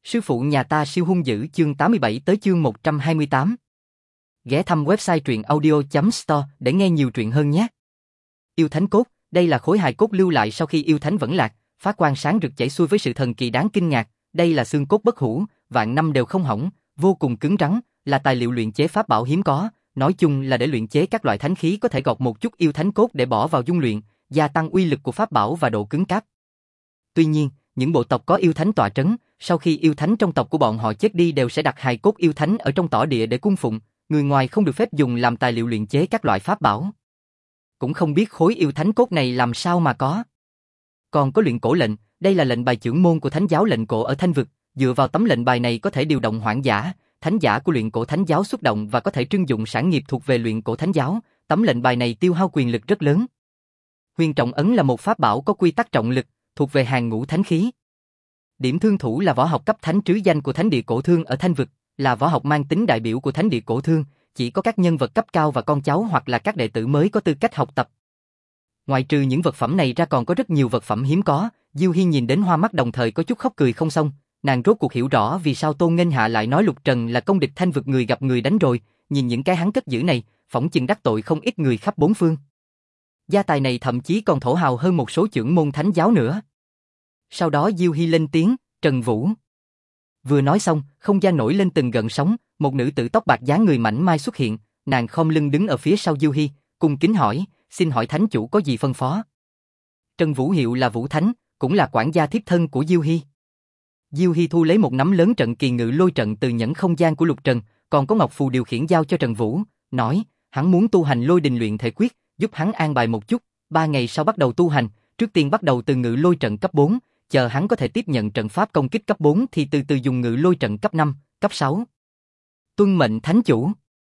Sư phụ nhà ta siêu hung dữ chương 87 tới chương 128. Ghé thăm website truyệnaudio.store để nghe nhiều truyện hơn nhé. Yêu thánh cốt, đây là khối hài cốt lưu lại sau khi yêu thánh vẫn lạc, phát quang sáng rực chảy xuôi với sự thần kỳ đáng kinh ngạc, đây là xương cốt bất hủ, vạn năm đều không hỏng, vô cùng cứng rắn, là tài liệu luyện chế pháp bảo hiếm có, nói chung là để luyện chế các loại thánh khí có thể gọt một chút yêu thánh cốt để bỏ vào dung luyện, gia tăng uy lực của pháp bảo và độ cứng cáp. Tuy nhiên, những bộ tộc có yêu thánh tọa trấn, sau khi yêu thánh trong tộc của bọn họ chết đi đều sẽ đặt hài cốt yêu thánh ở trong tỏ địa để cung phụng, người ngoài không được phép dùng làm tài liệu luyện chế các loại pháp bảo. Cũng không biết khối yêu thánh cốt này làm sao mà có. Còn có luyện cổ lệnh, đây là lệnh bài chưởng môn của thánh giáo lệnh cổ ở Thanh Vực, dựa vào tấm lệnh bài này có thể điều động hoảng giả, thánh giả của luyện cổ thánh giáo xuất động và có thể trưng dụng sản nghiệp thuộc về luyện cổ thánh giáo, tấm lệnh bài này tiêu hao quyền lực rất lớn. Huyền trọng ấn là một pháp bảo có quy tắc trọng lực, thuộc về hàng ngũ thánh khí. Điểm thương thủ là võ học cấp thánh trứ danh của thánh địa cổ thương ở Thanh Vực, là võ học mang tính đại biểu của thánh địa cổ thương, chỉ có các nhân vật cấp cao và con cháu hoặc là các đệ tử mới có tư cách học tập. Ngoài trừ những vật phẩm này ra còn có rất nhiều vật phẩm hiếm có, Diêu Hy nhìn đến hoa mắt đồng thời có chút khóc cười không xong, nàng rốt cuộc hiểu rõ vì sao Tôn Nghênh Hạ lại nói Lục Trần là công địch Thanh Vực người gặp người đánh rồi, nhìn những cái hắn cất giữ này, phỏng chừng đắc tội không ít người khắp bốn phương. Gia tài này thậm chí còn thổ hào hơn một số chưởng môn thánh giáo nữa. Sau đó Diêu Hy lên tiếng, Trần Vũ. Vừa nói xong, không gian nổi lên từng gợn sóng, một nữ tử tóc bạc dáng người mảnh mai xuất hiện, nàng khom lưng đứng ở phía sau Diêu Hy, cung kính hỏi, xin hỏi thánh chủ có gì phân phó? Trần Vũ hiệu là Vũ Thánh, cũng là quản gia thiếp thân của Diêu Hy. Diêu Hy thu lấy một nắm lớn trận kỳ ngự lôi trận từ nhẫn không gian của Lục Trần, còn có ngọc phù điều khiển giao cho Trần Vũ, nói, hắn muốn tu hành lôi đình luyện thể quyết, giúp hắn an bài một chút, 3 ngày sau bắt đầu tu hành, trước tiên bắt đầu từ ngự lôi trận cấp 4, chờ hắn có thể tiếp nhận trận pháp công kích cấp 4 thì từ từ dùng ngự lôi trận cấp 5, cấp 6. Tuân mệnh thánh chủ.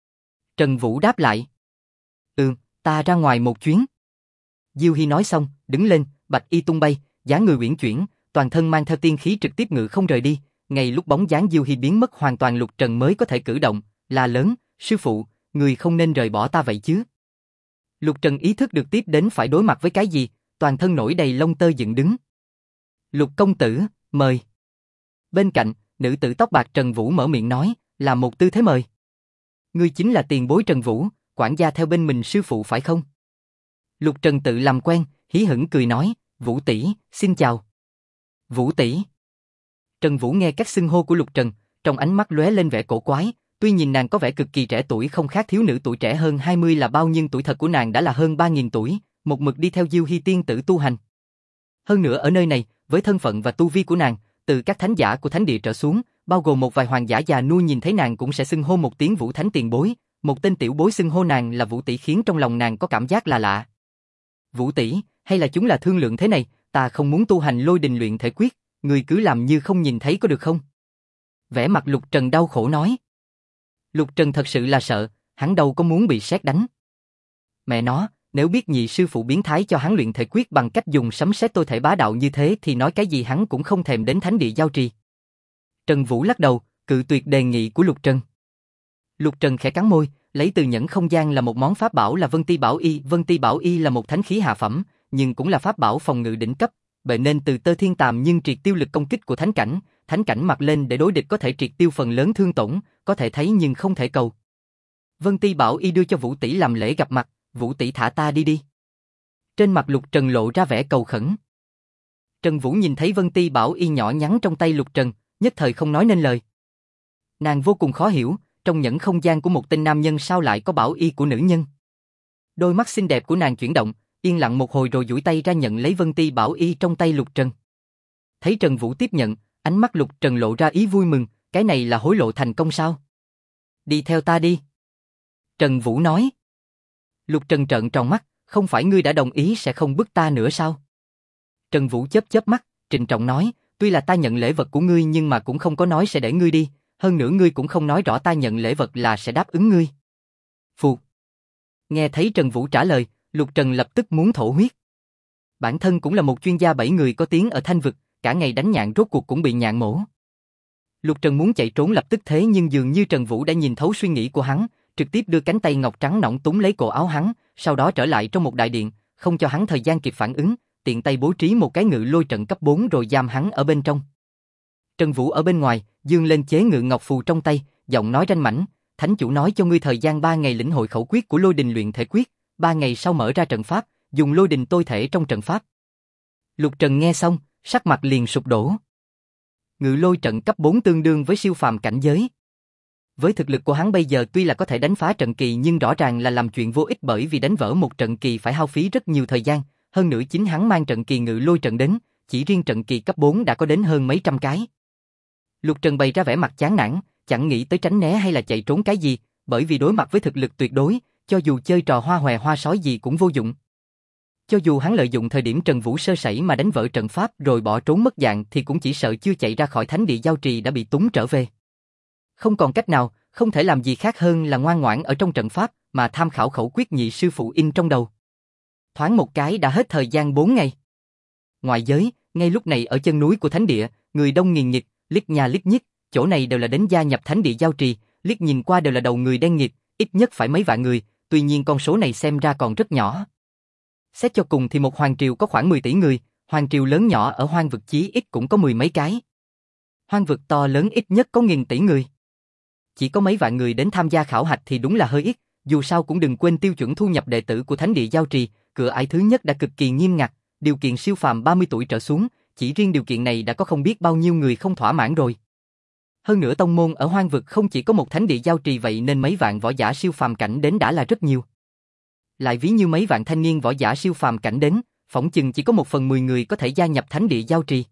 Trần Vũ đáp lại. Ta ra ngoài một chuyến. Diêu Hy nói xong, đứng lên, bạch y tung bay, dáng người uyển chuyển, toàn thân mang theo tiên khí trực tiếp ngự không rời đi. Ngay lúc bóng dáng Diêu Hy biến mất hoàn toàn Lục Trần mới có thể cử động, la lớn, sư phụ, người không nên rời bỏ ta vậy chứ. Lục Trần ý thức được tiếp đến phải đối mặt với cái gì, toàn thân nổi đầy lông tơ dựng đứng. Lục công tử, mời. Bên cạnh, nữ tử tóc bạc Trần Vũ mở miệng nói, là một tư thế mời. Ngươi chính là tiền bối Trần Vũ, quản gia theo bên mình sư phụ phải không? Lục Trần tự làm quen, hí hửng cười nói, Vũ tỷ, xin chào. Vũ tỷ. Trần Vũ nghe các xưng hô của Lục Trần, trong ánh mắt lóe lên vẻ cổ quái, tuy nhìn nàng có vẻ cực kỳ trẻ tuổi không khác thiếu nữ tuổi trẻ hơn 20 là bao nhưng tuổi thật của nàng đã là hơn 3.000 tuổi, một mực đi theo Diêu Hy tiên tử tu hành. Hơn nữa ở nơi này, với thân phận và tu vi của nàng, từ các thánh giả của thánh địa trở xuống, bao gồm một vài hoàng giả già nua nhìn thấy nàng cũng sẽ xưng hô một tiếng Vũ Thánh tiền bối, một tên tiểu bối xưng hô nàng là Vũ tỷ khiến trong lòng nàng có cảm giác là lạ. Vũ tỷ, hay là chúng là thương lượng thế này, ta không muốn tu hành lôi đình luyện thể quyết, người cứ làm như không nhìn thấy có được không? Vẻ mặt Lục Trần đau khổ nói. Lục Trần thật sự là sợ, hắn đâu có muốn bị sét đánh. Mẹ nó, nếu biết nhị sư phụ biến thái cho hắn luyện thể quyết bằng cách dùng sấm sét tôi thể bá đạo như thế thì nói cái gì hắn cũng không thèm đến thánh địa giao trì. Trần Vũ lắc đầu, cự tuyệt đề nghị của Lục Trần. Lục Trần khẽ cắn môi, lấy từ nhẫn không gian là một món pháp bảo là Vân Ti Bảo Y. Vân Ti Bảo Y là một thánh khí hạ phẩm, nhưng cũng là pháp bảo phòng ngự đỉnh cấp, bề nên từ tơ thiên tàm nhưng triệt tiêu lực công kích của thánh cảnh mặc lên để đối địch có thể triệt tiêu phần lớn thương tổn, có thể thấy nhưng không thể cầu. Vân Ti Bảo Y đưa cho Vũ tỷ làm lễ gặp mặt, Vũ tỷ thả ta đi đi. Trên mặt Lục Trần lộ ra vẻ cầu khẩn. Trần Vũ nhìn thấy Vân Ti Bảo Y nhỏ nhắn trong tay Lục Trần, nhất thời không nói nên lời. Nàng vô cùng khó hiểu, trong nhẫn không gian của một tên nam nhân sao lại có bảo y của nữ nhân. Đôi mắt xinh đẹp của nàng chuyển động, yên lặng một hồi rồi duỗi tay ra nhận lấy Vân Ti Bảo Y trong tay Lục Trần. Thấy Trần Vũ tiếp nhận, ánh mắt Lục Trần lộ ra ý vui mừng, cái này là hối lộ thành công sao? Đi theo ta đi. Trần Vũ nói. Lục Trần trợn tròn mắt, không phải ngươi đã đồng ý sẽ không bức ta nữa sao? Trần Vũ chớp mắt, trịnh trọng nói, tuy là ta nhận lễ vật của ngươi nhưng mà cũng không có nói sẽ để ngươi đi, hơn nữa ngươi cũng không nói rõ ta nhận lễ vật là sẽ đáp ứng ngươi. Phù. Nghe thấy Trần Vũ trả lời, Lục Trần lập tức muốn thổ huyết. Bản thân cũng là một chuyên gia 7 người có tiếng ở Thanh Vực, cả ngày đánh nhạn rốt cuộc cũng bị nhạn mổ. Lục Trần muốn chạy trốn lập tức thế nhưng dường như Trần Vũ đã nhìn thấu suy nghĩ của hắn, trực tiếp đưa cánh tay ngọc trắng nõn túm lấy cổ áo hắn, sau đó trở lại trong một đại điện, không cho hắn thời gian kịp phản ứng, tiện tay bố trí một cái ngự lôi trận cấp 4 rồi giam hắn ở bên trong. Trần Vũ ở bên ngoài, dương lên chế ngự ngọc phù trong tay, giọng nói ranh mãnh, thánh chủ nói cho ngươi thời gian 3 ngày lĩnh hội khẩu quyết của lôi đình luyện thể quyết, 3 ngày sau mở ra trận pháp, dùng lôi đình tôi thể trong trận pháp. Lục Trần nghe xong, sắc mặt liền sụp đổ. Ngự lôi trận cấp 4 tương đương với siêu phàm cảnh giới. Với thực lực của hắn bây giờ tuy là có thể đánh phá trận kỳ nhưng rõ ràng là làm chuyện vô ích bởi vì đánh vỡ một trận kỳ phải hao phí rất nhiều thời gian, hơn nữa chính hắn mang trận kỳ ngự lôi trận đến, chỉ riêng trận kỳ cấp 4 đã có đến hơn mấy trăm cái. Lục Trần bày ra vẻ mặt chán nản, chẳng nghĩ tới tránh né hay là chạy trốn cái gì, bởi vì đối mặt với thực lực tuyệt đối, cho dù chơi trò hoa hòe hoa sói gì cũng vô dụng. Cho dù hắn lợi dụng thời điểm Trần Vũ sơ sẩy mà đánh vỡ trận pháp rồi bỏ trốn mất dạng thì cũng chỉ sợ chưa chạy ra khỏi thánh địa giao trì đã bị túng trở về. Không còn cách nào, không thể làm gì khác hơn là ngoan ngoãn ở trong trận pháp mà tham khảo khẩu quyết nhị sư phụ in trong đầu. Thoáng một cái đã hết thời gian 4 ngày. Ngoại giới, ngay lúc này ở chân núi của thánh địa, người đông nghìn nghịt, liếc nhà liếc nhích, chỗ này đều là đến gia nhập thánh địa giao trì, liếc nhìn qua đều là đầu người đen nghịt, ít nhất phải mấy vạn người, tuy nhiên con số này xem ra còn rất nhỏ. Xét cho cùng thì một hoàng triều có khoảng 10 tỷ người, hoàng triều lớn nhỏ ở hoang vực chí ít cũng có mười mấy cái. Hoang vực to lớn ít nhất có nghìn tỷ người. Chỉ có mấy vạn người đến tham gia khảo hạch thì đúng là hơi ít, dù sao cũng đừng quên tiêu chuẩn thu nhập đệ tử của thánh địa giao trì, cửa ải thứ nhất đã cực kỳ nghiêm ngặt, điều kiện siêu phàm 30 tuổi trở xuống, chỉ riêng điều kiện này đã có không biết bao nhiêu người không thỏa mãn rồi. Hơn nữa tông môn ở hoang vực không chỉ có một thánh địa giao trì vậy nên mấy vạn võ giả siêu phàm cảnh đến đã là rất nhiều. Lại ví như mấy vạn thanh niên võ giả siêu phàm cảnh đến, phỏng chừng chỉ có 1/10 người có thể gia nhập thánh địa giao trì.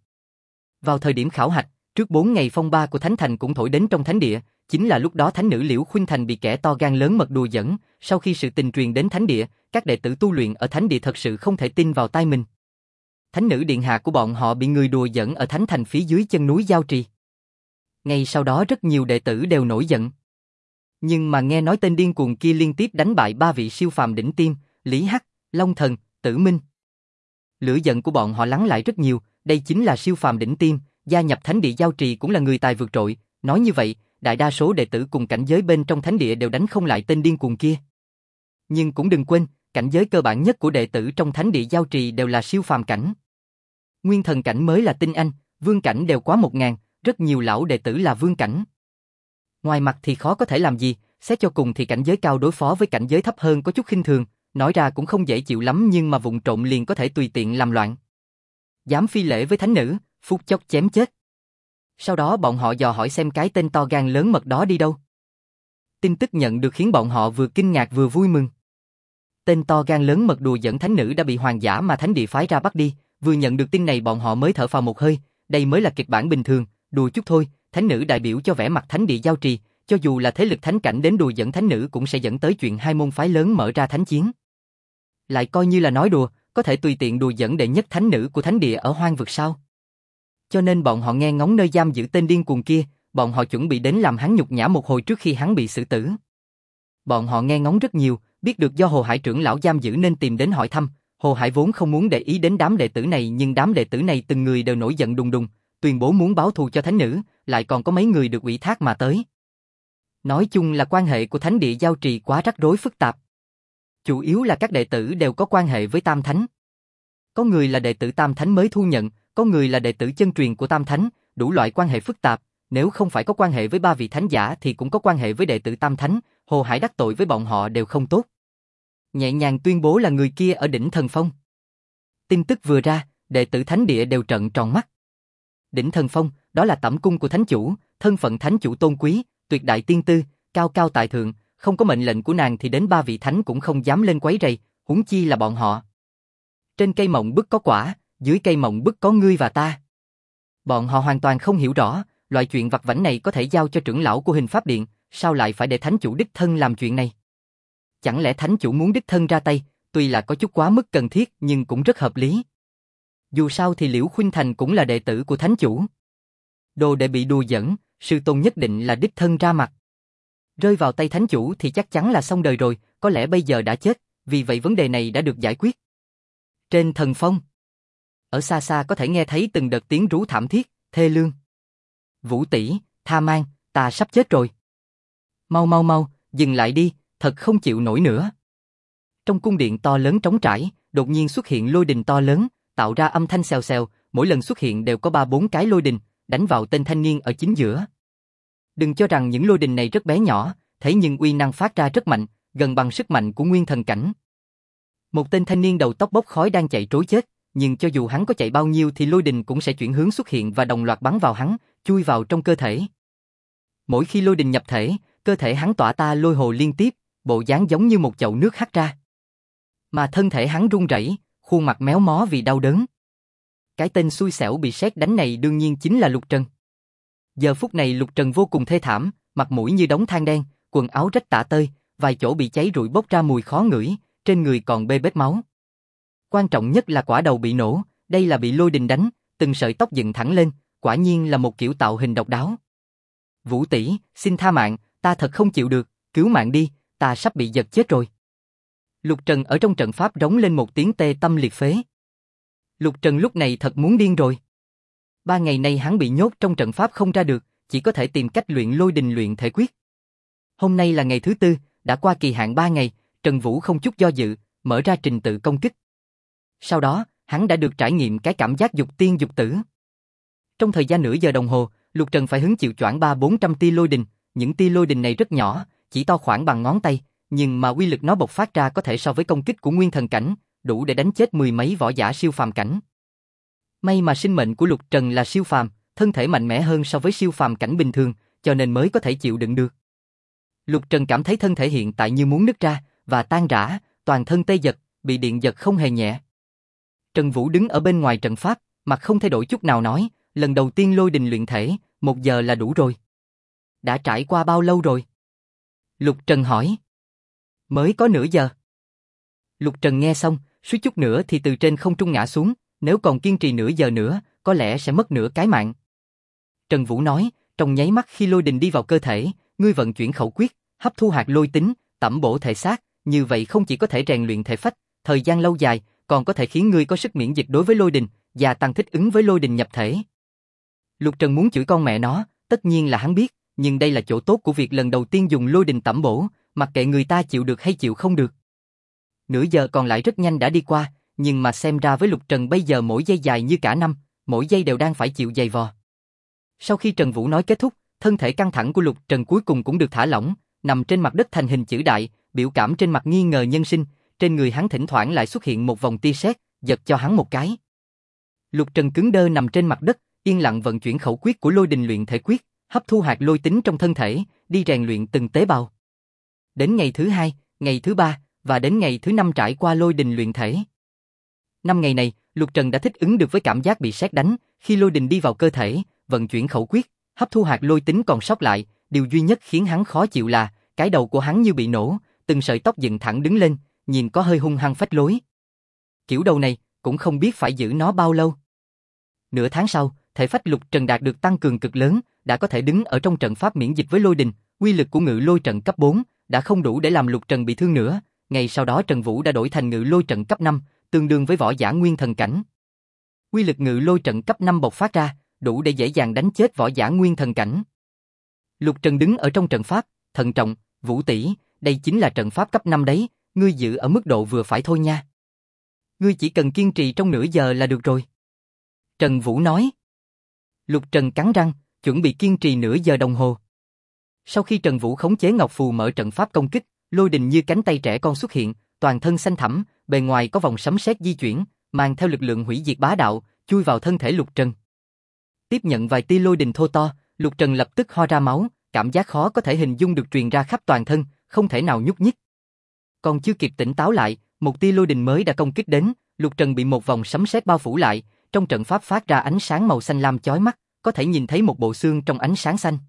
Vào thời điểm khảo hạch, trước 4 ngày phong ba của Thánh Thành cũng thổi đến trong thánh địa, chính là lúc đó thánh nữ Liễu Khuynh Thành bị kẻ to gan lớn mật đùa giỡn, sau khi sự tình truyền đến thánh địa, các đệ tử tu luyện ở thánh địa thật sự không thể tin vào tai mình. Thánh nữ điện hạ của bọn họ bị người đùa giỡn ở Thánh Thành phía dưới chân núi giao trì. Ngay sau đó rất nhiều đệ tử đều nổi giận. Nhưng mà nghe nói tên điên cuồng kia liên tiếp đánh bại 3 vị siêu phàm đỉnh tiêm, Lý Hắc, Long Thần, Tử Minh. Lửa giận của bọn họ lắng lại rất nhiều, đây chính là siêu phàm đỉnh tiêm, gia nhập thánh địa giao trì cũng là người tài vượt trội, nói như vậy, đại đa số đệ tử cùng cảnh giới bên trong thánh địa đều đánh không lại tên điên cuồng kia. Nhưng cũng đừng quên, cảnh giới cơ bản nhất của đệ tử trong thánh địa giao trì đều là siêu phàm cảnh. Nguyên thần cảnh mới là tinh anh, vương cảnh đều quá 1000, rất nhiều lão đệ tử là vương cảnh. Ngoài mặt thì khó có thể làm gì, xét cho cùng thì cảnh giới cao đối phó với cảnh giới thấp hơn có chút khinh thường, nói ra cũng không dễ chịu lắm nhưng mà vụng trộm liền có thể tùy tiện làm loạn. Dám phi lễ với thánh nữ, phút chốc chém chết. Sau đó bọn họ dò hỏi xem cái tên to gan lớn mật đó đi đâu. Tin tức nhận được khiến bọn họ vừa kinh ngạc vừa vui mừng. Tên to gan lớn mật đùa giỡn thánh nữ đã bị hoàng giả mà thánh địa phái ra bắt đi, vừa nhận được tin này bọn họ mới thở phào một hơi, đây mới là kịch bản bình thường, đùa chút thôi, thánh nữ đại biểu cho vẻ mặt thánh địa giao trì, cho dù là thế lực thánh cảnh đến đùa giỡn thánh nữ cũng sẽ dẫn tới chuyện hai môn phái lớn mở ra thánh chiến. Lại coi như là nói đùa, có thể tùy tiện đùa giỡn đệ nhất thánh nữ của thánh địa ở hoang vực sao? Cho nên bọn họ nghe ngóng nơi giam giữ tên điên cuồng kia, bọn họ chuẩn bị đến làm hắn nhục nhã một hồi trước khi hắn bị xử tử. Bọn họ nghe ngóng rất nhiều, biết được do Hồ Hải trưởng lão giam giữ nên tìm đến hỏi thăm. Hồ Hải vốn không muốn để ý đến đám đệ tử này nhưng đám đệ tử này từng người đều nổi giận đùng đùng, tuyên bố muốn báo thù cho thánh nữ, lại còn có mấy người được ủy thác mà tới. Nói chung là quan hệ của thánh địa giao trì quá rắc rối phức tạp. Chủ yếu là các đệ tử đều có quan hệ với Tam Thánh. Có người là đệ tử Tam Thánh mới thu nhận, có người là đệ tử chân truyền của Tam Thánh, đủ loại quan hệ phức tạp, nếu không phải có quan hệ với 3 vị thánh giả thì cũng có quan hệ với đệ tử Tam Thánh, Hồ Hải đắc tội với bọn họ đều không tốt. Nhẹ nhàng tuyên bố là người kia ở đỉnh Thần Phong. Tin tức vừa ra, đệ tử thánh địa đều trợn tròn mắt. Đỉnh Thần Phong, đó là tẩm cung của thánh chủ, thân phận thánh chủ tôn quý, tuyệt đại tiên tư, cao cao tại thượng, không có mệnh lệnh của nàng thì đến 3 vị thánh cũng không dám lên quấy rầy, huống chi là bọn họ. Trên cây mộng bức có quả, dưới cây mộng bức có ngươi và ta. Bọn họ hoàn toàn không hiểu rõ, loại chuyện vặt vãnh này có thể giao cho trưởng lão của Hình Pháp Điện, sao lại phải để thánh chủ đích thân làm chuyện này? Chẳng lẽ thánh chủ muốn đích thân ra tay, tuy là có chút quá mức cần thiết nhưng cũng rất hợp lý. Dù sao thì Liễu Khuynh Thành cũng là đệ tử của thánh chủ. Đồ đệ bị đùa giỡn, sư tôn nhất định là đích thân ra mặt. Rơi vào tay thánh chủ thì chắc chắn là xong đời rồi, có lẽ bây giờ đã chết, vì vậy vấn đề này đã được giải quyết. Trên thần phong, ở xa xa có thể nghe thấy từng đợt tiếng rú thảm thiết, thê lương. Vũ tỷ, tha mang, ta sắp chết rồi. Mau mau mau, dừng lại đi, thật không chịu nổi nữa. Trong cung điện to lớn trống trải, đột nhiên xuất hiện lôi đình to lớn, tạo ra âm thanh xèo xèo, mỗi lần xuất hiện đều có 3-4 cái lôi đình, đánh vào tên thanh niên ở chính giữa. Đừng cho rằng những lôi đình này rất bé nhỏ, thế nhưng uy năng phát ra rất mạnh, gần bằng sức mạnh của nguyên thần cảnh. Một tên thanh niên đầu tóc bốc khói đang chạy trối chết, nhưng cho dù hắn có chạy bao nhiêu thì lôi đình cũng sẽ chuyển hướng xuất hiện và đồng loạt bắn vào hắn, chui vào trong cơ thể. Mỗi khi lôi đình nhập thể, cơ thể hắn tỏa ta lôi hồ liên tiếp, bộ dáng giống như một chậu nước hắt ra. Mà thân thể hắn run rẩy, khuôn mặt méo mó vì đau đớn. Cái tên xui xẻo bị sét đánh này đương nhiên chính là Lục Trần. Giờ phút này Lục Trần vô cùng thê thảm, mặt mũi như đống than đen, quần áo rách tả tơi, vài chỗ bị cháy rụi bốc ra mùi khó ngửi, trên người còn bê bết máu. Quan trọng nhất là quả đầu bị nổ, đây là bị lôi đình đánh, từng sợi tóc dựng thẳng lên, quả nhiên là một kiểu tạo hình độc đáo. Vũ tỷ, xin tha mạng, ta thật không chịu được, cứu mạng đi, ta sắp bị giật chết rồi. Lục Trần ở trong trận pháp rống lên một tiếng tê tâm liệt phế. Lục Trần lúc này thật muốn điên rồi. 3 ngày nay hắn bị nhốt trong trận pháp không ra được, chỉ có thể tìm cách luyện lôi đình luyện thể quyết. Hôm nay là ngày thứ 4, đã qua kỳ hạn 3 ngày, Trần Vũ không chút do dự, mở ra trình tự công kích. Sau đó, hắn đã được trải nghiệm cái cảm giác dục tiên dục tử. Trong thời gian nửa giờ đồng hồ, Lục Trần phải hứng chịu choảng 300-400 tia lôi đình, những tia lôi đình này rất nhỏ, chỉ to khoảng bằng ngón tay, nhưng mà uy lực nó bộc phát ra có thể so với công kích của nguyên thần cảnh, đủ để đánh chết mười mấy võ giả siêu phàm cảnh. May mà sinh mệnh của Lục Trần là siêu phàm, thân thể mạnh mẽ hơn so với siêu phàm cảnh bình thường, cho nên mới có thể chịu đựng được. Lục Trần cảm thấy thân thể hiện tại như muốn nứt ra và tan rã, toàn thân tê dật, bị điện giật không hề nhẹ. Trần Vũ đứng ở bên ngoài trận pháp, mặt không thay đổi chút nào nói, lần đầu tiên lôi đình luyện thể, 1 giờ là đủ rồi. Đã trải qua bao lâu rồi? Lục Trần hỏi. Mới có nửa giờ. Lục Trần nghe xong, suýt chút nữa thì từ trên không trung ngã xuống, nếu còn kiên trì nửa giờ nữa, có lẽ sẽ mất nửa cái mạng. Trần Vũ nói, trong nháy mắt khi lôi đình đi vào cơ thể, ngươi vận chuyển khẩu quyết, hấp thu hạt lôi tính, tẩm bổ thể xác, như vậy không chỉ có thể rèn luyện thể phách, thời gian lâu dài, còn có thể khiến ngươi có sức miễn dịch đối với lôi đình, và tăng thích ứng với lôi đình nhập thể. Lục Trần muốn chửi con mẹ nó, tất nhiên là hắn biết, nhưng đây là chỗ tốt của việc lần đầu tiên dùng lôi đình tẩm bổ, mặc kệ người ta chịu được hay chịu không được. Nửa giờ còn lại rất nhanh đã đi qua, nhưng mà xem ra với Lục Trần bây giờ mỗi giây dài như cả năm, mỗi giây đều đang phải chịu dày vò. Sau khi Trần Vũ nói kết thúc, thân thể căng thẳng của Lục Trần cuối cùng cũng được thả lỏng, nằm trên mặt đất thành hình chữ đại, biểu cảm trên mặt nghi ngờ nhân sinh, trên người hắn thỉnh thoảng lại xuất hiện một vòng tia sét, giật cho hắn một cái. Lục Trần cứng đơ nằm trên mặt đất, yên lặng vận chuyển khẩu quyết của lôi đình luyện thể quyết, hấp thu hạt lôi tính trong thân thể, đi rèn luyện từng tế bào. Đến ngày thứ 2, ngày thứ 3 và đến ngày thứ 5 trải qua lôi đình luyện thể. 5 ngày này, Lục Trần đã thích ứng được với cảm giác bị sét đánh, khi lôi đình đi vào cơ thể, vận chuyển khẩu quyết, hấp thu hạt lôi tính còn sót lại, điều duy nhất khiến hắn khó chịu là cái đầu của hắn như bị nổ, từng sợi tóc dựng thẳng đứng lên, nhìn có hơi hung hăng phách lối. Kiểu đầu này, cũng không biết phải giữ nó bao lâu. Nửa tháng sau, thể phách Lục Trần đạt được tăng cường cực lớn, đã có thể đứng ở trong trận pháp miễn dịch với lôi đình, uy lực của ngự lôi trận cấp 4 đã không đủ để làm Lục Trần bị thương nữa. Ngày sau đó Trần Vũ đã đổi thành ngự lôi trận cấp 5, tương đương với võ giả nguyên thần cảnh. Uy lực ngự lôi trận cấp 5 bộc phát ra, đủ để dễ dàng đánh chết võ giả nguyên thần cảnh. Lục Trần đứng ở trong trận pháp, thận trọng, Vũ tỷ, đây chính là trận pháp cấp 5 đấy, ngươi giữ ở mức độ vừa phải thôi nha. Ngươi chỉ cần kiên trì trong nửa giờ là được rồi. Trần Vũ nói. Lục Trần cắn răng, chuẩn bị kiên trì nửa giờ đồng hồ. Sau khi Trần Vũ khống chế Ngọc Phù mở trận pháp công kích, lôi đình như cánh tay trẻ con xuất hiện, toàn thân xanh thẳm, bề ngoài có vòng sấm sét di chuyển, mang theo lực lượng hủy diệt bá đạo, chui vào thân thể Lục Trần. Tiếp nhận vài tia lôi đình thô to, Lục Trần lập tức ho ra máu, cảm giác khó có thể hình dung được truyền ra khắp toàn thân, không thể nào nhúc nhích. Còn chưa kịp tỉnh táo lại, một tia lôi đình mới đã công kích đến, Lục Trần bị một vòng sấm sét bao phủ lại, trong trận pháp phát ra ánh sáng màu xanh lam chói mắt, có thể nhìn thấy một bộ xương trong ánh sáng xanh.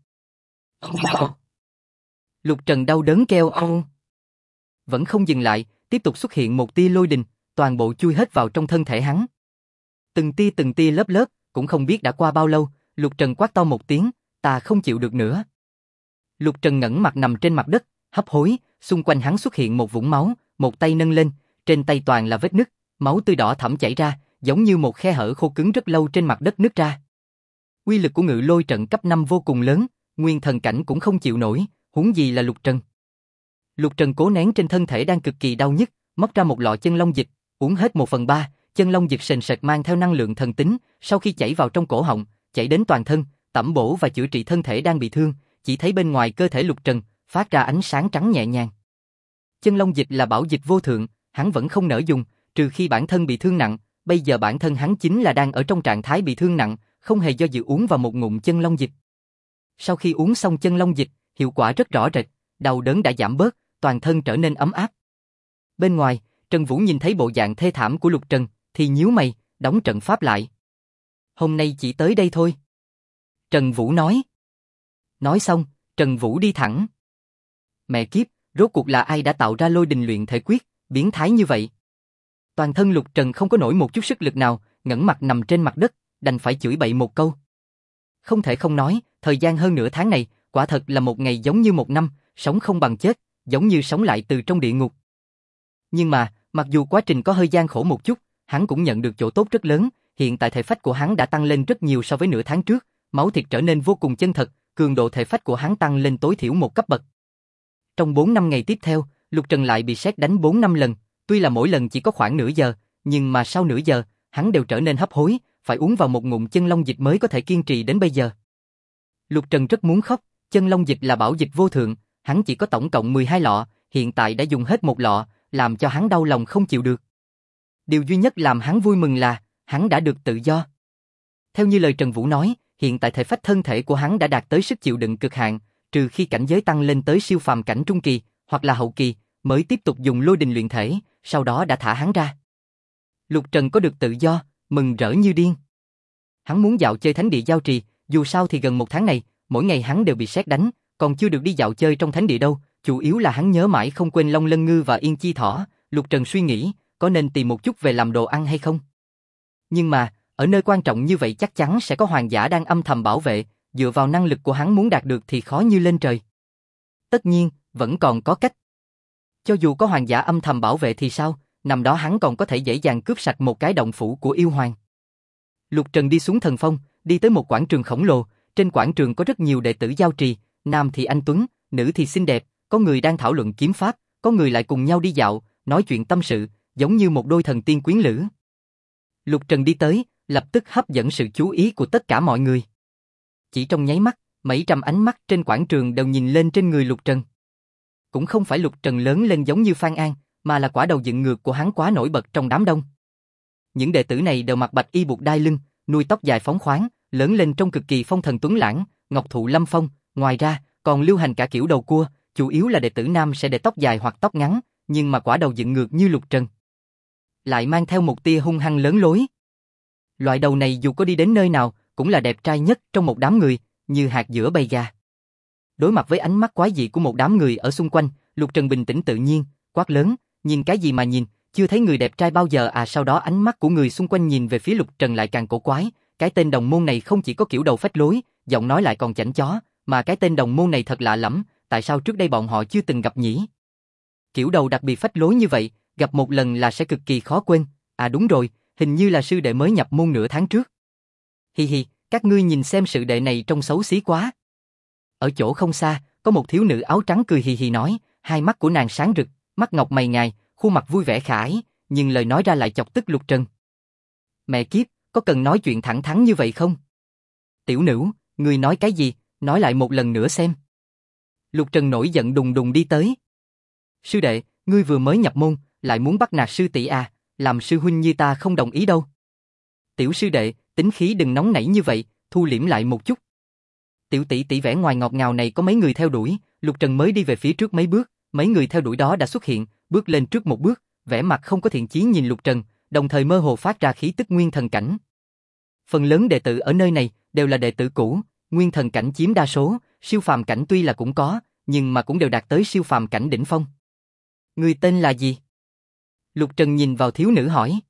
Lục Trần đau đớn kêu ông. Vẫn không dừng lại, tiếp tục xuất hiện một tia lôi đình, toàn bộ chui hết vào trong thân thể hắn. Từng tia lớp lớp, cũng không biết đã qua bao lâu, Lục Trần quát to một tiếng, ta không chịu được nữa. Lục Trần ngẩng mặt nằm trên mặt đất, hấp hối, xung quanh hắn xuất hiện một vũng máu, một tay nâng lên, trên tay toàn là vết nứt, máu tươi đỏ thẫm chảy ra, giống như một khe hở khô cứng rất lâu trên mặt đất nứt ra. Uy lực của ngự lôi trận cấp 5 vô cùng lớn, nguyên thần cảnh cũng không chịu nổi, huống gì là Lục Trần. Lục Trần cố nén trên thân thể đang cực kỳ đau nhức, móc ra một lọ chân long dịch, uống hết 1/3, chân long dịch sền sệt mang theo năng lượng thần tính, sau khi chảy vào trong cổ họng, chảy đến toàn thân, tẩm bổ và chữa trị thân thể đang bị thương, chỉ thấy bên ngoài cơ thể Lục Trần phát ra ánh sáng trắng nhẹ nhàng. Chân long dịch là bảo dịch vô thượng, hắn vẫn không nỡ dùng, trừ khi bản thân bị thương nặng, bây giờ bản thân hắn chính là đang ở trong trạng thái bị thương nặng, không hề do dự uống vào một ngụm chân long dịch. Sau khi uống xong chân long dịch, hiệu quả rất rõ rệt, đau đớn đã giảm bớt, toàn thân trở nên ấm áp. Bên ngoài, Trần Vũ nhìn thấy bộ dạng thê thảm của Lục Trần, thì nhíu mày, đóng trận pháp lại. Hôm nay chỉ tới đây thôi. Trần Vũ nói. Nói xong, Trần Vũ đi thẳng. Mẹ kiếp, rốt cuộc là ai đã tạo ra lôi đình luyện thể quyết, biến thái như vậy? Toàn thân Lục Trần không có nổi một chút sức lực nào, ngẩng mặt nằm trên mặt đất, đành phải chửi bậy một câu. Không thể không nói, thời gian hơn nửa tháng này, quả thật là một ngày giống như một năm, sống không bằng chết, giống như sống lại từ trong địa ngục. Nhưng mà, mặc dù quá trình có hơi gian khổ một chút, hắn cũng nhận được chỗ tốt rất lớn, hiện tại thể phách của hắn đã tăng lên rất nhiều so với nửa tháng trước, máu thịt trở nên vô cùng chân thật, cường độ thể phách của hắn tăng lên tối thiểu một cấp bậc. Trong 4-5 ngày tiếp theo, Lục Trần lại bị sét đánh 4-5 lần, tuy là mỗi lần chỉ có khoảng nửa giờ, nhưng mà sau nửa giờ, hắn đều trở nên hấp hối, phải uống vào một ngụm chân long dịch mới có thể kiên trì đến bây giờ. Lục Trần rất muốn khóc, chân long dịch là bảo dịch vô thượng, hắn chỉ có tổng cộng 12 lọ, hiện tại đã dùng hết một lọ, làm cho hắn đau lòng không chịu được. Điều duy nhất làm hắn vui mừng là, hắn đã được tự do. Theo như lời Trần Vũ nói, hiện tại thể phách thân thể của hắn đã đạt tới sức chịu đựng cực hạn, trừ khi cảnh giới tăng lên tới siêu phàm cảnh trung kỳ, hoặc là hậu kỳ, mới tiếp tục dùng lôi đình luyện thể, sau đó đã thả hắn ra. Lục Trần có được tự do, mừng rỡ như điên. Hắn muốn dạo chơi thánh địa giao trì, dù sao thì gần một tháng này, mỗi ngày hắn đều bị sét đánh, còn chưa được đi dạo chơi trong thánh địa đâu, chủ yếu là hắn nhớ mãi không quên Long Lân Ngư và Yên Chi Thỏ. Lục Trần suy nghĩ, có nên tìm một chút về làm đồ ăn hay không? Nhưng mà, ở nơi quan trọng như vậy chắc chắn sẽ có hoàng giả đang âm thầm bảo vệ, dựa vào năng lực của hắn muốn đạt được thì khó như lên trời. Tất nhiên, vẫn còn có cách. Cho dù có hoàng giả âm thầm bảo vệ thì sao, nằm đó hắn còn có thể dễ dàng cướp sạch một cái động phủ của yêu hoàng. Lục Trần đi xuống thần phong, đi tới một quảng trường khổng lồ, trên quảng trường có rất nhiều đệ tử giao trì, nam thì anh tuấn, nữ thì xinh đẹp, có người đang thảo luận kiếm pháp, có người lại cùng nhau đi dạo, nói chuyện tâm sự, giống như một đôi thần tiên quyến lữ. Lục Trần đi tới, lập tức hấp dẫn sự chú ý của tất cả mọi người. Chỉ trong nháy mắt, mấy trăm ánh mắt trên quảng trường đều nhìn lên trên người Lục Trần. Cũng không phải Lục Trần lớn lên giống như Phan An, mà là quả đầu dựng ngược của hắn quá nổi bật trong đám đông. Những đệ tử này đều mặc bạch y buộc đai lưng, nuôi tóc dài phóng khoáng, lớn lên trông cực kỳ phong thần tuấn lãng, ngọc thụ lâm phong, ngoài ra, còn lưu hành cả kiểu đầu cua, chủ yếu là đệ tử nam sẽ để tóc dài hoặc tóc ngắn, nhưng mà quả đầu dựng ngược như Lục Trần. Lại mang theo một tia hung hăng lớn lối. Loại đầu này dù có đi đến nơi nào, cũng là đẹp trai nhất trong một đám người, như hạt giữa bầy gà. Đối mặt với ánh mắt quái dị của một đám người ở xung quanh, Lục Trần bình tĩnh tự nhiên, quát lớn, nhìn cái gì mà nhìn, chưa thấy người đẹp trai bao giờ à. Sau đó ánh mắt của người xung quanh nhìn về phía Lục Trần lại càng cổ quái, cái tên đồng môn này không chỉ có kiểu đầu phách lối, giọng nói lại còn chảnh chó, mà cái tên đồng môn này thật lạ lẫm, tại sao trước đây bọn họ chưa từng gặp nhỉ? Kiểu đầu đặc biệt phách lối như vậy, gặp một lần là sẽ cực kỳ khó quên, à đúng rồi, hình như là sư đệ mới nhập môn nửa tháng trước. Hi hi, các ngươi nhìn xem sư đệ này trông xấu xí quá. Ở chỗ không xa, có một thiếu nữ áo trắng cười hì hì nói, hai mắt của nàng sáng rực, mắt ngọc mày ngài, khuôn mặt vui vẻ khả ái, nhưng lời nói ra lại chọc tức Lục Trần. Mẹ kiếp, có cần nói chuyện thẳng thắn như vậy không? Tiểu nữ, ngươi nói cái gì, nói lại một lần nữa xem. Lục Trần nổi giận đùng đùng đi tới. Sư đệ, ngươi vừa mới nhập môn, lại muốn bắt nạt sư tỷ à, làm sư huynh như ta không đồng ý đâu. Tiểu sư đệ, tính khí đừng nóng nảy như vậy, thu liễm lại một chút. Tiểu tỷ tỷ vẻ ngoài ngọt ngào này có mấy người theo đuổi, Lục Trần mới đi về phía trước mấy bước, mấy người theo đuổi đó đã xuất hiện, bước lên trước một bước, vẻ mặt không có thiện chí nhìn Lục Trần, đồng thời mơ hồ phát ra khí tức nguyên thần cảnh. Phần lớn đệ tử ở nơi này đều là đệ tử cũ, nguyên thần cảnh chiếm đa số, siêu phàm cảnh tuy là cũng có, nhưng mà cũng đều đạt tới siêu phàm cảnh đỉnh phong. Ngươi tên là gì? Lục Trần nhìn vào thiếu nữ hỏi.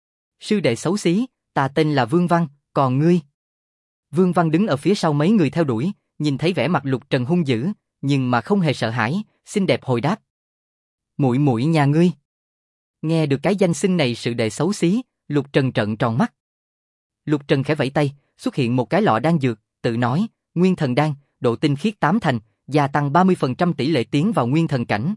Sư đệ xấu xí, ta tên là Vương Văn, còn ngươi? Vương Văn đứng ở phía sau mấy người theo đuổi, nhìn thấy vẻ mặt Lục Trần hung dữ, nhưng mà không hề sợ hãi, xinh đẹp hồi đáp. Muội muội nhà ngươi. Nghe được cái danh xưng này sư đệ xấu xí, Lục Trần trợn tròn mắt. Lục Trần khẽ vẫy tay, xuất hiện một cái lọ đan dược, tự nói, nguyên thần đan, độ tinh khiết 8 thành, gia tăng 30% tỷ lệ tiến vào nguyên thần cảnh.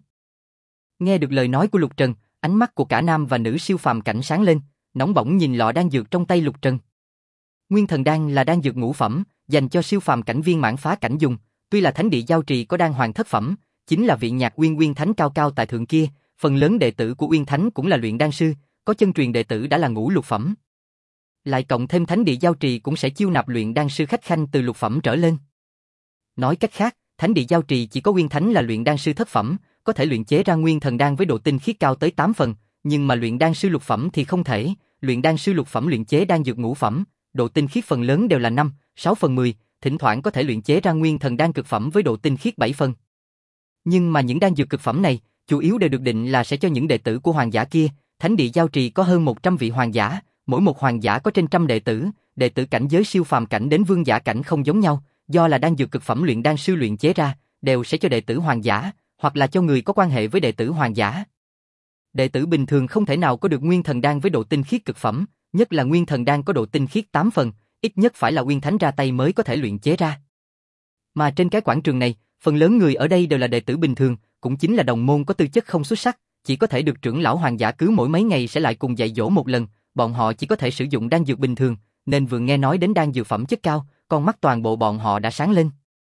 Nghe được lời nói của Lục Trần, ánh mắt của cả nam và nữ siêu phàm cảnh sáng lên, nóng bỏng nhìn lọ đan dược trong tay Lục Trần. Nguyên thần đan là đan dược ngũ phẩm, dành cho siêu phàm cảnh viên mãn phá cảnh dùng, tuy là thánh địa giao trì có đan hoàng thất phẩm, chính là vị nhạc Uyên Thánh cao cao tại thượng kia, phần lớn đệ tử của Uyên Thánh cũng là luyện đan sư, có chân truyền đệ tử đã là ngũ lục phẩm. Lại cộng thêm thánh địa giao trì cũng sẽ chiêu nạp luyện đan sư khách khanh từ lục phẩm trở lên. Nói cách khác, thánh địa giao trì chỉ có Uyên Thánh là luyện đan sư thất phẩm, có thể luyện chế ra nguyên thần đan với độ tinh khiết cao tới 8 phần, nhưng mà luyện đan sư lục phẩm thì không thể, luyện đan sư lục phẩm luyện chế đan dược ngũ phẩm, độ tinh khiết phần lớn đều là 5, 6 phần 10, thỉnh thoảng có thể luyện chế ra nguyên thần đan cực phẩm với độ tinh khiết 7 phần. Nhưng mà những đan dược cực phẩm này, chủ yếu đều được định là sẽ cho những đệ tử của hoàng giả kia, thánh địa giao trì có hơn 100 vị hoàng giả, mỗi một hoàng giả có trên trăm đệ tử cảnh giới siêu phàm cảnh đến vương giả cảnh không giống nhau, do là đan dược cực phẩm luyện đan sư luyện chế ra, đều sẽ cho đệ tử hoàng giả, hoặc là cho người có quan hệ với đệ tử hoàng giả. Đệ tử bình thường không thể nào có được nguyên thần đan với độ tinh khiết cực phẩm, nhất là nguyên thần đan có độ tinh khiết 8 phần, ít nhất phải là Uyên Thánh ra tay mới có thể luyện chế ra. Mà trên cái quảng trường này, phần lớn người ở đây đều là đệ tử bình thường, cũng chính là đồng môn có tư chất không xuất sắc, chỉ có thể được trưởng lão hoàng giả cứ mỗi mấy ngày sẽ lại cùng dạy dỗ một lần, bọn họ chỉ có thể sử dụng đan dược bình thường, nên vừa nghe nói đến đan dược phẩm chất cao, con mắt toàn bộ bọn họ đã sáng lên.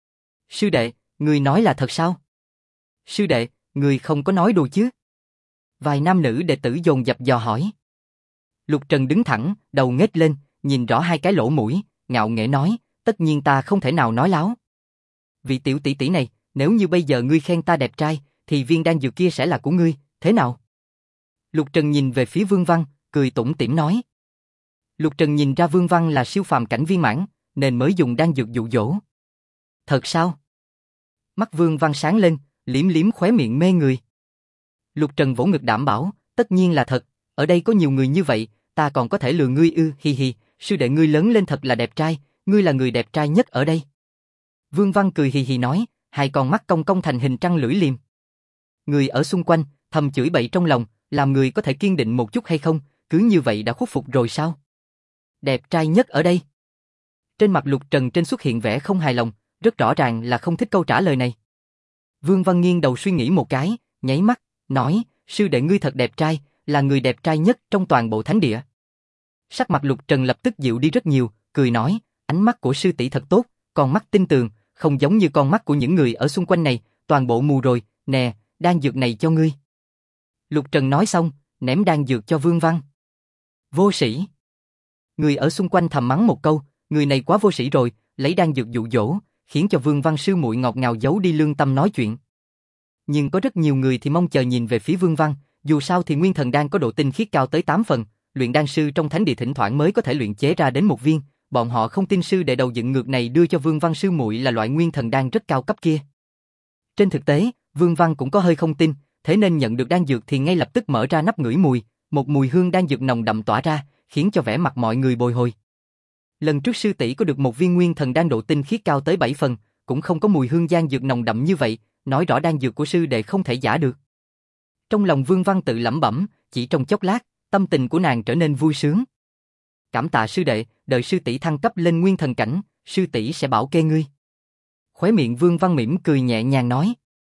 Sư đệ, người nói là thật sao? Sư đệ, người không có nói đùa chứ? Vài nam nữ đệ tử dồn dập dò hỏi. Lục Trần đứng thẳng, đầu nghếch lên, nhìn rõ hai cái lỗ mũi, ngạo nghễ nói, tất nhiên ta không thể nào nói láo. Vị tiểu tỷ tỷ này, nếu như bây giờ ngươi khen ta đẹp trai, thì viên đan dược kia sẽ là của ngươi, thế nào? Lục Trần nhìn về phía Vương Văn, cười tủm tỉm nói. Lục Trần nhìn ra Vương Văn là siêu phàm cảnh viên mãn, nên mới dùng đan dược dụ dỗ. Thật sao? Mắt Vương Văn sáng lên, liếm liếm khóe miệng mê người. Lục Trần vỗ ngực đảm bảo, tất nhiên là thật, ở đây có nhiều người như vậy, ta còn có thể lừa ngươi ư, hi hi, sư đệ ngươi lớn lên thật là đẹp trai, ngươi là người đẹp trai nhất ở đây. Vương Văn cười hì hì nói, hai con mắt cong cong thành hình trăng lưỡi liềm. Người ở xung quanh, thầm chửi bậy trong lòng, làm người có thể kiên định một chút hay không, cứ như vậy đã khuất phục rồi sao? Đẹp trai nhất ở đây. Trên mặt Lục Trần trên xuất hiện vẻ không hài lòng, rất rõ ràng là không thích câu trả lời này. Vương Văn nghiêng đầu suy nghĩ một cái, nháy mắt, nói, sư đệ ngươi thật đẹp trai, là người đẹp trai nhất trong toàn bộ thánh địa. Sắc mặt Lục Trần lập tức dịu đi rất nhiều, cười nói, ánh mắt của sư tỷ thật tốt, con mắt tinh tường, không giống như con mắt của những người ở xung quanh này, toàn bộ mù rồi, nè, đan dược này cho ngươi. Lục Trần nói xong, ném đan dược cho Vương Văn. Vô sĩ. Người ở xung quanh thầm mắng một câu, người này quá vô sĩ rồi, lấy đan dược dụ dỗ, khiến cho Vương Văn sư muội ngọt ngào giấu đi lương tâm nói chuyện. Nhưng có rất nhiều người thì mong chờ nhìn về phía Vương Văn, dù sao thì nguyên thần đan có độ tinh khiết cao tới 8 phần, luyện đan sư trong thánh địa thỉnh thoảng mới có thể luyện chế ra đến một viên, bọn họ không tin sư đệ đầu dựng ngược này đưa cho Vương Văn sư muội là loại nguyên thần đan rất cao cấp kia. Trên thực tế, Vương Văn cũng có hơi không tin, thế nên nhận được đan dược thì ngay lập tức mở ra nắp ngửi mùi, một mùi hương đan dược nồng đậm tỏa ra, khiến cho vẻ mặt mọi người bồi hồi. Lần trước sư tỷ có được một viên nguyên thần đan độ tinh khiết cao tới 7 phần, cũng không có mùi hương đan dược nồng đậm như vậy, nói rõ đan dược của sư đệ không thể giả được. Trong lòng Vương Văn tự lẩm bẩm, chỉ trong chốc lát, tâm tình của nàng trở nên vui sướng. Cảm tạ sư đệ, đợi sư tỷ thăng cấp lên nguyên thần cảnh, sư tỷ sẽ bảo kê ngươi. Khóe miệng Vương Văn mỉm cười nhẹ nhàng nói.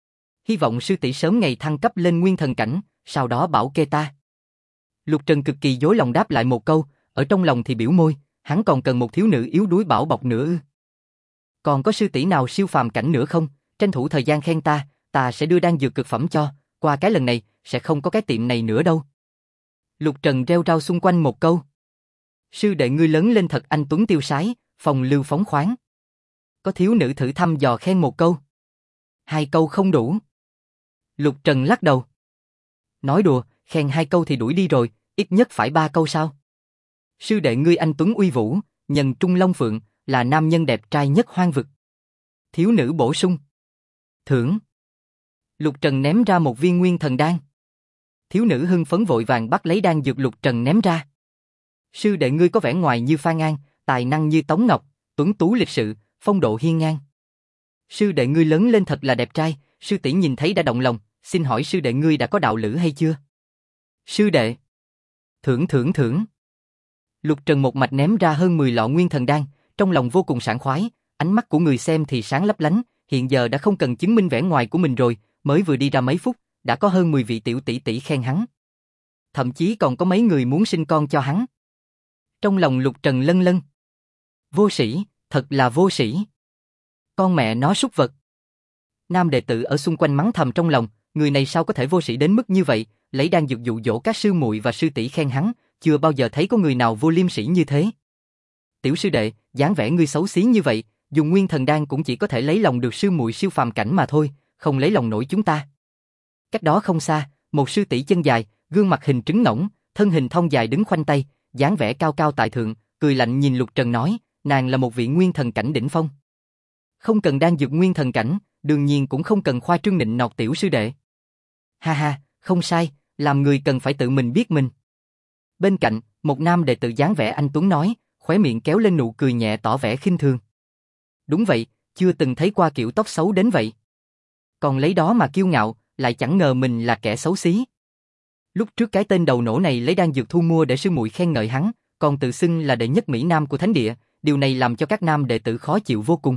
Hy vọng sư tỷ sớm ngày thăng cấp lên nguyên thần cảnh, sau đó bảo kê ta. Lục Trần cực kỳ dối lòng đáp lại một câu, ở trong lòng thì biểu môi, hắn còn cần một thiếu nữ yếu đuối bảo bọc nữa ư? Còn có sư tỷ nào siêu phàm cảnh nữa không? Tranh thủ thời gian khen ta, ta sẽ đưa đan dược cực phẩm cho, qua cái lần này, sẽ không có cái tiệm này nữa đâu. Lục Trần reo rao xung quanh một câu. Sư đệ ngươi lớn lên thật anh tuấn tiêu sái, phong lưu phóng khoáng. Có thiếu nữ thử thăm dò khen một câu. 2 câu không đủ. Lục Trần lắc đầu. Nói đùa, khen 2 câu thì đuổi đi rồi, ít nhất phải 3 câu sao? Sư đệ ngươi anh tuấn uy vũ, nhân trung long phượng, là nam nhân đẹp trai nhất hoang vực. Thiếu nữ bổ sung. Thưởng. Lục Trần ném ra một viên nguyên thần đan. Thiếu nữ hưng phấn vội vàng bắt lấy đan dược Lục Trần ném ra. Sư đệ ngươi có vẻ ngoài như Phan An, tài năng như Tống Ngọc, tuấn tú lịch sự, phong độ hiên ngang. Sư đệ ngươi lớn lên thật là đẹp trai, sư tỷ nhìn thấy đã động lòng, xin hỏi sư đệ ngươi đã có đạo lữ hay chưa? Sư đệ. Thưởng. Lục Trần một mạch ném ra hơn 10 lọ nguyên thần đan, trong lòng vô cùng sảng khoái, ánh mắt của người xem thì sáng lấp lánh, hiện giờ đã không cần chứng minh vẻ ngoài của mình rồi, mới vừa đi ra mấy phút, đã có hơn 10 vị tiểu tỷ tỷ khen hắn. Thậm chí còn có mấy người muốn sinh con cho hắn. Trong lòng Lục Trần lân lân. Vô sĩ, thật là vô sĩ. Con mẹ nó súc vật. Nam đệ tử ở xung quanh mắng thầm trong lòng, người này sao có thể vô sĩ đến mức như vậy, lấy đan dược dụ dỗ các sư muội và sư tỷ khen hắn, chưa bao giờ thấy có người nào vô liêm sỉ như thế. Tiểu sư đệ, dáng vẻ ngươi xấu xí như vậy, dùng nguyên thần đan cũng chỉ có thể lấy lòng được sư muội siêu phàm cảnh mà thôi, không lấy lòng nổi chúng ta. Cách đó không xa, một sư tỷ chân dài, gương mặt hình trứng ngỗng, thân hình thon dài đứng khoanh tay, dáng vẻ cao cao tại thượng, cười lạnh nhìn Lục Trần nói, nàng là một vị nguyên thần cảnh đỉnh phong. Không cần đan dược nguyên thần cảnh, đương nhiên cũng không cần khoa trương nịnh nọt tiểu sư đệ. Ha ha, không sai, làm người cần phải tự mình biết mình. Bên cạnh, một nam đệ tử dáng vẻ anh tuấn nói, khóe miệng kéo lên nụ cười nhẹ tỏ vẻ khinh thường. Đúng vậy, chưa từng thấy qua kiểu tóc xấu đến vậy. Còn lấy đó mà kiêu ngạo, lại chẳng ngờ mình là kẻ xấu xí. Lúc trước cái tên đầu nổ này lấy đan dược thu mua để sư muội khen ngợi hắn, còn tự xưng là đệ nhất mỹ nam của thánh địa, điều này làm cho các nam đệ tử khó chịu vô cùng.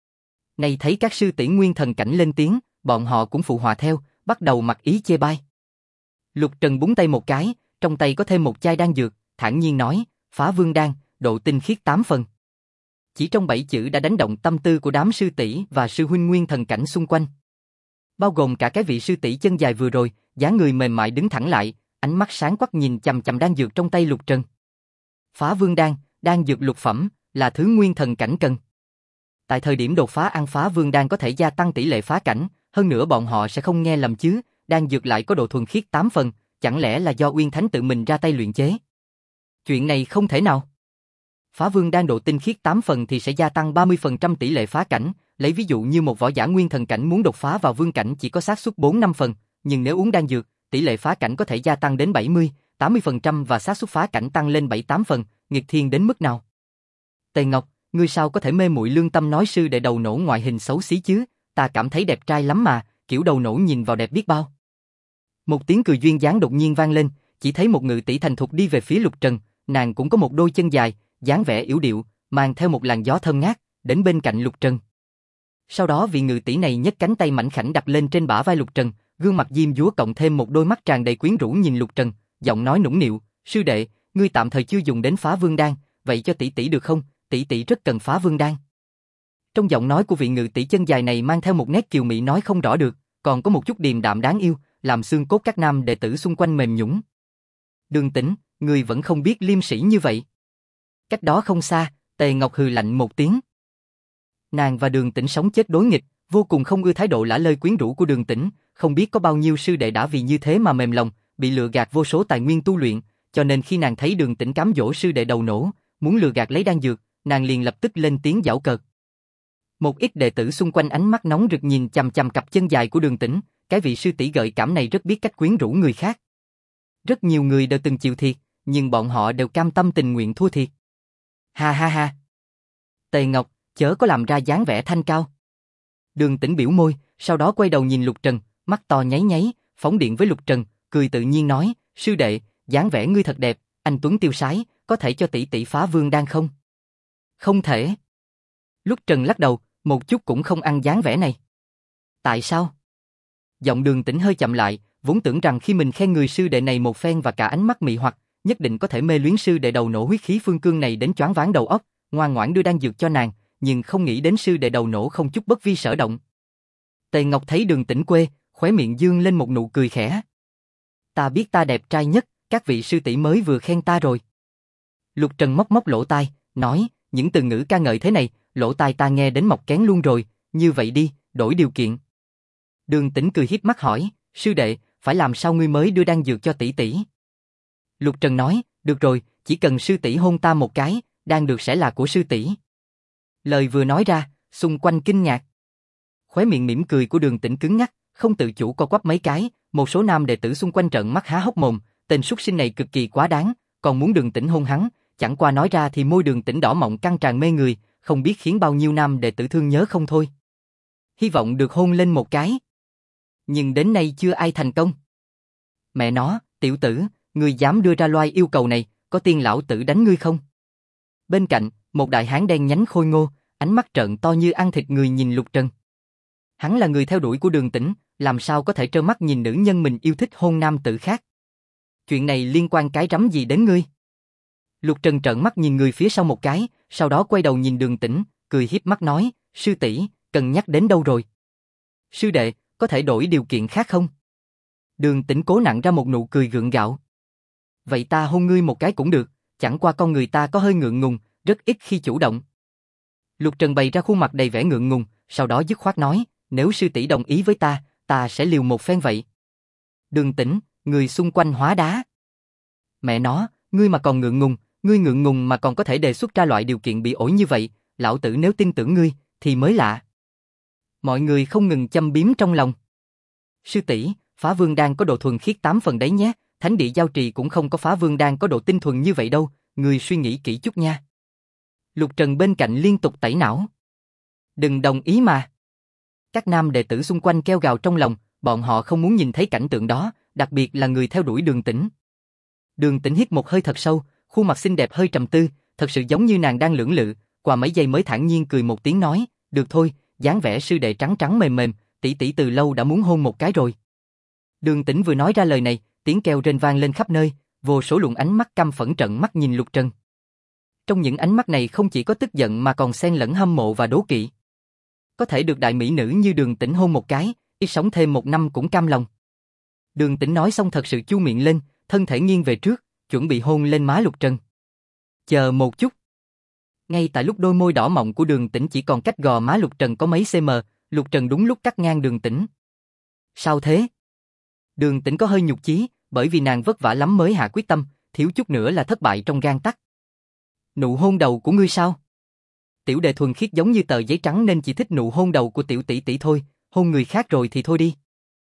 Nay thấy các sư tỷ nguyên thần cảnh lên tiếng, bọn họ cũng phụ họa theo, bắt đầu mặc ý chê bai. Lục Trần búng tay một cái, trong tay có thêm một chai đan dược, thản nhiên nói, Phá Vương đan, độ tinh khiết 8 phần. Chỉ trong 7 chữ đã đánh động tâm tư của đám sư tỷ và sư huynh nguyên thần cảnh xung quanh. Bao gồm cả cái vị sư tỷ chân dài vừa rồi, dáng người mềm mại đứng thẳng lại, ánh mắt sáng quắc nhìn chằm chằm đan dược trong tay Lục Trần. Phá Vương đan, đan dược lục phẩm, là thứ nguyên thần cảnh cần. Tại thời điểm đột phá ăn Phá Vương đan có thể gia tăng tỷ lệ phá cảnh, hơn nữa bọn họ sẽ không nghe lầm chứ, đan dược lại có độ thuần khiết 8 phần, chẳng lẽ là do Uyên Thánh tự mình ra tay luyện chế? Chuyện này không thể nào. Phá Vương đan độ tinh khiết 8 phần thì sẽ gia tăng 30% tỷ lệ phá cảnh, lấy ví dụ như một võ giả nguyên thần cảnh muốn đột phá vào vương cảnh chỉ có xác suất 4-5 phần, nhưng nếu uống đan dược, tỷ lệ phá cảnh có thể gia tăng đến 70-80% và xác suất phá cảnh tăng lên 7-8 phần, nghịch thiên đến mức nào? Tề Ngọc, ngươi sao có thể mê muội lương tâm nói sư đệ đầu nổ ngoại hình xấu xí chứ, ta cảm thấy đẹp trai lắm mà, kiểu đầu nổ nhìn vào đẹp biết bao. Một tiếng cười duyên dáng đột nhiên vang lên, chỉ thấy một ngự tỷ thành thục đi về phía Lục Trần, nàng cũng có một đôi chân dài, dáng vẻ yểu điệu, mang theo một làn gió thơm ngát, đến bên cạnh Lục Trần. Sau đó vị ngự tỷ này nhấc cánh tay mảnh khảnh đặt lên trên bả vai Lục Trần, gương mặt diêm dúa cộng thêm một đôi mắt tràn đầy quyến rũ nhìn Lục Trần, giọng nói nũng nịu, sư đệ, ngươi tạm thời chưa dùng đến Phá Vương đan, vậy cho tỷ tỷ được không, tỷ tỷ rất cần Phá Vương đan. Trong giọng nói của vị ngự tỷ chân dài này mang theo một nét kiều mị nói không rõ được, còn có một chút điềm đạm đáng yêu, làm xương cốt các nam đệ tử xung quanh mềm nhũn. Đường Tĩnh, ngươi vẫn không biết liêm sỉ như vậy. Cách đó không xa, Tề Ngọc hừ lạnh một tiếng. Nàng và Đường Tĩnh sống chết đối nghịch, vô cùng không ưa thái độ lả lơi quyến rũ của Đường Tĩnh, không biết có bao nhiêu sư đệ đã vì như thế mà mềm lòng, bị lừa gạt vô số tài nguyên tu luyện, cho nên khi nàng thấy Đường Tĩnh cám dỗ sư đệ đầu nổ, muốn lừa gạt lấy đan dược, nàng liền lập tức lên tiếng giảo cợt. Một ít đệ tử xung quanh ánh mắt nóng rực nhìn chằm chằm cặp chân dài của Đường Tĩnh, cái vị sư tỷ gợi cảm này rất biết cách quyến rũ người khác. Rất nhiều người đều từng chịu thiệt, nhưng bọn họ đều cam tâm tình nguyện thua thiệt. Ha ha ha. Tề Ngọc, chớ có làm ra dáng vẻ thanh cao. Đường Tĩnh biểu môi, sau đó quay đầu nhìn Lục Trần, mắt to nháy nháy, phóng điện với Lục Trần, cười tự nhiên nói, sư đệ, dáng vẻ ngươi thật đẹp, anh tuấn tiêu sái, có thể cho tỷ tỷ Phá Vương đan không? Không thể. Lục Trần lắc đầu, một chút cũng không ăn dáng vẻ này. Tại sao? Giọng Đường Tĩnh hơi chậm lại, vốn tưởng rằng khi mình khen người sư đệ này một phen và cả ánh mắt mị hoặc, nhất định có thể mê luyến sư đệ đầu nổ huyết khí phương cương này đến choáng váng đầu óc, ngoan ngoãn đưa đan dược cho nàng, nhưng không nghĩ đến sư đệ đầu nổ không chút bất vi sở động. Tề Ngọc thấy Đường Tĩnh quê, khóe miệng dương lên một nụ cười khẽ. Ta biết ta đẹp trai nhất, các vị sư tỷ mới vừa khen ta rồi. Lục Trần móc móc lỗ tai, nói, những từ ngữ ca ngợi thế này, lỗ tai ta nghe đến mọc kén luôn rồi, như vậy đi, đổi điều kiện. Đường Tĩnh cười híp mắt hỏi, sư đệ, phải làm sao ngươi mới đưa đan dược cho tỷ tỷ? Lục Trần nói, được rồi, chỉ cần sư tỷ hôn ta một cái, đan dược sẽ là của sư tỷ. Lời vừa nói ra, xung quanh kinh ngạc. Khóe miệng mỉm cười của Đường Tĩnh cứng ngắc, không tự chủ co quắp mấy cái, một số nam đệ tử xung quanh trợn mắt há hốc mồm, tên súc sinh này cực kỳ quá đáng, còn muốn Đường Tĩnh hôn hắn, chẳng qua nói ra thì môi Đường Tĩnh đỏ mọng căng tràn mê người, không biết khiến bao nhiêu nam đệ tử thương nhớ không thôi. Hy vọng được hôn lên một cái. Nhưng đến nay chưa ai thành công. Mẹ nó, tiểu tử, ngươi dám đưa ra loài yêu cầu này, có tiên lão tử đánh ngươi không? Bên cạnh, một đại hán đen nhánh khôi ngô, ánh mắt trợn to như ăn thịt người nhìn Lục Trần. Hắn là người theo đuổi của Đường Tĩnh, làm sao có thể trơ mắt nhìn nữ nhân mình yêu thích hôn nam tử khác? Chuyện này liên quan cái rắm gì đến ngươi? Lục Trần trợn mắt nhìn người phía sau một cái, sau đó quay đầu nhìn Đường Tĩnh, cười hiếp mắt nói, sư tỷ, cần nhắc đến đâu rồi? Sư đệ, có thể đổi điều kiện khác không? Đường Tĩnh cố nặn ra một nụ cười gượng gạo. Vậy ta hôn ngươi một cái cũng được, chẳng qua con người ta có hơi ngượng ngùng, rất ít khi chủ động. Lục Trần bày ra khuôn mặt đầy vẻ ngượng ngùng, sau đó dứt khoát nói, nếu sư tỷ đồng ý với ta sẽ liều một phen vậy. Đường Tĩnh, người xung quanh hóa đá. Mẹ nó, ngươi mà còn ngượng ngùng, ngươi ngượng ngùng mà còn có thể đề xuất ra loại điều kiện bị ổi như vậy, lão tử nếu tin tưởng ngươi, thì mới lạ. Mọi người không ngừng châm biếm trong lòng. Sư tỷ, Phá Vương Đan có độ thuần khiết 8 phần đấy nhé, Thánh địa giao trì cũng không có Phá Vương Đan có độ tinh thuần như vậy đâu, ngươi suy nghĩ kỹ chút nha. Lục Trần bên cạnh liên tục tẩy não. Đừng đồng ý mà. Các nam đệ tử xung quanh kêu gào trong lòng, bọn họ không muốn nhìn thấy cảnh tượng đó, đặc biệt là người theo đuổi Đường Tĩnh. Đường Tĩnh hít một hơi thật sâu, khuôn mặt xinh đẹp hơi trầm tư, thật sự giống như nàng đang lưỡng lự, qua mấy giây mới thản nhiên cười một tiếng nói, được thôi, dáng vẻ sư đệ trắng trắng mềm mềm, tỷ tỷ từ lâu đã muốn hôn một cái rồi. Đường Tĩnh vừa nói ra lời này, tiếng kêu rên vang lên khắp nơi, vô số luồng ánh mắt căm phẫn trợn mắt nhìn Lục Trần. Trong những ánh mắt này không chỉ có tức giận mà còn xen lẫn hâm mộ và đố kỵ. Có thể được đại mỹ nữ như Đường Tĩnh hôn một cái, ít sống thêm 1 năm cũng cam lòng. Đường Tĩnh nói xong thật sự chu miệng lên, thân thể nghiêng về trước, chuẩn bị hôn lên má Lục Trần. Chờ một chút. Ngay tại lúc đôi môi đỏ mọng của Đường Tĩnh chỉ còn cách gò má Lục Trần có mấy cm, Lục Trần đúng lúc cắt ngang Đường Tĩnh. Sao thế? Đường Tĩnh có hơi nhục chí, bởi vì nàng vất vả lắm mới hạ quyết tâm, thiếu chút nữa là thất bại trong gang tắc. Nụ hôn đầu của ngươi sao? Tiểu đệ thuần khiết giống như tờ giấy trắng nên chỉ thích nụ hôn đầu của tiểu tỷ tỷ thôi, hôn người khác rồi thì thôi đi.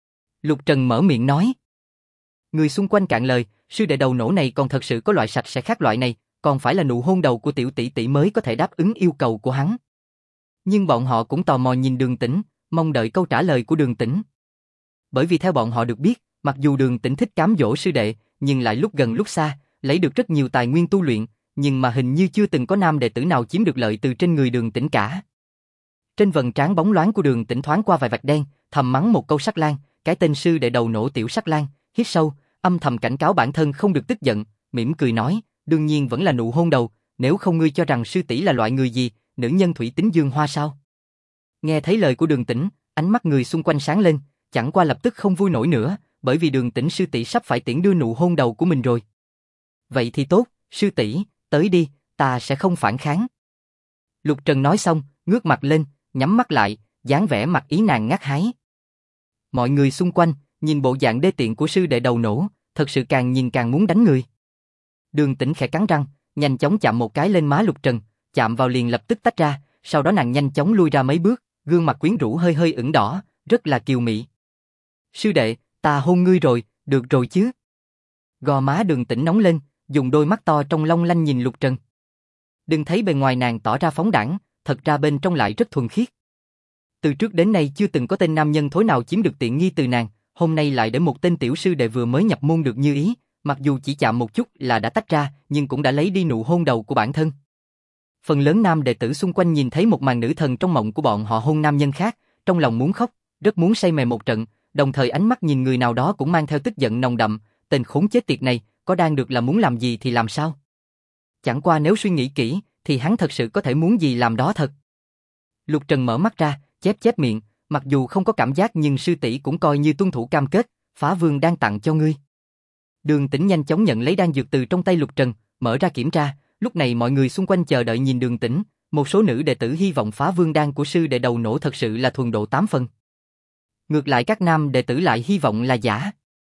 Lục Trần mở miệng nói. Người xung quanh cạn lời, sư đệ đầu nổ này còn thật sự có loại sạch sẽ khác loại này, còn phải là nụ hôn đầu của tiểu tỷ tỷ mới có thể đáp ứng yêu cầu của hắn. Nhưng bọn họ cũng tò mò nhìn Đường Tĩnh, mong đợi câu trả lời của Đường Tĩnh. Bởi vì theo bọn họ được biết, mặc dù Đường Tĩnh thích cám dỗ sư đệ, nhưng lại lúc gần lúc xa, lấy được rất nhiều tài nguyên tu luyện, nhưng mà hình như chưa từng có nam đệ tử nào chiếm được lợi từ trên người Đường Tĩnh cả. Trên vầng trán bóng loáng của Đường Tĩnh thoáng qua vài vạch đen, thầm mắng một câu sắc lang, cái tên sư đệ đầu nổ tiểu sắc lang, hít sâu, âm thầm cảnh cáo bản thân không được tức giận, mỉm cười nói, đương nhiên vẫn là nụ hôn đầu, nếu không ngươi cho rằng sư tỷ là loại người gì, nữ nhân thủy tính dương hoa sao? Nghe thấy lời của Đường Tĩnh, ánh mắt người xung quanh sáng lên, chẳng qua lập tức không vui nổi nữa, bởi vì Đường Tĩnh sư tỷ sắp phải tiễn đưa nụ hôn đầu của mình rồi. Vậy thì tốt, sư tỷ, tới đi, ta sẽ không phản kháng. Lục Trần nói xong, ngước mặt lên, nhắm mắt lại, dáng vẻ mặt ý nàng ngắt hái. Mọi người xung quanh, nhìn bộ dạng đê tiện của sư đệ đầu nổ, thật sự càng nhìn càng muốn đánh người. Đường Tĩnh khẽ cắn răng, nhanh chóng chạm một cái lên má Lục Trần, chạm vào liền lập tức tách ra, sau đó nàng nhanh chóng lui ra mấy bước, gương mặt quyến rũ hơi hơi ửng đỏ, rất là kiều mị. Sư đệ, ta hôn ngươi rồi, được rồi chứ? Gò má Đường Tĩnh nóng lên, dùng đôi mắt to trong long lanh nhìn Lục Trần. Đừng thấy bề ngoài nàng tỏ ra phóng đãng, thật ra bên trong lại rất thuần khiết. Từ trước đến nay chưa từng có tên nam nhân thối nào chiếm được tiện nghi từ nàng, hôm nay lại để một tên tiểu sư đệ vừa mới nhập môn được như ý, mặc dù chỉ chạm một chút là đã tách ra, nhưng cũng đã lấy đi nụ hôn đầu của bản thân. Phần lớn nam đệ tử xung quanh nhìn thấy một màn nữ thần trong mộng của bọn họ hôn nam nhân khác, trong lòng muốn khóc, rất muốn say mềm một trận, đồng thời ánh mắt nhìn người nào đó cũng mang theo tức giận nồng đậm, tên khốn chết tiệt này, có đang được là muốn làm gì thì làm sao? Chẳng qua nếu suy nghĩ kỹ, thì hắn thật sự có thể muốn gì làm đó thật. Lục Trần mở mắt ra, chép chép miệng, mặc dù không có cảm giác nhưng sư tỷ cũng coi như tuân thủ cam kết, Phá Vương đang tặng cho ngươi. Đường Tĩnh nhanh chóng nhận lấy đan dược từ trong tay Lục Trần, mở ra kiểm tra, lúc này mọi người xung quanh chờ đợi nhìn Đường Tĩnh, một số nữ đệ tử hy vọng Phá Vương đan của sư đệ đầu nổ thật sự là thuần độ 8 phần. Ngược lại các nam đệ tử lại hy vọng là giả.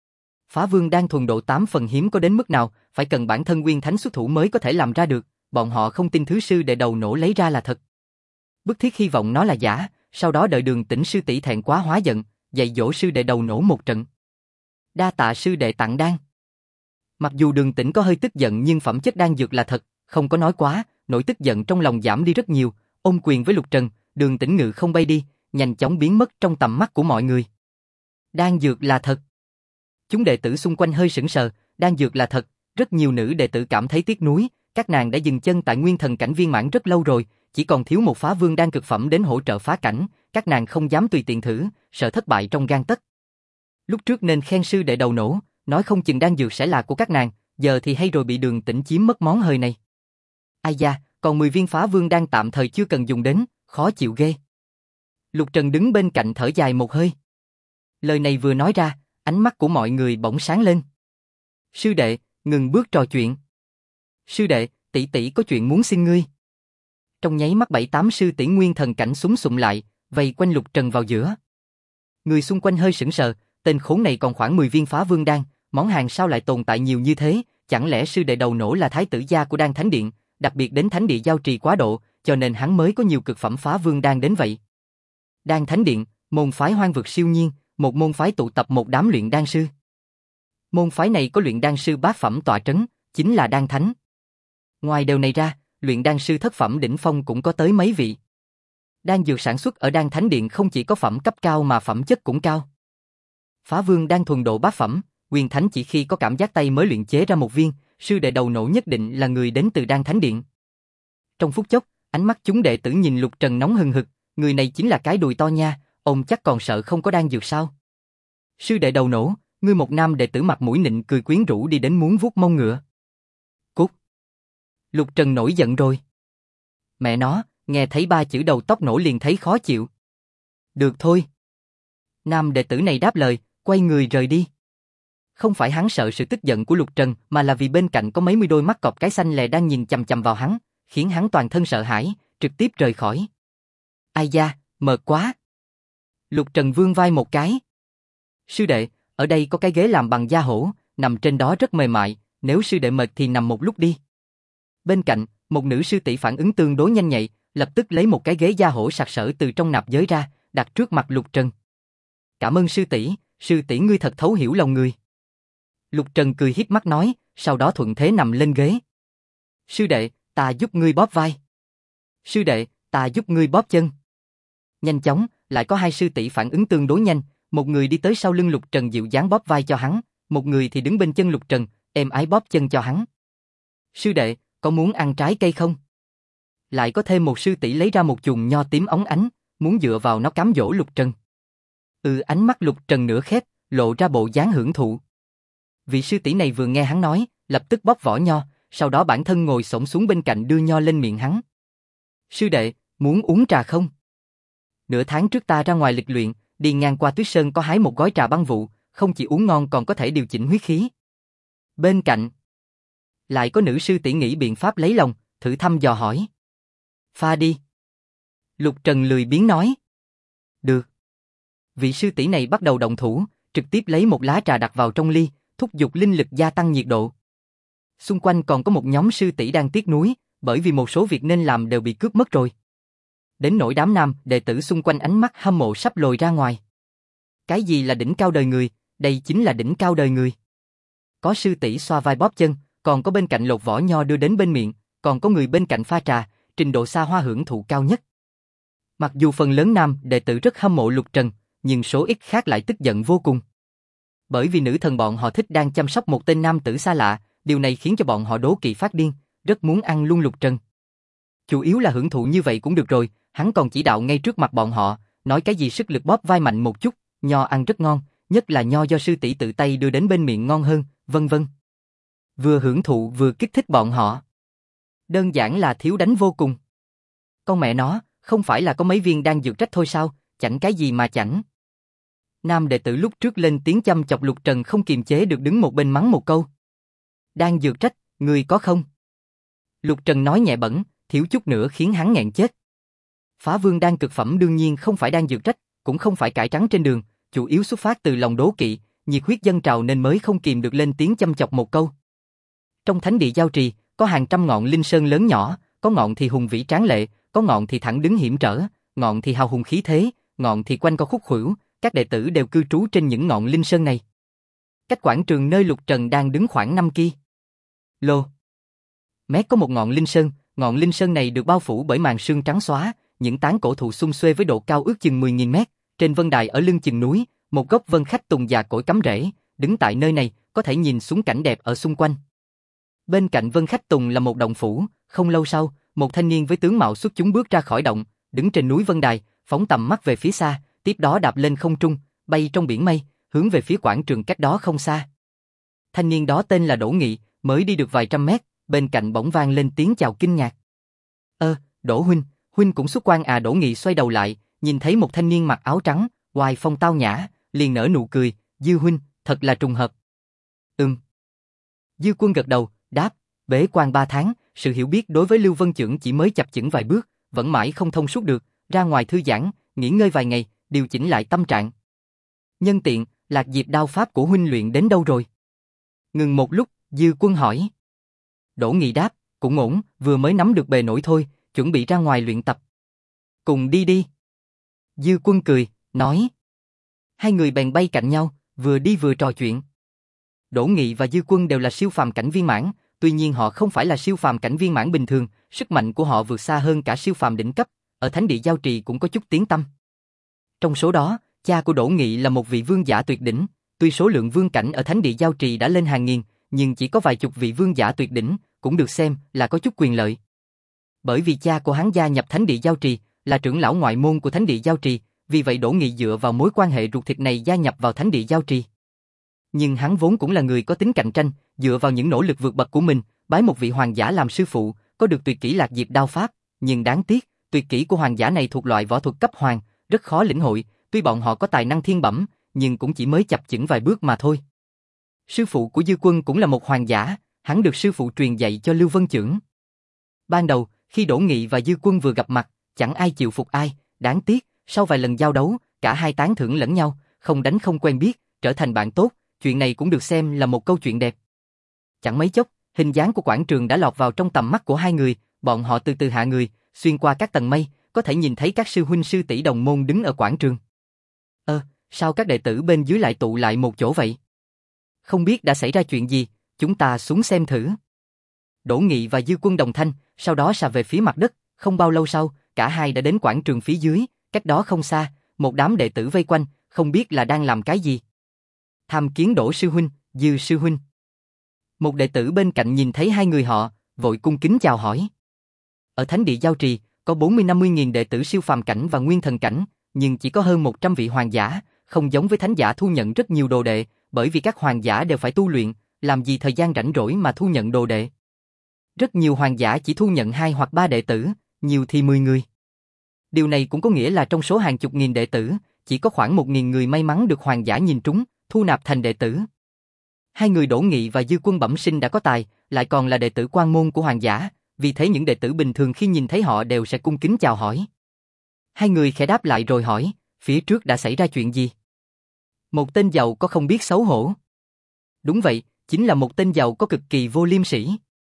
Phá Vương đan thuần độ 8 phần hiếm có đến mức nào, phải cần bản thân Nguyên Thánh xuất thủ mới có thể làm ra được, bọn họ không tin thứ sư đệ đầu nổ lấy ra là thật. Bức thiết hy vọng nó là giả, sau đó đợi Đường Tĩnh sư tỷ thẹn quá hóa giận, dạy dỗ sư đệ đầu nổ một trận. Đa tạ sư đệ tặng đan. Mặc dù Đường Tĩnh có hơi tức giận nhưng phẩm chất đan dược là thật, không có nói quá, nỗi tức giận trong lòng giảm đi rất nhiều, ôm quyền với Lục Trần, Đường Tĩnh ngự không bay đi, nhanh chóng biến mất trong tầm mắt của mọi người. Đan dược là thật. Chúng đệ tử xung quanh hơi sững sờ, đan dược là thật, rất nhiều nữ đệ tử cảm thấy tiếc nuối, các nàng đã dừng chân tại nguyên thần cảnh viên mãn rất lâu rồi, chỉ còn thiếu một Phá Vương đan cực phẩm đến hỗ trợ phá cảnh, các nàng không dám tùy tiện thử, sợ thất bại trong gang tấc. Lúc trước nên khen sư đệ đầu nổ, nói không chừng đan dược sẽ là của các nàng, giờ thì hay rồi bị Đường Tĩnh chiếm mất món hời này. Ai da, còn 10 viên phá vương đan tạm thời chưa cần dùng đến, khó chịu ghê. Lục Trần đứng bên cạnh thở dài một hơi. Lời này vừa nói ra, ánh mắt của mọi người bỗng sáng lên. Sư đệ, ngừng bước trò chuyện. Sư đệ, tỷ tỷ có chuyện muốn xin ngươi. Trong nháy mắt 7-8 sư tỷ nguyên thần cảnh súng sụm lại, vây quanh Lục Trần vào giữa. Người xung quanh hơi sững sờ, tên khốn này còn khoảng 10 viên phá vương đan, món hàng sao lại tồn tại nhiều như thế, chẳng lẽ sư đệ đầu nổ là thái tử gia của Đan Thánh Điện, đặc biệt đến thánh địa giao trì quá độ, cho nên hắn mới có nhiều cực phẩm phá vương đan đến vậy. Đan Thánh Điện, môn phái hoang vực siêu nhiên, một môn phái tụ tập một đám luyện đan sư. Môn phái này có luyện đan sư bát phẩm tọa trấn, chính là đan thánh. Ngoài điều này ra, luyện đan sư thất phẩm đỉnh phong cũng có tới mấy vị. Đan dược sản xuất ở Đan Thánh Điện không chỉ có phẩm cấp cao mà phẩm chất cũng cao. Phá vương đan thuần độ bát phẩm, Nguyên Thánh chỉ khi có cảm giác tay mới luyện chế ra một viên, sư đệ đầu nổ nhất định là người đến từ Đan Thánh Điện. Trong phút chốc, ánh mắt chúng đệ tử nhìn Lục Trần nóng hừng hực, người này chính là cái đùi to nha, ông chắc còn sợ không có đan dược sao? Sư đệ đầu nổ, ngươi một nam đệ tử mặt mũi nịnh cười quyến rũ đi đến muốn vuốt mông ngựa. Cút! Lục Trần nổi giận rồi. Mẹ nó, nghe thấy 3 chữ đầu tóc nổ liền thấy khó chịu. Được thôi. Nam đệ tử này đáp lời, quay người rời đi. Không phải hắn sợ sự tức giận của Lục Trần, mà là vì bên cạnh có mấy mươi đôi mắt cọp cái xanh lè đang nhìn chằm chằm vào hắn, khiến hắn toàn thân sợ hãi, trực tiếp rời khỏi. Ai da, mệt quá. Lục Trần vươn vai một cái. Sư đệ, ở đây có cái ghế làm bằng da hổ, nằm trên đó rất mềm mại, nếu sư đệ mệt thì nằm một lúc đi. Bên cạnh, một nữ sư tỷ phản ứng tương đối nhanh nhạy, lập tức lấy một cái ghế da hổ sặc sỡ từ trong nạp giới ra, đặt trước mặt Lục Trần. Cảm ơn sư tỷ ngươi thật thấu hiểu lòng người. Lục Trần cười híp mắt nói, sau đó thuận thế nằm lên ghế. Sư đệ, ta giúp ngươi bóp vai. Sư đệ, ta giúp ngươi bóp chân. Nhanh chóng, lại có 2 sư tỷ phản ứng tương đối nhanh, một người đi tới sau lưng Lục Trần dịu dàng bóp vai cho hắn, một người thì đứng bên chân Lục Trần, êm ái bóp chân cho hắn. Sư đệ, có muốn ăn trái cây không? Lại có thêm một sư tỷ lấy ra một chùm nho tím óng ánh, muốn dựa vào nó cám dỗ Lục Trần. Ánh mắt Lục Trần nửa khép, lộ ra bộ dáng hưởng thụ. Vị sư tỷ này vừa nghe hắn nói, lập tức bóp vỏ nho, sau đó bản thân ngồi xổm xuống bên cạnh đưa nho lên miệng hắn. Sư đệ, muốn uống trà không? Nửa tháng trước ta ra ngoài lịch luyện, đi ngang qua Tuyết Sơn có hái một gói trà băng vụ, không chỉ uống ngon còn có thể điều chỉnh huyết khí. Bên cạnh, lại có nữ sư tỷ nghĩ biện pháp lấy lòng, thử thăm dò hỏi. Pha đi. Lục Trần lười biếng nói. Được. Vị sư tỷ này bắt đầu động thủ, trực tiếp lấy một lá trà đặt vào trong ly, thúc giục linh lực gia tăng nhiệt độ. Xung quanh còn có một nhóm sư tỷ đang tiếc nuối, bởi vì một số việc nên làm đều bị cướp mất rồi. Đến nỗi đám nam đệ tử xung quanh ánh mắt hâm mộ sắp lồi ra ngoài. Cái gì là đỉnh cao đời người? Đây chính là đỉnh cao đời người. Có sư tỷ xoa vai bóp chân, còn có bên cạnh lột vỏ nho đưa đến bên miệng, còn có người bên cạnh pha trà, trình độ xa hoa hưởng thụ cao nhất. Mặc dù phần lớn nam đệ tử rất hâm mộ Lục Trần, nhưng số ít khác lại tức giận vô cùng. Bởi vì nữ thần bọn họ thích đang chăm sóc một tên nam tử xa lạ, điều này khiến cho bọn họ đố kỵ phát điên, rất muốn ăn luôn Lục Trần. Chủ yếu là hưởng thụ như vậy cũng được rồi, hắn còn chỉ đạo ngay trước mặt bọn họ, nói cái gì sức lực bóp vai mạnh một chút, nho ăn rất ngon, nhất là nho do sư tỷ tự tay đưa đến bên miệng ngon hơn, vân vân. Vừa hưởng thụ vừa kích thích bọn họ. Đơn giản là thiếu đánh vô cùng. Con mẹ nó, không phải là có mấy viên đang dược trách thôi sao, chảnh cái gì mà chảnh. Nam đệ tử lúc trước lên tiếng chăm chọc Lục Trần không kiềm chế được đứng một bên mắng một câu. Đang dược trách, người có không? Lục Trần nói nhẹ bẩn, thiếu chút nữa khiến hắn nghẹn chết. Phá vương đan cực phẩm đương nhiên không phải đang dược trách, cũng không phải cải trắng trên đường, chủ yếu xuất phát từ lòng đố kỵ, nhiệt huyết dâng trào nên mới không kìm được lên tiếng chăm chọc một câu. Trong thánh địa giao trì, có hàng trăm ngọn linh sơn lớn nhỏ, có ngọn thì hùng vĩ tráng lệ, có ngọn thì thẳng đứng hiểm trở, ngọn thì hào hùng khí thế, ngọn thì quanh co khúc khuỷu, các đệ tử đều cư trú trên những ngọn linh sơn này. Cách quảng trường nơi Lục Trần đang đứng khoảng 5 km có một ngọn linh sơn này được bao phủ bởi màn sương trắng xóa, những tán cổ thụ xum xuê với độ cao ước chừng 10.000 mét, trên vân đài ở lưng chừng núi, một gốc vân khách tùng già cỗi cắm rễ, đứng tại nơi này, có thể nhìn xuống cảnh đẹp ở xung quanh. Bên cạnh vân khách tùng là một động phủ, không lâu sau, một thanh niên với tướng mạo xuất chúng bước ra khỏi động, đứng trên núi vân đài, phóng tầm mắt về phía xa, tiếp đó đạp lên không trung, bay trong biển mây, hướng về phía quảng trường cách đó không xa. Thanh niên đó tên là Đỗ Nghị, mới đi được vài trăm mét, bên cạnh bỗng vang lên tiếng chào kinh ngạc. Đỗ huynh cũng xuất quan à? Đỗ Nghị xoay đầu lại, nhìn thấy một thanh niên mặc áo trắng, oai phong tao nhã, liền nở nụ cười, Dư huynh, thật là trùng hợp. Dư Quân gật đầu, đáp, bế quan 3 tháng, sự hiểu biết đối với Lưu Vân Chưởng chỉ mới chập chững vài bước, vẫn mãi không thông suốt được, ra ngoài thư giãn, nghỉ ngơi vài ngày, điều chỉnh lại tâm trạng. Nhân tiện, Lạc Diệp đao pháp của huynh luyện đến đâu rồi? Ngừng một lúc, Dư Quân hỏi. Đỗ Nghị đáp, cũng ổn, vừa mới nắm được bề nổi thôi, chuẩn bị ra ngoài luyện tập. Cùng đi đi. Dư Quân cười, nói. Hai người bèn bay cạnh nhau, vừa đi vừa trò chuyện. Đỗ Nghị và Dư Quân đều là siêu phàm cảnh viên mãn, tuy nhiên họ không phải là siêu phàm cảnh viên mãn bình thường, sức mạnh của họ vượt xa hơn cả siêu phàm đỉnh cấp, ở Thánh Địa Giao Trì cũng có chút tiếng tăm. Trong số đó, cha của Đỗ Nghị là một vị vương giả tuyệt đỉnh, tuy số lượng vương cảnh ở Thánh Địa Giao Trì đã lên hàng nghìn, nhưng chỉ có vài chục vị vương giả tuyệt đỉnh, cũng được xem là có chút quyền lợi. Bởi vì cha của hắn gia nhập Thánh Địa Giao Trì, là trưởng lão ngoại môn của Thánh Địa Giao Trì, vì vậy Đỗ Nghị dựa vào mối quan hệ ruột thịt này gia nhập vào Thánh Địa Giao Trì. Nhưng hắn vốn cũng là người có tính cạnh tranh, dựa vào những nỗ lực vượt bậc của mình, bái một vị hoàng giả làm sư phụ, có được tuyệt kỹ Lạc Diệp đao pháp, nhưng đáng tiếc, tuyệt kỹ của hoàng giả này thuộc loại võ thuật cấp hoàng, rất khó lĩnh hội, tuy bọn họ có tài năng thiên bẩm, nhưng cũng chỉ mới chập chững vài bước mà thôi. Sư phụ của Dư Quân cũng là một hoàng giả, hắn được sư phụ truyền dạy cho Lưu Vân Chưởng. Ban đầu, khi Đỗ Nghị và Dư Quân vừa gặp mặt, chẳng ai chịu phục ai, đáng tiếc, sau vài lần giao đấu, cả hai tán thưởng lẫn nhau, không đánh không quen biết, trở thành bạn tốt, chuyện này cũng được xem là một câu chuyện đẹp. Chẳng mấy chốc, hình dáng của quảng trường đã lọt vào trong tầm mắt của hai người, bọn họ từ từ hạ người, xuyên qua các tầng mây, có thể nhìn thấy các sư huynh sư tỷ đồng môn đứng ở quảng trường. Sao các đệ tử bên dưới lại tụ lại một chỗ vậy? Không biết đã xảy ra chuyện gì, chúng ta xuống xem thử. Đỗ Nghị và Dư Quân đồng thanh, sau đó sà về phía mặt đất, không bao lâu sau, cả hai đã đến quảng trường phía dưới, cách đó không xa, một đám đệ tử vây quanh, không biết là đang làm cái gì. Tham kiến Đỗ sư huynh, Dư sư huynh. Một đệ tử bên cạnh nhìn thấy hai người họ, vội cung kính chào hỏi. Ở Thánh Địa Giao Trì, có 40-50 nghìn đệ tử siêu phàm cảnh và nguyên thần cảnh, nhưng chỉ có hơn 100 vị hoàng giả, không giống với thánh giả thu nhận rất nhiều đồ đệ, bởi vì các hoàng giả đều phải tu luyện, làm gì thời gian rảnh rỗi mà thu nhận đồ đệ. Rất nhiều hoàng giả chỉ thu nhận 2 hoặc 3 đệ tử, nhiều thì 10 người. Điều này cũng có nghĩa là trong số hàng chục nghìn đệ tử, chỉ có khoảng 1.000 người may mắn được hoàng giả nhìn trúng, thu nạp thành đệ tử. Hai người Đỗ Nghị và Dư Quân bẩm sinh đã có tài, lại còn là đệ tử quan môn của hoàng giả, vì thế những đệ tử bình thường khi nhìn thấy họ đều sẽ cung kính chào hỏi. Hai người khẽ đáp lại rồi hỏi, phía trước đã xảy ra chuyện gì? Một tên giàu có không biết xấu hổ. Đúng vậy, chính là một tên giàu có cực kỳ vô liêm sỉ.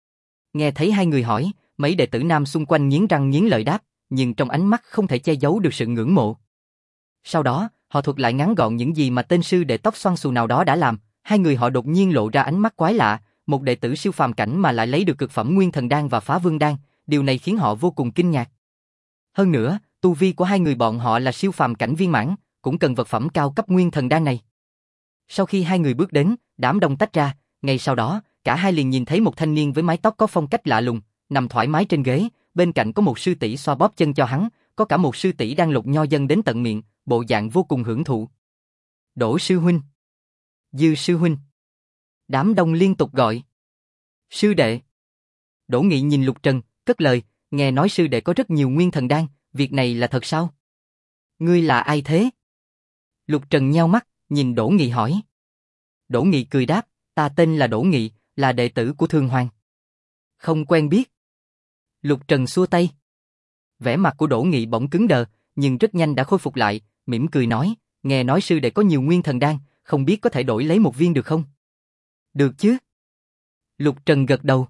Nghe thấy hai người hỏi, mấy đệ tử nam xung quanh nghiến răng nghiến lợi đáp, nhưng trong ánh mắt không thể che giấu được sự ngưỡng mộ. Sau đó, họ thuật lại ngắn gọn những gì mà tên sư đệ tóc xoăn xù nào đó đã làm. Hai người họ đột nhiên lộ ra ánh mắt quái lạ, một đệ tử siêu phàm cảnh mà lại lấy được cực phẩm nguyên thần đan và phá vương đan, điều này khiến họ vô cùng kinh ngạc. Hơn nữa, tu vi của hai người bọn họ là siêu phàm cảnh viên mãn, cũng cần vật phẩm cao cấp nguyên thần đan này. Sau khi hai người bước đến, đám đông tách ra, ngay sau đó, cả hai liền nhìn thấy một thanh niên với mái tóc có phong cách lạ lùng, nằm thoải mái trên ghế, bên cạnh có một sư tỷ xoa bóp chân cho hắn, có cả một sư tỷ đang lột nho dân đến tận miệng, bộ dạng vô cùng hưởng thụ. Đỗ sư huynh, Dư sư huynh. Đám đông liên tục gọi. Sư đệ. Đỗ Nghị nhìn Lục Trần, cất lời, nghe nói sư đệ có rất nhiều nguyên thần đan, việc này là thật sao? Ngươi là ai thế? Lục Trần nheo mắt, nhìn Đỗ Nghị hỏi. Đỗ Nghị cười đáp, ta tên là Đỗ Nghị, là đệ tử của Thường Hoàng. Không quen biết. Lục Trần xua tay. Vẻ mặt của Đỗ Nghị bỗng cứng đờ, nhưng rất nhanh đã khôi phục lại, mỉm cười nói, nghe nói sư đệ có nhiều nguyên thần đan, không biết có thể đổi lấy một viên được không? Được chứ. Lục Trần gật đầu.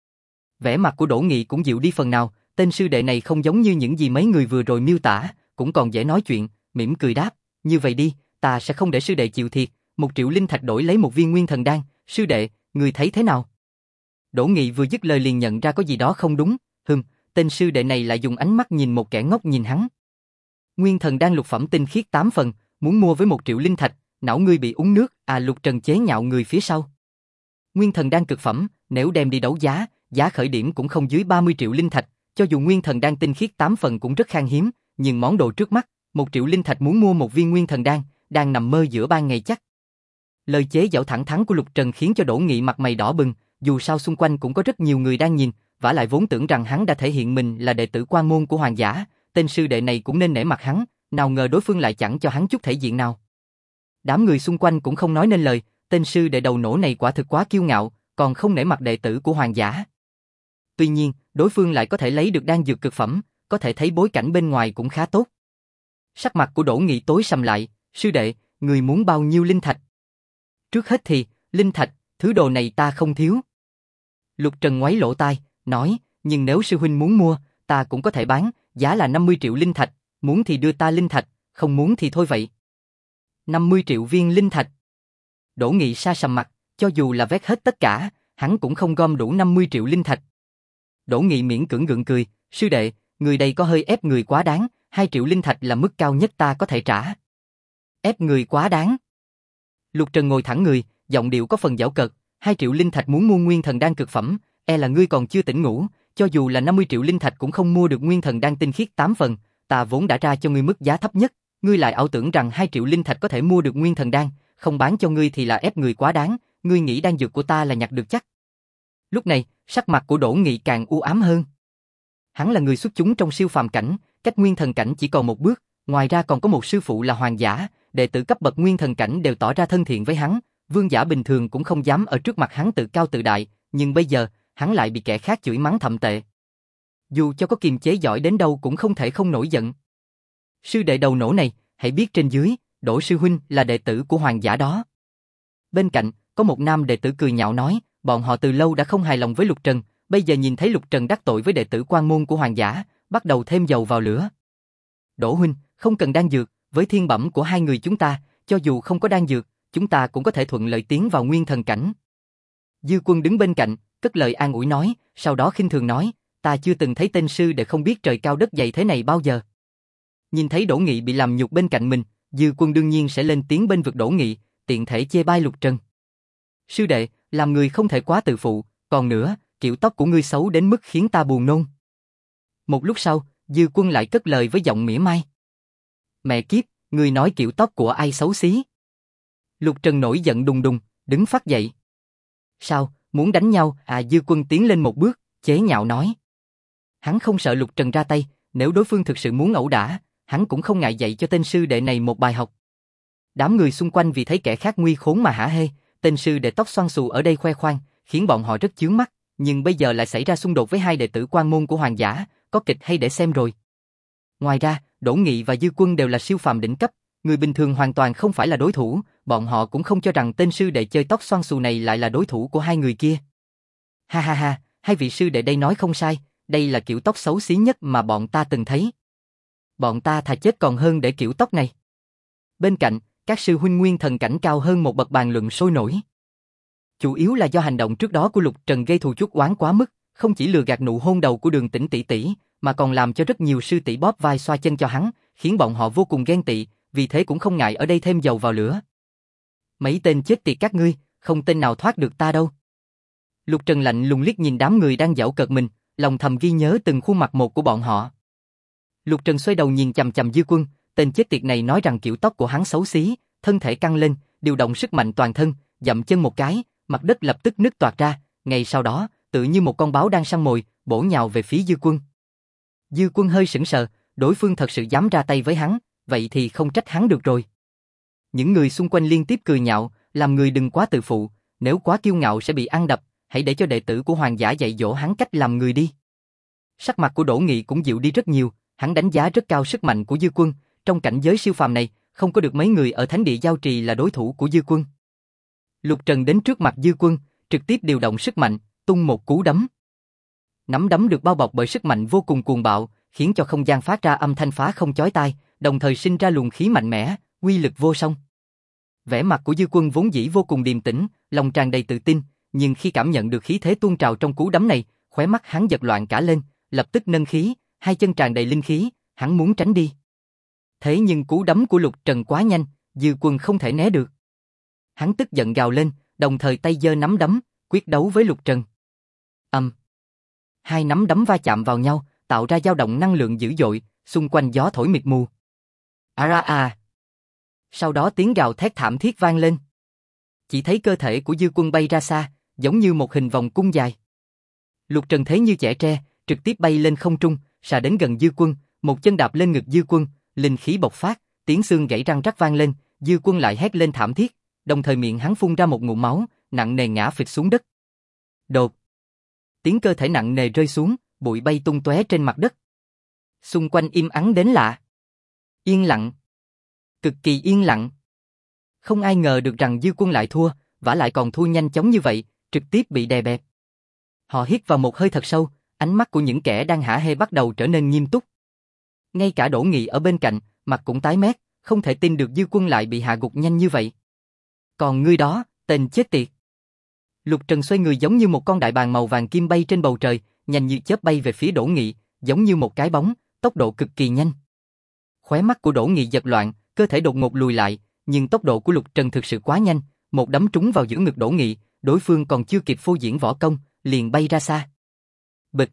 Vẻ mặt của Đỗ Nghị cũng dịu đi phần nào, tên sư đệ này không giống như những gì mấy người vừa rồi miêu tả, cũng còn dễ nói chuyện, mỉm cười đáp, như vậy đi, ta sẽ không để sư đệ chịu thiệt, 1 triệu linh thạch đổi lấy một viên nguyên thần đan, sư đệ, người thấy thế nào? Đỗ Nghị vừa dứt lời liền nhận ra có gì đó không đúng, tên sư đệ này lại dùng ánh mắt nhìn một kẻ ngốc nhìn hắn. Nguyên thần đan lục phẩm tinh khiết 8 phần, muốn mua với 1 triệu linh thạch, não ngươi bị uống nước, à? Lục Trần chế nhạo người phía sau. Nguyên thần đan cực phẩm, nếu đem đi đấu giá, giá khởi điểm cũng không dưới 30 triệu linh thạch, cho dù nguyên thần đan tinh khiết 8 phần cũng rất khan hiếm, nhưng món đồ trước mắt, 1 triệu linh thạch muốn mua một viên nguyên thần đan, đang nằm mơ giữa ban ngày chắc. Lời chế giễu thẳng thắn của Lục Trần khiến cho Đỗ Nghị mặt mày đỏ bừng, dù sao xung quanh cũng có rất nhiều người đang nhìn, vả lại vốn tưởng rằng hắn đã thể hiện mình là đệ tử quan môn của hoàng giả, tên sư đệ này cũng nên nể mặt hắn, nào ngờ đối phương lại chẳng cho hắn chút thể diện nào. Đám người xung quanh cũng không nói nên lời, tên sư đệ đầu nổ này quả thực quá kiêu ngạo, còn không nể mặt đệ tử của hoàng giả. Tuy nhiên, đối phương lại có thể lấy được đan dược cực phẩm, có thể thấy bối cảnh bên ngoài cũng khá tốt. Sắc mặt của Đỗ Nghị tối sầm lại, sư đệ, người muốn bao nhiêu linh thạch? Trước hết thì, linh thạch, thứ đồ này ta không thiếu. Lục Trần ngoáy lỗ tai, nói, nhưng nếu sư huynh muốn mua, ta cũng có thể bán, giá là 50 triệu linh thạch, muốn thì đưa ta linh thạch, không muốn thì thôi vậy. 50 triệu viên linh thạch. Đỗ Nghị sa sầm mặt, cho dù là vét hết tất cả, hắn cũng không gom đủ 50 triệu linh thạch. Đỗ Nghị miễn cưỡng gượng cười, sư đệ, người đây có hơi ép người quá đáng, 2 triệu linh thạch là mức cao nhất ta có thể trả. Ép người quá đáng. Lục Trần ngồi thẳng người, giọng điệu có phần giễu cợt, 2 triệu linh thạch muốn mua nguyên thần đan cực phẩm, e là ngươi còn chưa tỉnh ngủ, cho dù là 50 triệu linh thạch cũng không mua được nguyên thần đan tinh khiết 8 phần, ta vốn đã ra cho ngươi mức giá thấp nhất, ngươi lại ảo tưởng rằng 2 triệu linh thạch có thể mua được nguyên thần đan, không bán cho ngươi thì là ép người quá đáng, ngươi nghĩ đan dược của ta là nhặt được chắc. Lúc này, sắc mặt của Đỗ Nghị càng u ám hơn. Hắn là người xuất chúng trong siêu phàm cảnh, cách nguyên thần cảnh chỉ còn một bước, ngoài ra còn có một sư phụ là hoàng giả, đệ tử cấp bậc nguyên thần cảnh đều tỏ ra thân thiện với hắn, vương giả bình thường cũng không dám ở trước mặt hắn tự cao tự đại, nhưng bây giờ, hắn lại bị kẻ khác chửi mắng thậm tệ. Dù cho có kiềm chế giỏi đến đâu cũng không thể không nổi giận. Sư đệ đầu nổ này, hãy biết trên dưới, Đỗ sư huynh là đệ tử của hoàng giả đó. Bên cạnh, có một nam đệ tử cười nhạo nói, bọn họ từ lâu đã không hài lòng với Lục Trần, bây giờ nhìn thấy Lục Trần đắc tội với đệ tử quan môn của hoàng giả, bắt đầu thêm dầu vào lửa. Đỗ huynh, không cần đan dược, với thiên bẩm của hai người chúng ta, cho dù không có đan dược, chúng ta cũng có thể thuận lợi tiến vào nguyên thần cảnh. Dư Quân đứng bên cạnh, cất lời an ủi nói, sau đó khinh thường nói, ta chưa từng thấy tên sư đệ không biết trời cao đất dày thế này bao giờ. Nhìn thấy Đỗ Nghị bị làm nhục bên cạnh mình, Dư Quân đương nhiên sẽ lên tiếng bên vực Đỗ Nghị, tiện thể chê bai Lục Trần. Sư đệ, làm người không thể quá tự phụ, còn nữa, kiểu tóc của ngươi xấu đến mức khiến ta buồn nôn. Một lúc sau, Dư Quân lại cất lời với giọng mỉa mai. Mẹ kiếp, ngươi nói kiểu tóc của ai xấu xí? Lục Trần nổi giận đùng đùng, đứng phắt dậy. Sao, muốn đánh nhau? Dư Quân tiến lên một bước, chế nhạo nói. Hắn không sợ Lục Trần ra tay, nếu đối phương thực sự muốn ẩu đả, hắn cũng không ngại dạy cho tên sư đệ này một bài học. Đám người xung quanh vì thấy kẻ khác nguy khốn mà hả hê, tên sư đệ tóc xoăn xù ở đây khoe khoang, khiến bọn họ rất chướng mắt, nhưng bây giờ lại xảy ra xung đột với hai đệ tử quan môn của hoàng giả, có kịch hay để xem rồi. Ngoài ra, Đỗ Nghị và Dư Quân đều là siêu phàm đỉnh cấp, người bình thường hoàn toàn không phải là đối thủ, bọn họ cũng không cho rằng tên sư đệ chơi tóc xoăn xù này lại là đối thủ của hai người kia. Ha ha ha, hai vị sư đệ đây nói không sai, đây là kiểu tóc xấu xí nhất mà bọn ta từng thấy. Bọn ta thà chết còn hơn để kiểu tóc này. Bên cạnh, các sư huynh nguyên thần cảnh cao hơn một bậc bàn luận sôi nổi. Chủ yếu là do hành động trước đó của Lục Trần gây thù chuốc oán quá mức, không chỉ lừa gạt nụ hôn đầu của Đường Tĩnh tỷ tỷ, mà còn làm cho rất nhiều sư tỷ bóp vai xoa chân cho hắn, khiến bọn họ vô cùng ghen tị, vì thế cũng không ngại ở đây thêm dầu vào lửa. Mấy tên chết tiệt các ngươi, không tên nào thoát được ta đâu. Lục Trần lạnh lùng liếc nhìn đám người đang giễu cợt mình, lòng thầm ghi nhớ từng khuôn mặt một của bọn họ. Lục Trần xoay đầu nhìn chằm chằm Dư Quân, tên chết tiệt này nói rằng kiểu tóc của hắn xấu xí, thân thể căng lên, điều động sức mạnh toàn thân, dậm chân một cái, mặt đất lập tức nứt toạc ra, ngay sau đó, tự như một con báo đang săn mồi, bổ nhào về phía Dư Quân. Dư Quân hơi sững sờ, đối phương thật sự dám ra tay với hắn, vậy thì không trách hắn được rồi. Những người xung quanh liên tiếp cười nhạo, làm người đừng quá tự phụ, nếu quá kiêu ngạo sẽ bị ăn đập, hãy để cho đệ tử của hoàng giả dạy dỗ hắn cách làm người đi. Sắc mặt của Đỗ Nghị cũng dịu đi rất nhiều, hắn đánh giá rất cao sức mạnh của Dư Quân, trong cảnh giới siêu phàm này, không có được mấy người ở thánh địa giao trì là đối thủ của Dư Quân. Lục Trần đến trước mặt Dư Quân, trực tiếp điều động sức mạnh, tung một cú đấm. Nắm đấm được bao bọc bởi sức mạnh vô cùng cuồng bạo, khiến cho không gian phát ra âm thanh phá không chói tai, đồng thời sinh ra luồng khí mạnh mẽ, uy lực vô song. Vẻ mặt của Dư Quân vốn dĩ vô cùng điềm tĩnh, lòng tràn đầy tự tin, nhưng khi cảm nhận được khí thế tuôn trào trong cú đấm này, khóe mắt hắn giật loạn cả lên, lập tức nâng khí, hai chân tràn đầy linh khí, hắn muốn tránh đi. Thế nhưng cú đấm của Lục Trần quá nhanh, Dư Quân không thể né được. Hắn tức giận gào lên, đồng thời tay giơ nắm đấm, quyết đấu với Lục Trần. Hai nắm đấm va chạm vào nhau, tạo ra dao động năng lượng dữ dội, xung quanh gió thổi mịt mù. Sau đó tiếng gào thét thảm thiết vang lên. Chỉ thấy cơ thể của Dư Quân bay ra xa, giống như một hình vòng cung dài. Lục Trần thế như chẻ tre, trực tiếp bay lên không trung, xà đến gần Dư Quân, một chân đạp lên ngực Dư Quân, linh khí bộc phát, tiếng xương gãy răng rắc vang lên, Dư Quân lại hét lên thảm thiết, đồng thời miệng hắn phun ra một ngụm máu, nặng nề ngã phịch xuống đất. Đột! Tiếng cơ thể nặng nề rơi xuống, bụi bay tung tóe trên mặt đất. Xung quanh im ắng đến lạ. Yên lặng. Cực kỳ yên lặng. Không ai ngờ được rằng Dư Quân lại thua, vả lại còn thua nhanh chóng như vậy, trực tiếp bị đè bẹp. Họ hít vào một hơi thật sâu, ánh mắt của những kẻ đang hả hê bắt đầu trở nên nghiêm túc. Ngay cả Đỗ Nghị ở bên cạnh, mặt cũng tái mét, không thể tin được Dư Quân lại bị hạ gục nhanh như vậy. Còn ngươi đó, tên chết tiệt. Lục Trần xoay người giống như một con đại bàng màu vàng kim bay trên bầu trời, nhanh như chớp bay về phía Đỗ Nghị, giống như một cái bóng, tốc độ cực kỳ nhanh. Khóe mắt của Đỗ Nghị giật loạn, cơ thể đột ngột lùi lại, nhưng tốc độ của Lục Trần thực sự quá nhanh, một đấm trúng vào giữa ngực Đỗ Nghị, đối phương còn chưa kịp phô diễn võ công, liền bay ra xa. Bịch.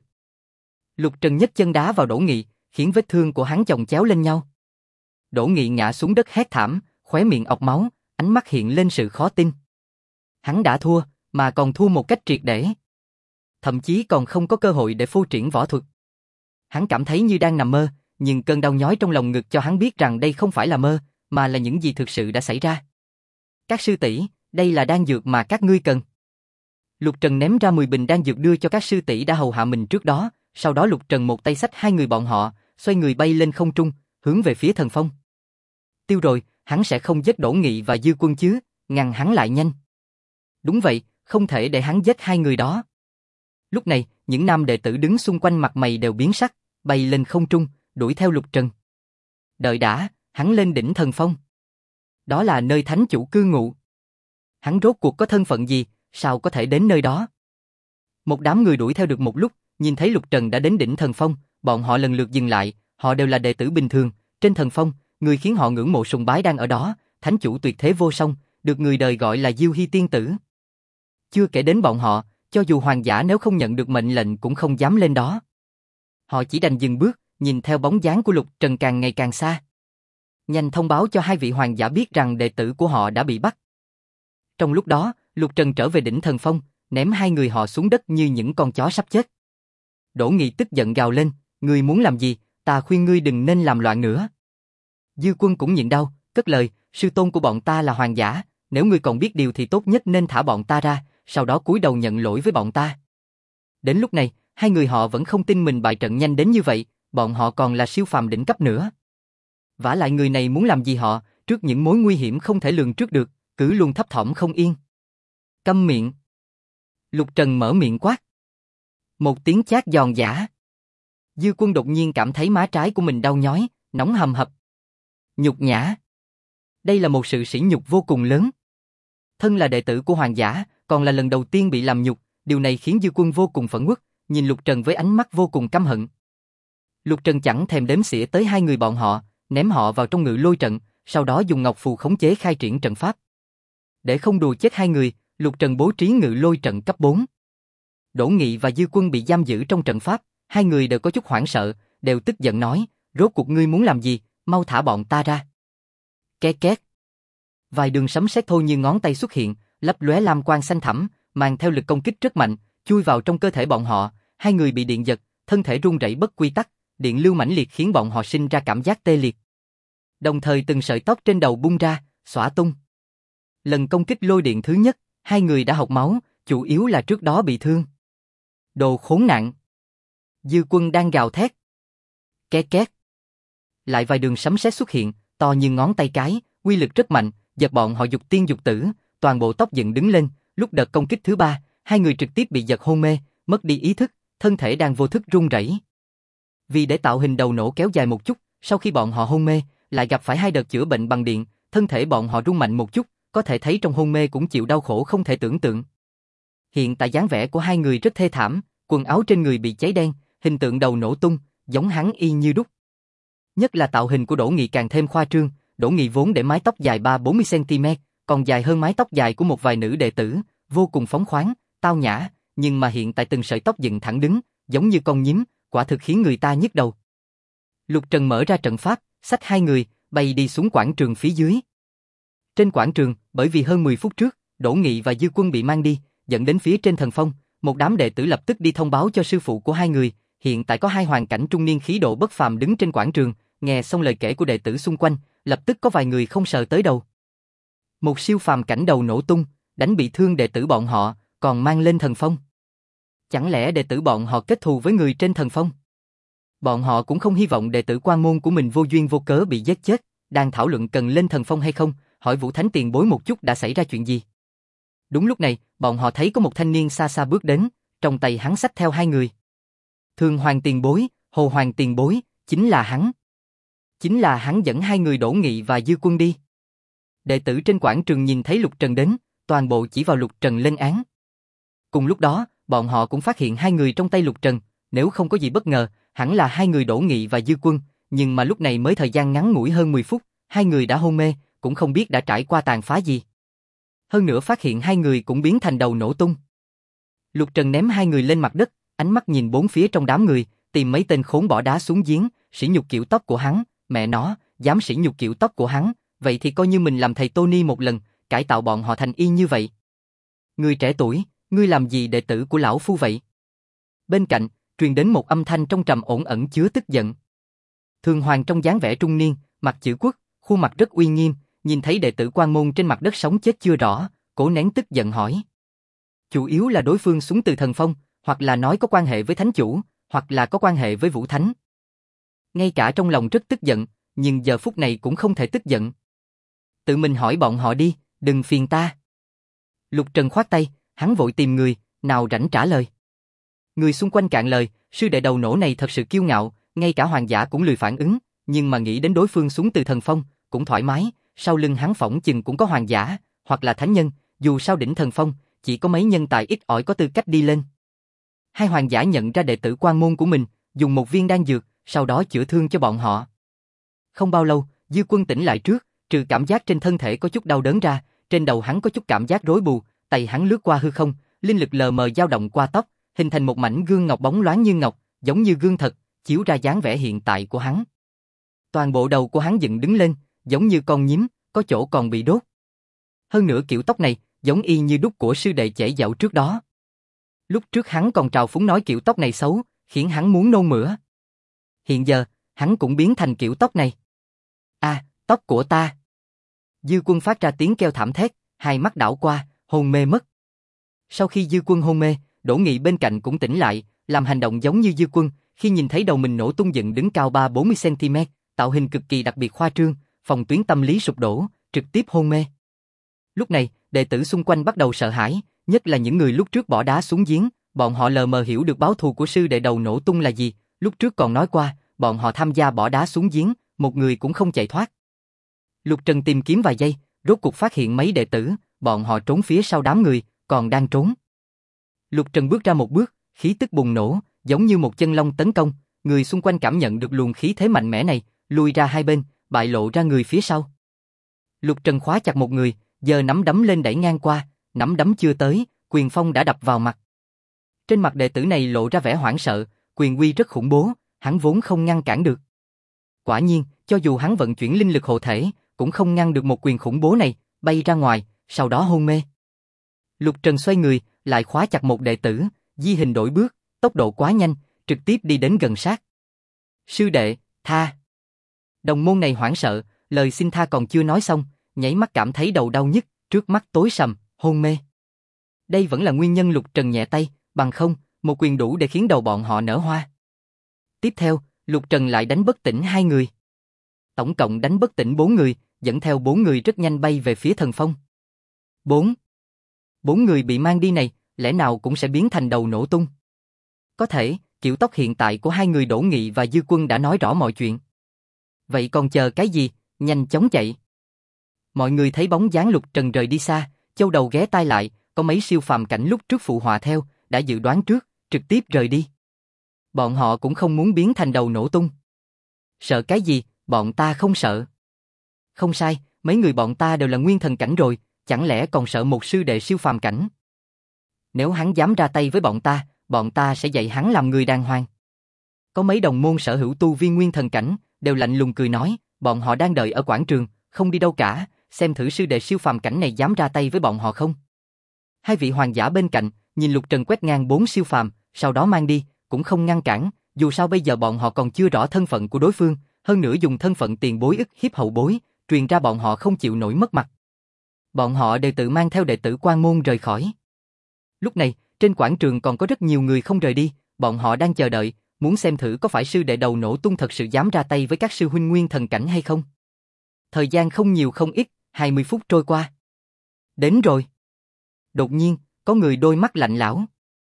Lục Trần nhấc chân đá vào Đỗ Nghị, khiến vết thương của hắn chồng chéo lên nhau. Đỗ Nghị ngã xuống đất hét thảm, khóe miệng ọc máu, ánh mắt hiện lên sự khó tin. Hắn đã thua, mà còn thua một cách triệt để. Thậm chí còn không có cơ hội để phô triển võ thuật. Hắn cảm thấy như đang nằm mơ, nhưng cơn đau nhói trong lồng ngực cho hắn biết rằng đây không phải là mơ, mà là những gì thực sự đã xảy ra. Các sư tỷ, đây là đan dược mà các ngươi cần. Lục Trần ném ra 10 bình đan dược đưa cho các sư tỷ đã hầu hạ mình trước đó, sau đó Lục Trần một tay xách hai người bọn họ, xoay người bay lên không trung, hướng về phía Thần Phong. Tiêu rồi, hắn sẽ không giết Đỗ Nghị và Dư Quân chứ, ngăn hắn lại nhanh. Đúng vậy, không thể để hắn giết hai người đó. Lúc này, những nam đệ tử đứng xung quanh mặt mày đều biến sắc, bay lên không trung, đuổi theo Lục Trần. Đợi đã, hắn lên đỉnh Thần Phong. Đó là nơi thánh chủ cư ngụ. Hắn rốt cuộc có thân phận gì, sao có thể đến nơi đó? Một đám người đuổi theo được một lúc, nhìn thấy Lục Trần đã đến đỉnh Thần Phong, bọn họ lần lượt dừng lại, họ đều là đệ tử bình thường, trên Thần Phong, người khiến họ ngưỡng mộ sùng bái đang ở đó, thánh chủ tuyệt thế vô song, được người đời gọi là Diêu Hy tiên tử. Chưa kể đến bọn họ, cho dù hoàng giả nếu không nhận được mệnh lệnh cũng không dám lên đó. Họ chỉ đành dừng bước, nhìn theo bóng dáng của Lục Trần càng ngày càng xa. Nhanh thông báo cho hai vị hoàng giả biết rằng đệ tử của họ đã bị bắt. Trong lúc đó, Lục Trần trở về đỉnh Thần Phong, ném hai người họ xuống đất như những con chó sắp chết. Đỗ Nghị tức giận gào lên, ngươi muốn làm gì, ta khuyên ngươi đừng nên làm loạn nữa. Dư Quân cũng nhịn đau, cất lời, sư tôn của bọn ta là hoàng giả, nếu ngươi còn biết điều thì tốt nhất nên thả bọn ta ra, sau đó cúi đầu nhận lỗi với bọn ta. Đến lúc này, hai người họ vẫn không tin mình bại trận nhanh đến như vậy, bọn họ còn là siêu phàm đỉnh cấp nữa. Vả lại người này muốn làm gì họ, trước những mối nguy hiểm không thể lường trước được, cứ luôn thấp thỏm không yên. Câm miệng. Lục Trần mở miệng quát. Một tiếng chát giòn giã. Dư Quân đột nhiên cảm thấy má trái của mình đau nhói, nóng hầm hập. Nhục nhã. Đây là một sự sỉ nhục vô cùng lớn. Thân là đệ tử của hoàng giả, còn là lần đầu tiên bị làm nhục, điều này khiến Dư Quân vô cùng phẫn uất, nhìn Lục Trần với ánh mắt vô cùng căm hận. Lục Trần chẳng thèm đếm xỉa tới hai người bọn họ, ném họ vào trong ngự lôi trận, sau đó dùng ngọc phù khống chế khai triển trận pháp. Để không đùa chết hai người, Lục Trần bố trí ngự lôi trận cấp 4. Đỗ Nghị và Dư Quân bị giam giữ trong trận pháp, hai người đều có chút hoảng sợ, đều tức giận nói, rốt cuộc ngươi muốn làm gì, mau thả bọn ta ra. Két két. Vài đường sấm sét thô như ngón tay xuất hiện, lấp lóe lam quang xanh thẳm, mang theo lực công kích rất mạnh, chui vào trong cơ thể bọn họ, hai người bị điện giật, thân thể run rẩy bất quy tắc, điện lưu mãnh liệt khiến bọn họ sinh ra cảm giác tê liệt. Đồng thời từng sợi tóc trên đầu bung ra, xõa tung. Lần công kích lôi điện thứ nhất, hai người đã hộc máu, chủ yếu là trước đó bị thương. Đồ khốn nạn. Dư Quân đang gào thét. Két két. Lại vài đường sấm sét xuất hiện, to như ngón tay cái, uy lực rất mạnh, giật bọn họ dục tiên dục tử, toàn bộ tóc dựng đứng lên, lúc đợt công kích thứ ba, hai người trực tiếp bị giật hôn mê, mất đi ý thức, thân thể đang vô thức run rẩy. Vì để tạo hình đầu nổ kéo dài một chút, sau khi bọn họ hôn mê, lại gặp phải hai đợt chữa bệnh bằng điện, thân thể bọn họ rung mạnh một chút, có thể thấy trong hôn mê cũng chịu đau khổ không thể tưởng tượng. Hiện tại dáng vẻ của hai người rất thê thảm, quần áo trên người bị cháy đen, hình tượng đầu nổ tung, giống hắn y như đúc. Nhất là tạo hình của Đỗ Nghị càng thêm khoa trương, Đỗ Nghị vốn để mái tóc dài 30-40 cm, còn dài hơn mái tóc dài của một vài nữ đệ tử, vô cùng phóng khoáng, tao nhã, nhưng mà hiện tại từng sợi tóc dựng thẳng đứng, giống như con nhím, quả thực khiến người ta nhức đầu. Lục Trần mở ra trận pháp, xách hai người, bay đi xuống quảng trường phía dưới. Trên quảng trường, bởi vì hơn 10 phút trước, Đỗ Nghị và Dư Quân bị mang đi, dẫn đến phía trên thần phong, một đám đệ tử lập tức đi thông báo cho sư phụ của hai người, hiện tại có hai hoàn cảnh trung niên khí độ bất phàm đứng trên quảng trường, nghe xong lời kể của đệ tử xung quanh, lập tức có vài người không sờ tới đầu. Một siêu phàm cảnh đầu nổ tung, đánh bị thương đệ tử bọn họ, còn mang lên thần phong. Chẳng lẽ đệ tử bọn họ kết thù với người trên thần phong? Bọn họ cũng không hy vọng đệ tử quan môn của mình vô duyên vô cớ bị giết chết, đang thảo luận cần lên thần phong hay không, hỏi Vũ Thánh tiền bối một chút đã xảy ra chuyện gì. Đúng lúc này, bọn họ thấy có một thanh niên xa xa bước đến, trong tay hắn xách theo hai người. Thường Hoàng tiền bối, Hồ Hoàng tiền bối, chính là hắn. Chính là hắn dẫn hai người Đỗ Nghị và Dư Quân đi. Đệ tử trên quảng trường nhìn thấy Lục Trần đến, toàn bộ chỉ vào Lục Trần lên án. Cùng lúc đó, bọn họ cũng phát hiện hai người trong tay Lục Trần, nếu không có gì bất ngờ, hẳn là hai người Đỗ Nghị và Dư Quân, nhưng mà lúc này mới thời gian ngắn ngủi hơn 10 phút, hai người đã hôn mê, cũng không biết đã trải qua tàn phá gì. Hơn nữa phát hiện hai người cũng biến thành đầu nổ tung. Lục Trần ném hai người lên mặt đất, ánh mắt nhìn bốn phía trong đám người, tìm mấy tên khốn bỏ đá xuống giếng, sỉ nhục kiểu tóc của hắn, mẹ nó, dám sỉ nhục kiểu tóc của hắn, vậy thì coi như mình làm thầy Tony một lần, cải tạo bọn họ thành y như vậy. Người trẻ tuổi, ngươi làm gì đệ tử của lão phu vậy? Bên cạnh, truyền đến một âm thanh trong trầm ổn ẩn chứa tức giận. Thường Hoàng trong dáng vẻ trung niên, mặt chữ quốc, khuôn mặt rất uy nghiêm, nhìn thấy đệ tử quan môn trên mặt đất sống chết chưa rõ, cố nén tức giận hỏi. Chủ yếu là đối phương xuống từ thần phong, hoặc là nói có quan hệ với thánh chủ, hoặc là có quan hệ với Vũ Thánh. Ngay cả trong lòng rất tức giận, nhưng giờ phút này cũng không thể tức giận. Tự mình hỏi bọn họ đi, đừng phiền ta. Lục Trần khoát tay, hắn vội tìm người, nào rảnh trả lời. Người xung quanh cạn lời, sư đệ đầu nổ này thật sự kiêu ngạo, ngay cả hoàng giả cũng lười phản ứng, nhưng mà nghĩ đến đối phương xuống từ thần phong, cũng thoải mái, sau lưng hắn phỏng chừng cũng có hoàng giả, hoặc là thánh nhân, dù sao đỉnh thần phong, chỉ có mấy nhân tài ít ỏi có tư cách đi lên. Hai hoàng giả nhận ra đệ tử quan môn của mình, dùng một viên đan dược, sau đó chữa thương cho bọn họ. Không bao lâu, Dư Quân tỉnh lại trước, trừ cảm giác trên thân thể có chút đau đớn ra, trên đầu hắn có chút cảm giác rối bù, tay hắn lướt qua hư không, linh lực lờ mờ dao động qua tóc, hình thành một mảnh gương ngọc bóng loáng như ngọc, giống như gương thật, chiếu ra dáng vẻ hiện tại của hắn. Toàn bộ đầu của hắn dựng đứng lên, giống như con nhím, có chỗ còn bị đốt. Hơn nữa kiểu tóc này, giống y như đúc của sư đệ chẻ dạo trước đó. Lúc trước hắn còn trào phúng nói kiểu tóc này xấu, khiến hắn muốn nôn mửa. Hiện giờ, hắn cũng biến thành kiểu tóc này. À, tóc của ta. Dư Quân phát ra tiếng kêu thảm thét, hai mắt đảo qua, hôn mê mất. Sau khi Dư Quân hôn mê, Đỗ Nghị bên cạnh cũng tỉnh lại, làm hành động giống như Dư Quân, khi nhìn thấy đầu mình nổ tung dựng đứng cao 3-40 cm, tạo hình cực kỳ đặc biệt khoa trương, phòng tuyến tâm lý sụp đổ, trực tiếp hôn mê. Lúc này, đệ tử xung quanh bắt đầu sợ hãi, nhất là những người lúc trước bỏ đá xuống giếng, bọn họ lờ mờ hiểu được báo thù của sư đệ đầu nổ tung là gì, lúc trước còn nói qua, bọn họ tham gia bỏ đá xuống giếng, một người cũng không chạy thoát. Lục Trần tìm kiếm vài giây, rốt cuộc phát hiện mấy đệ tử, bọn họ trốn phía sau đám người, còn đang trốn. Lục Trần bước ra một bước, khí tức bùng nổ, giống như một chân long tấn công, người xung quanh cảm nhận được luồng khí thế mạnh mẽ này, lùi ra hai bên, bại lộ ra người phía sau. Lục Trần khóa chặt một người, giờ nắm đấm lên đẩy ngang qua, nắm đấm chưa tới, quyền phong đã đập vào mặt. Trên mặt đệ tử này lộ ra vẻ hoảng sợ, quyền uy rất khủng bố, hắn vốn không ngăn cản được. Quả nhiên, cho dù hắn vận chuyển linh lực hộ thể, cũng không ngăn được một quyền khủng bố này, bay ra ngoài, sau đó hôn mê. Lục Trần xoay người, lại khóa chặt một đệ tử, di hình đổi bước, tốc độ quá nhanh, trực tiếp đi đến gần sát. Sư đệ, tha. Đồng môn này hoảng sợ, lời xin tha còn chưa nói xong, nháy mắt cảm thấy đầu đau nhức, trước mắt tối sầm, hôn mê. Đây vẫn là nguyên nhân Lục Trần nhẹ tay, bằng không, một quyền đủ để khiến đầu bọn họ nở hoa. Tiếp theo, Lục Trần lại đánh bất tỉnh hai người. Tổng cộng đánh bất tỉnh 4 người, dẫn theo 4 người rất nhanh bay về phía thần phong. 4 người bị mang đi này, lẽ nào cũng sẽ biến thành đầu nổ tung. Có thể, kiểu tóc hiện tại của hai người Đỗ Nghị và Dư Quân đã nói rõ mọi chuyện. Vậy còn chờ cái gì, nhanh chóng chạy. Mọi người thấy bóng dáng Lục Trần rời đi xa, châu đầu ghé tai lại, có mấy siêu phàm cảnh lúc trước phụ họa theo, đã dự đoán trước, trực tiếp rời đi. Bọn họ cũng không muốn biến thành đầu nổ tung. Sợ cái gì, bọn ta không sợ. Không sai, mấy người bọn ta đều là nguyên thần cảnh rồi, chẳng lẽ còn sợ một sư đệ siêu phàm cảnh. Nếu hắn dám ra tay với bọn ta sẽ dạy hắn làm người đàng hoàng. Có mấy đồng môn sở hữu tu viên nguyên thần cảnh, đều lạnh lùng cười nói, bọn họ đang đợi ở quảng trường, không đi đâu cả, xem thử sư đệ siêu phàm cảnh này dám ra tay với bọn họ không. Hai vị hoàng giả bên cạnh, nhìn Lục Trần quét ngang 4 siêu phàm, sau đó mang đi, cũng không ngăn cản, dù sao bây giờ bọn họ còn chưa rõ thân phận của đối phương, hơn nữa dùng thân phận tiền bối ức hiếp hậu bối, truyền ra bọn họ không chịu nổi mất mặt. Bọn họ đều tự mang theo đệ tử Quan Môn rời khỏi. Lúc này, trên quảng trường còn có rất nhiều người không rời đi, bọn họ đang chờ đợi, muốn xem thử có phải sư đệ đầu nổ tung thật sự dám ra tay với các sư huynh nguyên thần cảnh hay không. Thời gian không nhiều không ít, 20 phút trôi qua. Đến rồi. Đột nhiên, có người đôi mắt lạnh lẽo.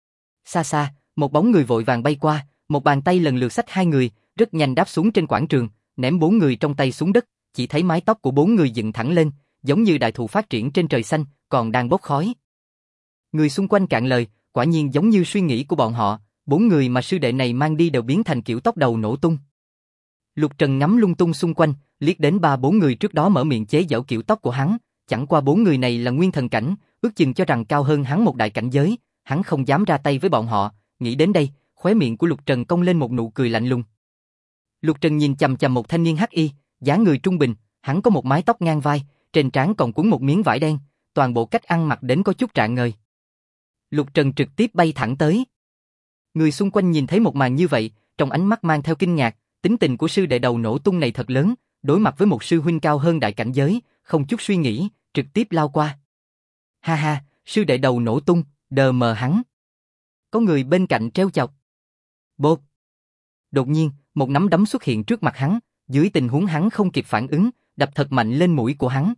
Xa xa, một bóng người vội vàng bay qua, một bàn tay lần lượt xách hai người, rất nhanh đáp xuống trên quảng trường, ném 4 người trong tay xuống đất, chỉ thấy mái tóc của 4 người dựng thẳng lên, giống như đại thụ phát triển trên trời xanh, còn đang bốc khói. Người xung quanh cạn lời, quả nhiên giống như suy nghĩ của bọn họ, 4 người mà sư đệ này mang đi đều biến thành kiểu tóc đầu nổ tung. Lục Trần ngắm lung tung xung quanh, liếc đến 3-4 người trước đó mở miệng chế giễu kiểu tóc của hắn, chẳng qua 4 người này là nguyên thần cảnh, ước chừng cho rằng cao hơn hắn một đại cảnh giới, hắn không dám ra tay với bọn họ, nghĩ đến đây, khóe miệng của Lục Trần cong lên một nụ cười lạnh lùng. Lục Trần nhìn chằm chằm một thanh niên hắc y, dáng người trung bình, hắn có một mái tóc ngang vai, trên trán còn quấn một miếng vải đen, toàn bộ cách ăn mặc đến có chút rạng ngời. Lục Trần trực tiếp bay thẳng tới. Người xung quanh nhìn thấy một màn như vậy, trong ánh mắt mang theo kinh ngạc, tính tình của sư đệ đầu nổ tung này thật lớn, đối mặt với một sư huynh cao hơn đại cảnh giới, không chút suy nghĩ, trực tiếp lao qua. Ha ha, sư đệ đầu nổ tung, đờ mờ hắn. Có người bên cạnh trêu chọc. Bột. Đột nhiên, một nắm đấm xuất hiện trước mặt hắn, dưới tình huống hắn không kịp phản ứng, đập thật mạnh lên mũi của hắn.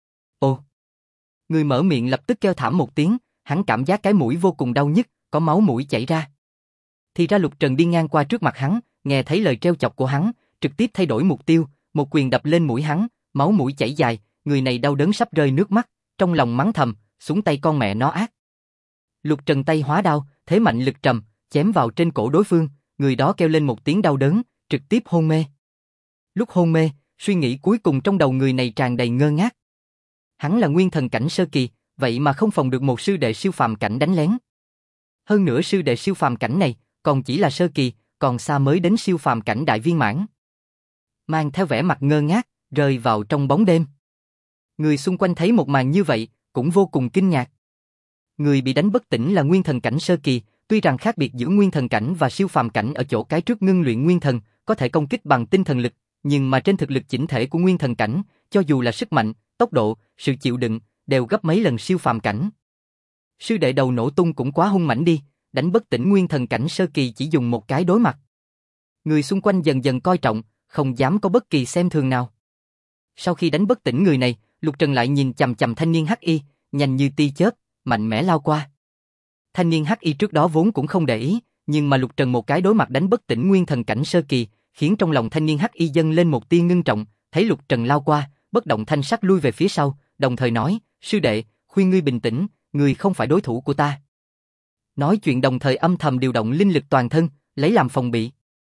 Ồ. Người mở miệng lập tức kêu thảm một tiếng, hắn cảm giác cái mũi vô cùng đau nhức, có máu mũi chảy ra. Thì ra Lục Trần đi ngang qua trước mặt hắn, nghe thấy lời trêu chọc của hắn, trực tiếp thay đổi mục tiêu, một quyền đập lên mũi hắn, máu mũi chảy dài, người này đau đớn sắp rơi nước mắt, trong lòng mắng thầm, xuống tay con mẹ nó ác. Lục Trần tay hóa đao, thế mạnh lực trầm, chém vào trên cổ đối phương, người đó kêu lên một tiếng đau đớn, trực tiếp hôn mê. Lúc hôn mê, suy nghĩ cuối cùng trong đầu người này tràn đầy ngơ ngác. Hắn là nguyên thần cảnh sơ kỳ, vậy mà không phòng được một sư đệ siêu phàm cảnh đánh lén. Hơn nữa sư đệ siêu phàm cảnh này, còn chỉ là sơ kỳ, còn xa mới đến siêu phàm cảnh đại viên mãn. Mang theo vẻ mặt ngơ ngác, rơi vào trong bóng đêm. Người xung quanh thấy một màn như vậy, cũng vô cùng kinh ngạc. Người bị đánh bất tỉnh là nguyên thần cảnh sơ kỳ, tuy rằng khác biệt giữa nguyên thần cảnh và siêu phàm cảnh ở chỗ cái trước ngưng luyện nguyên thần, có thể công kích bằng tinh thần lực, nhưng mà trên thực lực chỉnh thể của nguyên thần cảnh, cho dù là sức mạnh, tốc độ, sự chịu đựng, đều gấp mấy lần siêu phàm cảnh. Sư đệ đầu nổ tung cũng quá hung mãnh đi, đánh bất tỉnh nguyên thần cảnh sơ kỳ chỉ dùng một cái đối mặt. Người xung quanh dần dần coi trọng, không dám có bất kỳ xem thường nào. Sau khi đánh bất tỉnh người này, Lục Trần lại nhìn chằm chằm thanh niên hắc y, nhanh như tia chớp, mạnh mẽ lao qua. Thanh niên hắc y trước đó vốn cũng không để ý, nhưng mà Lục Trần một cái đối mặt đánh bất tỉnh nguyên thần cảnh sơ kỳ, khiến trong lòng thanh niên hắc y dâng lên một tia ngưng trọng, thấy Lục Trần lao qua, bất động thanh sắc lui về phía sau, đồng thời nói, sư đệ, khuyên ngươi bình tĩnh, ngươi không phải đối thủ của ta. Nói chuyện đồng thời âm thầm điều động linh lực toàn thân, lấy làm phòng bị.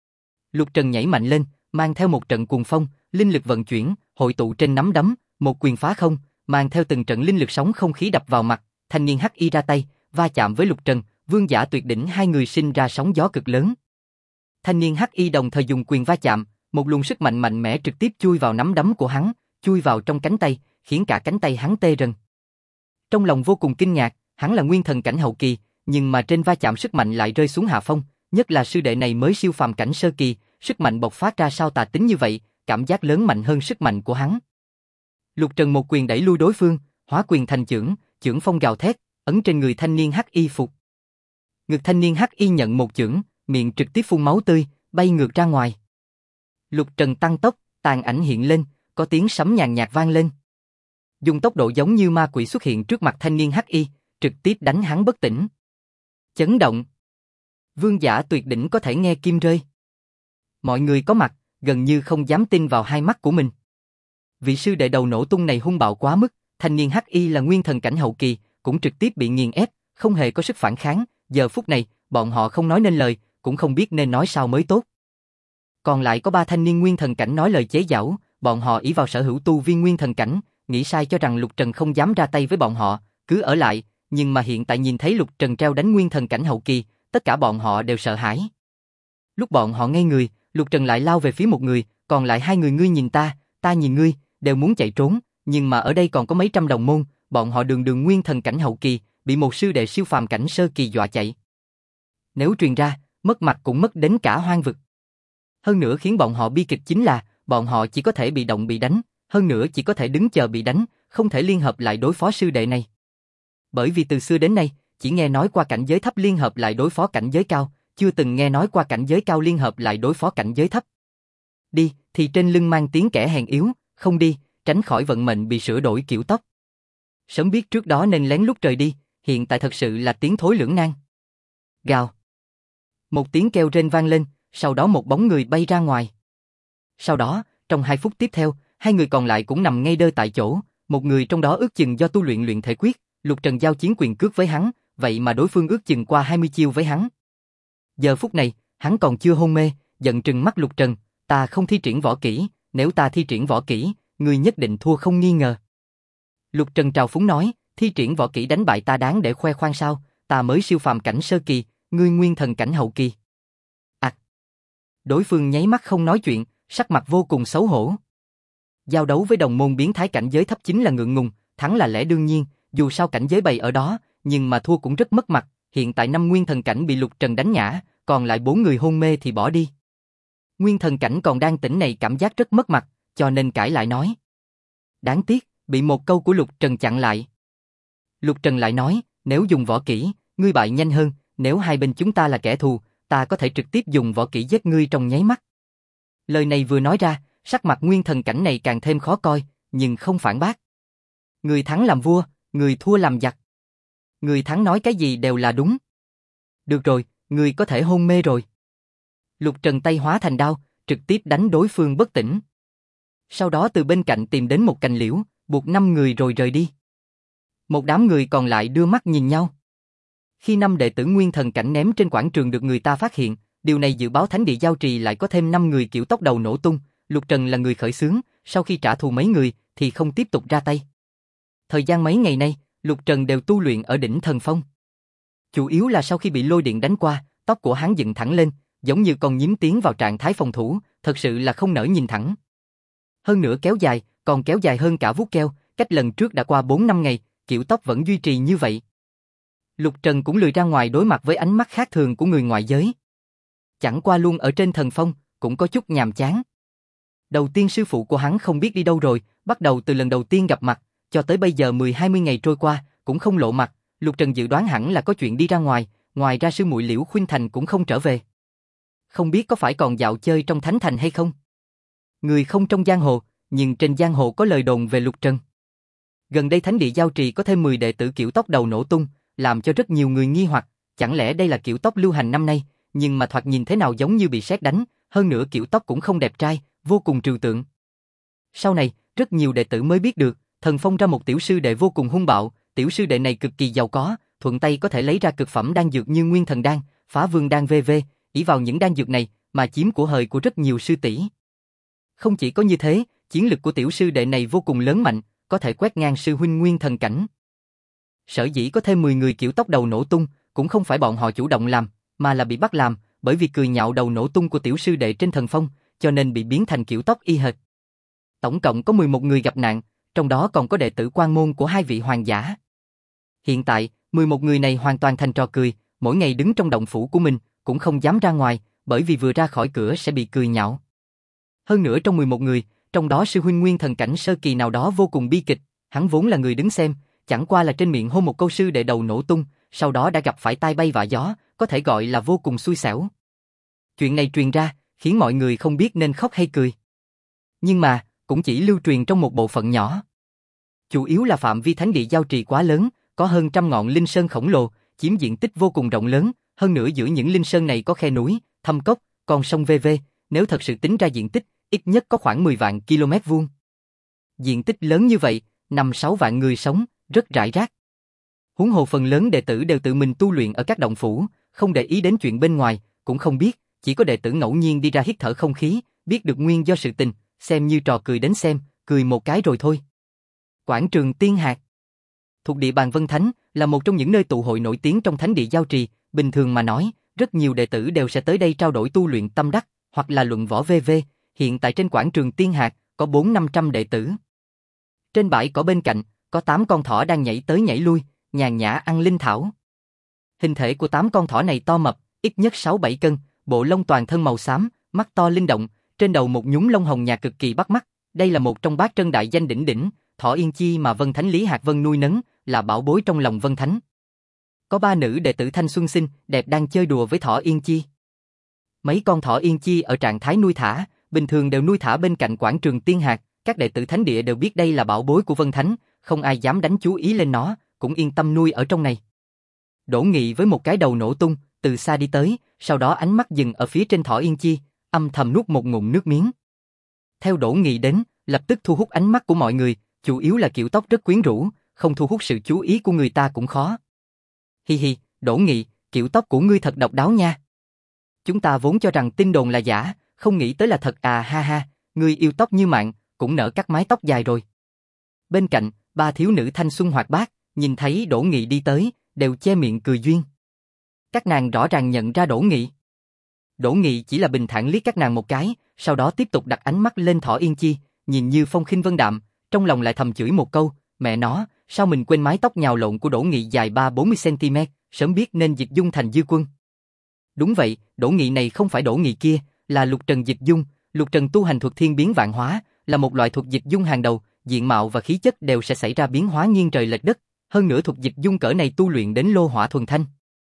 Lục Trần nhảy mạnh lên, mang theo một trận cuồng phong, linh lực vận chuyển, hội tụ trên nắm đấm, một quyền phá không, mang theo từng trận linh lực sóng không khí đập vào mặt, thanh niên hắc y ra tay, va chạm với Lục Trần, vương giả tuyệt đỉnh hai người sinh ra sóng gió cực lớn. Thanh niên hắc y đồng thời dùng quyền va chạm, một luồng sức mạnh mạnh mẽ trực tiếp chui vào nắm đấm của hắn, chui vào trong cánh tay, khiến cả cánh tay hắn tê rần. Trong lòng vô cùng kinh ngạc, hắn là nguyên thần cảnh hậu kỳ, nhưng mà trên va chạm sức mạnh lại rơi xuống hạ phong, nhất là sư đệ này mới siêu phàm cảnh sơ kỳ, sức mạnh bộc phát ra sao tà tính như vậy, cảm giác lớn mạnh hơn sức mạnh của hắn. Lục Trần một quyền đẩy lui đối phương, hóa quyền thành chưởng, chưởng phong gào thét, ấn trên người thanh niên hắc y phục. Ngực thanh niên hắc y nhận một chưởng, miệng trực tiếp phun máu tươi, bay ngược ra ngoài. Lục Trần tăng tốc, tàn ảnh hiện lên, có tiếng sấm nhàn nhạt vang lên. Dùng tốc độ giống như ma quỷ xuất hiện trước mặt thanh niên hắc y, trực tiếp đánh hắn bất tỉnh. Chấn động. Vương giả tuyệt đỉnh có thể nghe kim rơi. Mọi người có mặt, gần như không dám tin vào hai mắt của mình. Vị sư đệ đầu nổ tung này hung bạo quá mức, thanh niên hắc y là nguyên thần cảnh hậu kỳ, cũng trực tiếp bị nghiền ép, không hề có sức phản kháng, giờ phút này, bọn họ không nói nên lời, cũng không biết nên nói sao mới tốt. Còn lại có 3 thanh niên nguyên thần cảnh nói lời chế giễu, bọn họ ỷ vào sở hữu tu vi nguyên thần cảnh, nghĩ sai cho rằng Lục Trần không dám ra tay với bọn họ, cứ ở lại, nhưng mà hiện tại nhìn thấy Lục Trần treo đánh nguyên thần cảnh hậu kỳ, tất cả bọn họ đều sợ hãi. Lúc bọn họ ngây người, Lục Trần lại lao về phía một người, còn lại 2 người ngươi nhìn ta nhìn ngươi, đều muốn chạy trốn, nhưng mà ở đây còn có mấy trăm đồng môn, bọn họ đường đường nguyên thần cảnh hậu kỳ, bị một sư đệ siêu phàm cảnh sơ kỳ dọa chạy. Nếu truyền ra, mất mặt cũng mất đến cả hoang vực. Hơn nữa khiến bọn họ bi kịch chính là, bọn họ chỉ có thể bị động bị đánh, hơn nữa chỉ có thể đứng chờ bị đánh, không thể liên hợp lại đối phó sư đệ này. Bởi vì từ xưa đến nay, chỉ nghe nói qua cảnh giới thấp liên hợp lại đối phó cảnh giới cao, chưa từng nghe nói qua cảnh giới cao liên hợp lại đối phó cảnh giới thấp. Đi, thì trên lưng mang tiếng kẻ hèn yếu, không đi, tránh khỏi vận mệnh bị sửa đổi kiểu tóc. Sớm biết trước đó nên lén lút rời đi, hiện tại thật sự là tiến thối lưỡng nan. Gào. Một tiếng kêu rên vang lên, sau đó một bóng người bay ra ngoài. Sau đó, trong 2 phút tiếp theo, 2 người còn lại cũng nằm ngay đơ tại chỗ, một người trong đó ước chừng do tu luyện luyện thể quyết, Lục Trần giao chiến quyền cước với hắn, vậy mà đối phương ước chừng qua 20 chiêu với hắn. Giờ phút này, hắn còn chưa hôn mê, giận trừng mắt Lục Trần, ta không thi triển võ kỹ, nếu ta thi triển võ kỹ, ngươi nhất định thua không nghi ngờ. Lục Trần trào phúng nói, thi triển võ kỹ đánh bại ta đáng để khoe khoang sao, ta mới siêu phàm cảnh sơ kỳ, ngươi nguyên thần cảnh hậu kỳ. Đối phương nháy mắt không nói chuyện, sắc mặt vô cùng xấu hổ. Giao đấu với đồng môn biến thái cảnh giới thấp chính là ngượng ngùng, thắng là lẽ đương nhiên, dù sao cảnh giới bày ở đó, nhưng mà thua cũng rất mất mặt, hiện tại 5 nguyên thần cảnh bị Lục Trần đánh ngã, còn lại 4 người hôn mê thì bỏ đi. Nguyên thần cảnh còn đang tỉnh này cảm giác rất mất mặt, cho nên cãi lại nói. Đáng tiếc, bị một câu của Lục Trần chặn lại. Lục Trần lại nói, nếu dùng võ kỹ, ngươi bại nhanh hơn, nếu hai bên chúng ta là kẻ thù, ta có thể trực tiếp dùng võ kỹ giết ngươi trong nháy mắt. Lời này vừa nói ra, sắc mặt nguyên thần cảnh này càng thêm khó coi, nhưng không phản bác. Người thắng làm vua, người thua làm giặc. Người thắng nói cái gì đều là đúng. Được rồi, người có thể hôn mê rồi. Lục Trần tay hóa thành đao, trực tiếp đánh đối phương bất tỉnh. Sau đó từ bên cạnh tìm đến một cành liễu, buộc 5 người rồi rời đi. Một đám người còn lại đưa mắt nhìn nhau. Khi 5 đệ tử nguyên thần cảnh ném trên quảng trường được người ta phát hiện, điều này dự báo thánh địa giao trì lại có thêm 5 người kiểu tốc đầu nổ tung, Lục Trần là người khởi xướng, sau khi trả thù mấy người thì không tiếp tục ra tay. Thời gian mấy ngày nay, Lục Trần đều tu luyện ở đỉnh thần phong. Chủ yếu là sau khi bị lôi điện đánh qua, tóc của hắn dựng thẳng lên, giống như con nhím tiến vào trạng thái phòng thủ, thật sự là không nỡ nhìn thẳng. Hơn nữa kéo dài, còn kéo dài hơn cả vuốt keo, cách lần trước đã qua 4-5 ngày, kiểu tóc vẫn duy trì như vậy. Lục Trần cũng lười ra ngoài đối mặt với ánh mắt khác thường của người ngoại giới. Chẳng qua luôn ở trên thần phong, cũng có chút nhàm chán. Đầu tiên sư phụ của hắn không biết đi đâu rồi, bắt đầu từ lần đầu tiên gặp mặt, cho tới bây giờ 10-20 ngày trôi qua, cũng không lộ mặt, Lục Trần dự đoán hẳn là có chuyện đi ra ngoài, ngoài ra sư muội Liễu Khuynh Thành cũng không trở về. Không biết có phải còn dạo chơi trong thánh thành hay không? Người không trong giang hồ, nhưng trên giang hồ có lời đồn về Lục Trần. Gần đây thánh địa giao trì có thêm 10 đệ tử kiểu tóc đầu nổ tung, làm cho rất nhiều người nghi hoặc, chẳng lẽ đây là kiểu tóc lưu hành năm nay, nhưng mà thoạt nhìn thế nào giống như bị sét đánh, hơn nữa kiểu tóc cũng không đẹp trai, vô cùng trừu tượng. Sau này, rất nhiều đệ tử mới biết được, thần phong ra một tiểu sư đệ vô cùng hung bạo, tiểu sư đệ này cực kỳ giàu có, thuận tay có thể lấy ra cực phẩm đan dược như Nguyên Thần Đan, Phá Vương Đan v.v, ỷ vào những đan dược này mà chiếm của hời của rất nhiều sư tỷ. Không chỉ có như thế, chiến lực của tiểu sư đệ này vô cùng lớn mạnh, có thể quét ngang sư huynh Nguyên Thần cảnh. Sở dĩ có thêm 10 người kiểu tóc đầu nổ tung, cũng không phải bọn họ chủ động làm, mà là bị bắt làm, bởi vì cười nhạo đầu nổ tung của tiểu sư đệ trên thần phong, cho nên bị biến thành kiểu tóc y hệt. Tổng cộng có 11 người gặp nạn, trong đó còn có đệ tử quan môn của 2 vị hoàng giả. Hiện tại, 11 người này hoàn toàn thành trò cười, mỗi ngày đứng trong động phủ của mình, cũng không dám ra ngoài, bởi vì vừa ra khỏi cửa sẽ bị cười nhạo. Hơn nữa trong 11 người, trong đó sư huynh Nguyên Thần cảnh sơ kỳ nào đó vô cùng bi kịch, hắn vốn là người đứng xem, chẳng qua là trên miệng hôn một câu sư đệ đầu nổ tung, sau đó đã gặp phải tai bay vạ gió, có thể gọi là vô cùng xui xẻo. Chuyện này truyền ra, khiến mọi người không biết nên khóc hay cười. Nhưng mà, cũng chỉ lưu truyền trong một bộ phận nhỏ. Chủ yếu là phạm vi thánh địa giao trì quá lớn, có hơn 100 ngọn linh sơn khổng lồ, chiếm diện tích vô cùng rộng lớn, hơn nữa giữa những linh sơn này có khe núi, thâm cốc, con sông v.v, nếu thật sự tính ra diện tích, ít nhất có khoảng 10 vạn km vuông. Diện tích lớn như vậy, 5-6 vạn người sống, rất rải rác. Huống hồ phần lớn đệ tử đều tự mình tu luyện ở các động phủ, không để ý đến chuyện bên ngoài, cũng không biết, chỉ có đệ tử ngẫu nhiên đi ra hít thở không khí, biết được nguyên do sự tình, xem như trò cười đến xem, cười một cái rồi thôi. Quảng trường Tiên Hạc thuộc địa bàn Vân Thánh, là một trong những nơi tụ hội nổi tiếng trong thánh địa giao trì, bình thường mà nói, rất nhiều đệ tử đều sẽ tới đây trao đổi tu luyện tâm đắc, hoặc là luận võ v.v. Hiện tại trên quảng trường Tiên Hạc, có 400-500 đệ tử. Trên bãi cỏ bên cạnh, có 8 con thỏ đang nhảy tới nhảy lui, nhàn nhã ăn linh thảo. Hình thể của 8 con thỏ này to mập, ít nhất 6-7 cân, bộ lông toàn thân màu xám, mắt to linh động, trên đầu một nhúm lông hồng nhạt cực kỳ bắt mắt. Đây là một trong bát trân đại danh đỉnh đỉnh, thỏ Yên Chi mà Vân Thánh Lý Hạc Vân nuôi nấng, là bảo bối trong lòng Vân Thánh. Có 3 nữ đệ tử thanh xuân xinh, đẹp đang chơi đùa với thỏ Yên Chi. Mấy con thỏ Yên Chi ở trạng thái nuôi thả, bình thường đều nuôi thả bên cạnh quảng trường Tiên Hạc, các đệ tử thánh địa đều biết đây là bảo bối của Vân Thánh, không ai dám đánh chú ý lên nó, cũng yên tâm nuôi ở trong này. Đỗ Nghị với một cái đầu nổ tung, từ xa đi tới, sau đó ánh mắt dừng ở phía trên thỏ Yên Chi, âm thầm nuốt một ngụm nước miếng. Theo Đỗ Nghị đến, lập tức thu hút ánh mắt của mọi người, chủ yếu là kiểu tóc rất quyến rũ, không thu hút sự chú ý của người ta cũng khó. Hi hi, Đỗ Nghị, kiểu tóc của ngươi thật độc đáo nha. Chúng ta vốn cho rằng tin đồn là giả, không nghĩ tới là thật à ha ha, ngươi yêu tóc như mạng, cũng nỡ cắt mái tóc dài rồi. Bên cạnh, 3 thiếu nữ thanh xuân hoạt bát, nhìn thấy Đỗ Nghị đi tới, đều che miệng cười duyên. Các nàng rõ ràng nhận ra Đỗ Nghị. Đỗ Nghị chỉ là bình thản liếc các nàng một cái, sau đó tiếp tục đặt ánh mắt lên thỏ Yên Chi, nhìn như phong khinh vân đạm, trong lòng lại thầm chửi một câu, mẹ nó, sao mình quên mái tóc nhào lộn của Đỗ Nghị dài 30-40 cm, sớm biết nên dịch dung thành Dư Quân. Đúng vậy, Đỗ Nghị này không phải Đỗ Nghị kia, là Lục Trần dịch dung, Lục Trần tu hành thuật thiên biến vạn hóa, là một loại thuật dịch dung hàng đầu, diện mạo và khí chất đều sẽ xảy ra biến hóa nghiêng trời lệch đất, hơn nữa thuật dịch dung cỡ này tu luyện đến lô hỏa thuần thanh.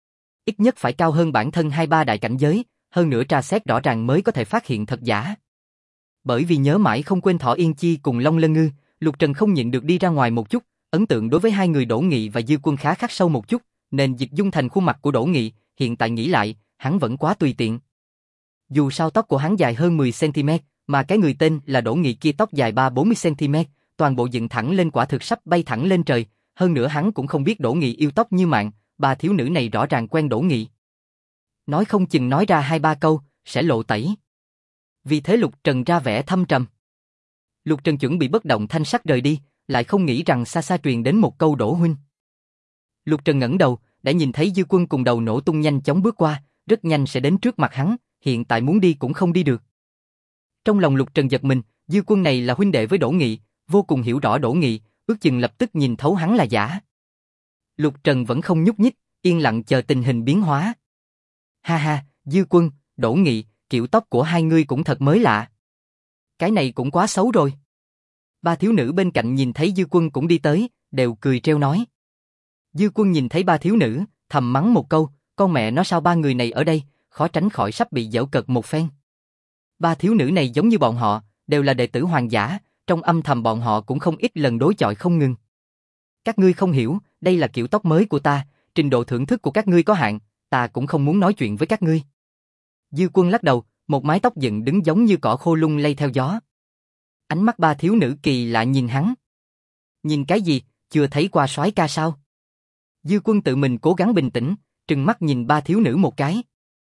Ít nhất phải cao hơn bản thân 2-3 đại cảnh giới, hơn nữa tra xét rõ ràng mới có thể phát hiện thật giả. Bởi vì nhớ mãi không quên thỏ Yên Chi cùng Long Lân Ngư, Lục Trần không nhịn được đi ra ngoài một chút, ấn tượng đối với hai người Đỗ Nghị và Dư Quân khá khắc sâu một chút, nên dịch dung thành khuôn mặt của Đỗ Nghị, hiện tại nghĩ lại, hắn vẫn quá tùy tiện. Dù sao tóc của hắn dài hơn 10 cm, mà cái người tên là Đỗ Nghị kia tóc dài 30-40 cm, toàn bộ dựng thẳng lên quả thực sắp bay thẳng lên trời, hơn nữa hắn cũng không biết Đỗ Nghị yêu tóc như mạng, 3 thiếu nữ này rõ ràng quen Đỗ Nghị. Nói không chừng nói ra 2-3 câu, sẽ lộ tẩy. Vì thế Lục Trần ra vẻ thâm trầm. Lục Trần chuẩn bị bất động thanh sắc rời đi, lại không nghĩ rằng xa xa truyền đến một câu Đỗ huynh. Lục Trần ngẩng đầu, đã nhìn thấy Dư Quân cùng đầu nổ tung nhanh chóng bước qua, rất nhanh sẽ đến trước mặt hắn, hiện tại muốn đi cũng không đi được. Trong lòng Lục Trần giật mình, Dư Quân này là huynh đệ với Đỗ Nghị, vô cùng hiểu rõ Đỗ Nghị, ước chừng lập tức nhìn thấu hắn là giả. Lục Trần vẫn không nhúc nhích, yên lặng chờ tình hình biến hóa. Ha ha, Dư Quân, Đỗ Nghị, kiểu tóc của hai ngươi cũng thật mới lạ. Cái này cũng quá xấu rồi. 3 thiếu nữ bên cạnh nhìn thấy Dư Quân cũng đi tới, đều cười trêu nói. Dư Quân nhìn thấy 3 thiếu nữ, thầm mắng một câu, con mẹ nó sao 3 người này ở đây, khó tránh khỏi sắp bị giễu cợt một phen. 3 thiếu nữ này giống như bọn họ, đều là đệ tử hoàng giả, trong âm thầm bọn họ cũng không ít lần đối chọi không ngừng. Các ngươi không hiểu, đây là kiểu tóc mới của ta, trình độ thưởng thức của các ngươi có hạn, ta cũng không muốn nói chuyện với các ngươi. Dư Quân lắc đầu, một mái tóc dựng đứng giống như cỏ khô lung lay theo gió. Ánh mắt 3 thiếu nữ kỳ lạ nhìn hắn. Nhìn cái gì, chưa thấy qua soái ca sao? Dư Quân tự mình cố gắng bình tĩnh, trừng mắt nhìn 3 thiếu nữ một cái.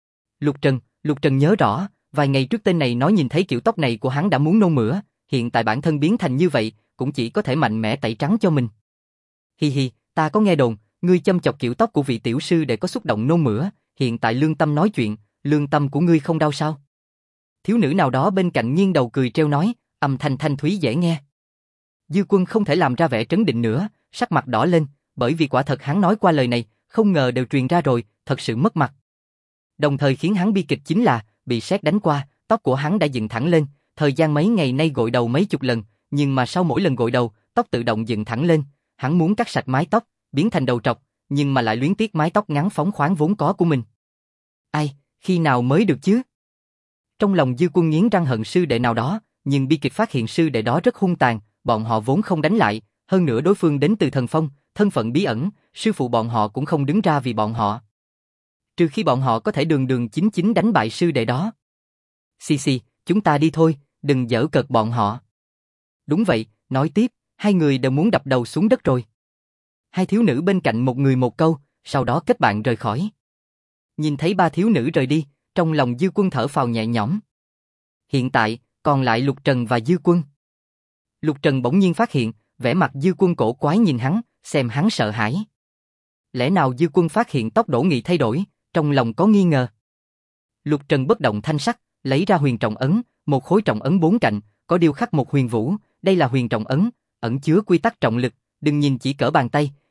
Lục Trần nhớ rõ, vài ngày trước tên này nói nhìn thấy kiểu tóc này của hắn đã muốn nôn mửa, hiện tại bản thân biến thành như vậy, cũng chỉ có thể mạnh mẽ tẩy trắng cho mình. Hi hi, ta có nghe đồn, ngươi châm chọc kiểu tóc của vị tiểu sư để có xúc động nôn mửa, hiện tại lương tâm nói chuyện, lương tâm của ngươi không đau sao? Thiếu nữ nào đó bên cạnh nghiêng đầu cười trêu nói, âm thanh thanh thúy dễ nghe. Dư Quân không thể làm ra vẻ trấn định nữa, sắc mặt đỏ lên, bởi vì quả thật hắn nói qua lời này, không ngờ đều truyền ra rồi, thật sự mất mặt. Đồng thời khiến hắn bi kịch chính là, bị sét đánh qua, tóc của hắn đã dựng thẳng lên, thời gian mấy ngày nay gội đầu mấy chục lần, nhưng mà sau mỗi lần gội đầu, tóc tự động dựng thẳng lên, hắn muốn cắt sạch mái tóc, biến thành đầu trọc, nhưng mà lại luyến tiếc mái tóc ngắn phóng khoáng vốn có của mình. Ai, khi nào mới được chứ? Trong lòng Dư Quân nghiến răng hận sư đệ nào đó, nhưng bi kịch phát hiện sư đệ đó rất hung tàn, bọn họ vốn không đánh lại, hơn nữa đối phương đến từ thần phong, thân phận bí ẩn, sư phụ bọn họ cũng không đứng ra vì bọn họ. Trừ khi bọn họ có thể đường đường chính chính đánh bại sư đệ đó. Xì, chúng ta đi thôi, đừng giỡn cợt bọn họ. Đúng vậy, nói tiếp, hai người đều muốn đập đầu xuống đất rồi. Hai thiếu nữ bên cạnh một người một câu, sau đó kết bạn rời khỏi. Nhìn thấy 3 thiếu nữ rời đi, trong lòng Dư Quân thở phào nhẹ nhõm. Hiện tại, còn lại Lục Trần và Dư Quân. Lục Trần bỗng nhiên phát hiện, vẻ mặt Dư Quân cổ quái nhìn hắn, xem hắn sợ hãi. Lẽ nào Dư Quân phát hiện tốc độ Nghị thay đổi, trong lòng có nghi ngờ. Lục Trần bất động thanh sắc, lấy ra huyền trọng ấn, một khối trọng ấn 4 cạnh, có điêu khắc một huyền vũ, đây là huyền trọng ấn, ẩn chứa quy tắc trọng lực, đừng nhìn chỉ cỡ bàn tay,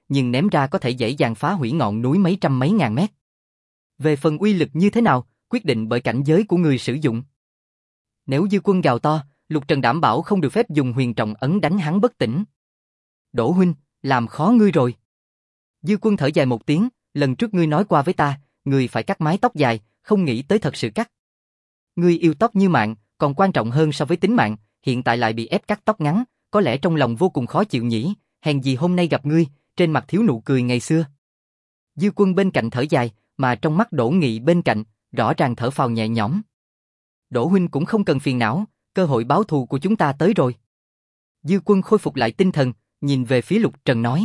nhưng ném ra có thể dễ dàng phá hủy ngọn núi mấy trăm mấy ngàn mét. Về phần uy lực như thế nào, quyết định bởi cảnh giới của người sử dụng. Nếu Dư Quân gào to, Lục Trần đảm bảo không được phép dùng huyền trọng ấn đánh hắn bất tỉnh. Đỗ huynh, làm khó ngươi rồi. Dư Quân thở dài một tiếng, lần trước ngươi nói qua với ta, ngươi phải cắt mái tóc dài, không nghĩ tới thật sự cắt. Ngươi yêu tóc như mạng, còn quan trọng hơn so với tính mạng, hiện tại lại bị ép cắt tóc ngắn, có lẽ trong lòng vô cùng khó chịu nhỉ, hèn gì hôm nay gặp ngươi, trên mặt thiếu nụ cười ngày xưa. Dư Quân bên cạnh thở dài, mà trong mắt Đỗ Nghị bên cạnh, rõ ràng thở phào nhẹ nhõm. Đỗ huynh cũng không cần phiền não, cơ hội báo thù của chúng ta tới rồi. Dư Quân khôi phục lại tinh thần, nhìn về phía Lục Trần nói.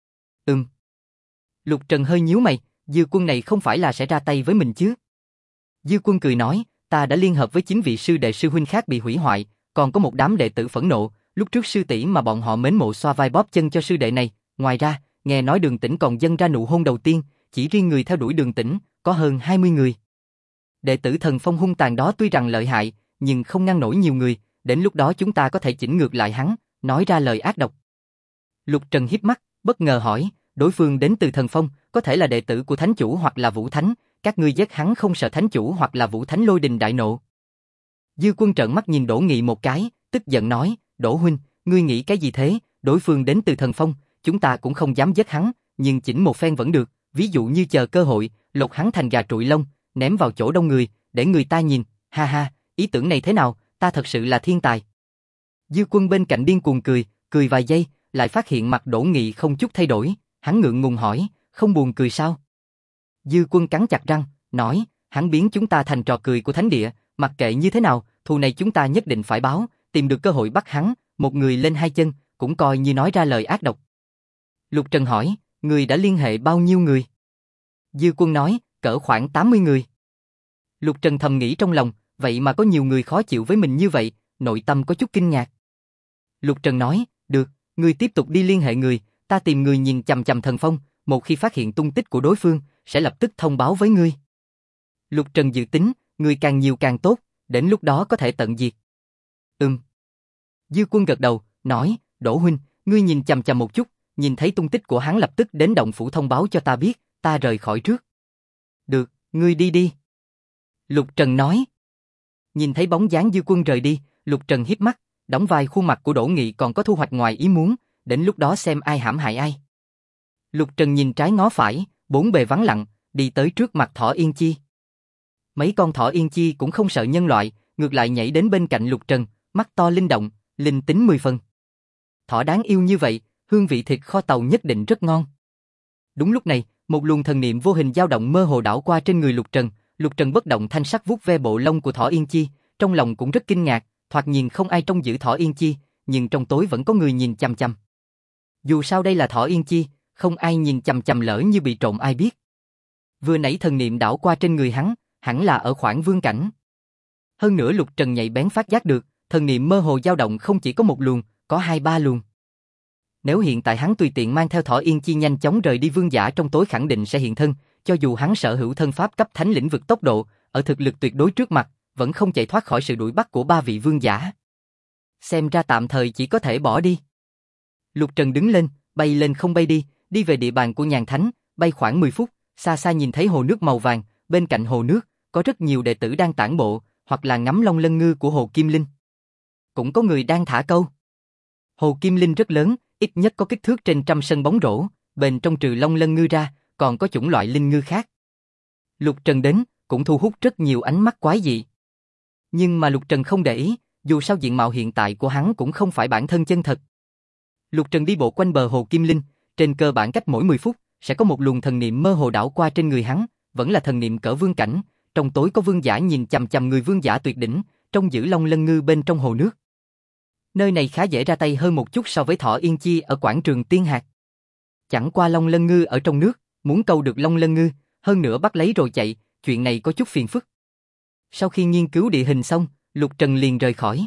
Lục Trần hơi nhíu mày, Dư Quân này không phải là sẽ ra tay với mình chứ? Dư Quân cười nói, ta đã liên hợp với 9 vị sư đệ sư huynh khác bị hủy hoại, còn có một đám đệ tử phẫn nộ, lúc trước sư tỷ mà bọn họ mến mộ xoa vai bóp chân cho sư đệ này, ngoài ra, nghe nói Đường Tĩnh còn dâng ra nụ hôn đầu tiên, chỉ riêng người theo đuổi Đường Tĩnh, có hơn 20 người. Đệ tử Thần Phong hung tàn đó tuy rằng lợi hại, nhưng không ngăn nổi nhiều người, đến lúc đó chúng ta có thể chỉnh ngược lại hắn, nói ra lời ác độc. Lục Trần híp mắt, bất ngờ hỏi, đối phương đến từ Thần Phong, có thể là đệ tử của Thánh Chủ hoặc là Vũ Thánh, các ngươi giết hắn không sợ Thánh Chủ hoặc là Vũ Thánh lôi đình đại nộ. Dư Quân trợn mắt nhìn Đỗ Nghị một cái, tức giận nói, Đỗ huynh, ngươi nghĩ cái gì thế, đối phương đến từ Thần Phong, chúng ta cũng không dám giết hắn, nhưng chỉnh một phen vẫn được, ví dụ như chờ cơ hội, lột hắn thành gà trụi lông, ném vào chỗ đông người, để người ta nhìn, ha ha, ý tưởng này thế nào, ta thật sự là thiên tài. Dư Quân bên cạnh điên cuồng cười, cười vài giây, lại phát hiện mặt Đỗ Nghị không chút thay đổi, hắn ngượng ngùng hỏi, không buồn cười sao? Dư Quân cắn chặt răng, nói, hắn biến chúng ta thành trò cười của thánh địa, mặc kệ như thế nào, thù này chúng ta nhất định phải báo, tìm được cơ hội bắt hắn, một người lên hai chân, cũng coi như nói ra lời ác độc. Lục Trần hỏi, người đã liên hệ bao nhiêu người? Dư Quân nói, cỡ khoảng 80 người. Lục Trần thầm nghĩ trong lòng, vậy mà có nhiều người khó chịu với mình như vậy, nội tâm có chút kinh ngạc. Lục Trần nói, được, ngươi tiếp tục đi liên hệ người, ta tìm người nhìn chằm chằm Thần Phong, một khi phát hiện tung tích của đối phương, sẽ lập tức thông báo với ngươi. Lục Trần dự tính, người càng nhiều càng tốt, đến lúc đó có thể tận diệt. Dư Quân gật đầu, nói, Đỗ huynh, ngươi nhìn chằm chằm một chút, nhìn thấy tung tích của hắn lập tức đến động phủ thông báo cho ta biết, ta rời khỏi trước. Được, ngươi đi đi. Lục Trần nói. Nhìn thấy bóng dáng Dư Quân rời đi, Lục Trần híp mắt, đóng vai khuôn mặt của Đỗ Nghị còn có thu hoạch ngoài ý muốn, đến lúc đó xem ai hãm hại ai. Lục Trần nhìn trái ngó phải, bốn bề vắng lặng, đi tới trước mặt Thỏ Yên Chi. Mấy con Thỏ Yên Chi cũng không sợ nhân loại, ngược lại nhảy đến bên cạnh Lục Trần, mắt to linh động, linh tính 10 phần. Thỏ đáng yêu như vậy, hương vị thịt kho tàu nhất định rất ngon. Đúng lúc này, một luồng thần niệm vô hình dao động mơ hồ đảo qua trên người Lục Trần. Lục Trần bất động thanh sắc vuốt ve bộ lông của Thỏ Yên Chi, trong lòng cũng rất kinh ngạc, thoạt nhìn không ai trông giữ Thỏ Yên Chi, nhưng trong tối vẫn có người nhìn chằm chằm. Dù sao đây là Thỏ Yên Chi, không ai nhìn chằm chằm lỡ như bị trộm ai biết. Vừa nãy thần niệm đảo qua trên người hắn, hẳn là ở khoảng vương cảnh. Hơn nữa Lục Trần nhạy bén phát giác được, thần niệm mơ hồ dao động không chỉ có một luồng, có 2-3 luồng. Nếu hiện tại hắn tùy tiện mang theo Thỏ Yên Chi nhanh chóng rời đi vương giả trong tối khẳng định sẽ hiện thân, cho dù hắn sở hữu thân pháp cấp thánh lĩnh vực tốc độ, ở thực lực tuyệt đối trước mặt, vẫn không chạy thoát khỏi sự đuổi bắt của 3 vị vương giả. Xem ra tạm thời chỉ có thể bỏ đi. Lục Trần đứng lên, bay lên không bay đi, đi về địa bàn của Nhàn Thánh, bay khoảng 10 phút, xa xa nhìn thấy hồ nước màu vàng, bên cạnh hồ nước, có rất nhiều đệ tử đang tản bộ, hoặc là ngắm long lân ngư của Hồ Kim Linh. Cũng có người đang thả câu. Hồ Kim Linh rất lớn, ít nhất có kích thước trên 100 sân bóng rổ, bên trong trừ long lân ngư ra, còn có chủng loại linh ngư khác. Lục Trần đến, cũng thu hút rất nhiều ánh mắt quái dị. Nhưng mà Lục Trần không để ý, dù sao diện mạo hiện tại của hắn cũng không phải bản thân chân thật. Lục Trần đi bộ quanh bờ Hồ Kim Linh, trên cơ bản cách mỗi 10 phút, sẽ có một luồng thần niệm mơ hồ đảo qua trên người hắn, vẫn là thần niệm cỡ vương cảnh, trong tối có vương giả nhìn chằm chằm người vương giả tuyệt đỉnh, trông giữ long lân ngư bên trong hồ nước. Nơi này khá dễ ra tay hơn một chút so với Thỏ Yên Chi ở quảng trường Tiên Hạc. Chẳng qua long lân ngư ở trong nước, muốn câu được long lân ngư, hơn nữa bắt lấy rồi chạy, chuyện này có chút phiền phức. Sau khi nghiên cứu địa hình xong, Lục Trần liền rời khỏi.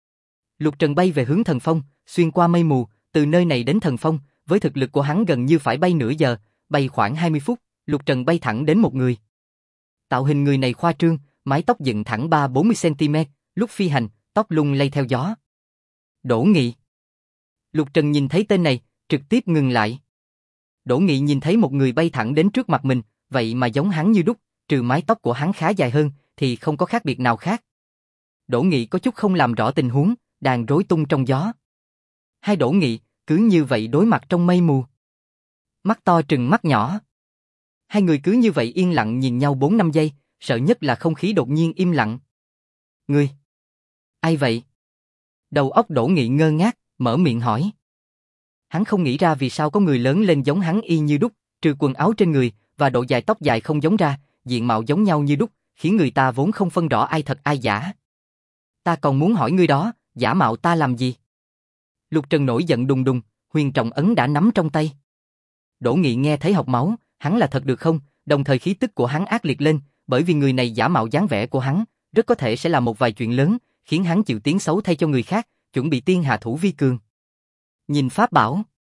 Lục Trần bay về hướng Thần Phong, xuyên qua mây mù, từ nơi này đến Thần Phong, với thực lực của hắn gần như phải bay nửa giờ, bay khoảng 20 phút, Lục Trần bay thẳng đến một người. Tạo hình người này khoa trương, mái tóc dựng thẳng 30-40 cm, lúc phi hành, tóc lung lay theo gió. Đỗ Nghị. Lục Trần nhìn thấy tên này, trực tiếp ngừng lại. Đỗ Nghị nhìn thấy một người bay thẳng đến trước mặt mình, vậy mà giống hắn như đúc, trừ mái tóc của hắn khá dài hơn, thì không có khác biệt nào khác. Đỗ Nghị có chút không làm rõ tình huống, đang rối tung trong gió. Hai Đỗ Nghị, cứ như vậy đối mặt trong mây mù. Mắt to trừng mắt nhỏ. Hai người cứ như vậy yên lặng nhìn nhau 4-5 giây, sợ nhất là không khí đột nhiên im lặng. Ngươi? Ai vậy? Đầu óc Đỗ Nghị ngơ ngác, mở miệng hỏi. Hắn không nghĩ ra vì sao có người lớn lên giống hắn y như đúc, trừ quần áo trên người và độ dài tóc dài không giống ra, diện mạo giống nhau như đúc, khiến người ta vốn không phân rõ ai thật ai giả. Ta còn muốn hỏi ngươi đó, giả mạo ta làm gì? Lục Trần nổi giận đùng đùng, huyền trọng ấn đã nắm trong tay. Đỗ Nghị nghe thấy học máu, hắn là thật được không? Đồng thời khí tức của hắn ác liệt lên, bởi vì người này giả mạo dáng vẻ của hắn, rất có thể sẽ làm một vài chuyện lớn, khiến hắn chịu tiếng xấu thay cho người khác, chuẩn bị tiên hạ thủ vi cường. Nhìn pháp bảo.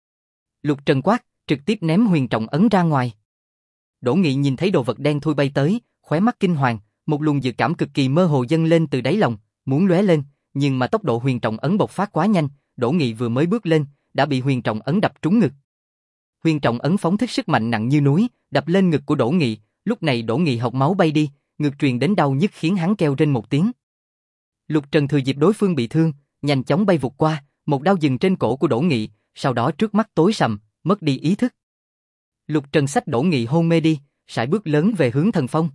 Lục Trần quát, trực tiếp ném huyền trọng ấn ra ngoài. Đỗ Nghị nhìn thấy đồ vật đen thui bay tới, khóe mắt kinh hoàng, một luồng dự cảm cực kỳ mơ hồ dâng lên từ đáy lòng, muốn lóe lên, nhưng mà tốc độ huyền trọng ấn bộc phát quá nhanh, Đỗ Nghị vừa mới bước lên, đã bị huyền trọng ấn đập trúng ngực. Huyền trọng ấn phóng thích sức mạnh nặng như núi, đập lên ngực của Đỗ Nghị, lúc này Đỗ Nghị hộc máu bay đi, ngực truyền đến đau nhức khiến hắn kêu rên một tiếng. Lục Trần thừa dịp đối phương bị thương, nhanh chóng bay vụt qua, một đao dừng trên cổ của Đỗ Nghị, sau đó trước mắt tối sầm, mất đi ý thức. Lục Trần xách Đỗ Nghị hôn mê đi, sải bước lớn về hướng Thần Phong.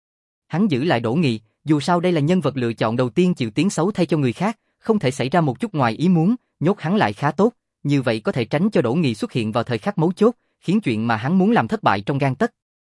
Hắn giữ lại Đỗ Nghị, dù sao đây là nhân vật lựa chọn đầu tiên chịu tiếng xấu thay cho người khác, không thể xảy ra một chút ngoài ý muốn, nhốt hắn lại khá tốt, như vậy có thể tránh cho Đỗ Nghị xuất hiện vào thời khắc mấu chốt, khiến chuyện mà hắn muốn làm thất bại trong gang tấc.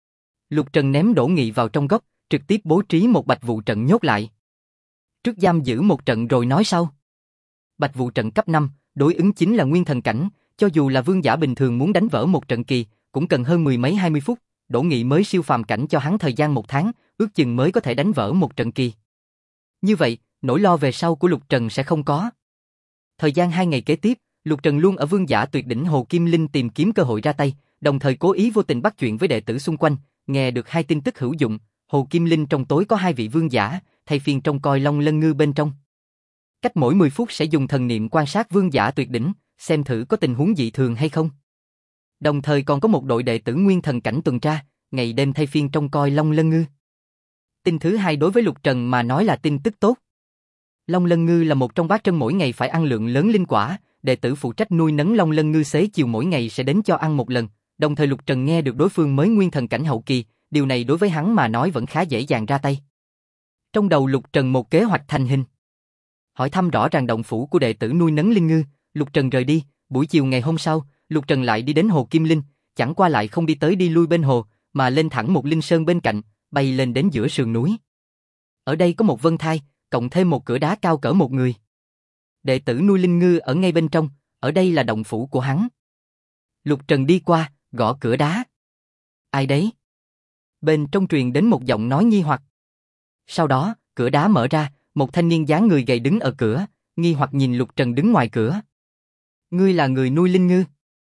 Lục Trần ném Đỗ Nghị vào trong góc, trực tiếp bố trí một bạch vụ trận nhốt lại. Trước giam giữ một trận rồi nói sau. Bạch vụ trận cấp 5, đối ứng chính là nguyên thần cảnh, cho dù là vương giả bình thường muốn đánh vỡ một trận kỳ, cũng cần hơn 10 mấy 20 phút, Đỗ Nghị mới siêu phàm cảnh cho hắn thời gian 1 tháng, ước chừng mới có thể đánh vỡ một trận kỳ. Như vậy, nỗi lo về sau của Lục Trần sẽ không có. Thời gian 2 ngày kế tiếp, Lục Trần luôn ở vương giả tuyệt đỉnh Hồ Kim Linh tìm kiếm cơ hội ra tay, đồng thời cố ý vô tình bắt chuyện với đệ tử xung quanh, nghe được 2 tin tức hữu dụng, Hồ Kim Linh trong tối có 2 vị vương giả, thay phiên trông coi Long Lân Ngư bên trong. Cách mỗi 10 phút sẽ dùng thần niệm quan sát vương giả tuyệt đỉnh, xem thử có tình huống dị thường hay không. Đồng thời còn có một đội đệ tử nguyên thần cảnh tuần tra, ngày đêm thay phiên trông coi Long Lân Ngư. Tin thứ hai đối với Lục Trần mà nói là tin tức tốt. Long Lân Ngư là một trong 3 trân mỗi ngày phải ăn lượng lớn linh quả, đệ tử phụ trách nuôi nấng Long Lân Ngư xế chiều mỗi ngày sẽ đến cho ăn một lần, đồng thời Lục Trần nghe được đối phương mới nguyên thần cảnh hậu kỳ, điều này đối với hắn mà nói vẫn khá dễ dàng ra tay. Trong đầu Lục Trần một kế hoạch thành hình. Hỏi thăm rõ ràng động phủ của đệ tử nuôi nấng linh ngư, Lục Trần rời đi, buổi chiều ngày hôm sau, Lục Trần lại đi đến Hồ Kim Linh, chẳng qua lại không đi tới đi lui bên hồ, mà lên thẳng một linh sơn bên cạnh, bay lên đến giữa sườn núi. Ở đây có một vân thai, cộng thêm một cửa đá cao cỡ một người. Đệ tử nuôi linh ngư ở ngay bên trong, ở đây là động phủ của hắn. Lục Trần đi qua, gõ cửa đá. Ai đấy? Bên trong truyền đến một giọng nói nghi hoặc. Sau đó, cửa đá mở ra, một thanh niên dáng người gầy đứng ở cửa, nghi hoặc nhìn Lục Trần đứng ngoài cửa. Ngươi là người nuôi linh ngư?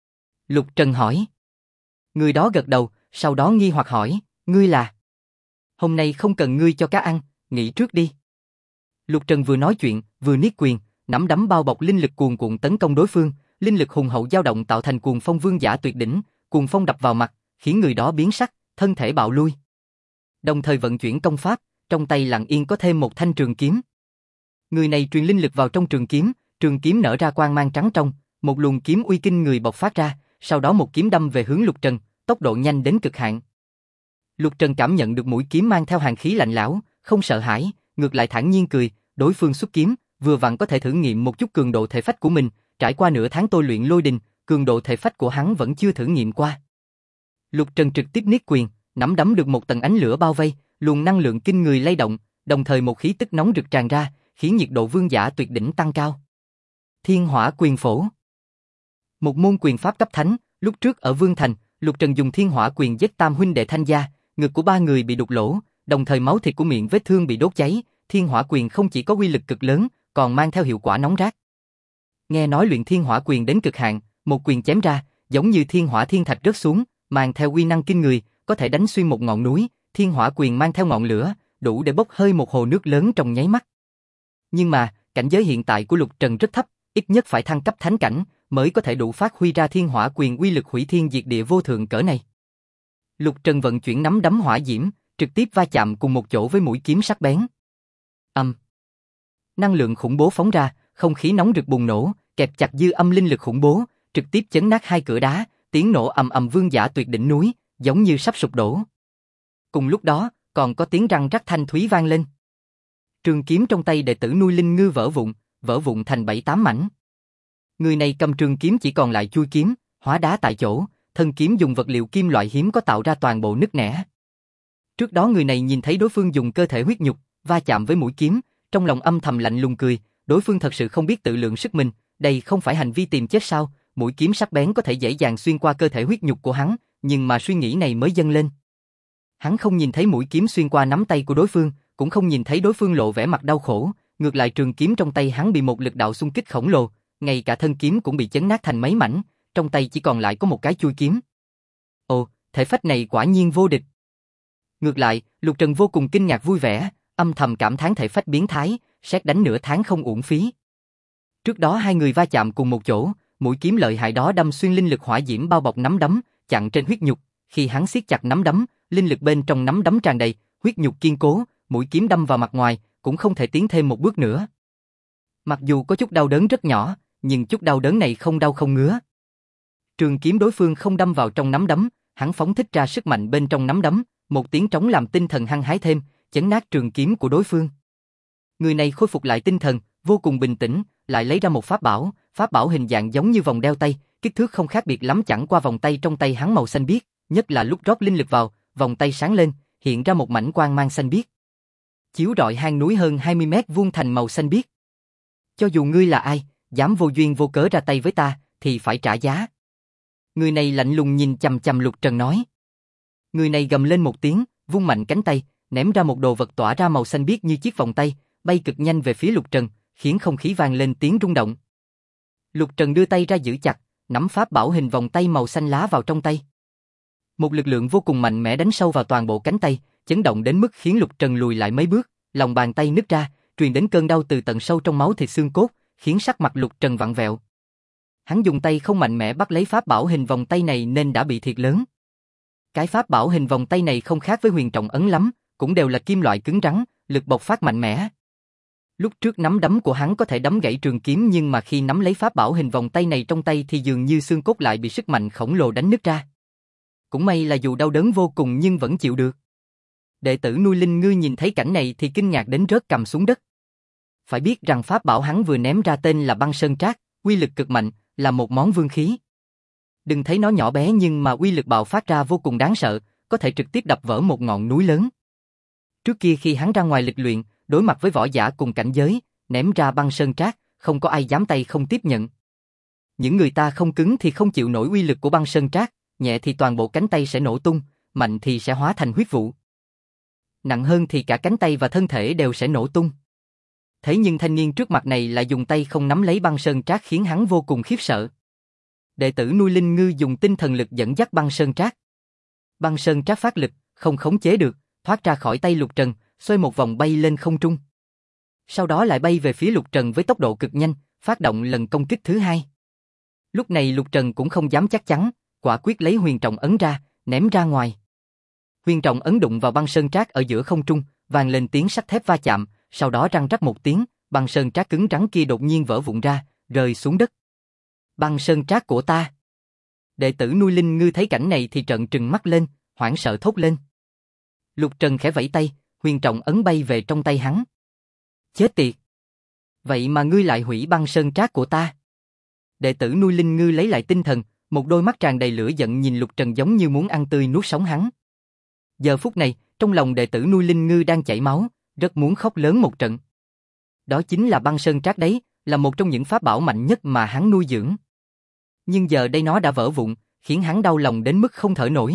Lục Trần hỏi. Người đó gật đầu, sau đó nghi hoặc hỏi, ngươi là? Hôm nay không cần ngươi cho cá ăn, nghỉ trước đi. Lục Trần vừa nói chuyện, vừa niết quyền, nắm đấm bao bọc linh lực cuồn cuộn tấn công đối phương, linh lực hùng hậu dao động tạo thành cuồng phong vương giả tuyệt đỉnh, cuồng phong đập vào mặt, khiến người đó biến sắc, thân thể bạo lui. Đồng thời vận chuyển công pháp, trong tay lặng yên có thêm một thanh trường kiếm. Người này truyền linh lực vào trong trường kiếm nở ra quang mang trắng trong, một luồng kiếm uy kinh người bộc phát ra, sau đó một kiếm đâm về hướng Lục Trần, tốc độ nhanh đến cực hạn. Lục Trần cảm nhận được mũi kiếm mang theo hàn khí lạnh lẽo, không sợ hãi, ngược lại thản nhiên cười, đối phương xuất kiếm, vừa vặn có thể thử nghiệm một chút cường độ thể phách của mình, trải qua nửa tháng tôi luyện lôi đình, cường độ thể phách của hắn vẫn chưa thử nghiệm qua. Lục Trần trực tiếp niết quyền, nắm đấm được một tầng ánh lửa bao vây, luồng năng lượng kinh người lay động, đồng thời một khí tức nóng rực tràn ra, khiến nhiệt độ vương giả tuyệt đỉnh tăng cao. Thiên Hỏa Quyền Phổ, một môn quyền pháp cấp thánh, lúc trước ở Vương Thành, Lục Trần dùng Thiên Hỏa Quyền giết tam huynh đệ Thanh gia, ngực của 3 người bị đục lỗ, đồng thời máu thịt của miệng vết thương bị đốt cháy, Thiên Hỏa Quyền không chỉ có uy lực cực lớn, còn mang theo hiệu quả nóng rát. Nghe nói luyện Thiên Hỏa Quyền đến cực hạn, một quyền chém ra, giống như thiên hỏa thiên thạch rớt xuống, mang theo uy năng kinh người, có thể đánh xuyên một ngọn núi, Thiên Hỏa Quyền mang theo ngọn lửa, đủ để bốc hơi một hồ nước lớn trong nháy mắt. Nhưng mà, cảnh giới hiện tại của Lục Trần rất thấp, ít nhất phải thăng cấp thánh cảnh, mới có thể đủ phát huy ra thiên hỏa quyền uy lực hủy thiên diệt địa vô thượng cỡ này. Lục Trần vận chuyển nắm đấm hỏa diễm, trực tiếp va chạm cùng một chỗ với mũi kiếm sắc bén. Năng lượng khủng bố phóng ra, không khí nóng rực bùng nổ, kẹp chặt dư âm linh lực khủng bố, trực tiếp chấn nát hai cửa đá, tiếng nổ ầm ầm vương giả tuyệt đỉnh núi, giống như sắp sụp đổ. Cùng lúc đó, còn có tiếng răng rắc thanh thúy vang lên. Trường kiếm trong tay đệ tử nuôi linh ngư vỡ vụn thành 7-8 mảnh. Người này cầm trường kiếm chỉ còn lại chui kiếm, hóa đá tại chỗ, thân kiếm dùng vật liệu kim loại hiếm có tạo ra toàn bộ nứt nẻ. Trước đó người này nhìn thấy đối phương dùng cơ thể huyết nhục va chạm với mũi kiếm, trong lòng âm thầm lạnh lùng cười, đối phương thật sự không biết tự lượng sức mình, đây không phải hành vi tìm chết sao? Mũi kiếm sắc bén có thể dễ dàng xuyên qua cơ thể huyết nhục của hắn, nhưng mà suy nghĩ này mới dâng lên. Hắn không nhìn thấy mũi kiếm xuyên qua nắm tay của đối phương, cũng không nhìn thấy đối phương lộ vẻ mặt đau khổ, ngược lại trường kiếm trong tay hắn bị một lực đạo xung kích khổng lồ, ngay cả thân kiếm cũng bị chấn nát thành mấy mảnh, trong tay chỉ còn lại có một cái chui kiếm. Ồ, thể phách này quả nhiên vô địch. Ngược lại, Lục Trần vô cùng kinh ngạc vui vẻ, âm thầm cảm thán thể phách biến thái, sét đánh nửa tháng không uổng phí. Trước đó hai người va chạm cùng một chỗ, mũi kiếm lợi hại đó đâm xuyên linh lực hỏa diễm bao bọc nắm đấm, chặn trên huyết nhục, khi hắn siết chặt nắm đấm, linh lực bên trong nắm đấm tràn đầy, huyết nhục kiên cố, mũi kiếm đâm vào mặt ngoài, cũng không thể tiến thêm một bước nữa. Mặc dù có chút đau đớn rất nhỏ, nhưng chút đau đớn này không đau không ngứa. Trường kiếm đối phương không đâm vào trong nắm đấm, hắn phóng thích ra sức mạnh bên trong nắm đấm, một tiếng trống làm tinh thần hăng hái thêm, chấn nát trường kiếm của đối phương. Người này khôi phục lại tinh thần, vô cùng bình tĩnh, lại lấy ra một pháp bảo hình dạng giống như vòng đeo tay, kích thước không khác biệt lắm, chẳng qua vòng tay trong tay hắn màu xanh biếc, nhất là lúc rót linh lực vào, vòng tay sáng lên, hiện ra một mảnh quang mang xanh biếc. Chiếu rọi hang núi hơn 20 mét vuông thành màu xanh biếc. Cho dù ngươi là ai, dám vô duyên vô cớ ra tay với ta, thì phải trả giá. Người này lạnh lùng nhìn chằm chằm Lục Trần nói. Người này gầm lên một tiếng, vung mạnh cánh tay, ném ra một đồ vật tỏa ra màu xanh biếc như chiếc vòng tay, bay cực nhanh về phía Lục Trần, khiến không khí vang lên tiếng rung động. Lục Trần đưa tay ra giữ chặt, nắm pháp bảo hình vòng tay màu xanh lá vào trong tay. Một lực lượng vô cùng mạnh mẽ đánh sâu vào toàn bộ cánh tay, chấn động đến mức khiến Lục Trần lùi lại mấy bước, lòng bàn tay nứt ra, truyền đến cơn đau từ tận sâu trong máu thịt xương cốt, khiến sắc mặt Lục Trần vặn vẹo. Hắn dùng tay không mạnh mẽ bắt lấy pháp bảo hình vòng tay này nên đã bị thiệt lớn. Cái pháp bảo hình vòng tay này không khác với huyền trọng ấn lắm, cũng đều là kim loại cứng rắn, lực bộc phát mạnh mẽ. Lúc trước nắm đấm của hắn có thể đấm gãy trường kiếm, nhưng mà khi nắm lấy pháp bảo hình vòng tay này trong tay thì dường như xương cốt lại bị sức mạnh khổng lồ đánh nứt ra. Cũng may là dù đau đớn vô cùng nhưng vẫn chịu được. Đệ tử nuôi linh ngư nhìn thấy cảnh này thì kinh ngạc đến rớt cằm xuống đất. Phải biết rằng pháp bảo hắn vừa ném ra tên là Băng Sơn Trác, uy lực cực mạnh, là một món vương khí. Đừng thấy nó nhỏ bé nhưng mà uy lực bạo phát ra vô cùng đáng sợ, có thể trực tiếp đập vỡ một ngọn núi lớn. Trước kia khi hắn ra ngoài lịch luyện, đối mặt với võ giả cùng cảnh giới, ném ra Băng Sơn Trác, không có ai dám tay không tiếp nhận. Những người ta không cứng thì không chịu nổi uy lực của Băng Sơn Trác, nhẹ thì toàn bộ cánh tay sẽ nổ tung, mạnh thì sẽ hóa thành huyết vụ. Nặng hơn thì cả cánh tay và thân thể đều sẽ nổ tung. Thế nhưng thanh niên trước mặt này lại dùng tay không nắm lấy Băng Sơn Trác khiến hắn vô cùng khiếp sợ. Đệ tử nuôi linh ngư dùng tinh thần lực dẫn dắt Băng Sơn Trác. Băng Sơn Trác phát lực, không khống chế được, thoát ra khỏi tay Lục Trần, xoay một vòng bay lên không trung. Sau đó lại bay về phía Lục Trần với tốc độ cực nhanh, phát động lần công kích thứ hai. Lúc này Lục Trần cũng không dám chắc chắn, quả quyết lấy huyền trọng ấn ra, ném ra ngoài. Huyền trọng ấn đụng vào Băng Sơn Trác ở giữa không trung, vang lên tiếng sắt thép va chạm, sau đó răng rắc một tiếng, Băng Sơn Trác cứng rắn kia đột nhiên vỡ vụn ra, rơi xuống đất. Băng Sơn Trác của ta. Đệ tử nuôi linh ngư thấy cảnh này thì trợn trừng mắt lên, hoảng sợ thốt lên. Lục Trần khẽ vẫy tay, huyền trọng ấn bay về trong tay hắn. Chết tiệt! Vậy mà ngươi lại hủy Băng Sơn Trác của ta. Đệ tử nuôi linh ngư lấy lại tinh thần, một đôi mắt tràn đầy lửa giận nhìn Lục Trần giống như muốn ăn tươi nuốt sống hắn. Giờ phút này, trong lòng đệ tử nuôi linh ngư đang chảy máu, rất muốn khóc lớn một trận. Đó chính là Băng Sơn Trác đấy, là một trong những pháp bảo mạnh nhất mà hắn nuôi dưỡng. Nhưng giờ đây nó đã vỡ vụn, khiến hắn đau lòng đến mức không thở nổi.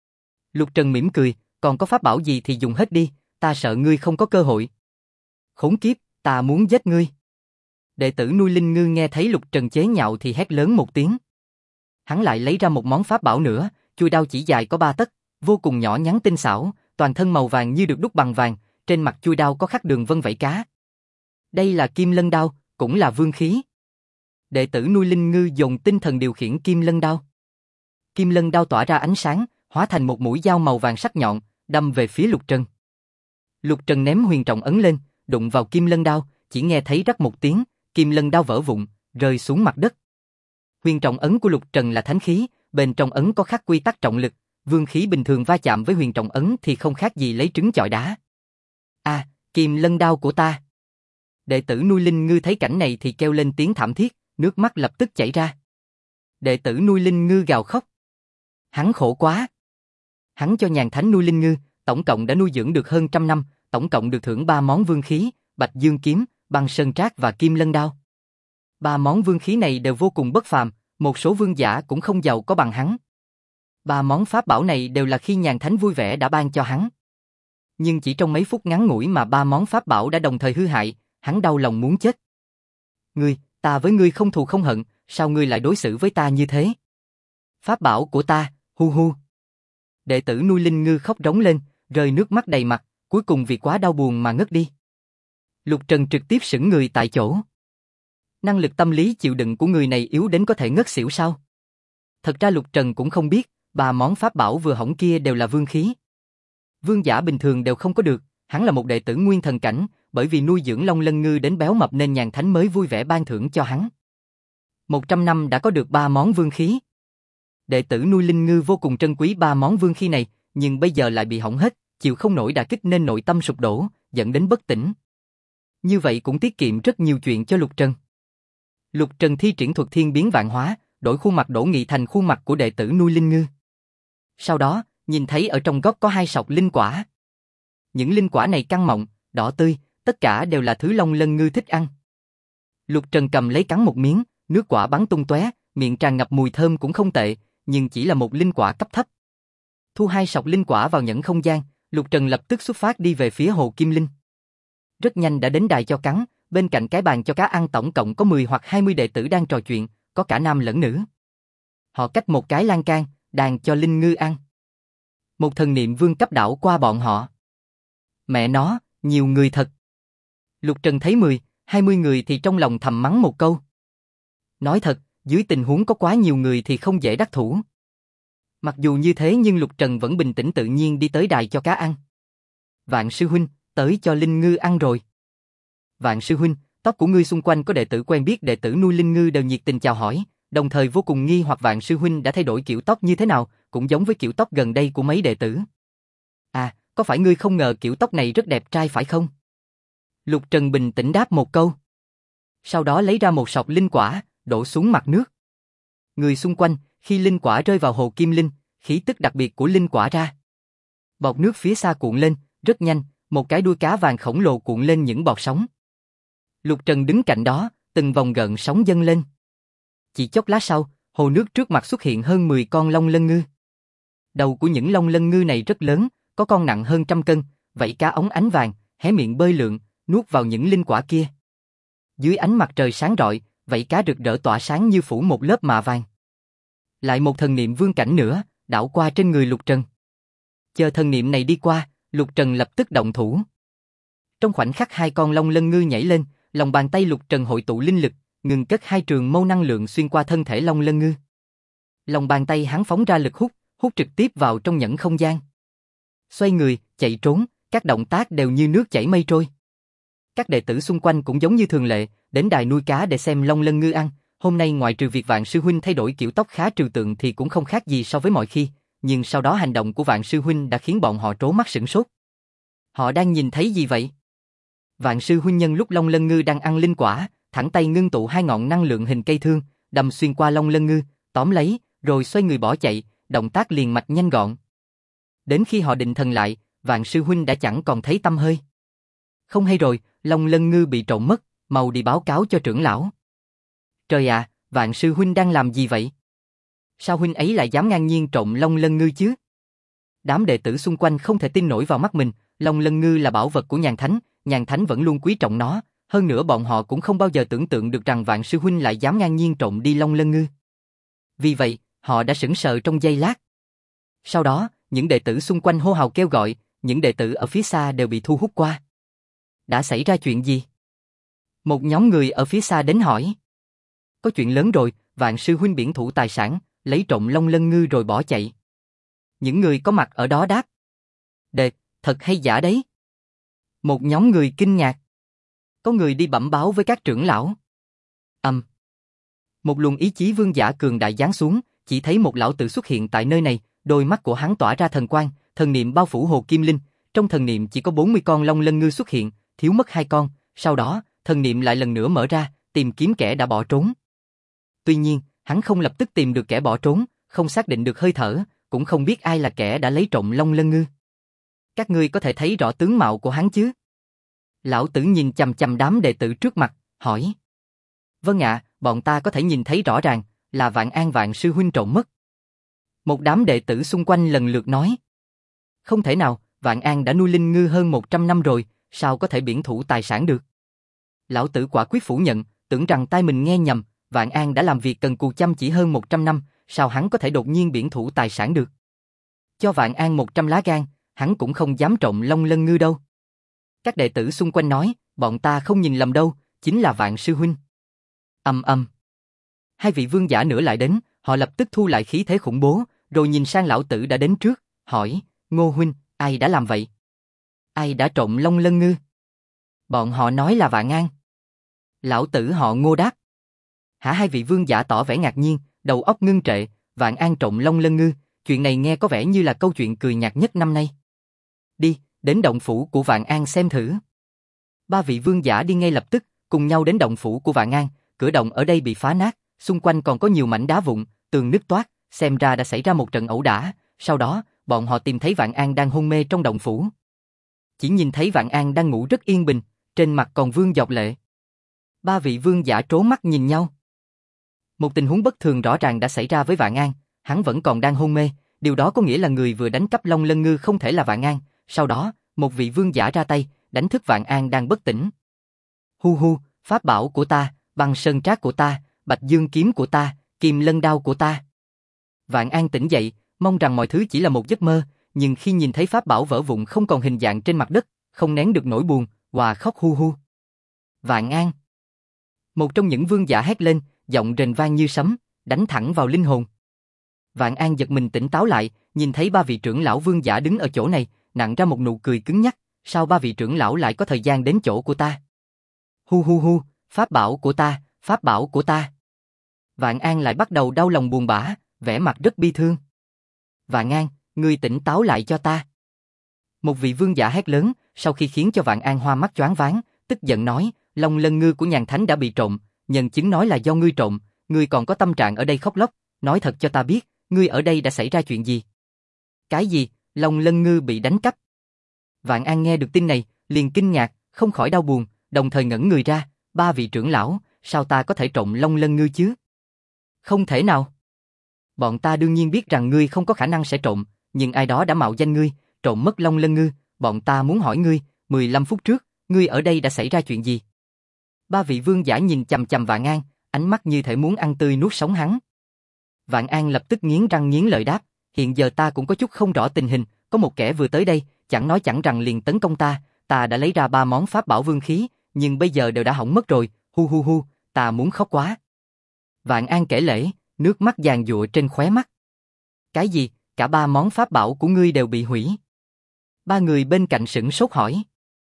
Lục Trần mỉm cười, còn có pháp bảo gì thì dùng hết đi, ta sợ ngươi không có cơ hội. Khốn kiếp, ta muốn giết ngươi. Đệ tử nuôi linh ngư nghe thấy Lục Trần chế nhạo thì hét lớn một tiếng. Hắn lại lấy ra một món pháp bảo nữa, chuôi đao chỉ dài có 3 tấc, vô cùng nhỏ nhắn tinh xảo, toàn thân màu vàng như được đúc bằng vàng, trên mặt chuôi đao có khắc đường vân vảy cá. Đây là Kim Lân đao, cũng là vương khí. Đệ tử nuôi Linh Ngư dồn tinh thần điều khiển Kim Lân Đao. Kim Lân Đao tỏa ra ánh sáng, hóa thành một mũi dao màu vàng sắc nhọn, đâm về phía Lục Trần. Lục Trần ném huyền trọng ấn lên, đụng vào Kim Lân Đao, chỉ nghe thấy rắc một tiếng, Kim Lân Đao vỡ vụn, rơi xuống mặt đất. Huyền trọng ấn của Lục Trần là thánh khí, bên trong ấn có khắc quy tắc trọng lực, vương khí bình thường va chạm với huyền trọng ấn thì không khác gì lấy trứng chọi đá. À, Kim Lân Đao của ta! Đệ tử nuôi Linh Ngư thấy cảnh này thì kêu lên tiếng thảm thiết, nước mắt lập tức chảy ra. Đệ tử nuôi Linh Ngư gào khóc. Hắn khổ quá. Hắn cho nhàn thánh nuôi Linh Ngư, tổng cộng đã nuôi dưỡng được hơn 100 năm, tổng cộng được thưởng 3 món vương khí, Bạch Dương kiếm, Băng Sơn Trác và Kim Lân Đao. 3 món vương khí này đều vô cùng bất phàm, một số vương giả cũng không giàu có bằng hắn. 3 món pháp bảo này đều là khi nhàn thánh vui vẻ đã ban cho hắn. Nhưng chỉ trong mấy phút ngắn ngủi mà 3 món pháp bảo đã đồng thời hư hại, hắn đau lòng muốn chết. Ta với ngươi không thù không hận, sao ngươi lại đối xử với ta như thế? Pháp bảo của ta, hu hu. Đệ tử nuôi Linh Ngư khóc rống lên, rơi nước mắt đầy mặt, cuối cùng vì quá đau buồn mà ngất đi. Lục Trần trực tiếp sững người tại chỗ. Năng lực tâm lý chịu đựng của người này yếu đến có thể ngất xỉu sao? Thật ra Lục Trần cũng không biết, 3 món pháp bảo vừa hỏng kia đều là vương khí. Vương giả bình thường đều không có được, hắn là một đệ tử nguyên thần cảnh, bởi vì nuôi dưỡng Long Lân Ngư đến béo mập nên nhàn thánh mới vui vẻ ban thưởng cho hắn. 100 năm đã có được 3 món vương khí. Đệ tử nuôi Linh Ngư vô cùng trân quý 3 món vương khí này, nhưng bây giờ lại bị hỏng hết, chịu không nổi đả kích nên nội tâm sụp đổ, dẫn đến bất tỉnh. Như vậy cũng tiết kiệm rất nhiều chuyện cho Lục Trần. Lục Trần thi triển thuật thiên biến vạn hóa, đổi khuôn mặt Đỗ Nghị thành khuôn mặt của đệ tử nuôi Linh Ngư. Sau đó, nhìn thấy ở trong góc có 2 sọc linh quả. Những linh quả này căng mọng, đỏ tươi, tất cả đều là thứ Long Lân Ngư thích ăn. Lục Trần cầm lấy cắn một miếng, nước quả bắn tung tóe, miệng tràn ngập mùi thơm cũng không tệ, nhưng chỉ là một linh quả cấp thấp. Thu 2 sọc linh quả vào nhẫn không gian, Lục Trần lập tức xuất phát đi về phía Hồ Kim Linh. Rất nhanh đã đến đài cho cắn, bên cạnh cái bàn cho cá ăn tổng cộng có 10 hoặc 20 đệ tử đang trò chuyện, có cả nam lẫn nữ. Họ cách một cái lan can, đàn cho Linh Ngư ăn. Một thần niệm vương cấp đảo qua bọn họ. Mẹ nó, nhiều người thật. Lục Trần thấy 10, 20 người thì trong lòng thầm mắng một câu. Nói thật, dưới tình huống có quá nhiều người thì không dễ đắc thủ. Mặc dù như thế nhưng Lục Trần vẫn bình tĩnh tự nhiên đi tới đài cho cá ăn. Vạn sư huynh, tới cho Linh Ngư ăn rồi. Vạn sư huynh, tóc của ngươi xung quanh có đệ tử quen biết đệ tử nuôi Linh Ngư đều nhiệt tình chào hỏi, đồng thời vô cùng nghi hoặc Vạn sư huynh đã thay đổi kiểu tóc như thế nào, cũng giống với kiểu tóc gần đây của mấy đệ tử. À, có phải ngươi không ngờ kiểu tóc này rất đẹp trai phải không? Lục Trần bình tĩnh đáp một câu. Sau đó lấy ra một sọt linh quả, đổ xuống mặt nước. Người xung quanh, khi linh quả rơi vào hồ Kim Linh, khí tức đặc biệt của linh quả ra. Bọt nước phía xa cuộn lên, rất nhanh, một cái đuôi cá vàng khổng lồ cuộn lên những bọt sóng. Lục Trần đứng cạnh đó, từng vòng gợn sóng dâng lên. Chỉ chốc lát sau, hồ nước trước mặt xuất hiện hơn 10 con Long Lân Ngư. Đầu của những Long Lân Ngư này rất lớn, có con nặng hơn 100 cân, vảy cá óng ánh vàng, hé miệng bơi lượn, nuốt vào những linh quả kia. Dưới ánh mặt trời sáng rọi, vảy cá rực rỡ tỏa sáng như phủ một lớp mạ vàng. Lại một thần niệm vương cảnh nữa, đảo qua trên người Lục Trần. Chờ thần niệm này đi qua, Lục Trần lập tức động thủ. Trong khoảnh khắc 2 con Long Lân Ngư nhảy lên, lòng bàn tay Lục Trần hội tụ linh lực, ngừng cất 2 trường mâu năng lượng xuyên qua thân thể Long Lân Ngư. Lòng bàn tay hắn phóng ra lực hút, hút trực tiếp vào trong nhẫn không gian. Xoay người, chạy trốn, các động tác đều như nước chảy mây trôi. Các đệ tử xung quanh cũng giống như thường lệ, đến đài nuôi cá để xem Long Lân Ngư ăn. Hôm nay ngoại trừ việc Vạn sư huynh thay đổi kiểu tóc khá trừu tượng thì cũng không khác gì so với mọi khi, nhưng sau đó hành động của Vạn sư huynh đã khiến bọn họ trố mắt sửng sốt. Họ đang nhìn thấy gì vậy? Vạn sư huynh nhân lúc Long Lân Ngư đang ăn linh quả, thẳng tay ngưng tụ 2 ngọn năng lượng hình cây thương, đâm xuyên qua Long Lân Ngư, tóm lấy, rồi xoay người bỏ chạy, động tác liền mạch nhanh gọn. Đến khi họ định thần lại, Vạn sư huynh đã chẳng còn thấy tăm hơi. Không hay rồi, Long Lân Ngư bị trộm mất, mau đi báo cáo cho trưởng lão. Trời ạ, Vạn sư huynh đang làm gì vậy? Sao huynh ấy lại dám ngang nhiên trộm Long Lân Ngư chứ? Đám đệ tử xung quanh không thể tin nổi vào mắt mình, Long Lân Ngư là bảo vật của Nhàn Thánh vẫn luôn quý trọng nó, hơn nữa bọn họ cũng không bao giờ tưởng tượng được rằng Vạn sư huynh lại dám ngang nhiên trộm đi Long Lân Ngư. Vì vậy, họ đã sững sờ trong giây lát. Sau đó, những đệ tử xung quanh hô hào kêu gọi, những đệ tử ở phía xa đều bị thu hút qua. Đã xảy ra chuyện gì? Một nhóm người ở phía xa đến hỏi. Có chuyện lớn rồi, Vạn sư huynh biển thủ tài sản, lấy trộm Long Lân Ngư rồi bỏ chạy. Những người có mặt ở đó đáp. Đệ, thật hay giả đấy? Một nhóm người kinh ngạc. Có người đi bẩm báo với các trưởng lão. Một luồng ý chí vương giả cường đại giáng xuống, chỉ thấy một lão tử xuất hiện tại nơi này, đôi mắt của hắn tỏa ra thần quang, thần niệm bao phủ Hồ Kim Linh, trong thần niệm chỉ có 40 con Long Lân Ngư xuất hiện, thiếu mất 2 con, sau đó, thần niệm lại lần nữa mở ra, tìm kiếm kẻ đã bỏ trốn. Tuy nhiên, hắn không lập tức tìm được kẻ bỏ trốn, không xác định được hơi thở, cũng không biết ai là kẻ đã lấy trộm Long Lân Ngư. Các ngươi có thể thấy rõ tướng mạo của hắn chứ? Lão tử nhìn chằm chằm đám đệ tử trước mặt, hỏi. Vâng ạ, bọn ta có thể nhìn thấy rõ ràng, là Vạn An Vạn sư huynh trộm mất. Một đám đệ tử xung quanh lần lượt nói. Không thể nào, Vạn An đã nuôi linh ngư hơn 100 năm rồi, sao có thể biển thủ tài sản được? Lão tử quả quyết phủ nhận, tưởng rằng tai mình nghe nhầm, Vạn An đã làm việc cần cù chăm chỉ hơn 100 năm, sao hắn có thể đột nhiên biển thủ tài sản được? Cho Vạn An 100 lá gan, hắn cũng không dám trộm Long Lân Ngư đâu. Các đệ tử xung quanh nói, bọn ta không nhìn lầm đâu, chính là Vạn sư huynh. Hai vị vương giả nữa lại đến, họ lập tức thu lại khí thế khủng bố, rồi nhìn sang lão tử đã đến trước, hỏi, Ngô huynh, ai đã làm vậy? Ai đã trộm Long Lân Ngư? Bọn họ nói là Vạn An. Lão tử họ Ngô đáp. Hả? Hai vị vương giả tỏ vẻ ngạc nhiên, đầu óc ngưng trệ, Vạn An trộm Long Lân Ngư, chuyện này nghe có vẻ như là câu chuyện cười nhạt nhất năm nay. Đi, đến động phủ của Vạn An xem thử. Ba vị vương giả đi ngay lập tức, cùng nhau đến động phủ của Vạn An, cửa động ở đây bị phá nát, xung quanh còn có nhiều mảnh đá vụn, tường nứt toác, xem ra đã xảy ra một trận ẩu đả, sau đó, bọn họ tìm thấy Vạn An đang hôn mê trong động phủ. Chỉ nhìn thấy Vạn An đang ngủ rất yên bình, trên mặt còn vương giọt lệ. Ba vị vương giả trố mắt nhìn nhau. Một tình huống bất thường rõ ràng đã xảy ra với Vạn An, hắn vẫn còn đang hôn mê, điều đó có nghĩa là người vừa đánh cắp Long Lân Ngư không thể là Vạn An, sau đó, một vị vương giả ra tay, đánh thức Vạn An đang bất tỉnh. Hu hu, pháp bảo của ta, băng sơn trác của ta, bạch dương kiếm của ta, kim lân đao của ta. Vạn An tỉnh dậy, mong rằng mọi thứ chỉ là một giấc mơ, nhưng khi nhìn thấy pháp bảo vỡ vụn không còn hình dạng trên mặt đất, không nén được nỗi buồn, hòa khóc hu hu. Vạn An! Một trong những vương giả hét lên, giọng rền vang như sấm, đánh thẳng vào linh hồn. Vạn An giật mình tỉnh táo lại, nhìn thấy ba vị trưởng lão vương giả đứng ở chỗ này, nặn ra một nụ cười cứng nhắc, sao ba vị trưởng lão lại có thời gian đến chỗ của ta? Hu hu hu, pháp bảo của ta, pháp bảo của ta. Vạn An lại bắt đầu đau lòng buồn bã, vẻ mặt rất bi thương. Vạn An, ngươi tỉnh táo lại cho ta. Một vị vương giả hét lớn, sau khi khiến cho Vạn An hoa mắt choáng váng, tức giận nói, Long Lân Ngư của Nhàn Thánh đã bị trộm, nhân chứng nói là do ngươi trộm, ngươi còn có tâm trạng ở đây khóc lóc, nói thật cho ta biết, ngươi ở đây đã xảy ra chuyện gì? Cái gì? Long Lân Ngư bị đánh cắp? Vạn An nghe được tin này, liền kinh ngạc, không khỏi đau buồn, đồng thời ngẩn người ra, ba vị trưởng lão, sao ta có thể trộm Long Lân Ngư chứ? Không thể nào. Bọn ta đương nhiên biết rằng ngươi không có khả năng sẽ trộm, nhưng ai đó đã mạo danh ngươi, trộm mất Long Lân Ngư, bọn ta muốn hỏi ngươi, 15 phút trước, ngươi ở đây đã xảy ra chuyện gì? Ba vị vương giả nhìn chằm chằm Vạn An, ánh mắt như thể muốn ăn tươi nuốt sống hắn. Vạn An lập tức nghiến răng nghiến lợi đáp, hiện giờ ta cũng có chút không rõ tình hình, có một kẻ vừa tới đây, chẳng nói chẳng rằng liền tấn công ta, ta đã lấy ra 3 món pháp bảo vương khí, nhưng bây giờ đều đã hỏng mất rồi, hu hu hu, ta muốn khóc quá. Vạn An kể lể, nước mắt giàn giụa trên khóe mắt. Cái gì, cả 3 món pháp bảo của ngươi đều bị hủy? Ba người bên cạnh sửng sốt hỏi.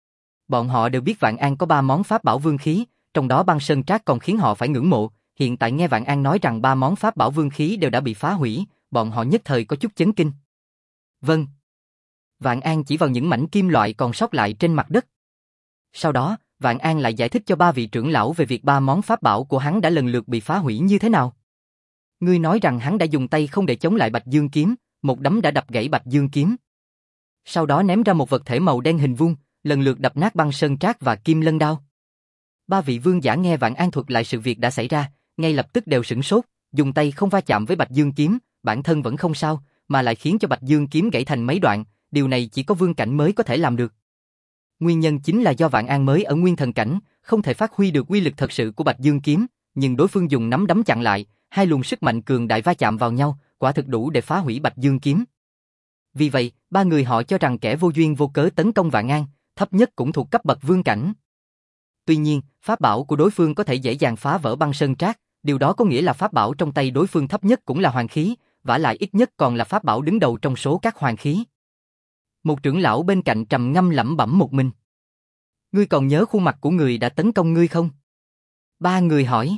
Bọn họ đều biết Vạn An có 3 món pháp bảo vương khí, trong đó băng sơn trác còn khiến họ phải ngưỡng mộ, hiện tại nghe Vạn An nói rằng 3 món pháp bảo vương khí đều đã bị phá hủy, bọn họ nhất thời có chút chấn kinh. Vâng. Vạn An chỉ vào những mảnh kim loại còn sót lại trên mặt đất. Sau đó, Vạn An lại giải thích cho ba vị trưởng lão về việc 3 món pháp bảo của hắn đã lần lượt bị phá hủy như thế nào. Ngươi nói rằng hắn đã dùng tay không để chống lại Bạch Dương kiếm, một đấm đã đập gãy Bạch Dương kiếm. Sau đó ném ra một vật thể màu đen hình vuông, lần lượt đập nát băng sơn trác và kim lân đao. Ba vị vương giả nghe Vạn An thuật lại sự việc đã xảy ra, ngay lập tức đều sửng sốt, dùng tay không va chạm với Bạch Dương kiếm, bản thân vẫn không sao, mà lại khiến cho Bạch Dương kiếm gãy thành mấy đoạn, điều này chỉ có vương cảnh mới có thể làm được. Nguyên nhân chính là do Vạn An mới ở nguyên thần cảnh, không thể phát huy được uy lực thật sự của Bạch Dương kiếm, nhưng đối phương dùng nắm đấm chặn lại, hai luồng sức mạnh cường đại va chạm vào nhau, quả thực đủ để phá hủy Bạch Dương kiếm. Vì vậy, ba người họ cho rằng kẻ vô duyên vô cớ tấn công Vạn An, thấp nhất cũng thuộc cấp bậc vương cảnh. Tuy nhiên, pháp bảo của đối phương có thể dễ dàng phá vỡ băng sơn trác, Điều đó có nghĩa là pháp bảo trong tay đối phương thấp nhất cũng là hoàng khí, vả lại ít nhất còn là pháp bảo đứng đầu trong số các hoàng khí. Một trưởng lão bên cạnh trầm ngâm lẩm bẩm một mình. Ngươi còn nhớ khuôn mặt của người đã tấn công ngươi không? Ba người hỏi.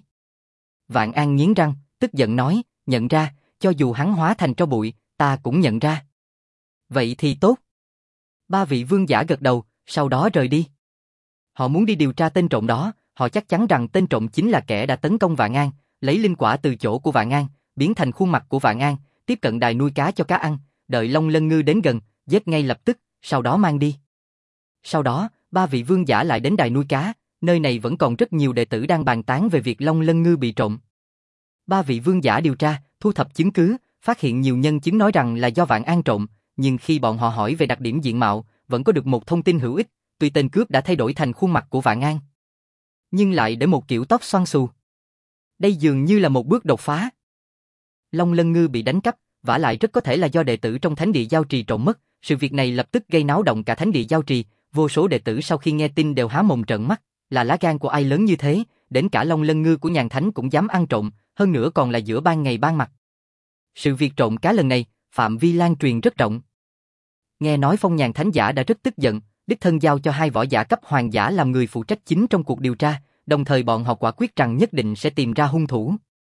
Vạn An nghiến răng, tức giận nói, nhận ra, cho dù hắn hóa thành tro bụi, ta cũng nhận ra. Vậy thì tốt. Ba vị vương giả gật đầu, sau đó rời đi. Họ muốn đi điều tra tên trộm đó, họ chắc chắn rằng tên trộm chính là kẻ đã tấn công Vạn An, lấy linh quả từ chỗ của Vạn An, biến thành khuôn mặt của Vạn An, tiếp cận đài nuôi cá cho cá ăn, đợi Long Lân Ngư đến gần, giết ngay lập tức, sau đó mang đi. Sau đó, ba vị vương giả lại đến đài nuôi cá, nơi này vẫn còn rất nhiều đệ tử đang bàn tán về việc Long Lân Ngư bị trộm. Ba vị vương giả điều tra, thu thập chứng cứ, phát hiện nhiều nhân chứng nói rằng là do Vạn An trộm, nhưng khi bọn họ hỏi về đặc điểm diện mạo, vẫn có được một thông tin hữu ích, tuy tên cướp đã thay đổi thành khuôn mặt của Vạn An, nhưng lại để một kiểu tóc xoăn xù. Đây dường như là một bước đột phá. Long Lân Ngư bị đánh cắp, vả lại rất có thể là do đệ tử trong Thánh Địa Giao Trì trộm mất, sự việc này lập tức gây náo động cả Thánh Địa Giao Trì, vô số đệ tử sau khi nghe tin đều há mồm trợn mắt, là lá gan của ai lớn như thế, đến cả Long Lân Ngư của Nhàn Thánh cũng dám ăn trộm, hơn nữa còn là giữa ban ngày ban mặt. Sự việc trộm cá lần này, phạm vi lan truyền rất rộng. Nghe nói Phong Nhàn Thánh giả đã rất tức giận, đích thân giao cho hai võ giả cấp hoàng giả làm người phụ trách chính trong cuộc điều tra, đồng thời bọn họ quả quyết rằng nhất định sẽ tìm ra hung thủ.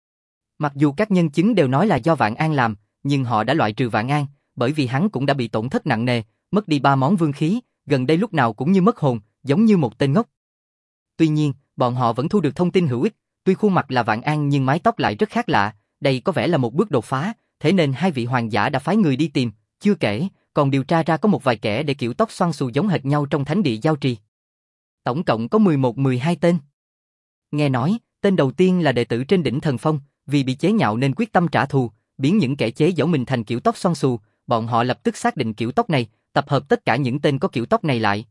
Mặc dù các nhân chứng đều nói là do Vạn An làm, nhưng họ đã loại trừ Vạn An, bởi vì hắn cũng đã bị tổn thất nặng nề, mất đi 3 món vương khí, gần đây lúc nào cũng như mất hồn, giống như một tên ngốc. Tuy nhiên, bọn họ vẫn thu được thông tin hữu ích, tuy khuôn mặt là Vạn An nhưng mái tóc lại rất khác lạ, đây có vẻ là một bước đột phá, thế nên hai vị hoàng giả đã phái người đi tìm, chưa kể, còn điều tra ra có một vài kẻ để kiểu tóc xoăn xù giống hệt nhau trong Thánh Địa Giao Trì. Tổng cộng có 11-12 tên. Nghe nói, tên đầu tiên là đệ tử trên đỉnh Thần Phong, vì bị chế nhạo nên quyết tâm trả thù, biến những kẻ chế giễu mình thành kiểu tóc xoăn xù, bọn họ lập tức xác định kiểu tóc này, tập hợp tất cả những tên có kiểu tóc này lại.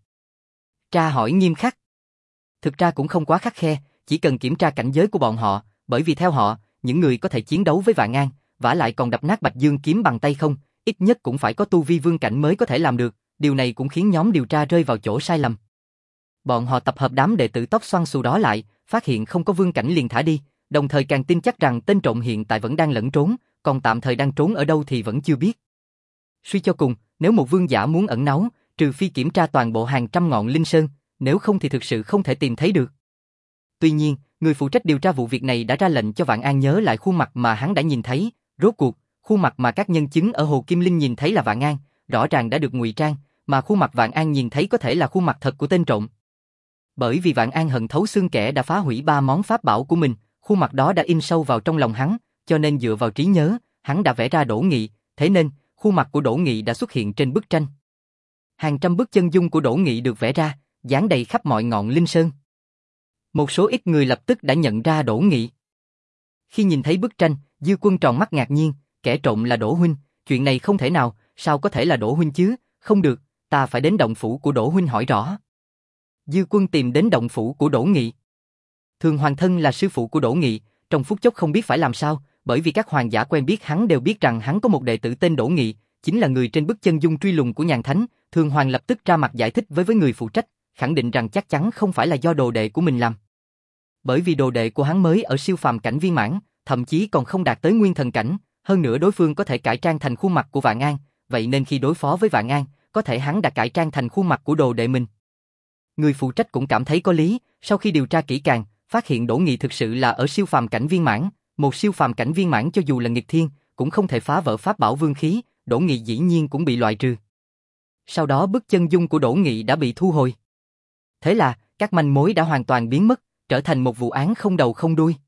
Tra hỏi nghiêm khắc. Thực ra cũng không quá khắt khe, chỉ cần kiểm tra cảnh giới của bọn họ, bởi vì theo họ, những người có thể chiến đấu với Vạn An, vả lại còn đập nát Bạch Dương kiếm bằng tay không, ít nhất cũng phải có tu vi vương cảnh mới có thể làm được, điều này cũng khiến nhóm điều tra rơi vào chỗ sai lầm. Bọn họ tập hợp đám đệ tử tóc xoăn xù đó lại, phát hiện không có vương cảnh liền thả đi, đồng thời càng tin chắc rằng tên trộm hiện tại vẫn đang lẫn trốn, còn tạm thời đang trốn ở đâu thì vẫn chưa biết. Suy cho cùng, nếu một vương giả muốn ẩn náu, trừ phi kiểm tra toàn bộ hàng trăm ngọn linh sơn, nếu không thì thực sự không thể tìm thấy được. Tuy nhiên, người phụ trách điều tra vụ việc này đã ra lệnh cho Vạn An nhớ lại khuôn mặt mà hắn đã nhìn thấy, rốt cuộc, khuôn mặt mà các nhân chứng ở Hồ Kim Linh nhìn thấy là Vạn An, rõ ràng đã được ngụy trang, mà khuôn mặt Vạn An nhìn thấy có thể là khuôn mặt thật của tên trộm. Bởi vì Vạn An hận thấu xương kẻ đã phá hủy 3 món pháp bảo của mình, khuôn mặt đó đã in sâu vào trong lòng hắn, cho nên dựa vào trí nhớ, hắn đã vẽ ra Đỗ Nghị, thế nên, khuôn mặt của Đỗ Nghị đã xuất hiện trên bức tranh. Hàng trăm bức chân dung của Đỗ Nghị được vẽ ra, dán đầy khắp mọi ngọn linh sơn. Một số ít người lập tức đã nhận ra Đỗ Nghị. Khi nhìn thấy bức tranh, Dư Quân tròn mắt ngạc nhiên, kẻ trộm là Đỗ huynh, chuyện này không thể nào, sao có thể là Đỗ huynh chứ, không được, ta phải đến động phủ của Đỗ huynh hỏi rõ. Dư Quân tìm đến động phủ của Đỗ Nghị. Thường Hoàng thân là sư phụ của Đỗ Nghị, trong phút chốc không biết phải làm sao, bởi vì các hoàng giả quen biết hắn đều biết rằng hắn có một đệ tử tên Đỗ Nghị, chính là người trên bức chân dung truy lùng của Nhàn Thánh. Thường Hoàng lập tức ra mặt giải thích với người phụ trách, khẳng định rằng chắc chắn không phải là do đồ đệ của mình làm. Bởi vì đồ đệ của hắn mới ở siêu phàm cảnh viên mãn, thậm chí còn không đạt tới nguyên thần cảnh, hơn nữa đối phương có thể cải trang thành khuôn mặt của Vạn An, vậy nên khi đối phó với Vạn An, có thể hắn đã cải trang thành khuôn mặt của đồ đệ mình. Người phụ trách cũng cảm thấy có lý, sau khi điều tra kỹ càng, phát hiện Đỗ Nghị thực sự là ở siêu phàm cảnh viên mãn, một siêu phàm cảnh viên mãn cho dù là nghịch thiên, cũng không thể phá vỡ pháp bảo vương khí, Đỗ Nghị dĩ nhiên cũng bị loại trừ. Sau đó bức chân dung của Đỗ Nghị đã bị thu hồi. Thế là, các manh mối đã hoàn toàn biến mất, trở thành một vụ án không đầu không đuôi.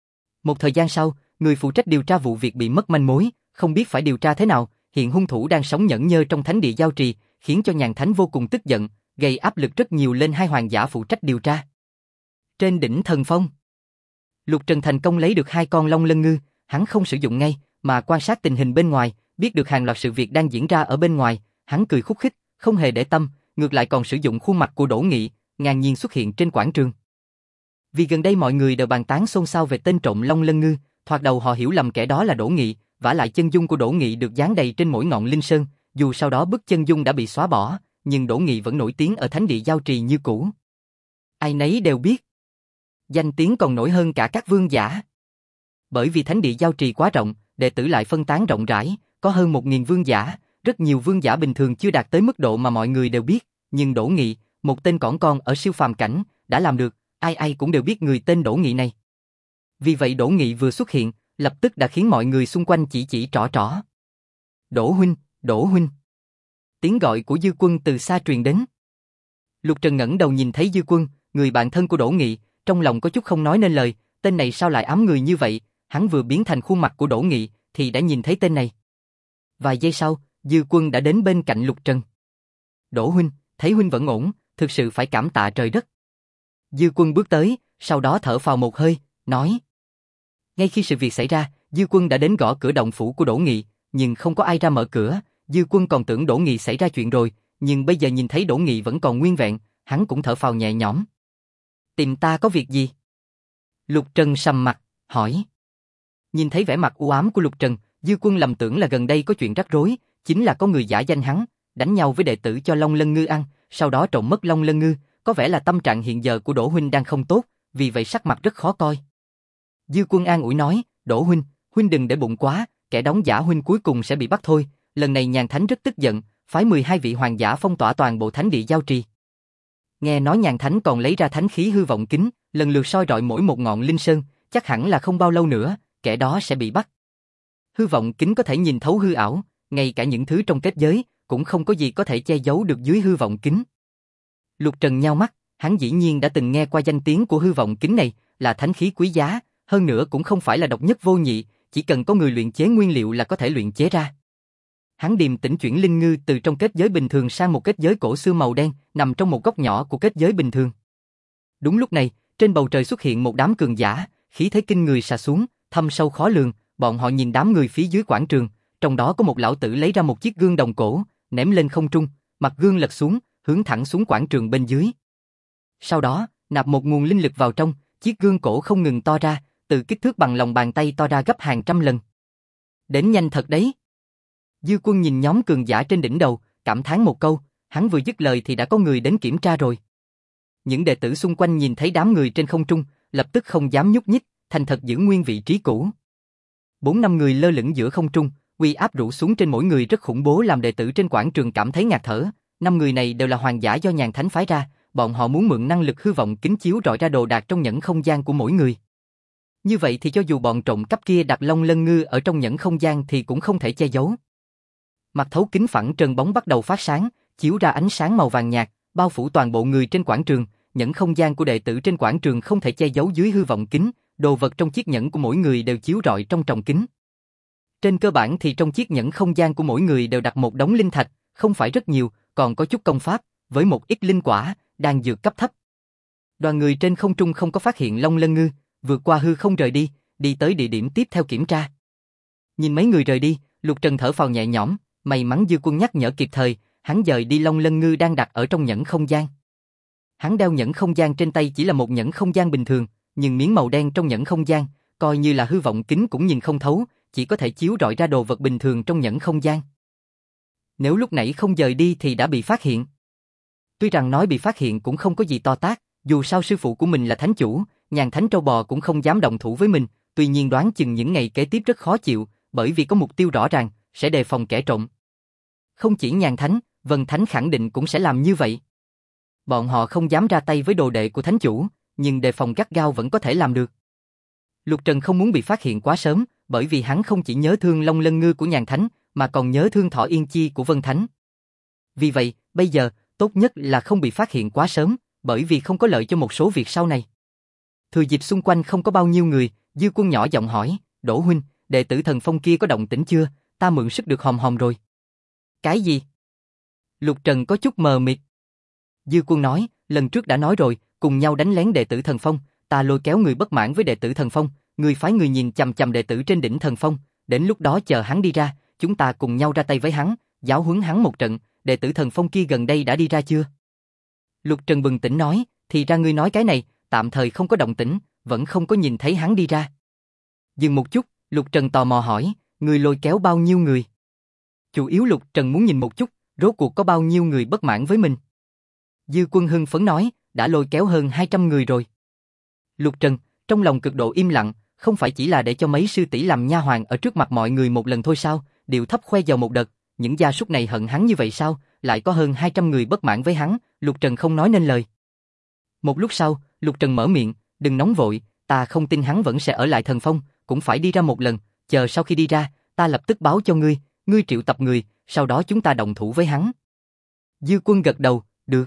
Một thời gian sau, người phụ trách điều tra vụ việc bị mất manh mối, không biết phải điều tra thế nào, hiện hung thủ đang sống nhẫn nhơ trong Thánh Địa Giao Trì, khiến cho Nhàn Thánh vô cùng tức giận, gây áp lực rất nhiều lên hai hoàng giả phụ trách điều tra. Trên đỉnh Thần Phong, Lục Trần thành công lấy được 2 con Long Lân Ngư, hắn không sử dụng ngay, mà quan sát tình hình bên ngoài, biết được hàng loạt sự việc đang diễn ra ở bên ngoài, hắn cười khúc khích, không hề để tâm, ngược lại còn sử dụng khuôn mặt của Đỗ Nghị, ngang nhiên xuất hiện trên quảng trường. Vì gần đây mọi người đều bàn tán xôn xao về tên trộm Long Lân Ngư, thoạt đầu họ hiểu lầm kẻ đó là Đỗ Nghị, vả lại chân dung của Đỗ Nghị được dán đầy trên mỗi ngọn linh sơn, dù sau đó bức chân dung đã bị xóa bỏ, nhưng Đỗ Nghị vẫn nổi tiếng ở Thánh Địa Giao Trì như cũ. Ai nấy đều biết. Danh tiếng còn nổi hơn cả các vương giả. Bởi vì thánh địa giao trì quá rộng, đệ tử lại phân tán rộng rãi, có hơn 1000 vương giả, rất nhiều vương giả bình thường chưa đạt tới mức độ mà mọi người đều biết, nhưng Đỗ Nghị, một tên cỏn con ở siêu phàm cảnh, đã làm được, ai ai cũng đều biết người tên Đỗ Nghị này. Vì vậy Đỗ Nghị vừa xuất hiện, lập tức đã khiến mọi người xung quanh chỉ chỉ trỏ trỏ. Đỗ huynh, Đỗ huynh. Tiếng gọi của Dư Quân từ xa truyền đến. Lục Trần ngẩng đầu nhìn thấy Dư Quân, người bạn thân của Đỗ Nghị, trong lòng có chút không nói nên lời, tên này sao lại ám người như vậy, hắn vừa biến thành khuôn mặt của Đỗ Nghị thì đã nhìn thấy tên này. Vài giây sau, Dư Quân đã đến bên cạnh Lục Trần. Đỗ huynh, thấy huynh vẫn ổn, thực sự phải cảm tạ trời đất. Dư Quân bước tới, sau đó thở phào một hơi, nói. Ngay khi sự việc xảy ra, Dư Quân đã đến gõ cửa động phủ của Đỗ Nghị, nhưng không có ai ra mở cửa, Dư Quân còn tưởng Đỗ Nghị xảy ra chuyện rồi, nhưng bây giờ nhìn thấy Đỗ Nghị vẫn còn nguyên vẹn, hắn cũng thở phào nhẹ nhõm. Tìm ta có việc gì? Lục Trần sầm mặt, hỏi. Nhìn thấy vẻ mặt u ám của Lục Trần, Dư Quân lầm tưởng là gần đây có chuyện rắc rối, chính là có người giả danh hắn, đánh nhau với đệ tử cho Long Lân Ngư ăn, sau đó trộm mất Long Lân Ngư, có vẻ là tâm trạng hiện giờ của Đỗ huynh đang không tốt, vì vậy sắc mặt rất khó coi. Dư Quân an ủi nói, Đỗ huynh, huynh đừng để bụng quá, kẻ đóng giả huynh cuối cùng sẽ bị bắt thôi, lần này Nhàn Thánh rất tức giận, phái 12 vị hoàng giả phong tỏa toàn bộ thánh địa giao trì. Nghe nói Nhàn Thánh còn lấy ra thánh khí hư vọng kính, lần lượt soi rọi mỗi một ngọn linh sơn, chắc hẳn là không bao lâu nữa, kẻ đó sẽ bị bắt. Hư vọng kính có thể nhìn thấu hư ảo, ngay cả những thứ trong kết giới, cũng không có gì có thể che giấu được dưới hư vọng kính. Lục Trần nhao mắt, hắn dĩ nhiên đã từng nghe qua danh tiếng của hư vọng kính này, là thánh khí quý giá, hơn nữa cũng không phải là độc nhất vô nhị, chỉ cần có người luyện chế nguyên liệu là có thể luyện chế ra. Hắn điềm tĩnh chuyển linh ngư từ trong kết giới bình thường sang một kết giới cổ xưa màu đen, nằm trong một góc nhỏ của kết giới bình thường. Đúng lúc này, trên bầu trời xuất hiện một đám cường giả, khí thế kinh người xà xuống, thâm sâu khó lường, bọn họ nhìn đám người phía dưới quảng trường, trong đó có một lão tử lấy ra một chiếc gương đồng cổ, ném lên không trung, mặt gương lật xuống, hướng thẳng xuống quảng trường bên dưới. Sau đó, nạp một nguồn linh lực vào trong, chiếc gương cổ không ngừng to ra, từ kích thước bằng lòng bàn tay to ra gấp hàng trăm lần. Đến nhanh thật đấy. Dư Quân nhìn nhóm cường giả trên đỉnh đầu, cảm thán một câu, hắn vừa dứt lời thì đã có người đến kiểm tra rồi. Những đệ tử xung quanh nhìn thấy đám người trên không trung, lập tức không dám nhúc nhích, thành thật giữ nguyên vị trí cũ. 4-5 người lơ lửng giữa không trung, uy áp rủ xuống trên mỗi người rất khủng bố làm đệ tử trên quảng trường cảm thấy ngạt thở. 5 người này đều là hoàng giả do Nhàn Thánh phái ra, bọn họ muốn mượn năng lực hư vọng kính chiếu rọi ra đồ đạc trong nhẫn không gian của mỗi người. Như vậy thì cho dù bọn trộm cắp kia đặt Long Lân Ngư ở trong nhẫn không gian thì cũng không thể che giấu. Mặt thấu kính phẳng trơn bóng bắt đầu phát sáng, chiếu ra ánh sáng màu vàng nhạt, bao phủ toàn bộ người trên quảng trường. Nhẫn không gian của đệ tử trên quảng trường không thể che giấu dưới hư vọng kính, đồ vật trong chiếc nhẫn của mỗi người đều chiếu rọi trong tròng kính. Trên cơ bản thì trong chiếc nhẫn không gian của mỗi người đều đặt một đống linh thạch, không phải rất nhiều, còn có chút công pháp, với một ít linh quả, đan dược cấp thấp. Đoàn người trên không trung không có phát hiện Long Lân Ngư, vượt qua hư không rời đi, đi tới địa điểm tiếp theo kiểm tra. Nhìn mấy người rời đi, Lục Trần thở phào nhẹ nhõm, may mắn Dư Quân nhắc nhở kịp thời, hắn dời đi Long Lân Ngư đang đặt ở trong nhẫn không gian. Hắn đeo nhẫn không gian trên tay chỉ là một nhẫn không gian bình thường, nhưng miếng màu đen trong nhẫn không gian, coi như là hư vọng kính cũng nhìn không thấu, chỉ có thể chiếu rọi ra đồ vật bình thường trong nhẫn không gian. Nếu lúc nãy không dời đi thì đã bị phát hiện. Tuy rằng nói bị phát hiện cũng không có gì to tát, dù sao sư phụ của mình là thánh chủ, Nhàn Thánh trâu bò cũng không dám động thủ với mình, tuy nhiên đoán chừng những ngày kế tiếp rất khó chịu, bởi vì có mục tiêu rõ ràng, sẽ đề phòng kẻ trộm. Không chỉ Nhàn Thánh, Vân Thánh khẳng định cũng sẽ làm như vậy. Bọn họ không dám ra tay với đồ đệ của thánh chủ, nhưng đề phòng gắt gao vẫn có thể làm được. Lục Trần không muốn bị phát hiện quá sớm, bởi vì hắn không chỉ nhớ thương Long Lân Ngư của Nhàn Thánh, mà còn nhớ thương Thỏ Yên Chi của Vân Thánh. Vì vậy, bây giờ, tốt nhất là không bị phát hiện quá sớm, bởi vì không có lợi cho một số việc sau này. Thừa dịp xung quanh không có bao nhiêu người, Dư Quân nhỏ giọng hỏi, Đỗ huynh, đệ tử Thần Phong kia có động tĩnh chưa, ta mượn sức được hòm hòm rồi. Cái gì? Lục Trần có chút mờ mịt. Dư Quân nói, lần trước đã nói rồi, cùng nhau đánh lén đệ tử Thần Phong, ta lôi kéo người bất mãn với đệ tử Thần Phong, người phái người nhìn chằm chằm đệ tử trên đỉnh Thần Phong, đến lúc đó chờ hắn đi ra, chúng ta cùng nhau ra tay với hắn, giáo huấn hắn một trận, đệ tử Thần Phong kia gần đây đã đi ra chưa? Lục Trần bừng tỉnh nói, thì ra ngươi nói cái này, tạm thời không có động tĩnh, vẫn không có nhìn thấy hắn đi ra. Dừng một chút, Lục Trần tò mò hỏi, ngươi lôi kéo bao nhiêu người? Chủ yếu Lục Trần muốn nhìn một chút, rốt cuộc có bao nhiêu người bất mãn với mình. Dư Quân hưng phấn nói, đã lôi kéo hơn 200 người rồi. Lục Trần, trong lòng cực độ im lặng, không phải chỉ là để cho mấy sư tỷ làm nha hoàn ở trước mặt mọi người một lần thôi sao, điệu thấp khoe giàu một đợt, những gia súc này hận hắn như vậy sao, lại có hơn 200 người bất mãn với hắn, Lục Trần không nói nên lời. Một lúc sau, Lục Trần mở miệng, đừng nóng vội, ta không tin hắn vẫn sẽ ở lại Thần Phong, cũng phải đi ra một lần, chờ sau khi đi ra, ta lập tức báo cho ngươi, ngươi triệu tập người, sau đó chúng ta động thủ với hắn. Dư Quân gật đầu, được.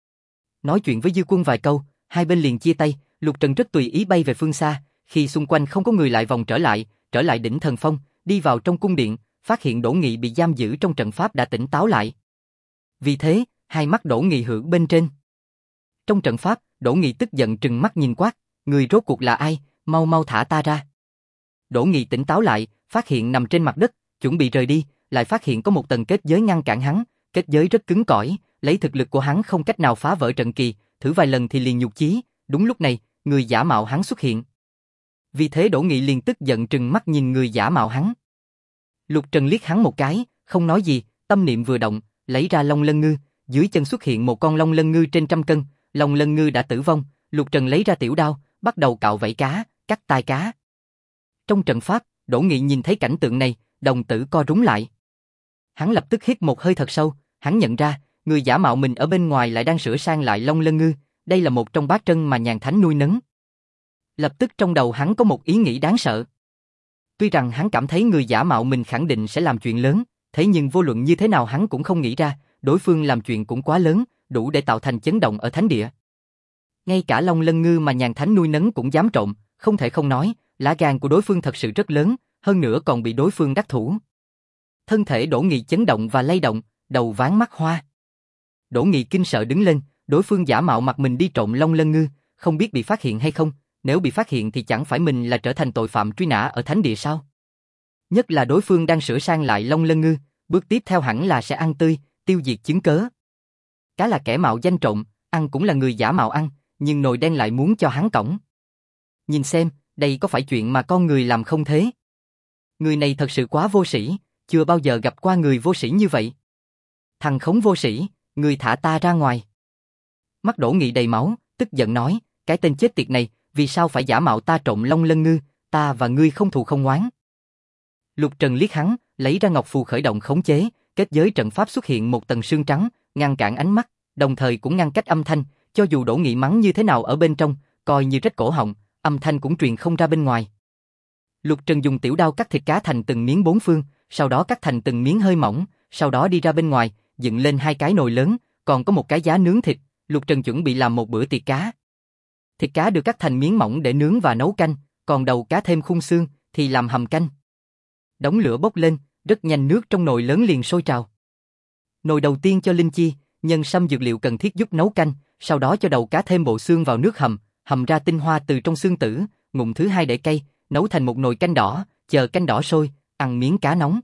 Nói chuyện với Dư Quân vài câu, hai bên liền chia tay, Lục Trần rất tùy ý bay về phương xa, khi xung quanh không có người lại vòng trở lại đỉnh Thần Phong, đi vào trong cung điện, phát hiện Đỗ Nghị bị giam giữ trong trận pháp đã tỉnh táo lại. Vì thế, hai mắt Đỗ Nghị hưởng bên trên. Trong trận pháp, Đỗ Nghị tức giận trừng mắt nhìn quát, người rốt cuộc là ai, mau mau thả ta ra. Đỗ Nghị tỉnh táo lại, phát hiện nằm trên mặt đất, chuẩn bị rời đi, lại phát hiện có một tầng kết giới ngăn cản hắn, kết giới rất cứng cỏi, lấy thực lực của hắn không cách nào phá vỡ trận kỳ, thử vài lần thì liền nhục chí, đúng lúc này, người giả mạo hắn xuất hiện. Vì thế Đỗ Nghị liền tức giận trừng mắt nhìn người giả mạo hắn. Lục Trần liếc hắn một cái, không nói gì, tâm niệm vừa động, lấy ra Long Lân Ngư, dưới chân xuất hiện một con Long Lân Ngư trên 100 cân, Long Lân Ngư đã tử vong, Lục Trần lấy ra tiểu đao, bắt đầu cạo vảy cá, cắt tai cá. Trong trận pháp, Đỗ Nghị nhìn thấy cảnh tượng này, đồng tử co rúm lại. Hắn lập tức hít một hơi thật sâu, hắn nhận ra, người giả mạo mình ở bên ngoài lại đang sửa sang lại Long Lân Ngư, đây là một trong bát trân mà Nhàn Thánh nuôi nấng. Lập tức trong đầu hắn có một ý nghĩ đáng sợ. Tuy rằng hắn cảm thấy người giả mạo mình khẳng định sẽ làm chuyện lớn, thế nhưng vô luận như thế nào hắn cũng không nghĩ ra, đối phương làm chuyện cũng quá lớn, đủ để tạo thành chấn động ở thánh địa. Ngay cả Long Lân Ngư mà Nhàn Thánh nuôi nấng cũng dám trộm, không thể không nói, lá gan của đối phương thật sự rất lớn, hơn nữa còn bị đối phương đắc thủ. Thân thể Đỗ Nghị chấn động và lay động, đầu váng mắt hoa. Đỗ Nghị kinh sợ đứng lên, đối phương giả mạo mặt mình đi trộm Long Lân Ngư, không biết bị phát hiện hay không, nếu bị phát hiện thì chẳng phải mình là trở thành tội phạm truy nã ở thánh địa sao? Nhất là đối phương đang sửa sang lại Long Lân Ngư, bước tiếp theo hẳn là sẽ ăn tươi, tiêu diệt chứng cớ. Cá là kẻ mạo danh trộm, ăn cũng là người giả mạo ăn, nhưng nồi đen lại muốn cho hắn cõng. Nhìn xem, đây có phải chuyện mà con người làm không thế? Người này thật sự quá vô sĩ, chưa bao giờ gặp qua người vô sĩ như vậy. Thằng khốn vô sĩ, người thả ta ra ngoài. Mắt Đỗ Nghị đầy máu, tức giận nói, cái tên chết tiệt này, vì sao phải giả mạo ta trộm Long Lân Ngư, ta và ngươi không thù không oán. Lục Trần liếc hắn, lấy ra ngọc phù khởi động khống chế, kết giới trận pháp xuất hiện một tầng sương trắng, ngăn cản ánh mắt, đồng thời cũng ngăn cách âm thanh, cho dù Đỗ Nghị mắng như thế nào ở bên trong, coi như rách cổ họng, âm thanh cũng truyền không ra bên ngoài. Lục Trần dùng tiểu đao cắt thịt cá thành từng miếng bốn phương, sau đó cắt thành từng miếng hơi mỏng, sau đó đi ra bên ngoài, dựng lên hai cái nồi lớn, còn có một cái giá nướng thịt, Lục Trần chuẩn bị làm một bữa tiệc cá. Thịt cá được cắt thành miếng mỏng để nướng và nấu canh, còn đầu cá thêm khung xương thì làm hầm canh. Đống lửa bốc lên, rất nhanh nước trong nồi lớn liền sôi trào. Nồi đầu tiên cho linh chi, nhân sâm dược liệu cần thiết giúp nấu canh, sau đó cho đầu cá thêm bộ xương vào nước hầm ra tinh hoa từ trong xương tử, ngụm thứ hai để cay, nấu thành một nồi canh đỏ, chờ canh đỏ sôi, ăn miếng cá nóng.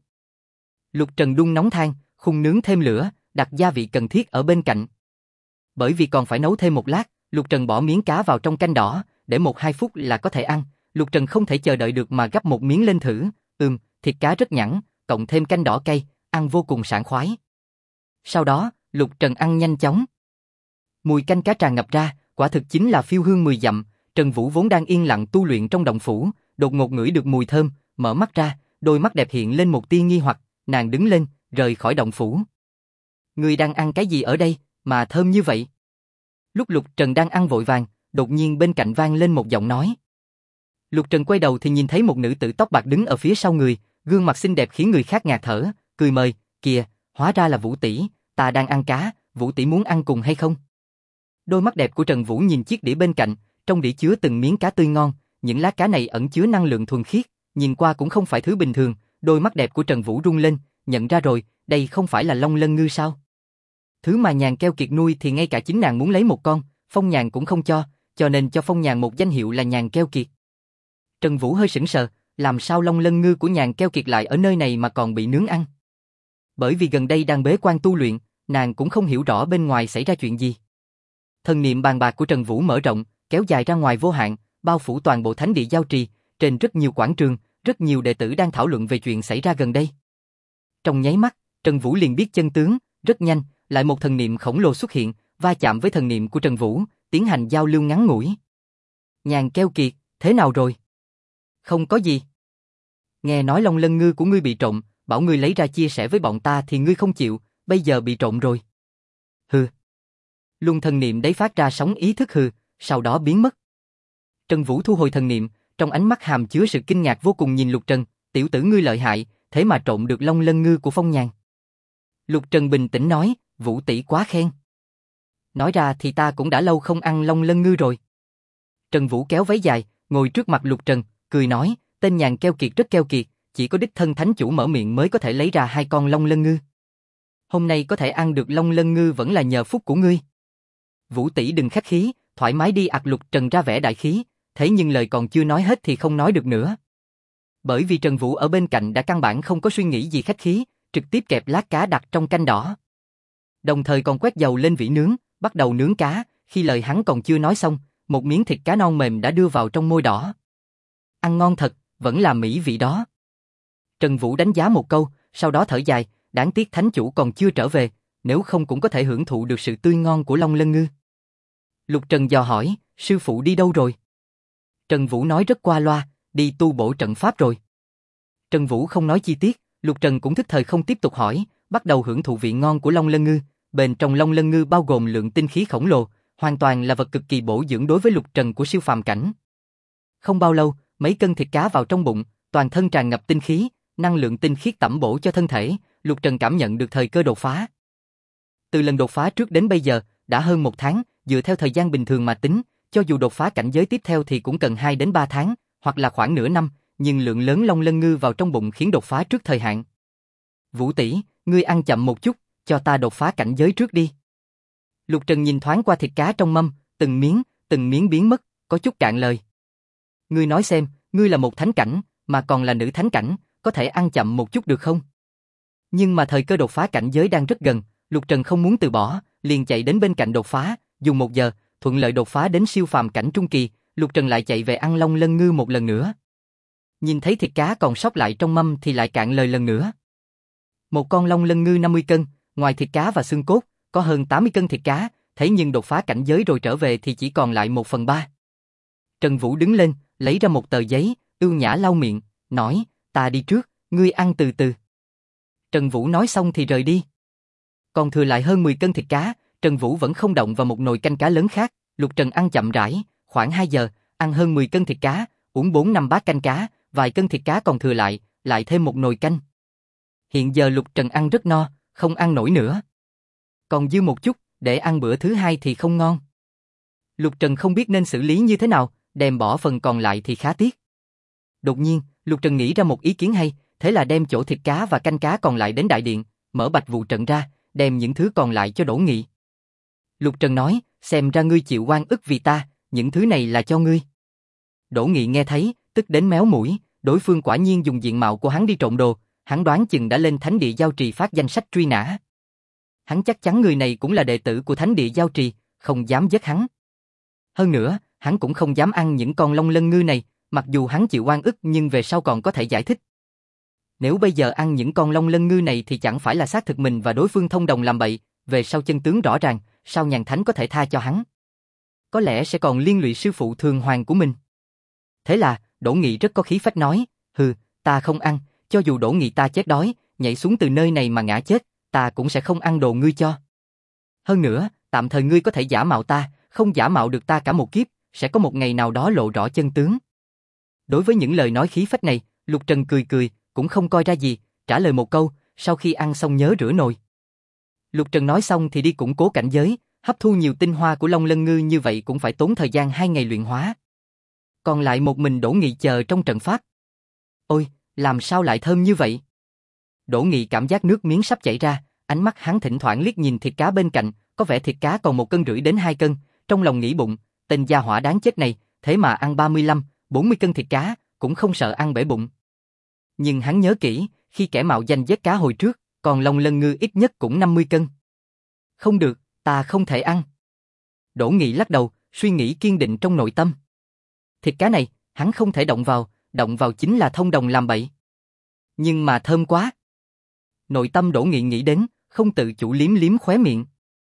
Lục Trần đun nóng than, khung nướng thêm lửa, đặt gia vị cần thiết ở bên cạnh. Bởi vì còn phải nấu thêm một lát, Lục Trần bỏ miếng cá vào trong canh đỏ, để 1-2 phút là có thể ăn. Lục Trần không thể chờ đợi được mà gắp một miếng lên thử. Thịt cá rất nhẵn, cộng thêm canh đỏ cay, ăn vô cùng sảng khoái. Sau đó, Lục Trần ăn nhanh chóng. Mùi canh cá tràn ngập ra, quả thực chính là phiêu hương 10 dặm. Trần Vũ vốn đang yên lặng tu luyện trong động phủ, đột ngột ngửi được mùi thơm, mở mắt ra, đôi mắt đẹp hiện lên một tia nghi hoặc, nàng đứng lên, rời khỏi động phủ. Ngươi đang ăn cái gì ở đây, mà thơm như vậy? Lúc Lục Trần đang ăn vội vàng, đột nhiên bên cạnh vang lên một giọng nói. Lục Trần quay đầu thì nhìn thấy một nữ tử tóc bạc đứng ở phía sau người, gương mặt xinh đẹp khiến người khác ngạt thở, cười mời, kìa, hóa ra là Vũ tỷ, ta đang ăn cá, Vũ tỷ muốn ăn cùng hay không? Đôi mắt đẹp của Trần Vũ nhìn chiếc đĩa bên cạnh, trong đĩa chứa từng miếng cá tươi ngon, những lá cá này ẩn chứa năng lượng thuần khiết, nhìn qua cũng không phải thứ bình thường, đôi mắt đẹp của Trần Vũ rung lên, nhận ra rồi, đây không phải là Long Lân Ngư sao? Thứ mà Nhàn Keo Kiệt nuôi thì ngay cả chính nàng muốn lấy một con, Phong Nhàn cũng không cho nên cho Phong Nhàn một danh hiệu là Nhàn Keo Kiệt. Trần Vũ hơi sững sờ, làm sao Long Lân Ngư của Nhàn Keo Kiệt lại ở nơi này mà còn bị nướng ăn? Bởi vì gần đây đang bế quan tu luyện, nàng cũng không hiểu rõ bên ngoài xảy ra chuyện gì. Thần niệm bàn bạc của Trần Vũ mở rộng, kéo dài ra ngoài vô hạn, bao phủ toàn bộ thánh địa giao trì, trên rất nhiều quảng trường, rất nhiều đệ tử đang thảo luận về chuyện xảy ra gần đây. Trong nháy mắt, Trần Vũ liền biết chân tướng, rất nhanh, lại một thần niệm khổng lồ xuất hiện, va chạm với thần niệm của Trần Vũ, tiến hành giao lưu ngắn ngủi. Nhàn Keo Kiệt, thế nào rồi? Không có gì. Nghe nói long lân ngư của ngươi bị trộm, bảo ngươi lấy ra chia sẻ với bọn ta thì ngươi không chịu, bây giờ bị trộm rồi. Hừ. Luân thần niệm đấy phát ra sóng ý thức hừ, sau đó biến mất. Trần Vũ thu hồi thần niệm, trong ánh mắt hàm chứa sự kinh ngạc vô cùng nhìn Lục Trần, tiểu tử ngươi lợi hại, thế mà trộm được long lân ngư của Phong Nhàn. Lục Trần bình tĩnh nói, Vũ tỷ quá khen. Nói ra thì ta cũng đã lâu không ăn long lân ngư rồi. Trần Vũ kéo váy dài, ngồi trước mặt Lục Trần, cười nói, tên Nhàn keo kiệt rất keo kiệt, chỉ có đích thân thánh chủ mở miệng mới có thể lấy ra 2 con long lân ngư. Hôm nay có thể ăn được long lân ngư vẫn là nhờ phúc của ngươi. Vũ tỷ đừng khách khí, thoải mái đi. Lục Trần ra vẻ đại khí, thế nhưng lời còn chưa nói hết thì không nói được nữa. Bởi vì Trần Vũ ở bên cạnh đã căn bản không có suy nghĩ gì khách khí, trực tiếp kẹp lát cá đặt trong canh đỏ. Đồng thời còn quét dầu lên vỉ nướng, bắt đầu nướng cá, khi lời hắn còn chưa nói xong, một miếng thịt cá non mềm đã đưa vào trong môi đỏ. Ăn ngon thật, vẫn là mỹ vị đó. Trần Vũ đánh giá một câu, sau đó thở dài, đáng tiếc thánh chủ còn chưa trở về, nếu không cũng có thể hưởng thụ được sự tươi ngon của long lân ngư. Lục Trần dò hỏi, sư phụ đi đâu rồi? Trần Vũ nói rất qua loa, đi tu bổ trận pháp rồi. Trần Vũ không nói chi tiết, Lục Trần cũng thức thời không tiếp tục hỏi, bắt đầu hưởng thụ vị ngon của long lân ngư. Bên trong long lân ngư bao gồm lượng tinh khí khổng lồ, hoàn toàn là vật cực kỳ bổ dưỡng đối với Lục Trần của siêu phàm cảnh. Không bao lâu, mấy cân thịt cá vào trong bụng, toàn thân tràn ngập tinh khí, năng lượng tinh khiết tẩm bổ cho thân thể, Lục Trần cảm nhận được thời cơ đột phá. Từ lần đột phá trước đến bây giờ, đã hơn 1 tháng, dựa theo thời gian bình thường mà tính, cho dù đột phá cảnh giới tiếp theo thì cũng cần 2 đến 3 tháng, hoặc là khoảng nửa năm, nhưng lượng lớn long lân ngư vào trong bụng khiến đột phá trước thời hạn. Vũ tỷ, ngươi ăn chậm một chút, cho ta đột phá cảnh giới trước đi. Lục Trần nhìn thoáng qua thịt cá trong mâm, từng miếng biến mất, có chút cạn lời. Ngươi nói xem, ngươi là một thánh cảnh, mà còn là nữ thánh cảnh, có thể ăn chậm một chút được không? Nhưng mà thời cơ đột phá cảnh giới đang rất gần, Lục Trần không muốn từ bỏ, liền chạy đến bên cạnh đột phá, dùng 1 giờ, thuận lợi đột phá đến siêu phàm cảnh trung kỳ, Lục Trần lại chạy về ăn long lân ngư một lần nữa. Nhìn thấy thịt cá còn sót lại trong mâm thì lại cạn lời lần nữa. Một con long lân ngư 50 cân, ngoài thịt cá và xương cốt, có hơn 80 cân thịt cá, thế nhưng đột phá cảnh giới rồi trở về thì chỉ còn lại 1/3. Trần Vũ đứng lên, lấy ra một tờ giấy, ưu nhã lau miệng, nói, ta đi trước, ngươi ăn từ từ. Trần Vũ nói xong thì rời đi. Còn thừa lại hơn 10 cân thịt cá, Trần Vũ vẫn không động vào một nồi canh cá lớn khác, Lục Trần ăn chậm rãi, khoảng 2 giờ, ăn hơn 10 cân thịt cá, uống 4-5 bát canh cá, vài cân thịt cá còn thừa lại thêm một nồi canh. Hiện giờ Lục Trần ăn rất no, không ăn nổi nữa. Còn dư một chút, để ăn bữa thứ 2 thì không ngon. Lục Trần không biết nên xử lý như thế nào, đem bỏ phần còn lại thì khá tiếc. Đột nhiên, Lục Trần nghĩ ra một ý kiến hay, thế là đem chỗ thịt cá và canh cá còn lại đến đại điện, mở bạch vụ trận ra, đem những thứ còn lại cho Đỗ Nghị. Lục Trần nói, xem ra ngươi chịu oan ức vì ta, những thứ này là cho ngươi. Đỗ Nghị nghe thấy, tức đến méo mũi, đối phương quả nhiên dùng diện mạo của hắn đi trộm đồ, hắn đoán chừng đã lên Thánh Địa Giao Trì phát danh sách truy nã. Hắn chắc chắn người này cũng là đệ tử của Thánh Địa Giao Trì, không dám giết hắn. Hơn nữa, hắn cũng không dám ăn những con long lân ngư này, mặc dù hắn chịu oan ức nhưng về sau còn có thể giải thích. Nếu bây giờ ăn những con long lân ngư này thì chẳng phải là xác thực mình và đối phương thông đồng làm bậy, về sau chân tướng rõ ràng, sao Nhàn Thánh có thể tha cho hắn? Có lẽ sẽ còn liên lụy sư phụ Thường Hoàng của mình. Thế là, Đỗ Nghị rất có khí phách nói, hừ, ta không ăn, cho dù Đỗ Nghị ta chết đói, nhảy xuống từ nơi này mà ngã chết, ta cũng sẽ không ăn đồ ngươi cho. Hơn nữa, tạm thời ngươi có thể giả mạo ta, không giả mạo được ta cả một kiếp, sẽ có một ngày nào đó lộ rõ chân tướng. Đối với những lời nói khí phách này, Lục Trần cười cười, cũng không coi ra gì, trả lời một câu, sau khi ăn xong nhớ rửa nồi. Lục Trần nói xong thì đi củng cố cảnh giới, hấp thu nhiều tinh hoa của long lân ngư như vậy cũng phải tốn thời gian 2 ngày luyện hóa. Còn lại một mình Đỗ Nghị chờ trong trận pháp. Ôi, làm sao lại thơm như vậy? Đỗ Nghị cảm giác nước miếng sắp chảy ra, ánh mắt hắn thỉnh thoảng liếc nhìn thịt cá bên cạnh, có vẻ thịt cá còn 1,5 cân đến 2 cân, trong lòng nghĩ bụng, tên gia hỏa đáng chết này, thế mà ăn 35-40 cân thịt cá, cũng không sợ ăn bể bụng. Nhưng hắn nhớ kỹ, khi kẻ mạo danh giết cá hồi trước, còn long lân ngư ít nhất cũng 50 cân. Không được, ta không thể ăn. Đỗ Nghị lắc đầu, suy nghĩ kiên định trong nội tâm. Thịt cá này, hắn không thể động vào chính là thông đồng làm bậy. Nhưng mà thơm quá. Nội tâm Đỗ Nghị nghĩ đến, không tự chủ liếm liếm khóe miệng.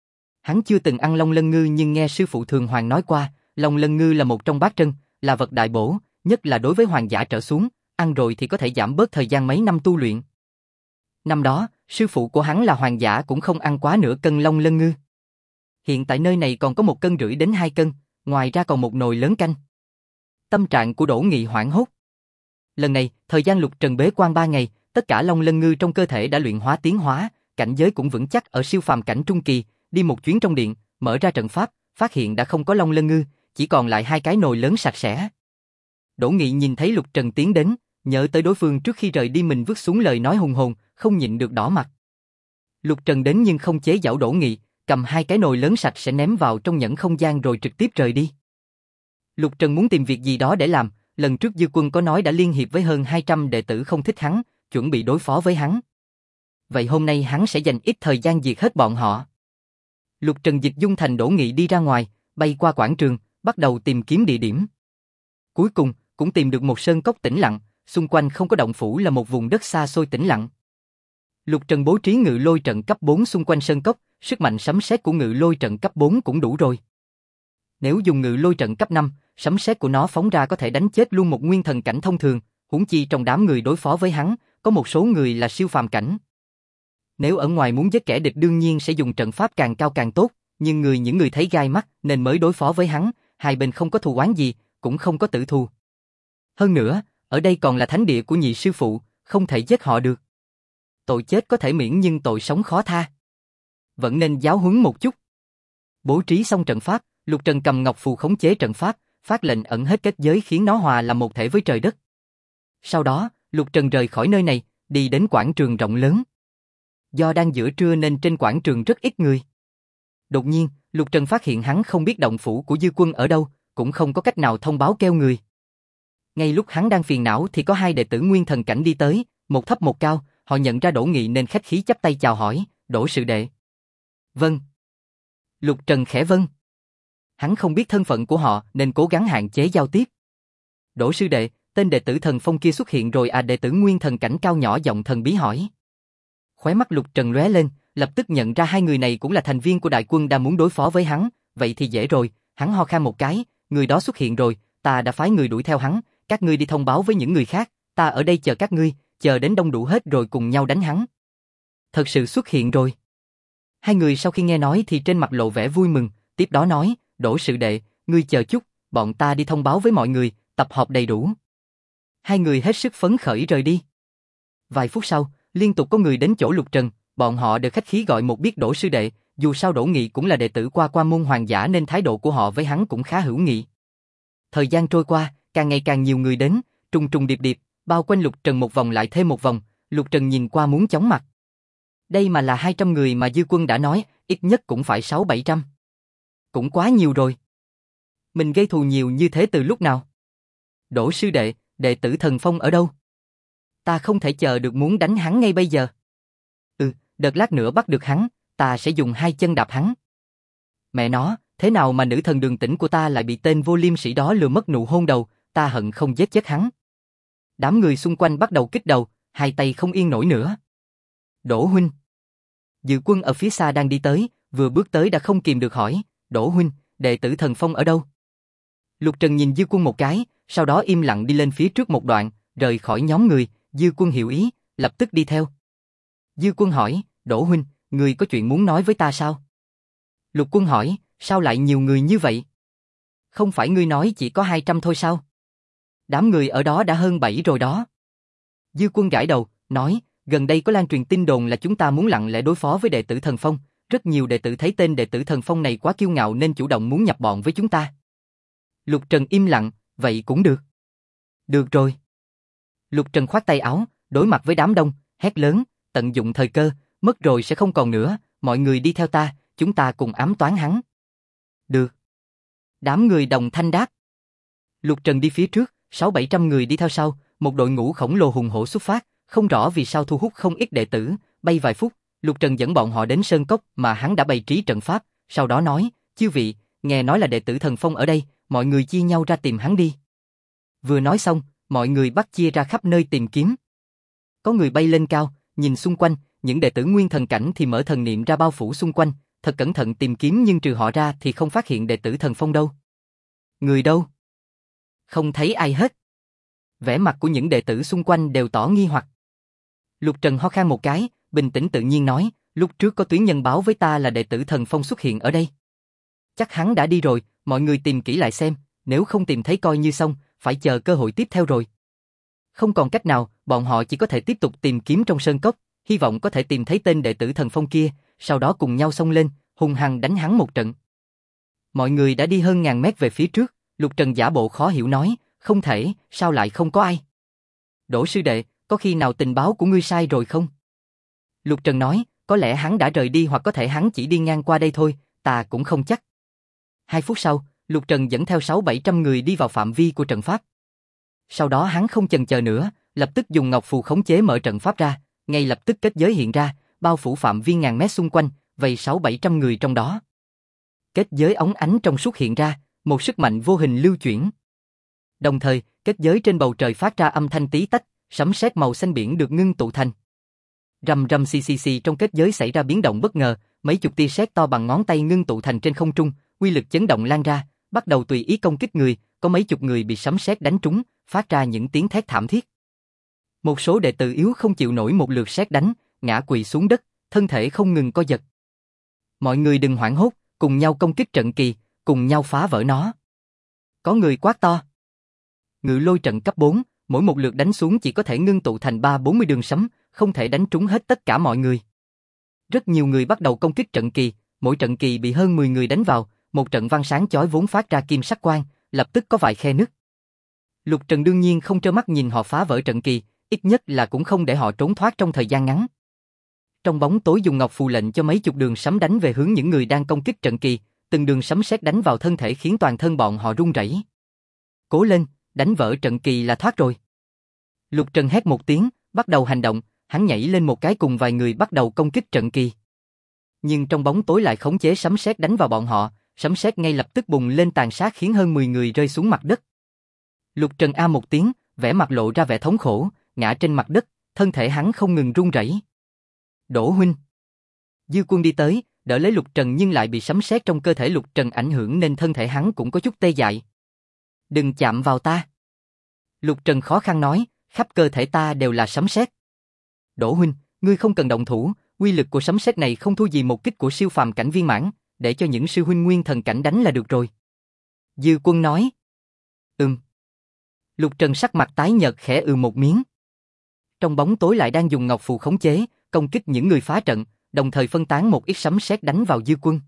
Hắn chưa từng ăn long lân ngư nhưng nghe sư phụ Thường Hoàng nói qua, long lân ngư là một trong bát trân, là vật đại bổ, nhất là đối với hoàng giả trở xuống, ăn rồi thì có thể giảm bớt thời gian mấy năm tu luyện. Năm đó, sư phụ của hắn là hoàng giả cũng không ăn quá nửa cân long lân ngư. Hiện tại nơi này còn có 1,5 cân đến 2 cân, ngoài ra còn một nồi lớn canh. Tâm trạng của Đỗ Nghị hoảng hốt. Lần này, thời gian Lục Trần bế quan 3 ngày, tất cả long lân ngư trong cơ thể đã luyện hóa tiến hóa, cảnh giới cũng vững chắc ở siêu phàm cảnh trung kỳ, đi một chuyến trong điện, mở ra trận pháp, phát hiện đã không có long lân ngư, chỉ còn lại 2 cái nồi lớn sạch sẽ. Đỗ Nghị nhìn thấy Lục Trần tiến đến, nhớ tới đối phương trước khi rời đi mình vứt xuống lời nói hùng hồn, không nhịn được đỏ mặt. Lục Trần đến nhưng không chế giảo Đỗ Nghị, cầm 2 cái nồi lớn sạch sẽ ném vào trong nhẫn không gian rồi trực tiếp rời đi. Lục Trần muốn tìm việc gì đó để làm, lần trước Dư Quân có nói đã liên hiệp với hơn 200 đệ tử không thích hắn, chuẩn bị đối phó với hắn. Vậy hôm nay hắn sẽ dành ít thời gian diệt hết bọn họ. Lục Trần dịch dung thành Đỗ Nghị đi ra ngoài, bay qua quảng trường, bắt đầu tìm kiếm địa điểm. Cuối cùng, cũng tìm được một sơn cốc tĩnh lặng, xung quanh không có động phủ là một vùng đất xa xôi tĩnh lặng. Lục Trần bố trí ngự lôi trận cấp 4 xung quanh sơn cốc, sức mạnh sấm sét của ngự lôi trận cấp 4 cũng đủ rồi. Nếu dùng ngự lôi trận cấp 5, sấm sét của nó phóng ra có thể đánh chết luôn một nguyên thần cảnh thông thường, huống chi trong đám người đối phó với hắn, có một số người là siêu phàm cảnh. Nếu ở ngoài muốn giết kẻ địch đương nhiên sẽ dùng trận pháp càng cao càng tốt, nhưng những người thấy gai mắt nên mới đối phó với hắn, hai bên không có thù oán gì, cũng không có tử thù. Hơn nữa, ở đây còn là thánh địa của nhị sư phụ, không thể giết họ được. Tội chết có thể miễn nhưng tội sống khó tha. Vẫn nên giáo huấn một chút. Bố trí xong trận pháp, Lục Trần cầm ngọc phù khống chế trận pháp, phát lệnh ẩn hết kết giới khiến nó hòa làm một thể với trời đất. Sau đó, Lục Trần rời khỏi nơi này, đi đến quảng trường rộng lớn. Do đang giữa trưa nên trên quảng trường rất ít người. Đột nhiên, Lục Trần phát hiện hắn không biết động phủ của Dư Quân ở đâu, cũng không có cách nào thông báo kêu người. Ngay lúc hắn đang phiền não thì có 2 đệ tử nguyên thần cảnh đi tới, một thấp một cao, họ nhận ra Đỗ Nghị nên khách khí chắp tay chào hỏi, Đỗ sư đệ. Vâng. Lục Trần khẽ vâng. Hắn không biết thân phận của họ nên cố gắng hạn chế giao tiếp. Đỗ sư đệ, tên đệ tử thần phong kia xuất hiện rồi à? Đệ tử nguyên thần cảnh cao nhỏ giọng thần bí hỏi. Khóe mắt Lục Trần lóe lên, lập tức nhận ra 2 người này cũng là thành viên của đại quân đang muốn đối phó với hắn, vậy thì dễ rồi, hắn ho khan một cái, người đó xuất hiện rồi, ta đã phái người đuổi theo hắn, các ngươi đi thông báo với những người khác, ta ở đây chờ các ngươi, chờ đến đông đủ hết rồi cùng nhau đánh hắn. Thật sự xuất hiện rồi. 2 người sau khi nghe nói thì trên mặt lộ vẻ vui mừng, tiếp đó nói, Đỗ sư đệ, ngươi chờ chút, bọn ta đi thông báo với mọi người, tập hợp đầy đủ. 2 người hết sức phấn khởi rời đi. Vài phút sau, liên tục có người đến chỗ Lục Trần, bọn họ đều khách khí gọi một biết Đỗ sư đệ, dù sao Đỗ Nghị cũng là đệ tử qua môn hoàng giả nên thái độ của họ với hắn cũng khá hữu nghị. Thời gian trôi qua, càng ngày càng nhiều người đến, trùng trùng điệp điệp, bao quanh Lục Trần một vòng lại thêm một vòng, Lục Trần nhìn qua muốn chóng mặt. Đây mà là 200 người mà Dư Quân đã nói, ít nhất cũng phải 600-700. Cũng quá nhiều rồi. Mình gây thù nhiều như thế từ lúc nào? Đỗ sư đệ, đệ tử thần phong ở đâu? Ta không thể chờ được muốn đánh hắn ngay bây giờ. Đợt lát nữa bắt được hắn, ta sẽ dùng 2 chân đạp hắn. Mẹ nó, thế nào mà nữ thần Đường Tĩnh của ta lại bị tên vô liêm sĩ đó lừa mất nụ hôn đầu, ta hận không giết chết hắn. Đám người xung quanh bắt đầu kích đầu, 2 tay không yên nổi nữa. Đỗ huynh. Dư Quân ở phía xa đang đi tới, vừa bước tới đã không kìm được hỏi, Đỗ huynh, đệ tử thần phong ở đâu? Lục Trần nhìn Dư Quân một cái, sau đó im lặng đi lên phía trước một đoạn, rời khỏi nhóm người, Dư Quân hiểu ý, lập tức đi theo. Dư Quân hỏi, Đỗ huynh, người có chuyện muốn nói với ta sao? Lục Quân hỏi, sao lại nhiều người như vậy? Không phải ngươi nói chỉ có 200 thôi sao? Đám người ở đó đã hơn 7 rồi đó. Dư Quân gãi đầu, nói, gần đây có lan truyền tin đồn là chúng ta muốn lặng lẽ đối phó với đệ tử thần phong, rất nhiều đệ tử thấy tên đệ tử thần phong này quá kiêu ngạo nên chủ động muốn nhập bọn với chúng ta. Lục Trần im lặng, vậy cũng được. Được rồi. Lục Trần khoát tay áo, đối mặt với đám đông, hét lớn, tận dụng thời cơ, mất rồi sẽ không còn nữa, mọi người đi theo ta, chúng ta cùng ám toán hắn. Được. Đám người đồng thanh đáp. Lục Trần đi phía trước, 600-700 người đi theo sau, một đội ngũ khổng lồ hùng hổ xuất phát, không rõ vì sao thu hút không ít đệ tử, bay vài phút, Lục Trần dẫn bọn họ đến sơn cốc mà hắn đã bày trí trận pháp, sau đó nói, chư vị, nghe nói là đệ tử thần phong ở đây, mọi người chia nhau ra tìm hắn đi. Vừa nói xong, mọi người bắt chia ra khắp nơi tìm kiếm. Có người bay lên cao, nhìn xung quanh, những đệ tử nguyên thần cảnh thì mở thần niệm ra bao phủ xung quanh, thật cẩn thận tìm kiếm nhưng trừ họ ra thì không phát hiện đệ tử thần phong đâu. Người đâu? Không thấy ai hết. Vẻ mặt của những đệ tử xung quanh đều tỏ nghi hoặc. Lục Trần ho khan một cái, bình tĩnh tự nhiên nói, lúc trước có tuyến nhân báo với ta là đệ tử Thần Phong xuất hiện ở đây. Chắc hắn đã đi rồi, mọi người tìm kỹ lại xem, nếu không tìm thấy coi như xong, phải chờ cơ hội tiếp theo rồi. Không còn cách nào, bọn họ chỉ có thể tiếp tục tìm kiếm trong sơn cốc, hy vọng có thể tìm thấy tên đệ tử Thần Phong kia, sau đó cùng nhau xông lên, hung hăng đánh hắn một trận. Mọi người đã đi hơn ngàn mét về phía trước, Lục Trần giả bộ khó hiểu nói, không thể, sao lại không có ai? Đỗ sư đệ, có khi nào tình báo của ngươi sai rồi không? Lục Trần nói, có lẽ hắn đã rời đi hoặc có thể hắn chỉ đi ngang qua đây thôi, ta cũng không chắc. 2 phút sau, Lục Trần dẫn theo 600-700 người đi vào phạm vi của trận pháp. Sau đó hắn không chần chờ nữa, lập tức dùng ngọc phù khống chế mở trận pháp ra, ngay lập tức kết giới hiện ra, bao phủ phạm vi ngàn mét xung quanh, vây 600-700 người trong đó. Kết giới óng ánh trong suốt hiện ra, một sức mạnh vô hình lưu chuyển. Đồng thời, kết giới trên bầu trời phát ra âm thanh tí tách, sấm sét màu xanh biển được ngưng tụ thành. Rầm rầm xì xì xì, trong kết giới xảy ra biến động bất ngờ, mấy chục tia sét to bằng ngón tay ngưng tụ thành trên không trung, uy lực chấn động lan ra, bắt đầu tùy ý công kích người, có mấy chục người bị sấm sét đánh trúng, phát ra những tiếng thét thảm thiết. Một số đệ tử yếu không chịu nổi một lượt sét đánh, ngã quỵ xuống đất, thân thể không ngừng co giật. Mọi người đừng hoảng hốt, cùng nhau công kích trận kỳ, cùng nhau phá vỡ nó. Có người quát to. Ngự lôi trận cấp 4, mỗi một lượt đánh xuống chỉ có thể ngưng tụ thành 3-40 đường sấm, không thể đánh trúng hết tất cả mọi người. Rất nhiều người bắt đầu công kích trận kỳ, mỗi trận kỳ bị hơn 10 người đánh vào, một trận văn sáng chói vốn phát ra kim sắc quang, lập tức có vài khe nứt. Lục Trần đương nhiên không trơ mắt nhìn họ phá vỡ trận kỳ, ít nhất là cũng không để họ trốn thoát trong thời gian ngắn. Trong bóng tối dùng ngọc phù lệnh cho mấy chục đường sấm đánh về hướng những người đang công kích trận kỳ, từng đường sấm sét đánh vào thân thể khiến toàn thân bọn họ run rẩy. Cố lên, đánh vỡ trận kỳ là thoát rồi. Lục Trần hét một tiếng, bắt đầu hành động, hắn nhảy lên một cái cùng vài người bắt đầu công kích trận kỳ. Nhưng trong bóng tối lại khống chế sấm sét đánh vào bọn họ, sấm sét ngay lập tức bùng lên tàn sát khiến hơn 10 người rơi xuống mặt đất. Lục Trần a một tiếng, vẻ mặt lộ ra vẻ thống khổ, ngã trên mặt đất, thân thể hắn không ngừng run rẩy. Đỗ huynh. Dư Quân đi tới, đỡ lấy Lục Trần nhưng lại bị sấm sét trong cơ thể Lục Trần ảnh hưởng nên thân thể hắn cũng có chút tê dại. Đừng chạm vào ta. Lục Trần khó khăn nói, khắp cơ thể ta đều là sấm sét. Đỗ huynh, ngươi không cần động thủ, uy lực của sấm sét này không thua gì một kích của siêu phàm cảnh viên mãn, để cho những sư huynh nguyên thần cảnh đánh là được rồi. Dư Quân nói. Lục Trần sắc mặt tái nhợt khẽ một miếng. Trong bóng tối lại đang dùng ngọc phù khống chế, công kích những người phá trận, đồng thời phân tán một ít sấm sét đánh vào Dư Quân.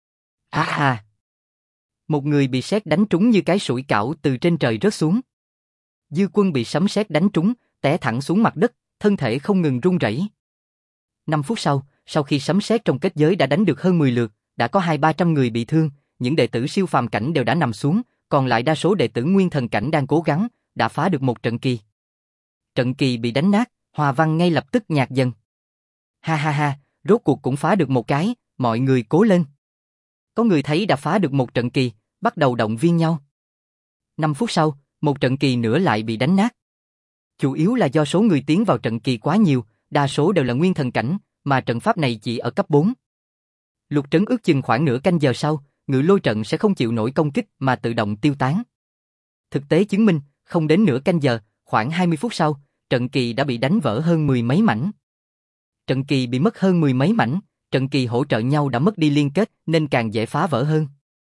Một người bị sét đánh trúng như cái sủi cảo từ trên trời rớt xuống. Dư Quân bị sấm sét đánh trúng, té thẳng xuống mặt đất, thân thể không ngừng run rẩy. 5 phút sau khi sấm sét trong kết giới đã đánh được hơn 10 lượt, đã có 200-300 người bị thương, những đệ tử siêu phàm cảnh đều đã nằm xuống, còn lại đa số đệ tử nguyên thần cảnh đang cố gắng, đã phá được một trận kỳ. Trận kỳ bị đánh nát, hòa văn ngay lập tức nhạt dần. Ha, rốt cuộc cũng phá được một cái, mọi người cố lên. Có người thấy đã phá được một trận kỳ, bắt đầu động viên nhau. 5 phút sau, một trận kỳ nữa lại bị đánh nát. Chủ yếu là do số người tiến vào trận kỳ quá nhiều, đa số đều là nguyên thần cảnh, mà trận pháp này chỉ ở cấp 4. Lục Trấn ước chừng khoảng nửa canh giờ sau, ngự lôi trận sẽ không chịu nổi công kích mà tự động tiêu tán. Thực tế chứng minh, không đến nửa canh giờ, khoảng 20 phút sau, trận kỳ đã bị đánh vỡ hơn 10 mấy mảnh. Trận kỳ bị mất hơn 10 mấy mảnh, trận kỳ hỗ trợ nhau đã mất đi liên kết nên càng dễ phá vỡ hơn.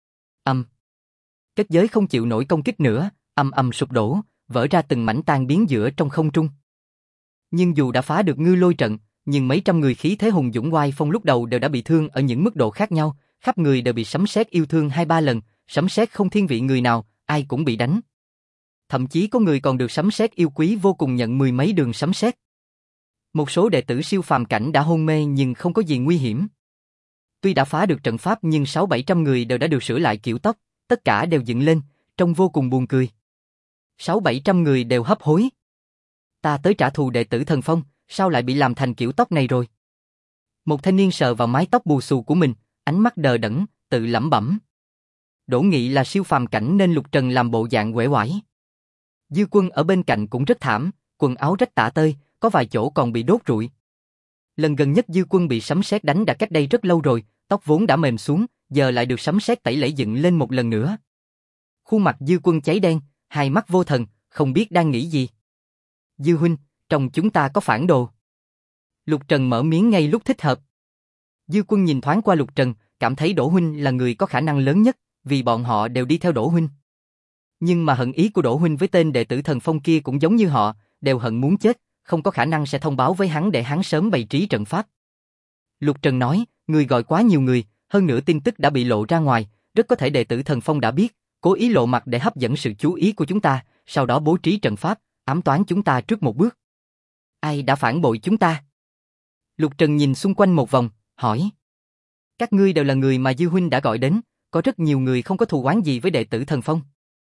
Kết giới không chịu nổi công kích nữa, sụp đổ, vỡ ra từng mảnh tan biến giữa trong không trung. Nhưng dù đã phá được ngư lôi trận, nhưng mấy trăm người khí thế hùng dũng oai phong lúc đầu đều đã bị thương ở những mức độ khác nhau, khắp người đều bị sấm sét yêu thương 2-3 lần, sấm sét không thiên vị người nào, ai cũng bị đánh. Thậm chí có người còn được sấm sét yêu quý vô cùng nhận 10 mấy đường sấm sét. Một số đệ tử siêu phàm cảnh đã hôn mê nhưng không có gì nguy hiểm. Tuy đã phá được trận pháp nhưng 600-700 người đều đã được sửa lại kiểu tóc, tất cả đều dựng lên, trông vô cùng buồn cười. 600-700 người đều hấp hối. Ta tới trả thù đệ tử Thần Phong, sao lại bị làm thành kiểu tóc này rồi? Một thanh niên sờ vào mái tóc bù xù của mình, ánh mắt đờ đẫn, tự lẩm bẩm. Đỗ Nghị là siêu phàm cảnh nên Lục Trần làm bộ dạng uể oải. Dư Quân ở bên cạnh cũng rất thảm, quần áo rách tả tơi, có vài chỗ còn bị đốt rụi. Lần gần nhất Dư Quân bị sấm sét đánh đã cách đây rất lâu rồi, tóc vốn đã mềm xuống, giờ lại được sấm sét tẩy lễ dựng lên một lần nữa. Khuôn mặt Dư Quân cháy đen, hai mắt vô thần, không biết đang nghĩ gì. Dư huynh, trong chúng ta có phản đồ. Lục Trần mở miếng ngay lúc thích hợp. Dư Quân nhìn thoáng qua Lục Trần, cảm thấy Đỗ huynh là người có khả năng lớn nhất, vì bọn họ đều đi theo Đỗ huynh. Nhưng mà hận ý của Đỗ huynh với tên đệ tử Thần Phong kia cũng giống như họ, đều hận muốn chết, không có khả năng sẽ thông báo với hắn để hắn sớm bày trí trận pháp. Lục Trần nói, người gọi quá nhiều người, hơn nữa tin tức đã bị lộ ra ngoài, rất có thể đệ tử Thần Phong đã biết, cố ý lộ mặt để hấp dẫn sự chú ý của chúng ta, sau đó bố trí trận pháp, ám toán chúng ta trước một bước. Ai đã phản bội chúng ta? Lục Trần nhìn xung quanh một vòng, hỏi. Các ngươi đều là người mà Dư huynh đã gọi đến, có rất nhiều người không có thù oán gì với đệ tử Thần Phong.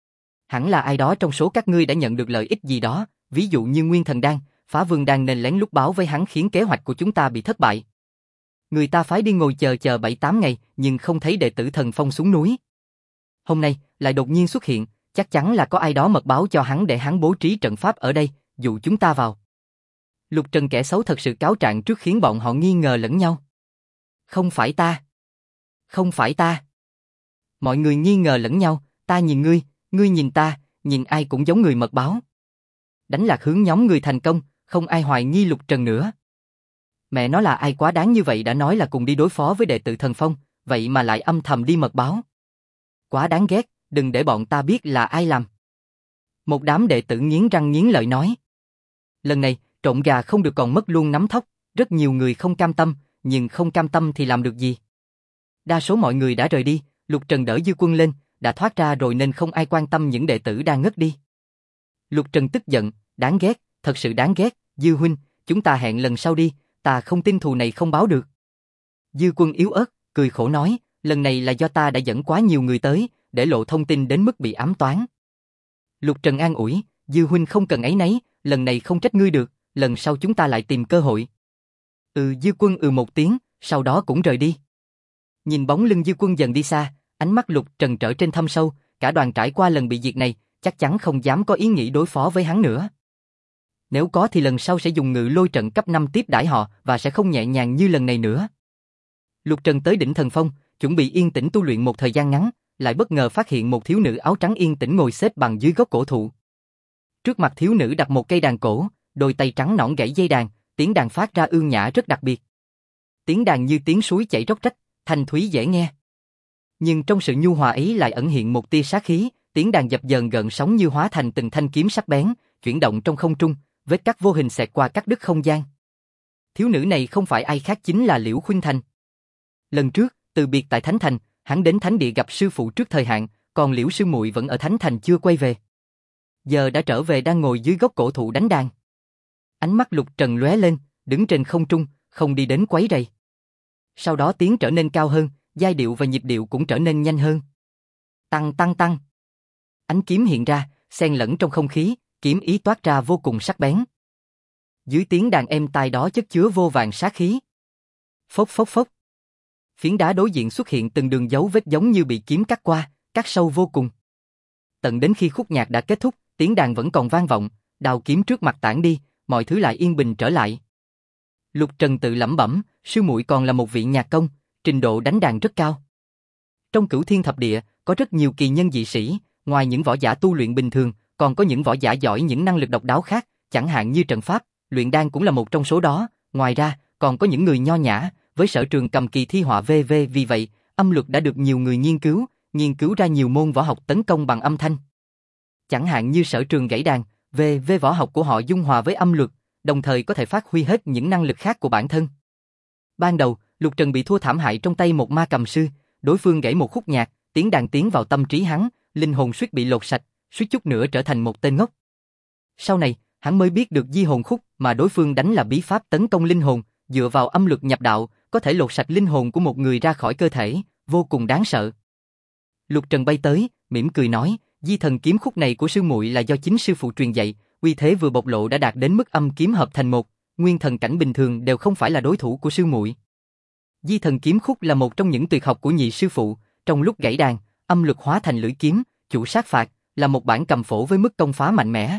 Hẳn là ai đó trong số các ngươi đã nhận được lợi ích gì đó, ví dụ như Nguyên Thần Đan, Phá Vương Đan nên lén lút báo với hắn khiến kế hoạch của chúng ta bị thất bại. Người ta phái đi ngồi chờ 7-8 ngày, nhưng không thấy đệ tử Thần Phong xuống núi. Hôm nay, lại đột nhiên xuất hiện, chắc chắn là có ai đó mật báo cho hắn để hắn bố trí trận pháp ở đây, dụ chúng ta vào. Lục Trần kẻ xấu thật sự cáo trạng trước khiến bọn họ nghi ngờ lẫn nhau. Không phải ta. Không phải ta. Mọi người nghi ngờ lẫn nhau, ta nhìn ngươi nhìn ta, nhìn ai cũng giống người mật báo. Đánh lạc hướng nhóm người thành công, không ai hoài nghi Lục Trần nữa. Mẹ nó là ai quá đáng như vậy đã nói là cùng đi đối phó với đệ tử Thần Phong, vậy mà lại âm thầm đi mật báo. Quá đáng ghét, đừng để bọn ta biết là ai làm. Một đám đệ tử nghiến răng nghiến lợi nói. Lần này, trộn gà không được còn mất luôn nắm thóc, rất nhiều người không cam tâm, nhưng không cam tâm thì làm được gì. Đa số mọi người đã rời đi, Lục Trần đỡ Dư Quân lên, đã thoát ra rồi nên không ai quan tâm những đệ tử đang ngất đi. Lục Trần tức giận, đáng ghét, thật sự đáng ghét, Dư huynh, chúng ta hẹn lần sau đi, ta không tin thù này không báo được. Dư Quân yếu ớt, cười khổ nói, lần này là do ta đã dẫn quá nhiều người tới, để lộ thông tin đến mức bị ám toán. Lục Trần an ủi, Dư huynh không cần áy náy, lần này không trách ngươi được, lần sau chúng ta lại tìm cơ hội. Dư Quân một tiếng, sau đó cũng rời đi. Nhìn bóng lưng Dư Quân dần đi xa, ánh mắt Lục Trần trở trên thâm sâu, cả đoàn trải qua lần bị diệt này, chắc chắn không dám có ý nghĩ đối phó với hắn nữa. Nếu có thì lần sau sẽ dùng ngự lôi trận cấp 5 tiếp đãi họ và sẽ không nhẹ nhàng như lần này nữa. Lục Trần tới đỉnh Thần Phong, chuẩn bị yên tĩnh tu luyện một thời gian ngắn, lại bất ngờ phát hiện một thiếu nữ áo trắng yên tĩnh ngồi xếp bằng dưới gốc cổ thụ. Trước mặt thiếu nữ đặt một cây đàn cổ, đôi tay trắng nõn gãy dây đàn, tiếng đàn phát ra ương nhã rất đặc biệt. Tiếng đàn như tiếng suối chảy róc rách, thanh thúy dễ nghe. Nhưng trong sự nhu hòa ấy lại ẩn hiện một tia sát khí, tiếng đàn dập dờn gợn sóng như hóa thành từng thanh kiếm sắc bén, chuyển động trong không trung, vết cắt vô hình xẹt qua cắt đứt không gian. Thiếu nữ này không phải ai khác chính là Liễu Khuynh Thành. Lần trước, từ biệt tại Thánh Thành, hắn đến Thánh Địa gặp sư phụ trước thời hạn, còn Liễu sư muội vẫn ở Thánh Thành chưa quay về. Giờ đã trở về đang ngồi dưới gốc cổ thụ đánh đàn. Ánh mắt Lục Trần lóe lên, đứng trên không trung, không đi đến quấy rầy. Sau đó tiếng trở nên cao hơn, giai điệu và nhịp điệu cũng trở nên nhanh hơn. Tăng tăng tăng. Ánh kiếm hiện ra, xen lẫn trong không khí, kiếm ý toát ra vô cùng sắc bén. Dưới tiếng đàn êm tai đó chất chứa vô vàn sát khí. Phốc phốc phốc. Phiến đá đối diện xuất hiện từng đường dấu vết giống như bị kiếm cắt qua, cắt sâu vô cùng. Tận đến khi khúc nhạc đã kết thúc, tiếng đàn vẫn còn vang vọng, đao kiếm trước mặt tản đi, mọi thứ lại yên bình trở lại. Lục Trần tự lẩm bẩm, sư muội còn là một vị nhạc công, trình độ đánh đàn rất cao. Trong Cửu Thiên Thập Địa, có rất nhiều kỳ nhân dị sĩ, ngoài những võ giả tu luyện bình thường, còn có những võ giả giỏi những năng lực độc đáo khác, chẳng hạn như trận pháp, luyện đan cũng là một trong số đó, ngoài ra, còn có những người nho nhã, với sở trường cầm kỳ thi họa v.v. Vì vậy, âm luật đã được nhiều người nghiên cứu ra nhiều môn võ học tấn công bằng âm thanh. Chẳng hạn như sở trường gãy đàn, v.v. võ học của họ dung hòa với âm luật, đồng thời có thể phát huy hết những năng lực khác của bản thân. Ban đầu, Lục Trần bị thua thảm hại trong tay một ma cầm sư, đối phương gãy một khúc nhạc, tiếng đàn tiến vào tâm trí hắn, linh hồn suýt bị lột sạch, suýt chút nữa trở thành một tên ngốc. Sau này, hắn mới biết được di hồn khúc mà đối phương đánh là bí pháp tấn công linh hồn, dựa vào âm luật nhập đạo, có thể lột sạch linh hồn của một người ra khỏi cơ thể, vô cùng đáng sợ. Lục Trần bay tới, mỉm cười nói, di thần kiếm khúc này của sư muội là do chính sư phụ truyền dạy, uy thế vừa bộc lộ đã đạt đến mức âm kiếm hợp thành một, nguyên thần cảnh bình thường đều không phải là đối thủ của sư muội. Di thần kiếm khúc là một trong những tuyệt học của nhị sư phụ, trong lúc gãy đàn, âm lực hóa thành lưỡi kiếm, chủ sát phạt, là một bản cầm phổ với mức công phá mạnh mẽ.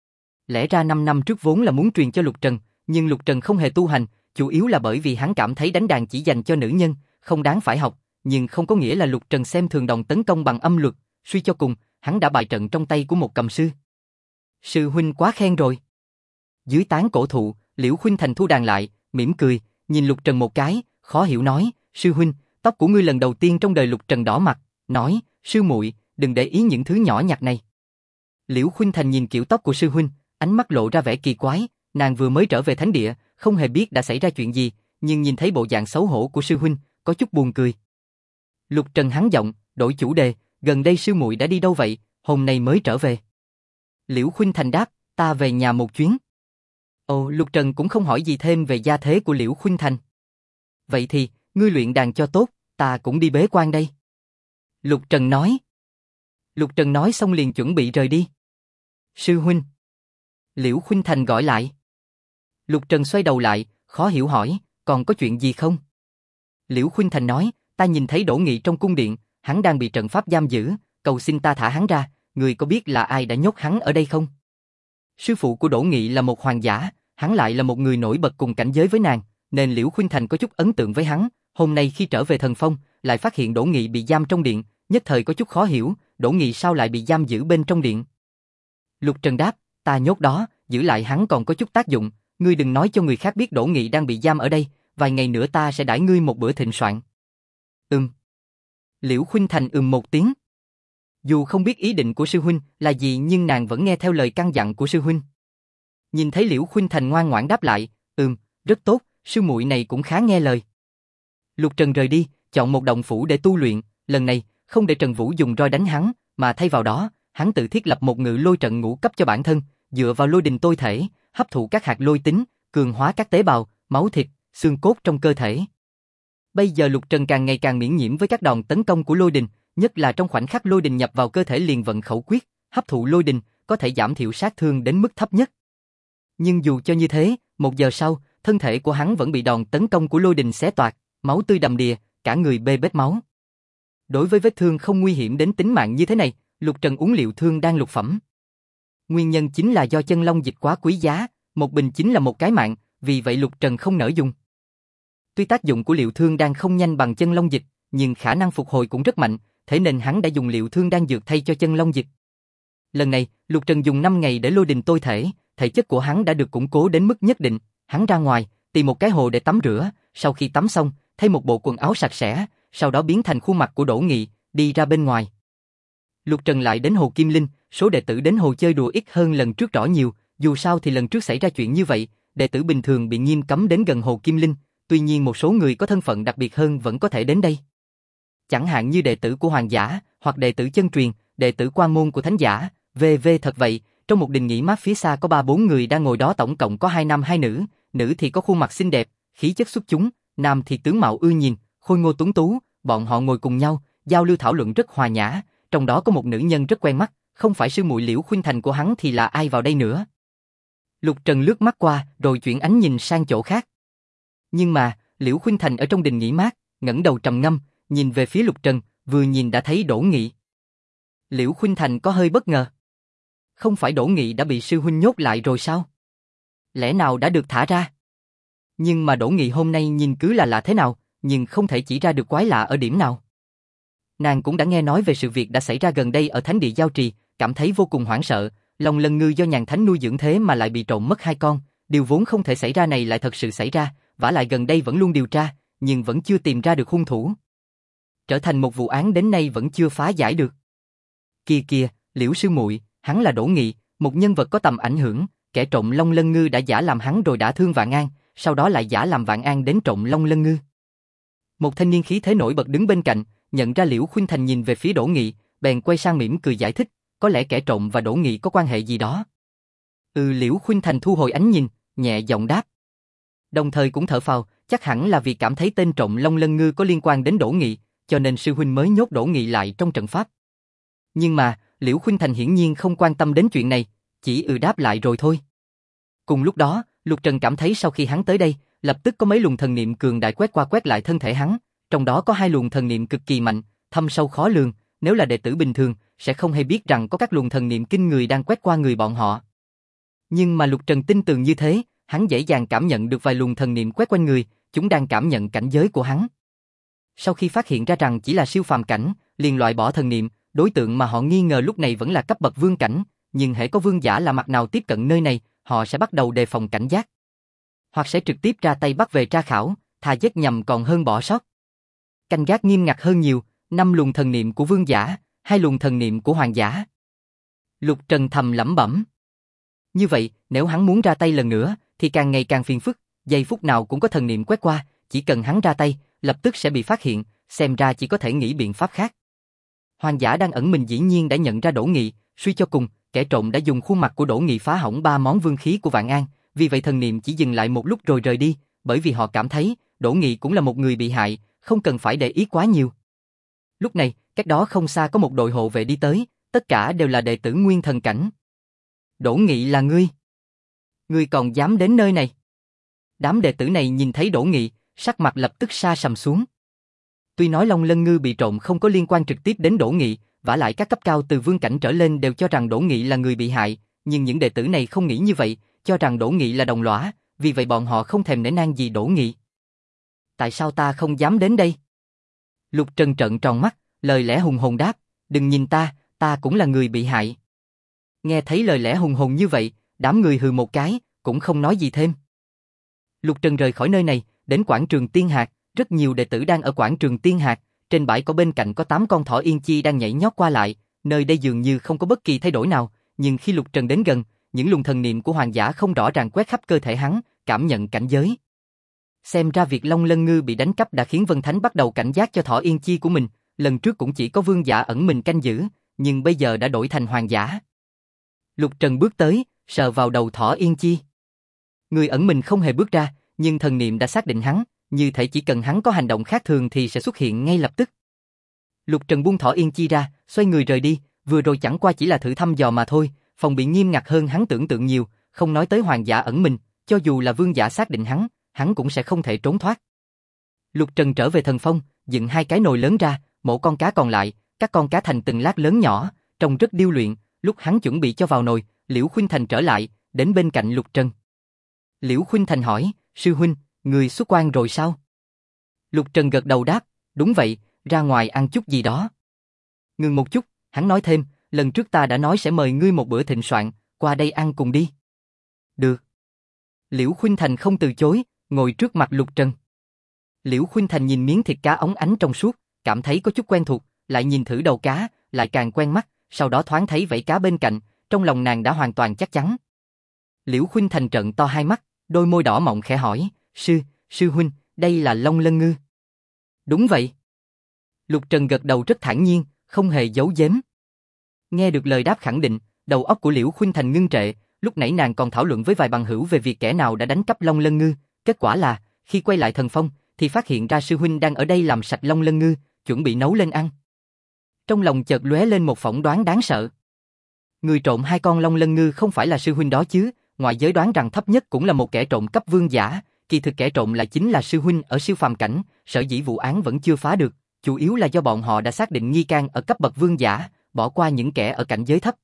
Lẽ ra 5 năm trước vốn là muốn truyền cho Lục Trần, nhưng Lục Trần không hề tu hành, chủ yếu là bởi vì hắn cảm thấy đánh đàn chỉ dành cho nữ nhân, không đáng phải học, nhưng không có nghĩa là Lục Trần xem thường đòn tấn công bằng âm luật, suy cho cùng, hắn đã bại trận trong tay của một cầm sư. Sư huynh quá khen rồi. Dưới tán cổ thụ, Liễu Khuynh Thành thu đàn lại, mỉm cười, nhìn Lục Trần một cái, khó hiểu nói, sư huynh, tóc của ngươi lần đầu tiên trong đời. Lục Trần đỏ mặt, nói, sư muội, đừng để ý những thứ nhỏ nhặt này. Liễu Khuynh Thành nhìn kiểu tóc của sư huynh, ánh mắt lộ ra vẻ kỳ quái, nàng vừa mới trở về thánh địa, không hề biết đã xảy ra chuyện gì, nhưng nhìn thấy bộ dạng xấu hổ của sư huynh, có chút buồn cười. Lục Trần hắn giọng, đổi chủ đề, gần đây sư muội đã đi đâu vậy, hôm nay mới trở về. Liễu Khuynh Thành đáp, ta về nhà một chuyến. Ồ, Lục Trần cũng không hỏi gì thêm về gia thế của Liễu Khuynh Thành. Vậy thì, ngươi luyện đàn cho tốt, ta cũng đi bế quan đây. Lục Trần nói. Lục Trần nói xong liền chuẩn bị rời đi. Sư huynh. Liễu Khuynh Thành gọi lại. Lục Trần xoay đầu lại, khó hiểu hỏi, còn có chuyện gì không? Liễu Khuynh Thành nói, ta nhìn thấy Đỗ Nghị trong cung điện, hắn đang bị trận pháp giam giữ, cầu xin ta thả hắn ra, người có biết là ai đã nhốt hắn ở đây không? Sư phụ của Đỗ Nghị là một hoàng giả, hắn lại là một người nổi bật cùng cảnh giới với nàng, nên Liễu Khuynh Thành có chút ấn tượng với hắn. Hôm nay khi trở về Thần Phong, lại phát hiện Đỗ Nghị bị giam trong điện, nhất thời có chút khó hiểu, Đỗ Nghị sao lại bị giam giữ bên trong điện? Lục Trần đáp, ta nhốt đó, giữ lại hắn còn có chút tác dụng, ngươi đừng nói cho người khác biết Đỗ Nghị đang bị giam ở đây, vài ngày nữa ta sẽ đãi ngươi một bữa thịnh soạn. Liễu Khuynh Thành một tiếng. Dù không biết ý định của sư huynh là gì nhưng nàng vẫn nghe theo lời căn dặn của sư huynh. Nhìn thấy Liễu Khuynh Thành ngoan ngoãn đáp lại, rất tốt, sư muội này cũng khá nghe lời. Lục Trần rời đi, chọn một động phủ để tu luyện, lần này không để Trần Vũ dùng roi đánh hắn, mà thay vào đó, hắn tự thiết lập một ngự lôi trận ngũ cấp cho bản thân, dựa vào lôi đình tôi thể, hấp thụ các hạt lôi tính, cường hóa các tế bào, máu thịt, xương cốt trong cơ thể. Bây giờ Lục Trần càng ngày càng miễn nhiễm với các đòn tấn công của lôi đình, nhất là trong khoảnh khắc lôi đình nhập vào cơ thể liền vận khẩu quyết, hấp thụ lôi đình, có thể giảm thiểu sát thương đến mức thấp nhất. Nhưng dù cho như thế, 1 giờ sau, thân thể của hắn vẫn bị đòn tấn công của lôi đình xé toạc, máu tươi đầm đìa, cả người bê bết máu. Đối với vết thương không nguy hiểm đến tính mạng như thế này, Lục Trần uống liệu thương đan lục phẩm. Nguyên nhân chính là do chân long dịch quá quý giá, một bình chính là một cái mạng, vì vậy Lục Trần không nỡ dùng. Tuy tác dụng của liệu thương đan không nhanh bằng chân long dịch, nhưng khả năng phục hồi cũng rất mạnh, thế nên hắn đã dùng liệu thương đan dược thay cho chân long dịch. Lần này, Lục Trần dùng 5 ngày để lôi đình tôi thể, thể chất của hắn đã được củng cố đến mức nhất định, hắn ra ngoài, tìm một cái hồ để tắm rửa, sau khi tắm xong, thay một bộ quần áo sạch sẽ, sau đó biến thành khuôn mặt của Đỗ Nghị, đi ra bên ngoài. Lục Trần lại đến hồ Kim Linh, số đệ tử đến hồ chơi đùa ít hơn lần trước rõ nhiều, dù sao thì lần trước xảy ra chuyện như vậy, đệ tử bình thường bị nghiêm cấm đến gần hồ Kim Linh, tuy nhiên một số người có thân phận đặc biệt hơn vẫn có thể đến đây. Chẳng hạn như đệ tử của hoàng giả, hoặc đệ tử chân truyền, đệ tử quan môn của thánh giả, thật vậy, trong một đình nghỉ mát phía xa có 3-4 người đang ngồi đó, tổng cộng có 2 nam 2 nữ, nữ thì có khuôn mặt xinh đẹp, khí chất xuất chúng, nam thì tướng mạo ưa nhìn, khôi ngô tuấn tú, bọn họ ngồi cùng nhau, giao lưu thảo luận rất hòa nhã, trong đó có một nữ nhân rất quen mắt, không phải sư muội Liễu Khuynh Thành của hắn thì là ai vào đây nữa. Lục Trần lướt mắt qua, rồi chuyển ánh nhìn sang chỗ khác. Nhưng mà, Liễu Khuynh Thành ở trong đình nghỉ mát, ngẩng đầu trầm ngâm, nhìn về phía Lục Trần, vừa nhìn đã thấy Đỗ Nghị. Liễu Khuynh Thành có hơi bất ngờ. Không phải Đỗ Nghị đã bị sư huynh nhốt lại rồi sao? Lẽ nào đã được thả ra? Nhưng mà Đỗ Nghị hôm nay nhìn cứ là lạ thế nào, nhưng không thể chỉ ra được quái lạ ở điểm nào. Nàng cũng đã nghe nói về sự việc đã xảy ra gần đây ở Thánh địa Giao Trì, cảm thấy vô cùng hoảng sợ, Long Lân Ngư do Nhàn Thánh nuôi dưỡng thế mà lại bị trộm mất 2 con, điều vốn không thể xảy ra này lại thật sự xảy ra, vả lại gần đây vẫn luôn điều tra, nhưng vẫn chưa tìm ra được hung thủ. Trở thành một vụ án đến nay vẫn chưa phá giải được. Kìa, Liễu sư muội, hắn là Đỗ Nghị, một nhân vật có tầm ảnh hưởng, kẻ trộm Long Lân Ngư đã giả làm hắn rồi đả thương Vạn An, sau đó lại giả làm Vạn An đến trộm Long Lân Ngư. Một thanh niên khí thế nổi bật đứng bên cạnh, nhận ra Liễu Khuynh Thành nhìn về phía Đỗ Nghị, bèn quay sang mỉm cười giải thích, có lẽ kẻ trộm và Đỗ Nghị có quan hệ gì đó. Liễu Khuynh Thành thu hồi ánh nhìn, nhẹ giọng đáp. Đồng thời cũng thở phào, chắc hẳn là vì cảm thấy tên trộm Long Lân Ngư có liên quan đến Đỗ Nghị, cho nên sư huynh mới nhốt Đỗ Nghị lại trong trận pháp. Nhưng mà, Liễu Khuynh Thành hiển nhiên không quan tâm đến chuyện này, chỉ đáp lại rồi thôi. Cùng lúc đó, Lục Trần cảm thấy sau khi hắn tới đây, lập tức có mấy luồng thần niệm cường đại quét qua quét lại thân thể hắn, trong đó có 2 luồng thần niệm cực kỳ mạnh, thâm sâu khó lường, nếu là đệ tử bình thường, sẽ không hề biết rằng có các luồng thần niệm kinh người đang quét qua người bọn họ. Nhưng mà Lục Trần tin tưởng như thế, hắn dễ dàng cảm nhận được vài luồng thần niệm quét quanh người, chúng đang cảm nhận cảnh giới của hắn. Sau khi phát hiện ra rằng chỉ là siêu phàm cảnh, liền loại bỏ thần niệm, đối tượng mà họ nghi ngờ lúc này vẫn là cấp bậc vương cảnh, nhưng hễ có vương giả là mặt nào tiếp cận nơi này, họ sẽ bắt đầu đề phòng cảnh giác. Hoặc sẽ trực tiếp ra tay bắt về tra khảo, thà giết nhầm còn hơn bỏ sót. Canh gác nghiêm ngặt hơn nhiều, 5 luồng thần niệm của vương giả, 2 luồng thần niệm của hoàng giả. Lục Trần thầm lẩm bẩm. Như vậy, nếu hắn muốn ra tay lần nữa, thì càng ngày càng phiền phức, giây phút nào cũng có thần niệm quét qua, chỉ cần hắn ra tay, lập tức sẽ bị phát hiện, xem ra chỉ có thể nghĩ biện pháp khác. Hoàng giả đang ẩn mình dĩ nhiên đã nhận ra Đỗ Nghị, suy cho cùng, kẻ trộm đã dùng khuôn mặt của Đỗ Nghị phá hỏng 3 món vương khí của Vạn An, vì vậy thần niệm chỉ dừng lại một lúc rồi rời đi, bởi vì họ cảm thấy, Đỗ Nghị cũng là một người bị hại, không cần phải để ý quá nhiều. Lúc này, cách đó không xa có một đội hộ vệ đi tới, tất cả đều là đệ tử Nguyên Thần cảnh. Đỗ Nghị là ngươi? Ngươi còn dám đến nơi này? Đám đệ tử này nhìn thấy Đỗ Nghị, sắc mặt lập tức sa sầm xuống. Tuy nói Long Lân Ngư bị trộm không có liên quan trực tiếp đến Đỗ Nghị, vả lại các cấp cao từ vương cảnh trở lên đều cho rằng Đỗ Nghị là người bị hại, nhưng những đệ tử này không nghĩ như vậy, cho rằng Đỗ Nghị là đồng lõa, vì vậy bọn họ không thèm nể nang gì Đỗ Nghị. Tại sao ta không dám đến đây? Lục Trần trợn tròn mắt, lời lẽ hùng hồn đáp, đừng nhìn ta cũng là người bị hại. Nghe thấy lời lẽ hùng hồn như vậy, đám người hừ một cái, cũng không nói gì thêm. Lục Trần rời khỏi nơi này, đến quảng trường Tiên Hạc, rất nhiều đệ tử đang ở quảng trường Tiên Hạc, trên bãi cỏ bên cạnh có 8 con thỏ Yên Chi đang nhảy nhót qua lại, nơi đây dường như không có bất kỳ thay đổi nào, nhưng khi Lục Trần đến gần, những luồng thần niệm của hoàng giả không rõ ràng quét khắp cơ thể hắn, cảm nhận cảnh giới. Xem ra việc Long Lân Ngư bị đánh cắp đã khiến Vân Thánh bắt đầu cảnh giác cho thỏ Yên Chi của mình, lần trước cũng chỉ có vương giả ẩn mình canh giữ, nhưng bây giờ đã đổi thành hoàng giả. Lục Trần bước tới, sờ vào đầu thỏ Yên Chi. Người ẩn mình không hề bước ra, nhưng thần niệm đã xác định hắn, như thể chỉ cần hắn có hành động khác thường thì sẽ xuất hiện ngay lập tức. Lục Trần buông thỏ Yên Chi ra, xoay người rời đi, vừa rồi chẳng qua chỉ là thử thăm dò mà thôi, phòng bị nghiêm ngặt hơn hắn tưởng tượng nhiều, không nói tới hoàng giả ẩn mình, cho dù là vương giả xác định hắn cũng sẽ không thể trốn thoát. Lục Trần trở về thần phong, dựng 2 cái nồi lớn ra, mổ con cá còn lại, các con cá thành từng lát lớn nhỏ, trông rất điêu luyện, lúc hắn chuẩn bị cho vào nồi, Liễu Khuynh Thành trở lại, đến bên cạnh Lục Trần. Liễu Khuynh Thành hỏi, sư huynh, người xuất quan rồi sao? Lục Trần gật đầu đáp, đúng vậy, ra ngoài ăn chút gì đó. Ngừng một chút, hắn nói thêm, lần trước ta đã nói sẽ mời ngươi một bữa thịnh soạn, qua đây ăn cùng đi. Được. Liễu Khuynh Thành không từ chối, ngồi trước mặt Lục Trần. Liễu Khuynh Thành nhìn miếng thịt cá óng ánh trong suốt, cảm thấy có chút quen thuộc, lại nhìn thử đầu cá, lại càng quen mắt, sau đó thoáng thấy vảy cá bên cạnh, trong lòng nàng đã hoàn toàn chắc chắn. Liễu Khuynh Thành trợn to hai mắt, đôi môi đỏ mọng khẽ hỏi, sư huynh, đây là Long Lân Ngư. Đúng vậy. Lục Trần gật đầu rất thản nhiên, không hề giấu giếm. Nghe được lời đáp khẳng định, đầu óc của Liễu Khuynh Thành ngưng trệ, lúc nãy nàng còn thảo luận với vài bằng hữu về việc kẻ nào đã đánh cắp Long Lân Ngư, kết quả là, khi quay lại thần phong, thì phát hiện ra sư huynh đang ở đây làm sạch Long Lân Ngư, chuẩn bị nấu lên ăn. Trong lòng chợt lóe lên một phỏng đoán đáng sợ. Người trộm 2 con Long Lân Ngư không phải là sư huynh đó chứ, ngoại giới đoán rằng thấp nhất cũng là một kẻ trộm cấp vương giả, kỳ thực kẻ trộm lại chính là sư huynh ở siêu phàm cảnh, sở dĩ vụ án vẫn chưa phá được, chủ yếu là do bọn họ đã xác định nghi can ở cấp bậc vương giả, bỏ qua những kẻ ở cảnh giới thấp.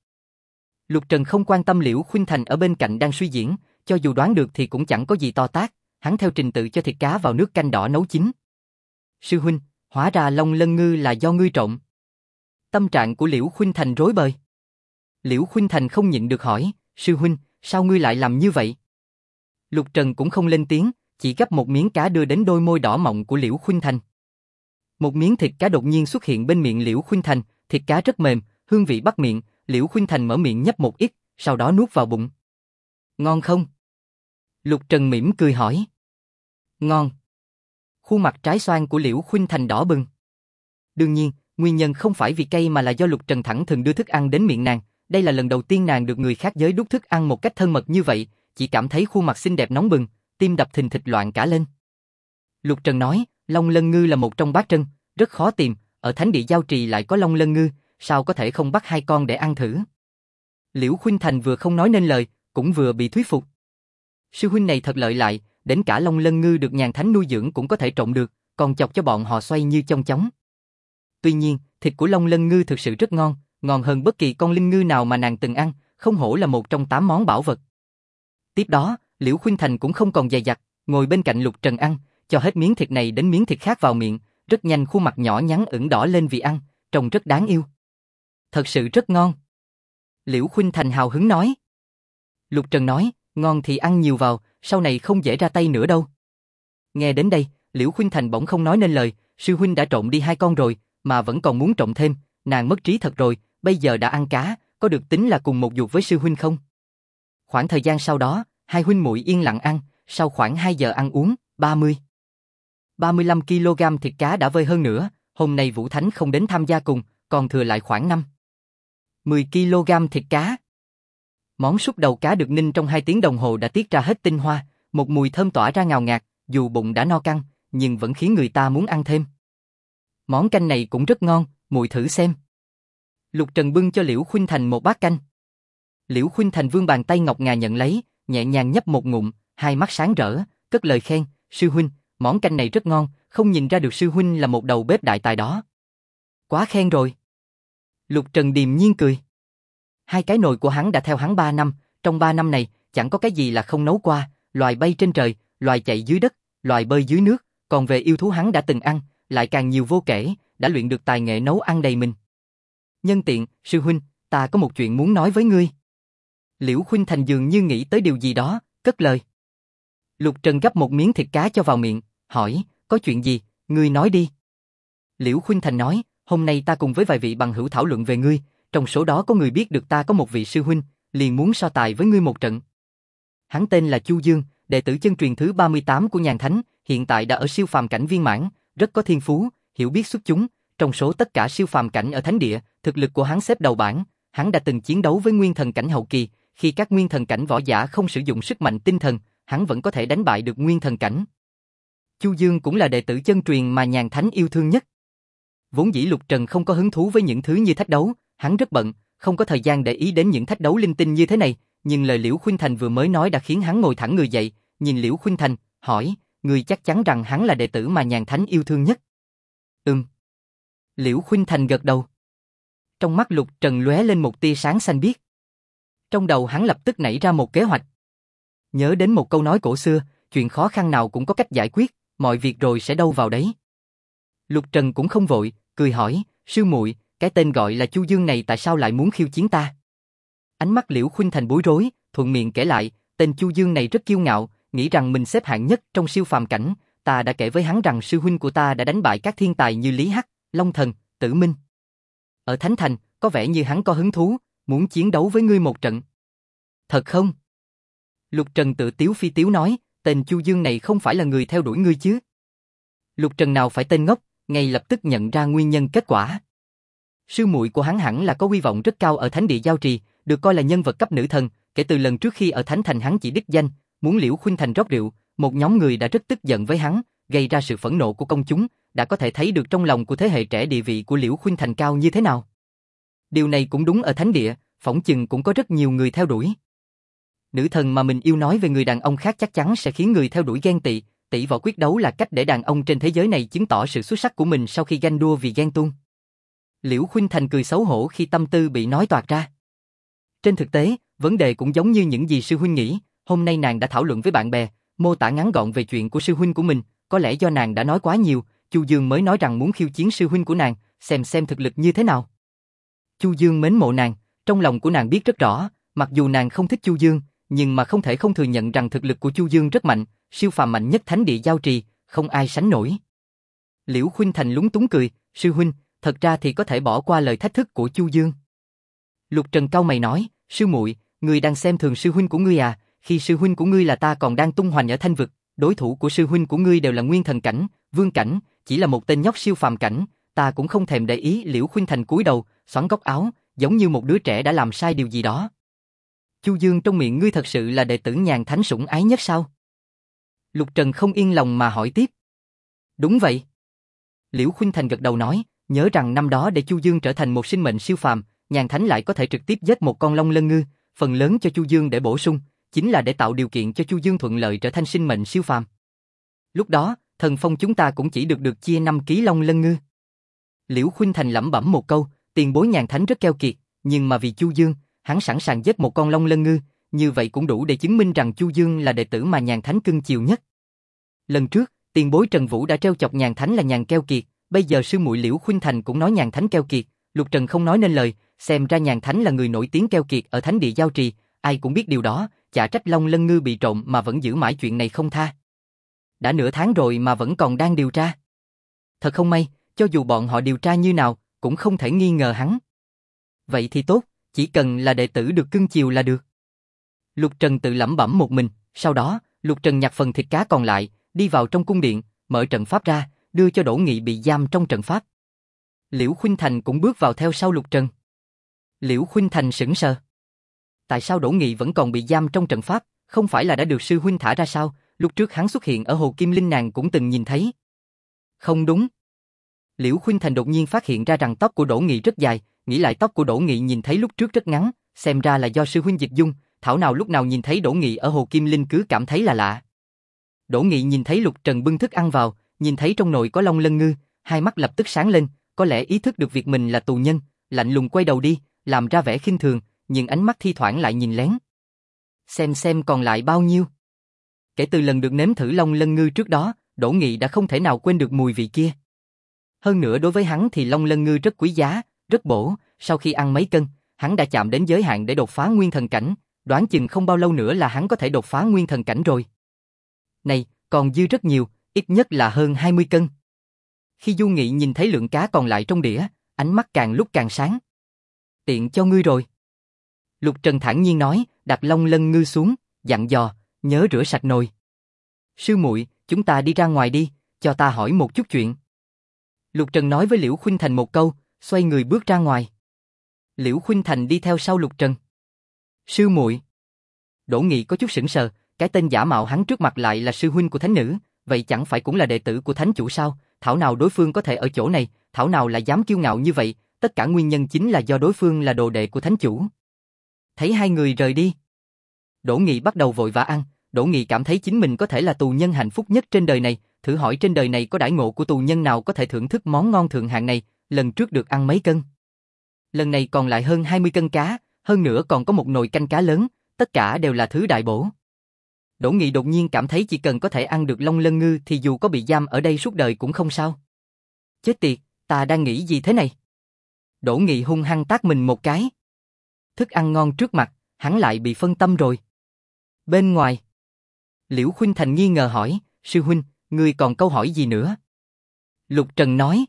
Lục Trần không quan tâm Liễu Khuynh Thành ở bên cạnh đang suy diễn, cho dù đoán được thì cũng chẳng có gì to tát, hắn theo trình tự cho thịt cá vào nước canh đỏ nấu chín. Sư huynh, hóa ra Long Lân Ngư là do ngươi trộm. Tâm trạng của Liễu Khuynh Thành rối bời. Liễu Khuynh Thành không nhịn được hỏi, sư huynh, sao ngươi lại làm như vậy? Lục Trần cũng không lên tiếng, chỉ gắp một miếng cá đưa đến đôi môi đỏ mọng của Liễu Khuynh Thành. Một miếng thịt cá đột nhiên xuất hiện bên miệng Liễu Khuynh Thành, thịt cá rất mềm, hương vị bắt miệng, Liễu Khuynh Thành mở miệng nhấp một ít, sau đó nuốt vào bụng. Ngon không? Lục Trần mỉm cười hỏi. Ngon. Khuôn mặt trái xoan của Liễu Khuynh Thành đỏ bừng. Đương nhiên, nguyên nhân không phải vì cay mà là do Lục Trần thẳng thừng đưa thức ăn đến miệng nàng, đây là lần đầu tiên nàng được người khác giới đút thức ăn một cách thân mật như vậy, chỉ cảm thấy khuôn mặt xinh đẹp nóng bừng, tim đập thình thịch loạn cả lên. Lục Trần nói, Long Lân Ngư là một trong bát trân, rất khó tìm, ở Thánh địa Giao Trì lại có Long Lân Ngư, sao có thể không bắt 2 con để ăn thử? Liễu Khuynh Thành vừa không nói nên lời, cũng vừa bị thuyết phục. Sư huynh này thật lợi hại, đến cả Long Lân Ngư được nhàn thánh nuôi dưỡng cũng có thể trộm được, còn chọc cho bọn họ xoay như chong chóng. Tuy nhiên, thịt của Long Lân Ngư thực sự rất ngon, ngon hơn bất kỳ con linh ngư nào mà nàng từng ăn, không hổ là một trong 8 món bảo vật. Tiếp đó, Liễu Khuynh Thành cũng không còn dè dặt, ngồi bên cạnh Lục Trần ăn, cho hết miếng thịt này đến miếng thịt khác vào miệng, rất nhanh khuôn mặt nhỏ nhắn ửng đỏ lên vì ăn, trông rất đáng yêu. Thật sự rất ngon. Liễu Khuynh Thành hào hứng nói. Lục Trần nói, ngon thì ăn nhiều vào, sau này không dễ ra tay nữa đâu. Nghe đến đây, Liễu Khuynh Thành bỗng không nói nên lời, sư huynh đã trộn đi 2 con rồi, mà vẫn còn muốn trộn thêm, nàng mất trí thật rồi, bây giờ đã ăn cá, có được tính là cùng một ruột với sư huynh không? Khoảng thời gian sau đó, hai huynh muội yên lặng ăn, sau khoảng 2 giờ ăn uống, 35 kg thịt cá đã vơi hơn nữa, hôm nay Vũ Thánh không đến tham gia cùng, còn thừa lại khoảng 10 kg thịt cá. Món súp đầu cá được ninh trong 2 tiếng đồng hồ đã tiết ra hết tinh hoa, một mùi thơm tỏa ra ngào ngạt, dù bụng đã no căng, nhưng vẫn khiến người ta muốn ăn thêm. Món canh này cũng rất ngon, muội thử xem. Lục Trần bưng cho Liễu Khuynh Thành một bát canh. Liễu Khuynh Thành vươn bàn tay ngọc ngà nhận lấy, nhẹ nhàng nhấp một ngụm, hai mắt sáng rỡ, cất lời khen, sư huynh, món canh này rất ngon, không nhìn ra được sư huynh là một đầu bếp đại tài đó. Quá khen rồi. Lục Trần điềm nhiên cười. 2 cái nồi của hắn đã theo hắn 3 năm, trong 3 năm này, chẳng có cái gì là không nấu qua, loài bay trên trời, loài chạy dưới đất, loài bơi dưới nước, còn về yêu thú hắn đã từng ăn, lại càng nhiều vô kể, đã luyện được tài nghệ nấu ăn đầy mình. Nhân tiện, sư huynh, ta có một chuyện muốn nói với ngươi. Liễu Khuynh Thành dường như nghĩ tới điều gì đó, cất lời. Lục Trần gắp một miếng thịt cá cho vào miệng, hỏi, có chuyện gì, ngươi nói đi. Liễu Khuynh Thành nói, hôm nay ta cùng với vài vị bằng hữu thảo luận về ngươi, trong số đó có người biết được ta có một vị sư huynh, liền muốn so tài với ngươi một trận. Hắn tên là Chu Dương, đệ tử chân truyền thứ 38 của Nhàn Thánh, hiện tại đã ở siêu phàm cảnh viên mãn, rất có thiên phú, hiểu biết xuất chúng, trong số tất cả siêu phàm cảnh ở thánh địa, thực lực của hắn xếp đầu bảng, hắn đã từng chiến đấu với nguyên thần cảnh hậu kỳ, khi các nguyên thần cảnh võ giả không sử dụng sức mạnh tinh thần, hắn vẫn có thể đánh bại được nguyên thần cảnh. Chu Dương cũng là đệ tử chân truyền mà Nhàn Thánh yêu thương nhất. Vốn dĩ Lục Trần không có hứng thú với những thứ như thách đấu, hắn rất bận, không có thời gian để ý đến những thách đấu linh tinh như thế này, nhưng lời Liễu Khuynh Thành vừa mới nói đã khiến hắn ngồi thẳng người dậy, nhìn Liễu Khuynh Thành, hỏi, ngươi chắc chắn rằng hắn là đệ tử mà Nhàn Thánh yêu thương nhất? Liễu Khuynh Thành gật đầu. Trong mắt Lục Trần lóe lên một tia sáng xanh biếc. Trong đầu hắn lập tức nảy ra một kế hoạch. Nhớ đến một câu nói cổ xưa, chuyện khó khăn nào cũng có cách giải quyết, mọi việc rồi sẽ đâu vào đấy. Lục Trần cũng không vội, cười hỏi, sư muội, cái tên gọi là Chu Dương này tại sao lại muốn khiêu chiến ta? Ánh mắt Liễu Khuynh Thành bối rối, thuận miệng kể lại, tên Chu Dương này rất kiêu ngạo, nghĩ rằng mình xếp hạng nhất trong siêu phàm cảnh, ta đã kể với hắn rằng sư huynh của ta đã đánh bại các thiên tài như Lý Hắc, Long Thần, Tử Minh. Ở Thánh Thành, có vẻ như hắn có hứng thú, muốn chiến đấu với ngươi một trận. Thật không? Lục Trần tự tiếu phi tiếu nói, tên Chu Dương này không phải là người theo đuổi ngươi chứ? Lục Trần nào phải tên ngốc, ngay lập tức nhận ra nguyên nhân kết quả. Sư muội của hắn hẳn là có uy vọng rất cao ở Thánh địa Giao Trì, được coi là nhân vật cấp nữ thần, kể từ lần trước khi ở Thánh Thành hắn chỉ đích danh, muốn Liễu Khuynh Thành rót rượu, một nhóm người đã rất tức giận với hắn, gây ra sự phẫn nộ của công chúng, đã có thể thấy được trong lòng của thế hệ trẻ địa vị của Liễu Khuynh Thành cao như thế nào. Điều này cũng đúng ở Thánh địa, phỏng chừng cũng có rất nhiều người theo đuổi. Nữ thần mà mình yêu nói về người đàn ông khác chắc chắn sẽ khiến người theo đuổi ghen tị, tỷ võ quyết đấu là cách để đàn ông trên thế giới này chứng tỏ sự xuất sắc của mình sau khi ganh đua vì ghen tuông. Liễu Khuynh Thành cười xấu hổ khi tâm tư bị nói toạc ra. Trên thực tế, vấn đề cũng giống như những gì sư huynh nghĩ, hôm nay nàng đã thảo luận với bạn bè, mô tả ngắn gọn về chuyện của sư huynh của mình, có lẽ do nàng đã nói quá nhiều, Chu Dương mới nói rằng muốn khiêu chiến sư huynh của nàng, xem thực lực như thế nào. Chu Dương mến mộ nàng, trong lòng của nàng biết rất rõ, mặc dù nàng không thích Chu Dương, nhưng mà không thể không thừa nhận rằng thực lực của Chu Dương rất mạnh, siêu phàm mạnh nhất Thánh địa Giao Trì, không ai sánh nổi. Liễu Khuynh Thành lúng túng cười, sư huynh, thật ra thì có thể bỏ qua lời thách thức của Chu Dương. Lục Trần cau mày nói, sư muội, ngươi đang xem thường sư huynh của ngươi à? Khi sư huynh của ngươi là ta còn đang tung hoành ở Thanh vực, đối thủ của sư huynh của ngươi đều là nguyên thần cảnh, vương cảnh, chỉ là một tên nhóc siêu phàm cảnh, ta cũng không thèm để ý. Liễu Khuynh Thành cúi đầu, xoắn góc áo, giống như một đứa trẻ đã làm sai điều gì đó. Chu Dương trong miệng ngươi thật sự là đệ tử Nhàn Thánh sủng ái nhất sao? Lục Trần không yên lòng mà hỏi tiếp. Đúng vậy. Liễu Khuynh Thành gật đầu nói, nhớ rằng năm đó để Chu Dương trở thành một sinh mệnh siêu phàm, Nhàn Thánh lại có thể trực tiếp giết một con long lân ngư, phần lớn cho Chu Dương để bổ sung, chính là để tạo điều kiện cho Chu Dương thuận lợi trở thành sinh mệnh siêu phàm. Lúc đó, thần phong chúng ta cũng chỉ được chia 5 ký long lân ngư. Liễu Khuynh Thành lẩm bẩm một câu, tiền bối Nhàn Thánh rất keo kiệt, nhưng mà vì Chu Dương, hắn sẵn sàng giết một con long lân ngư, như vậy cũng đủ để chứng minh rằng Chu Dương là đệ tử mà Nhàn Thánh cưng chiều nhất. Lần trước, tiền bối Trần Vũ đã trêu chọc Nhàn Thánh là Nhàn keo kiệt, bây giờ sư muội Liễu Khuynh Thành cũng nói Nhàn Thánh keo kiệt, Lục Trần không nói nên lời, xem ra Nhàn Thánh là người nổi tiếng keo kiệt ở Thánh địa Giao Trì, ai cũng biết điều đó, chả trách Long Lân Ngư bị trộm mà vẫn giữ mãi chuyện này không tha. Đã nửa tháng rồi mà vẫn còn đang điều tra. Thật không may, cho dù bọn họ điều tra như nào, cũng không thể nghi ngờ hắn. Vậy thì tốt, chỉ cần là đệ tử được cưng chiều là được. Lục Trần tự lẩm bẩm một mình, sau đó, Lục Trần nhặt phần thịt cá còn lại, đi vào trong cung điện, mở trận pháp ra, đưa cho Đỗ Nghị bị giam trong trận pháp. Liễu Khuynh Thành cũng bước vào theo sau Lục Trần. Liễu Khuynh Thành sững sờ. Tại sao Đỗ Nghị vẫn còn bị giam trong trận pháp, không phải là đã được sư huynh thả ra sao, lúc trước hắn xuất hiện ở Hồ Kim Linh nàng cũng từng nhìn thấy. Không đúng. Liễu Khuynh Thành đột nhiên phát hiện ra rằng tóc của Đỗ Nghị rất dài, nghĩ lại tóc của Đỗ Nghị nhìn thấy lúc trước rất ngắn, xem ra là do sư huynh dịch dung, thảo nào lúc nào nhìn thấy Đỗ Nghị ở Hồ Kim Linh cứ cảm thấy là lạ. Đỗ Nghị nhìn thấy Lục Trần bưng thức ăn vào, nhìn thấy trong nồi có Long Lân Ngư, hai mắt lập tức sáng lên, có lẽ ý thức được việc mình là tù nhân, lạnh lùng quay đầu đi, làm ra vẻ khinh thường, nhưng ánh mắt thi thoảng lại nhìn lén. Xem còn lại bao nhiêu. Kể từ lần được nếm thử Long Lân Ngư trước đó, Đỗ Nghị đã không thể nào quên được mùi vị kia. Hơn nữa đối với hắn thì Long Lân Ngư rất quý giá, rất bổ, sau khi ăn mấy cân, hắn đã chạm đến giới hạn để đột phá nguyên thần cảnh, đoán chừng không bao lâu nữa là hắn có thể đột phá nguyên thần cảnh rồi. Này, còn dư rất nhiều, ít nhất là hơn 20 cân. Khi Du Nghị nhìn thấy lượng cá còn lại trong đĩa, ánh mắt càng lúc càng sáng. Tiện cho ngươi rồi. Lục Trần thản nhiên nói, đặt Long Lân Ngư xuống, dặn dò, nhớ rửa sạch nồi. Sư muội, chúng ta đi ra ngoài đi, cho ta hỏi một chút chuyện. Lục Trần nói với Liễu Khuynh Thành một câu, xoay người bước ra ngoài. Liễu Khuynh Thành đi theo sau Lục Trần. Sư muội. Đỗ Nghị có chút sững sờ, cái tên giả mạo hắn trước mặt lại là sư huynh của thánh nữ, vậy chẳng phải cũng là đệ tử của thánh chủ sao? Thảo nào đối phương có thể ở chỗ này, thảo nào lại dám kiêu ngạo như vậy, tất cả nguyên nhân chính là do đối phương là đồ đệ của thánh chủ. Thấy hai người rời đi, Đỗ Nghị bắt đầu vội vã ăn. Đỗ Nghị cảm thấy chính mình có thể là tù nhân hạnh phúc nhất trên đời này, thử hỏi trên đời này có đãi ngộ của tù nhân nào có thể thưởng thức món ngon thượng hạng này, lần trước được ăn mấy cân. Lần này còn lại hơn 20 cân cá, hơn nữa còn có một nồi canh cá lớn, tất cả đều là thứ đại bổ. Đỗ Nghị đột nhiên cảm thấy chỉ cần có thể ăn được Long Lân Ngư thì dù có bị giam ở đây suốt đời cũng không sao. Chết tiệt, ta đang nghĩ gì thế này? Đỗ Nghị hung hăng tát mình một cái. Thức ăn ngon trước mặt, hắn lại bị phân tâm rồi. Bên ngoài, Liễu Khuynh Thành nghi ngờ hỏi, sư huynh, ngươi còn câu hỏi gì nữa? Lục Trần nói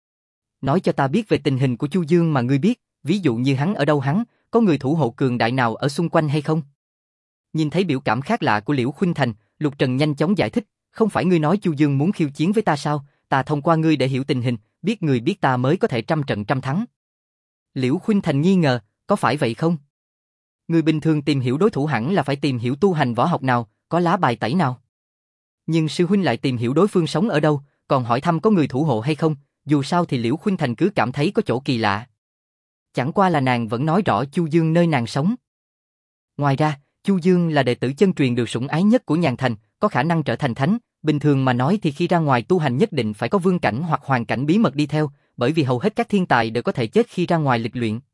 cho ta biết về tình hình của Chu Dương mà ngươi biết, ví dụ như hắn ở đâu, hắn có người thủ hộ cường đại nào ở xung quanh hay không? Nhìn thấy biểu cảm khác lạ của Liễu Khuynh Thành, Lục Trần nhanh chóng giải thích, không phải ngươi nói Chu Dương muốn khiêu chiến với ta sao, ta thông qua ngươi để hiểu tình hình, biết người biết ta mới có thể trăm trận trăm thắng. Liễu Khuynh Thành nghi ngờ, có phải vậy không? Người bình thường tìm hiểu đối thủ hẳn là phải tìm hiểu tu hành võ học nào, có lá bài tẩy nào. Nhưng sư huynh lại tìm hiểu đối phương sống ở đâu, còn hỏi thăm có người thủ hộ hay không, dù sao thì Liễu Khuynh Thành cứ cảm thấy có chỗ kỳ lạ. Chẳng qua là nàng vẫn nói rõ Chu Dương nơi nàng sống. Ngoài ra, Chu Dương là đệ tử chân truyền được sủng ái nhất của Nhàn Thành, có khả năng trở thành thánh, bình thường mà nói thì khi ra ngoài tu hành nhất định phải có vương cảnh hoặc hoàng cảnh bí mật đi theo, bởi vì hầu hết các thiên tài đều có thể chết khi ra ngoài lịch luyện.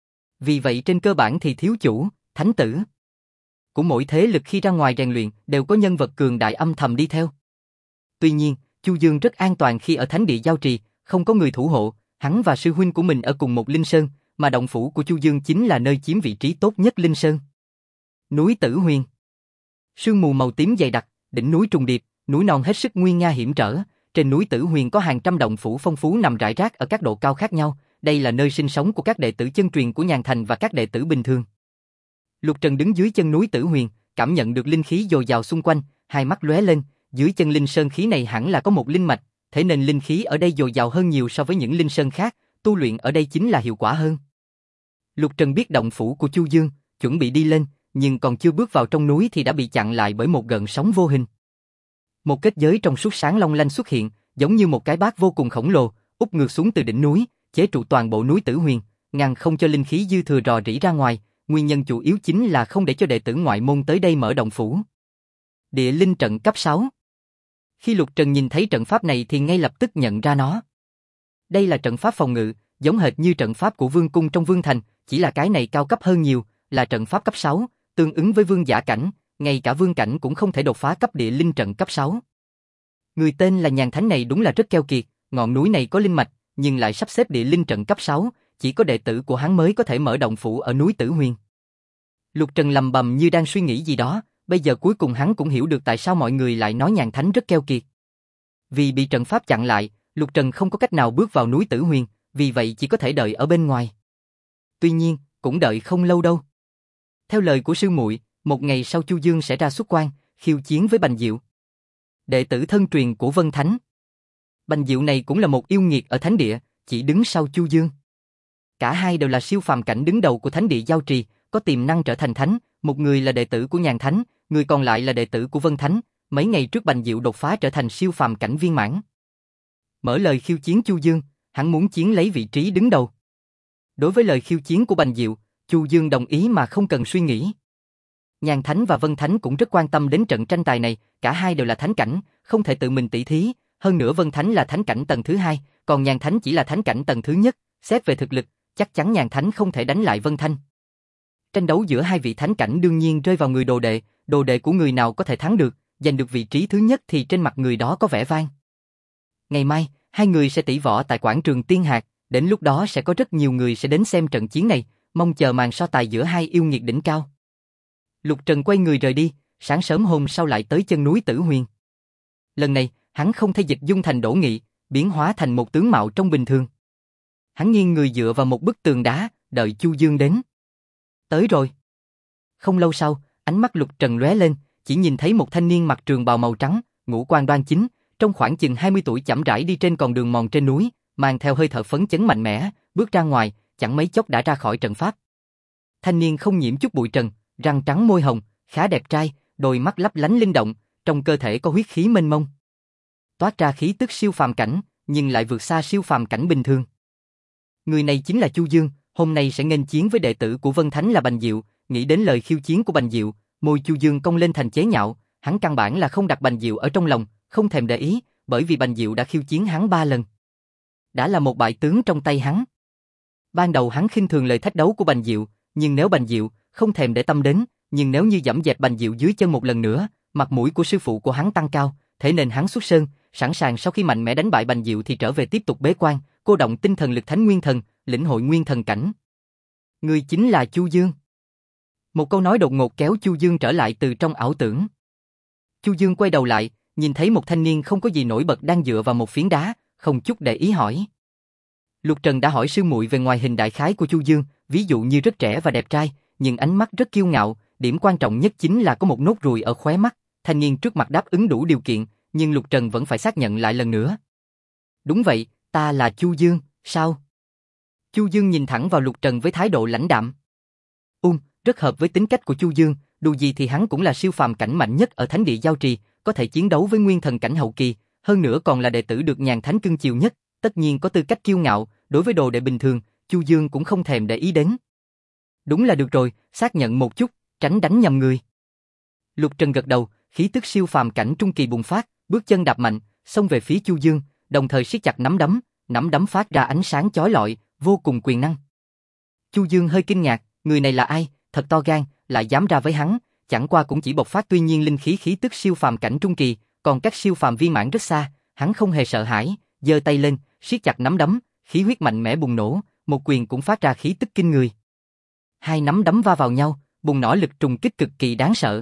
Vì vậy trên cơ bản thì thiếu chủ, thánh tử của mỗi thế lực khi ra ngoài rèn luyện đều có nhân vật cường đại âm thầm đi theo. Tuy nhiên, Chu Dương rất an toàn khi ở Thánh địa Giao Trì, không có người thủ hộ, hắn và sư huynh của mình ở cùng một linh sơn, mà động phủ của Chu Dương chính là nơi chiếm vị trí tốt nhất linh sơn. Núi Tử Huyền. Sương mù màu tím dày đặc, đỉnh núi trùng điệp, núi non hết sức nguy nga hiểm trở, trên núi Tử Huyền có hàng trăm động phủ phong phú nằm rải rác ở các độ cao khác nhau, đây là nơi sinh sống của các đệ tử chân truyền của Nhàn Thành và các đệ tử bình thường. Lục Trần đứng dưới chân núi Tử Huyền, cảm nhận được linh khí dồi dào xung quanh, hai mắt lóe lên, dưới chân linh sơn khí này hẳn là có một linh mạch, thế nên linh khí ở đây dồi dào hơn nhiều so với những linh sơn khác, tu luyện ở đây chính là hiệu quả hơn. Lục Trần biết động phủ của Chu Dương, chuẩn bị đi lên, nhưng còn chưa bước vào trong núi thì đã bị chặn lại bởi một gợn sóng vô hình. Một kết giới trong suốt sáng long lanh xuất hiện, giống như một cái bát vô cùng khổng lồ, úp ngược xuống từ đỉnh núi, chế trụ toàn bộ núi Tử Huyền, ngăn không cho linh khí dư thừa rò rỉ ra ngoài, nguyên nhân chủ yếu chính là không để cho đệ tử ngoại môn tới đây mở động phủ. Địa linh trận cấp 6. Khi Lục Trần nhìn thấy trận pháp này thì ngay lập tức nhận ra nó. Đây là trận pháp phòng ngự, giống hệt như trận pháp của vương cung trong vương thành, chỉ là cái này cao cấp hơn nhiều, là trận pháp cấp 6, tương ứng với vương giả cảnh, ngay cả vương cảnh cũng không thể đột phá cấp địa linh trận cấp 6. Người tên là Nhàn Thánh này đúng là rất keo kiệt, ngọn núi này có linh mạch, nhưng lại sắp xếp địa linh trận cấp 6, chỉ có đệ tử của hắn mới có thể mở động phủ ở núi Tử Huyền. Lục Trần lầm bầm như đang suy nghĩ gì đó, bây giờ cuối cùng hắn cũng hiểu được tại sao mọi người lại nói Nhàn Thánh rất keo kiệt. Vì bị trận pháp chặn lại, Lục Trần không có cách nào bước vào núi Tử Huyền, vì vậy chỉ có thể đợi ở bên ngoài. Tuy nhiên, cũng đợi không lâu đâu. Theo lời của sư muội, một ngày sau Chu Dương sẽ ra xuất quan, khiêu chiến với Bành Diệu, đệ tử thân truyền của Vân Thánh. Bành Diệu này cũng là một yêu nghiệt ở Thánh Địa, chỉ đứng sau Chu Dương. Cả hai đều là siêu phàm cảnh đứng đầu của Thánh Địa Giao Trì, có tiềm năng trở thành thánh, một người là đệ tử của Nhàn Thánh, người còn lại là đệ tử của Vân Thánh. Mấy ngày trước Bành Diệu đột phá trở thành siêu phàm cảnh viên mãn. Mở lời khiêu chiến Chu Dương, hắn muốn chiến lấy vị trí đứng đầu. Đối với lời khiêu chiến của Bành Diệu, Chu Dương đồng ý mà không cần suy nghĩ. Nhàn Thánh và Vân Thánh cũng rất quan tâm đến trận tranh tài này, cả hai đều là thánh cảnh, không thể tự mình tỷ thí, hơn nữa Vân Thánh là thánh cảnh tầng thứ 2, còn Nhàn Thánh chỉ là thánh cảnh tầng thứ nhất, xét về thực lực, chắc chắn Nhàn Thánh không thể đánh lại Vân Thanh. Tranh đấu giữa hai vị thánh cảnh đương nhiên rơi vào người đồ đệ của người nào có thể thắng được, giành được vị trí thứ nhất thì trên mặt người đó có vẻ vang. Ngày mai, hai người sẽ tỷ võ tại quảng trường Tiên Hạc, đến lúc đó sẽ có rất nhiều người sẽ đến xem trận chiến này, mong chờ màn so tài giữa hai yêu nghiệt đỉnh cao. Lục Trần quay người rời đi, sáng sớm hôm sau lại tới chân núi Tử Huyền. Lần này, hắn không thay Dịch Dung thành Đỗ Nghị, biến hóa thành một tướng mạo trông bình thường. Hắn nghiêng người dựa vào một bức tường đá, đợi Chu Dương đến. Tới rồi. Không lâu sau, ánh mắt Lục Trần lóe lên, chỉ nhìn thấy một thanh niên mặc trường bào màu trắng, ngũ quan đoan chính, trong khoảng chừng 20 tuổi chậm rãi đi trên con đường mòn trên núi, mang theo hơi thở phấn chấn mạnh mẽ, bước ra ngoài, chẳng mấy chốc đã ra khỏi trận pháp. Thanh niên không nhiễm chút bụi trần, răng trắng môi hồng, khá đẹp trai, đôi mắt lấp lánh linh động, trong cơ thể có huyết khí mênh mông. Toát ra khí tức siêu phàm cảnh, nhưng lại vượt xa siêu phàm cảnh bình thường. Người này chính là Chu Dương, hôm nay sẽ nghênh chiến với đệ tử của Vân Thánh là Bành Diệu, nghĩ đến lời khiêu chiến của Bành Diệu, môi Chu Dương cong lên thành chế nhạo, hắn căn bản là không đặt Bành Diệu ở trong lòng, không thèm để ý, bởi vì Bành Diệu đã khiêu chiến hắn 3 lần. Đã là một bại tướng trong tay hắn. Ban đầu hắn khinh thường lời thách đấu của Bành Diệu, nhưng nếu Bành Diệu không thèm để tâm đến, nhưng nếu như giẫm dẹp Bành Diệu dưới chân một lần nữa, mặt mũi của sư phụ của hắn tăng cao, thế nên hắn xuất sơn, sẵn sàng sau khi mạnh mẽ đánh bại Bành Diệu thì trở về tiếp tục bế quan, cô động tinh thần lực Thánh Nguyên Thần, lĩnh hội nguyên thần cảnh. Người chính là Chu Dương. Một câu nói đột ngột kéo Chu Dương trở lại từ trong ảo tưởng. Chu Dương quay đầu lại, nhìn thấy một thanh niên không có gì nổi bật đang dựa vào một phiến đá, không chút để ý hỏi. Lục Trần đã hỏi sư muội về ngoại hình đại khái của Chu Dương, ví dụ như rất trẻ và đẹp trai, nhưng ánh mắt rất kiêu ngạo, điểm quan trọng nhất chính là có một nốt ruồi ở khóe mắt. Thanh niên trước mặt đáp ứng đủ điều kiện, nhưng Lục Trần vẫn phải xác nhận lại lần nữa. Đúng vậy, ta là Chu Dương, sao? Chu Dương nhìn thẳng vào Lục Trần với thái độ lãnh đạm. Rất hợp với tính cách của Chu Dương, dù gì thì hắn cũng là siêu phàm cảnh mạnh nhất ở Thánh Địa Giao Trì, có thể chiến đấu với nguyên thần cảnh hậu kỳ, hơn nữa còn là đệ tử được Nhàn Thánh cưng chiều nhất, tất nhiên có tư cách kiêu ngạo, đối với đồ đệ bình thường, Chu Dương cũng không thèm để ý đến. Đúng là được rồi, xác nhận một chút, tránh đánh nhầm người. Lục Trần gật đầu, khí tức siêu phàm cảnh trung kỳ bùng phát, bước chân đạp mạnh, xông về phía Chu Dương, đồng thời siết chặt nắm đấm phát ra ánh sáng chói lọi, vô cùng quyền năng. Chu Dương hơi kinh ngạc, người này là ai, thật to gan, lại dám ra với hắn, chẳng qua cũng chỉ bộc phát tuy nhiên linh khí tức siêu phàm cảnh trung kỳ, còn các siêu phàm viên mãn rất xa, hắn không hề sợ hãi, giơ tay lên, siết chặt nắm đấm, khí huyết mạnh mẽ bùng nổ, một quyền cũng phát ra khí tức kinh người. Hai nắm đấm va vào nhau, bùng nổ lực trùng kích cực kỳ đáng sợ.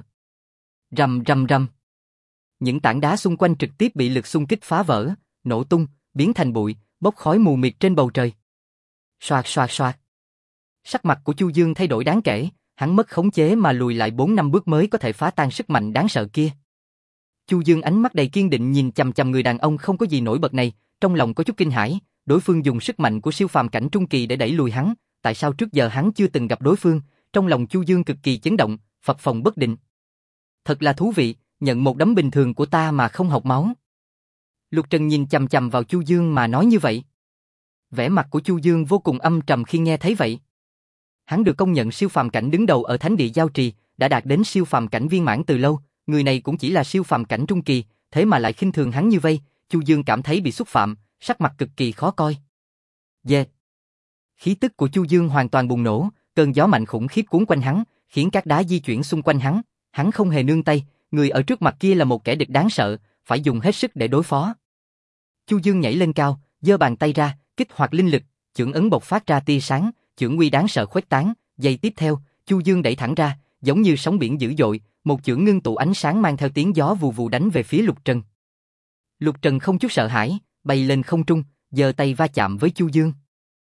Rầm rầm rầm. Những tảng đá xung quanh trực tiếp bị lực xung kích phá vỡ, nổ tung, biến thành bụi, bốc khói mù mịt trên bầu trời. Xoạt xoạt xoạt. Sắc mặt của Chu Dương thay đổi đáng kể, hắn mất khống chế mà lùi lại 4 năm bước mới có thể phá tan sức mạnh đáng sợ kia. Chu Dương ánh mắt đầy kiên định nhìn chằm chằm người đàn ông không có gì nổi bật này, trong lòng có chút kinh hãi, đối phương dùng sức mạnh của siêu phàm cảnh trung kỳ để đẩy lùi hắn, tại sao trước giờ hắn chưa từng gặp đối phương, trong lòng Chu Dương cực kỳ chấn động, phập phồng bất định. Thật là thú vị, nhận một đấm bình thường của ta mà không học máu. Lục Trần nhìn chằm chằm vào Chu Dương mà nói như vậy. Vẻ mặt của Chu Dương vô cùng âm trầm khi nghe thấy vậy. Hắn được công nhận siêu phàm cảnh đứng đầu ở Thánh Địa Giao Trì, đã đạt đến siêu phàm cảnh viên mãn từ lâu, người này cũng chỉ là siêu phàm cảnh trung kỳ, thế mà lại khinh thường hắn như vây, Chu Dương cảm thấy bị xúc phạm, sắc mặt cực kỳ khó coi. Yeah. Khí tức của Chu Dương hoàn toàn bùng nổ, cơn gió mạnh khủng khiếp cuốn quanh hắn, khiến các đá di chuyển xung quanh hắn không hề nương tay, người ở trước mặt kia là một kẻ địch đáng sợ, phải dùng hết sức để đối phó. Chu Dương nhảy lên cao, giơ bàn tay ra, kích hoạt linh lực, chưởng ấn bộc phát ra tia sáng, chưởng uy đáng sợ khuếch tán, giây tiếp theo, Chu Dương đẩy thẳng ra, giống như sóng biển dữ dội, một chưởng ngưng tụ ánh sáng mang theo tiếng gió vù vù đánh về phía Lục Trần. Lục Trần không chút sợ hãi, bay lên không trung, giơ tay va chạm với Chu Dương.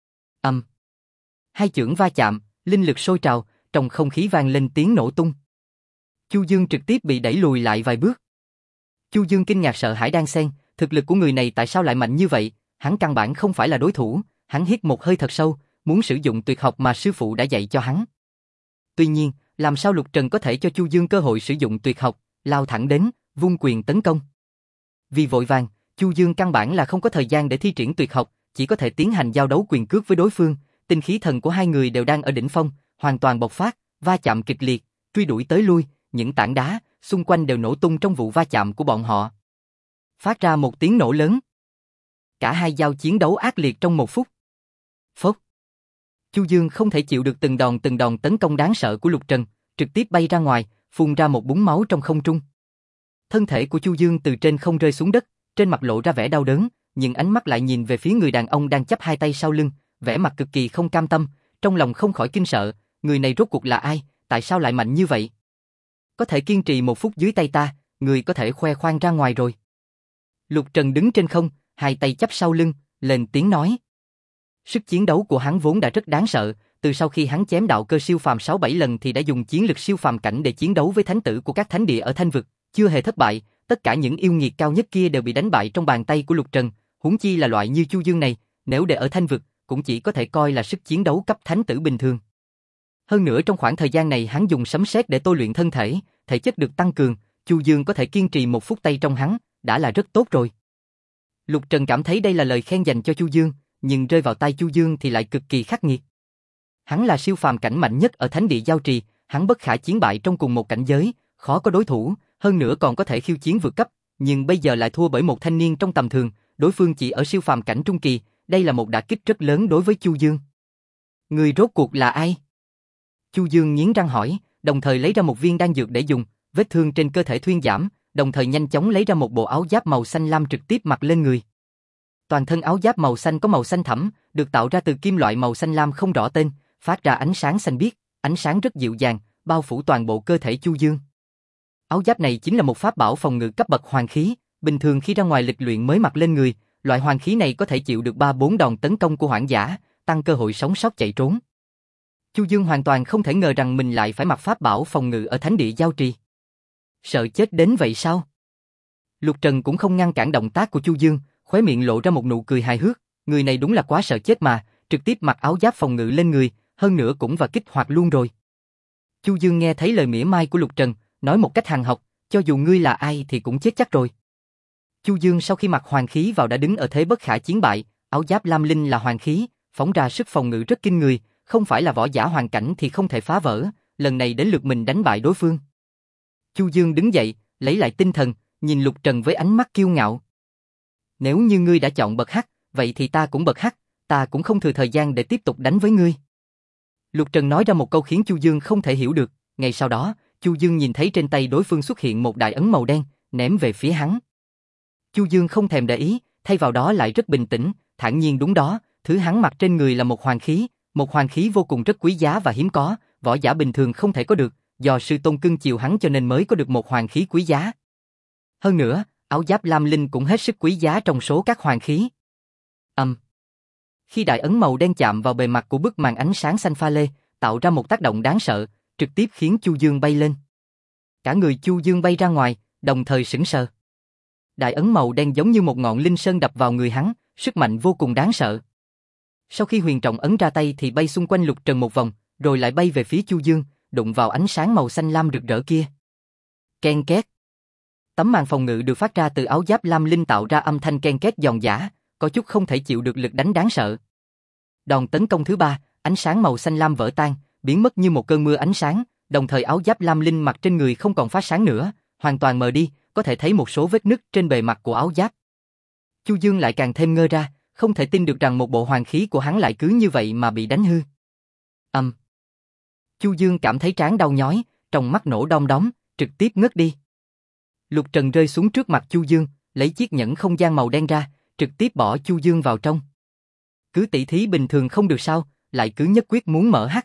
Hai chưởng va chạm, linh lực sôi trào, trong không khí vang lên tiếng nổ tung. Chu Dương trực tiếp bị đẩy lùi lại vài bước. Chu Dương kinh ngạc sợ hãi đan xen, thực lực của người này tại sao lại mạnh như vậy, hắn căn bản không phải là đối thủ, hắn hít một hơi thật sâu, muốn sử dụng tuyệt học mà sư phụ đã dạy cho hắn. Tuy nhiên, làm sao Lục Trần có thể cho Chu Dương cơ hội sử dụng tuyệt học, lao thẳng đến, vung quyền tấn công. Vì vội vàng, Chu Dương căn bản là không có thời gian để thi triển tuyệt học, chỉ có thể tiến hành giao đấu quyền cước với đối phương, tinh khí thần của hai người đều đang ở đỉnh phong, hoàn toàn bộc phát, va chạm kịch liệt, truy đuổi tới lui, những tảng đá xung quanh đều nổ tung trong vụ va chạm của bọn họ. Phát ra một tiếng nổ lớn. Cả hai giao chiến đấu ác liệt trong một phút. Phốc. Chu Dương không thể chịu được từng đòn tấn công đáng sợ của Lục Trần, trực tiếp bay ra ngoài, phun ra một búng máu trong không trung. Thân thể của Chu Dương từ trên không rơi xuống đất, trên mặt lộ ra vẻ đau đớn, nhưng ánh mắt lại nhìn về phía người đàn ông đang chắp hai tay sau lưng, vẻ mặt cực kỳ không cam tâm, trong lòng không khỏi kinh sợ, người này rốt cuộc là ai, tại sao lại mạnh như vậy? Có thể kiên trì một phút dưới tay ta, người có thể khoe khoang ra ngoài rồi. Lục Trần đứng trên không, hai tay chắp sau lưng, lên tiếng nói. Sức chiến đấu của hắn vốn đã rất đáng sợ, từ sau khi hắn chém đạo cơ siêu phàm 6-7 lần thì đã dùng chiến lực siêu phàm cảnh để chiến đấu với thánh tử của các thánh địa ở Thanh Vực, chưa hề thất bại, tất cả những yêu nghiệt cao nhất kia đều bị đánh bại trong bàn tay của Lục Trần, huống chi là loại như Chu Dương này, nếu để ở Thanh Vực, cũng chỉ có thể coi là sức chiến đấu cấp thánh tử bình thường. Hơn nữa trong khoảng thời gian này hắn dùng sấm sét để tôi luyện thân thể, thể chất được tăng cường, Chu Dương có thể kiên trì một phút tay trong hắn, đã là rất tốt rồi. Lục Trần cảm thấy đây là lời khen dành cho Chu Dương, nhưng rơi vào tay Chu Dương thì lại cực kỳ khắc nghiệt. Hắn là siêu phàm cảnh mạnh nhất ở thánh địa Giao Trì, hắn bất khả chiến bại trong cùng một cảnh giới, khó có đối thủ, hơn nữa còn có thể khiêu chiến vượt cấp, nhưng bây giờ lại thua bởi một thanh niên trong tầm thường, đối phương chỉ ở siêu phàm cảnh trung kỳ, đây là một đả kích rất lớn đối với Chu Dương. Người rốt cuộc là ai? Chu Dương nghiến răng hỏi, đồng thời lấy ra một viên đan dược để dùng, vết thương trên cơ thể thuyên giảm, đồng thời nhanh chóng lấy ra một bộ áo giáp màu xanh lam trực tiếp mặc lên người. Toàn thân áo giáp màu xanh có màu xanh thẫm, được tạo ra từ kim loại màu xanh lam không rõ tên, phát ra ánh sáng xanh biếc, ánh sáng rất dịu dàng, bao phủ toàn bộ cơ thể Chu Dương. Áo giáp này chính là một pháp bảo phòng ngự cấp bậc hoàng khí, bình thường khi ra ngoài lịch luyện mới mặc lên người, loại hoàng khí này có thể chịu được 3-4 đòn tấn công của hoảng giả, tăng cơ hội sống sót chạy trốn. Chu Dương hoàn toàn không thể ngờ rằng mình lại phải mặc pháp bảo phòng ngự ở thánh địa Giao Trì. Sợ chết đến vậy sao? Lục Trần cũng không ngăn cản động tác của Chu Dương, khóe miệng lộ ra một nụ cười hài hước, người này đúng là quá sợ chết mà, trực tiếp mặc áo giáp phòng ngự lên người, hơn nữa cũng và kích hoạt luôn rồi. Chu Dương nghe thấy lời mỉa mai của Lục Trần, nói một cách hàn học, cho dù ngươi là ai thì cũng chết chắc rồi. Chu Dương sau khi mặc hoàng khí vào đã đứng ở thế bất khả chiến bại, áo giáp lam linh là hoàng khí, phóng ra sức phòng ngự rất kinh người, không phải là võ giả hoàn cảnh thì không thể phá vỡ, lần này đến lượt mình đánh bại đối phương. Chu Dương đứng dậy, lấy lại tinh thần, nhìn Lục Trần với ánh mắt kiêu ngạo. Nếu như ngươi đã chọn bậc hắc, vậy thì ta cũng bậc hắc, ta cũng không thừa thời gian để tiếp tục đánh với ngươi. Lục Trần nói ra một câu khiến Chu Dương không thể hiểu được, ngay sau đó, Chu Dương nhìn thấy trên tay đối phương xuất hiện một đại ấn màu đen, ném về phía hắn. Chu Dương không thèm để ý, thay vào đó lại rất bình tĩnh, thản nhiên đúng đó, thứ hắn mặc trên người là một hoàng khí vô cùng rất quý giá và hiếm có, võ giả bình thường không thể có được, do sư tôn cưng chiều hắn cho nên mới có được một hoàng khí quý giá. Hơn nữa, áo giáp lam linh cũng hết sức quý giá trong số các hoàng khí. Khi đại ấn màu đen chạm vào bề mặt của bức màn ánh sáng xanh pha lê, tạo ra một tác động đáng sợ, trực tiếp khiến Chu Dương bay lên. Cả người Chu Dương bay ra ngoài, đồng thời sững sờ. Đại ấn màu đen giống như một ngọn linh sơn đập vào người hắn, sức mạnh vô cùng đáng sợ. Sau khi huyền trọng ấn ra tay thì bay xung quanh Lục Trần một vòng, rồi lại bay về phía Chu Dương, đụng vào ánh sáng màu xanh lam rực rỡ kia. Ken két. Tấm màn phòng ngự được phát ra từ áo giáp lam linh tạo ra âm thanh ken két giòn giã, có chút không thể chịu được lực đánh đáng sợ. Đòn tấn công thứ ba, ánh sáng màu xanh lam vỡ tan, biến mất như một cơn mưa ánh sáng, đồng thời áo giáp lam linh mặc trên người không còn phát sáng nữa, hoàn toàn mờ đi, có thể thấy một số vết nứt trên bề mặt của áo giáp. Chu Dương lại càng thêm ngơ ra, không thể tin được rằng một bộ hoàng khí của hắn lại cứ như vậy mà bị đánh hư. Chu Dương cảm thấy trán đau nhói, trong mắt nổ đom đóm, trực tiếp ngất đi. Lục Trần rơi xuống trước mặt Chu Dương, lấy chiếc nhẫn không gian màu đen ra, trực tiếp bỏ Chu Dương vào trong. cứ tỉ thí bình thường không được sao, lại cứ nhất quyết muốn mở hắc.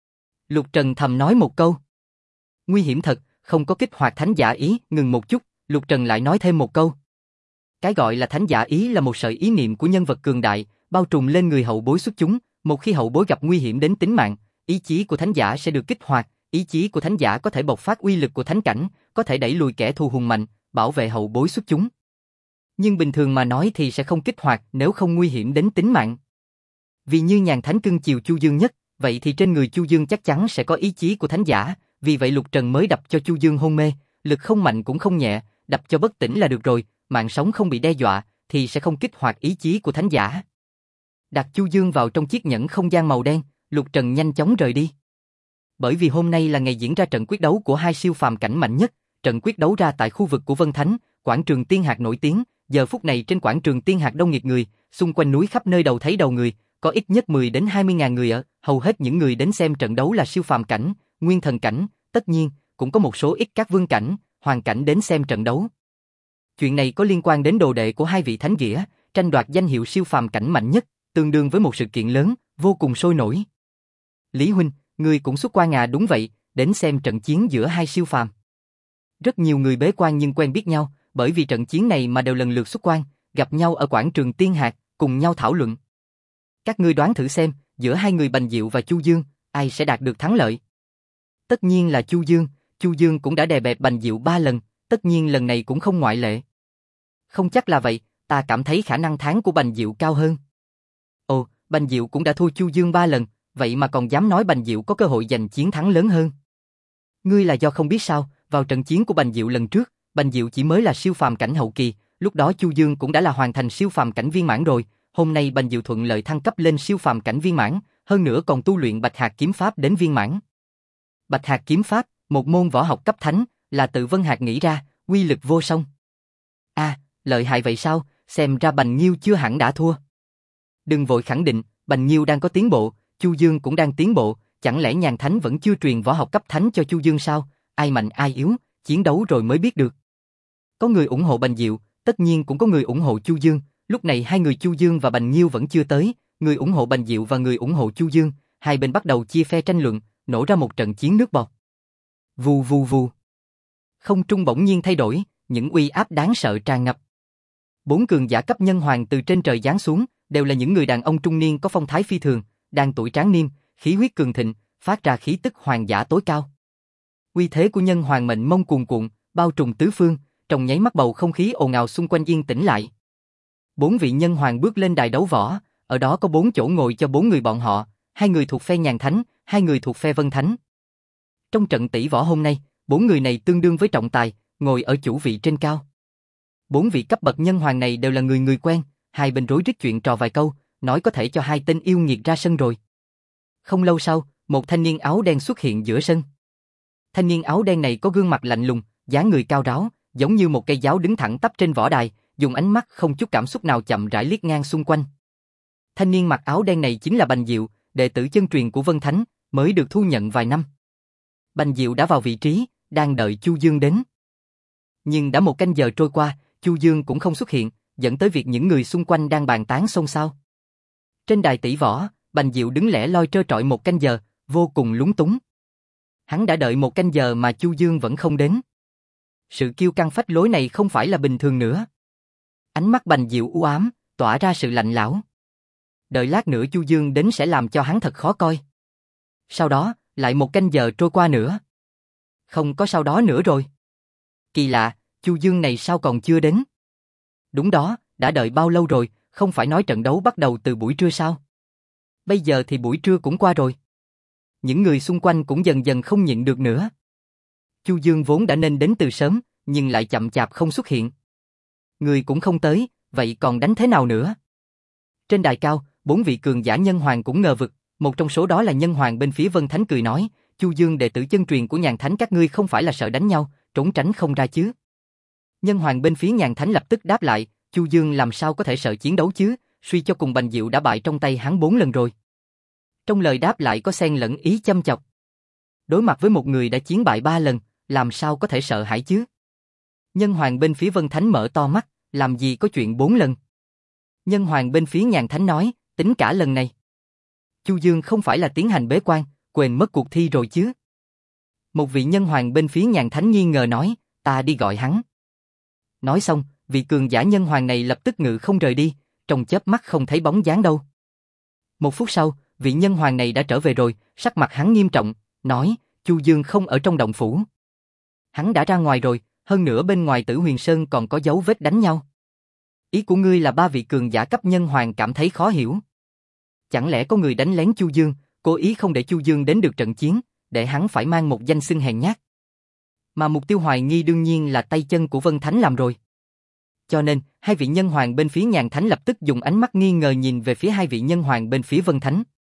Lục Trần thầm nói một câu. Nguy hiểm thật, không có kích hoạt thánh giả ý, ngừng một chút, Lục Trần lại nói thêm một câu. Cái gọi là thánh giả ý là một sợi ý niệm của nhân vật cường đại, bao trùm lên người hậu bối xuất chúng, một khi hậu bối gặp nguy hiểm đến tính mạng, ý chí của thánh giả sẽ được kích hoạt, ý chí của thánh giả có thể bộc phát uy lực của thánh cảnh, có thể đẩy lùi kẻ thù hùng mạnh, bảo vệ hậu bối xuất chúng. Nhưng bình thường mà nói thì sẽ không kích hoạt nếu không nguy hiểm đến tính mạng. Vì như Nhàn Thánh cưng chiều Chu Dương nhất, vậy thì trên người Chu Dương chắc chắn sẽ có ý chí của thánh giả, vì vậy Lục Trần mới đập cho Chu Dương hôn mê, lực không mạnh cũng không nhẹ, đập cho bất tỉnh là được rồi, mạng sống không bị đe dọa thì sẽ không kích hoạt ý chí của thánh giả. Đặt Chu Dương vào trong chiếc nhẫn không gian màu đen, Lục Trần nhanh chóng rời đi. Bởi vì hôm nay là ngày diễn ra trận quyết đấu của hai siêu phàm cảnh mạnh nhất, trận quyết đấu ra tại khu vực của Vân Thánh, quảng trường Tiên Hạc nổi tiếng, giờ phút này trên quảng trường Tiên Hạc đông nghịt người, xung quanh núi khắp nơi đầu thấy đầu người, có ít nhất 10 đến 20 ngàn người ở, hầu hết những người đến xem trận đấu là siêu phàm cảnh, nguyên thần cảnh, tất nhiên, cũng có một số ít các vương cảnh, hoàng cảnh đến xem trận đấu. Chuyện này có liên quan đến đồ đệ của hai vị thánh nghĩa, tranh đoạt danh hiệu siêu phàm cảnh mạnh nhất, tương đương với một sự kiện lớn, vô cùng sôi nổi. Lý huynh, người cũng xuất quan à? Đúng vậy, đến xem trận chiến giữa hai siêu phàm. Rất nhiều người bế quan nhưng quen biết nhau, bởi vì trận chiến này mà đều lần lượt xuất quan, gặp nhau ở quảng trường Tiên Hạc, cùng nhau thảo luận. Các ngươi đoán thử xem, giữa hai người Bành Diệu và Chu Dương, ai sẽ đạt được thắng lợi? Tất nhiên là Chu Dương cũng đã đè bẹp Bành Diệu 3 lần, tất nhiên lần này cũng không ngoại lệ. Không chắc là vậy, ta cảm thấy khả năng thắng của Bành Diệu cao hơn. Ồ, Bành Diệu cũng đã thua Chu Dương 3 lần, vậy mà còn dám nói Bành Diệu có cơ hội giành chiến thắng lớn hơn. Ngươi là do không biết sao, vào trận chiến của Bành Diệu lần trước, Bành Diệu chỉ mới là siêu phàm cảnh hậu kỳ, lúc đó Chu Dương cũng đã là hoàn thành siêu phàm cảnh viên mãn rồi, hôm nay Bành Diệu thuận lợi thăng cấp lên siêu phàm cảnh viên mãn, hơn nữa còn tu luyện Bạch Hạc kiếm pháp đến viên mãn. Bạch Hạc kiếm pháp, một môn võ học cấp thánh, là tự Vân Hạc nghĩ ra, uy lực vô song. Lợi hại vậy sao, xem ra Bành Nhiêu chưa hẳn đã thua. Đừng vội khẳng định, Bành Nhiêu đang có tiến bộ, Chu Dương cũng đang tiến bộ, chẳng lẽ Nhàn Thánh vẫn chưa truyền võ học cấp thánh cho Chu Dương sao? Ai mạnh ai yếu, chiến đấu rồi mới biết được. Có người ủng hộ Bành Diệu, tất nhiên cũng có người ủng hộ Chu Dương, lúc này hai người Chu Dương và Bành Nhiêu vẫn chưa tới, người ủng hộ Bành Diệu và người ủng hộ Chu Dương, hai bên bắt đầu chia phe tranh luận, nổ ra một trận chiến nước bọt. Vù vù vù. Không trung bỗng nhiên thay đổi, những uy áp đáng sợ tràn ngập. 4 cường giả cấp nhân hoàng từ trên trời giáng xuống, đều là những người đàn ông trung niên có phong thái phi thường, đang tuổi tráng niên, khí huyết cường thịnh, phát ra khí tức hoàng giả tối cao. Uy thế của nhân hoàng mệnh mông cuồn cuộn, bao trùm tứ phương, trong nháy mắt bầu không khí ồn ào xung quanh yên tĩnh lại. 4 vị nhân hoàng bước lên đài đấu võ, ở đó có 4 chỗ ngồi cho 4 người bọn họ, 2 người thuộc phe Nhàn Thánh, 2 người thuộc phe Vân Thánh. Trong trận tỷ võ hôm nay, 4 người này tương đương với trọng tài, ngồi ở chủ vị trên cao. 4 vị cấp bậc nhân hoàng này đều là người quen, hai bên rối rít chuyện trò vài câu, nói có thể cho hai tên yêu nghiệt ra sân rồi. Không lâu sau, một thanh niên áo đen xuất hiện giữa sân. Thanh niên áo đen này có gương mặt lạnh lùng, dáng người cao ráo, giống như một cây giáo đứng thẳng tắp trên võ đài, dùng ánh mắt không chút cảm xúc nào chậm rãi liếc ngang xung quanh. Thanh niên mặc áo đen này chính là Bành Diệu, đệ tử chân truyền của Vân Thánh, mới được thu nhận vài năm. Bành Diệu đã vào vị trí, đang đợi Chu Dương đến. Nhưng đã một canh giờ trôi qua, Chu Dương cũng không xuất hiện, dẫn tới việc những người xung quanh đang bàn tán xôn xao. Trên đài tỷ võ, Bành Diệu đứng lẻ loi trơ trọi một canh giờ, vô cùng lúng túng. Hắn đã đợi một canh giờ mà Chu Dương vẫn không đến. Sự kiêu căng phách lối này không phải là bình thường nữa. Ánh mắt Bành Diệu u ám, tỏa ra sự lạnh lẽo. Đợi lát nữa Chu Dương đến sẽ làm cho hắn thật khó coi. Sau đó, lại một canh giờ trôi qua nữa. Không có sau đó nữa rồi. Kỳ lạ, Chu Dương này sao còn chưa đến? Đúng đó, đã đợi bao lâu rồi, không phải nói trận đấu bắt đầu từ buổi trưa sao? Bây giờ thì buổi trưa cũng qua rồi. Những người xung quanh cũng dần dần không nhịn được nữa. Chu Dương vốn đã nên đến từ sớm, nhưng lại chậm chạp không xuất hiện. Người cũng không tới, vậy còn đánh thế nào nữa? Trên đài cao, 4 vị cường giả nhân hoàng cũng ngờ vực, một trong số đó là nhân hoàng bên phía Vân Thánh cười nói, Chu Dương đệ tử chân truyền của Nhàn Thánh các ngươi không phải là sợ đánh nhau, trốn tránh không ra chứ? Nhân hoàng bên phía Nhàn Thánh lập tức đáp lại, Chu Dương làm sao có thể sợ chiến đấu chứ, suy cho cùng Bành Diệu đã bại trong tay hắn 4 lần rồi. Trong lời đáp lại có xen lẫn ý châm chọc. Đối mặt với một người đã chiến bại 3 lần, làm sao có thể sợ hãi chứ? Nhân hoàng bên phía Vân Thánh mở to mắt, làm gì có chuyện 4 lần. Nhân hoàng bên phía Nhàn Thánh nói, tính cả lần này. Chu Dương không phải là tiến hành bế quan, quên mất cuộc thi rồi chứ? Một vị nhân hoàng bên phía Nhàn Thánh nghi ngờ nói, ta đi gọi hắn. Nói xong, vị cường giả nhân hoàng này lập tức ngự không rời đi, trong chớp mắt không thấy bóng dáng đâu. Một phút sau, vị nhân hoàng này đã trở về rồi, sắc mặt hắn nghiêm trọng, nói, Chu Dương không ở trong động phủ. Hắn đã ra ngoài rồi, hơn nữa bên ngoài Tử Huyền Sơn còn có dấu vết đánh nhau. Ý của ngươi là ba vị cường giả cấp nhân hoàng cảm thấy khó hiểu. Chẳng lẽ có người đánh lén Chu Dương, cố ý không để Chu Dương đến được trận chiến, để hắn phải mang một danh xưng hèn nhát. Mà mục tiêu hoài nghi đương nhiên là tay chân của Vân Thánh làm rồi. Cho nên, hai vị nhân hoàng bên phía Nhàn Thánh lập tức dùng ánh mắt nghi ngờ nhìn về phía hai vị nhân hoàng bên phía Vân Thánh.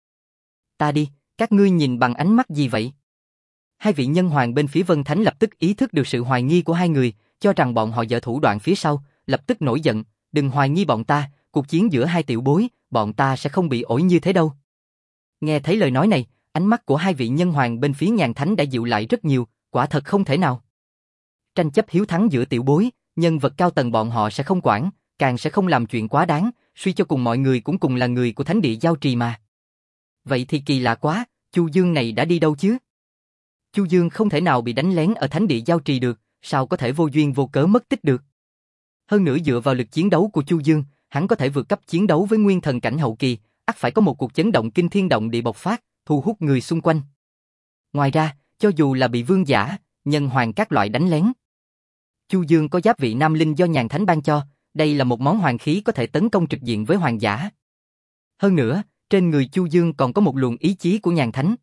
Ta đi, các ngươi nhìn bằng ánh mắt gì vậy? Hai vị nhân hoàng bên phía Vân Thánh lập tức ý thức được sự hoài nghi của hai người, cho rằng bọn họ dở thủ đoạn phía sau, lập tức nổi giận, đừng hoài nghi bọn ta, cuộc chiến giữa hai tiểu bối, bọn ta sẽ không bị ổi như thế đâu. Nghe thấy lời nói này, ánh mắt của hai vị nhân hoàng bên phía Nhàn Thánh đã dịu lại rất nhiều, quả thật không thể nào. Tranh chấp hiếu thắng giữa tiểu bối, nhân vật cao tầng bọn họ sẽ không quản, càng sẽ không làm chuyện quá đáng, suy cho cùng mọi người cũng cùng là người của thánh địa giao trì mà. Vậy thì kỳ lạ quá, Chu Dương này đã đi đâu chứ? Chu Dương không thể nào bị đánh lén ở thánh địa giao trì được, sao có thể vô duyên vô cớ mất tích được? Hơn nữa dựa vào lực chiến đấu của Chu Dương, hắn có thể vượt cấp chiến đấu với nguyên thần cảnh hậu kỳ, ắt phải có một cuộc chấn động kinh thiên động địa bộc phát, thu hút người xung quanh. Ngoài ra, cho dù là bị vương giả, nhân hoàng các loại đánh lén, Chu Dương có giáp vị nam linh do Nhàn Thánh ban cho, đây là một món hoàng khí có thể tấn công trực diện với hoàng giả. Hơn nữa, trên người Chu Dương còn có một luồng ý chí của Nhàn Thánh.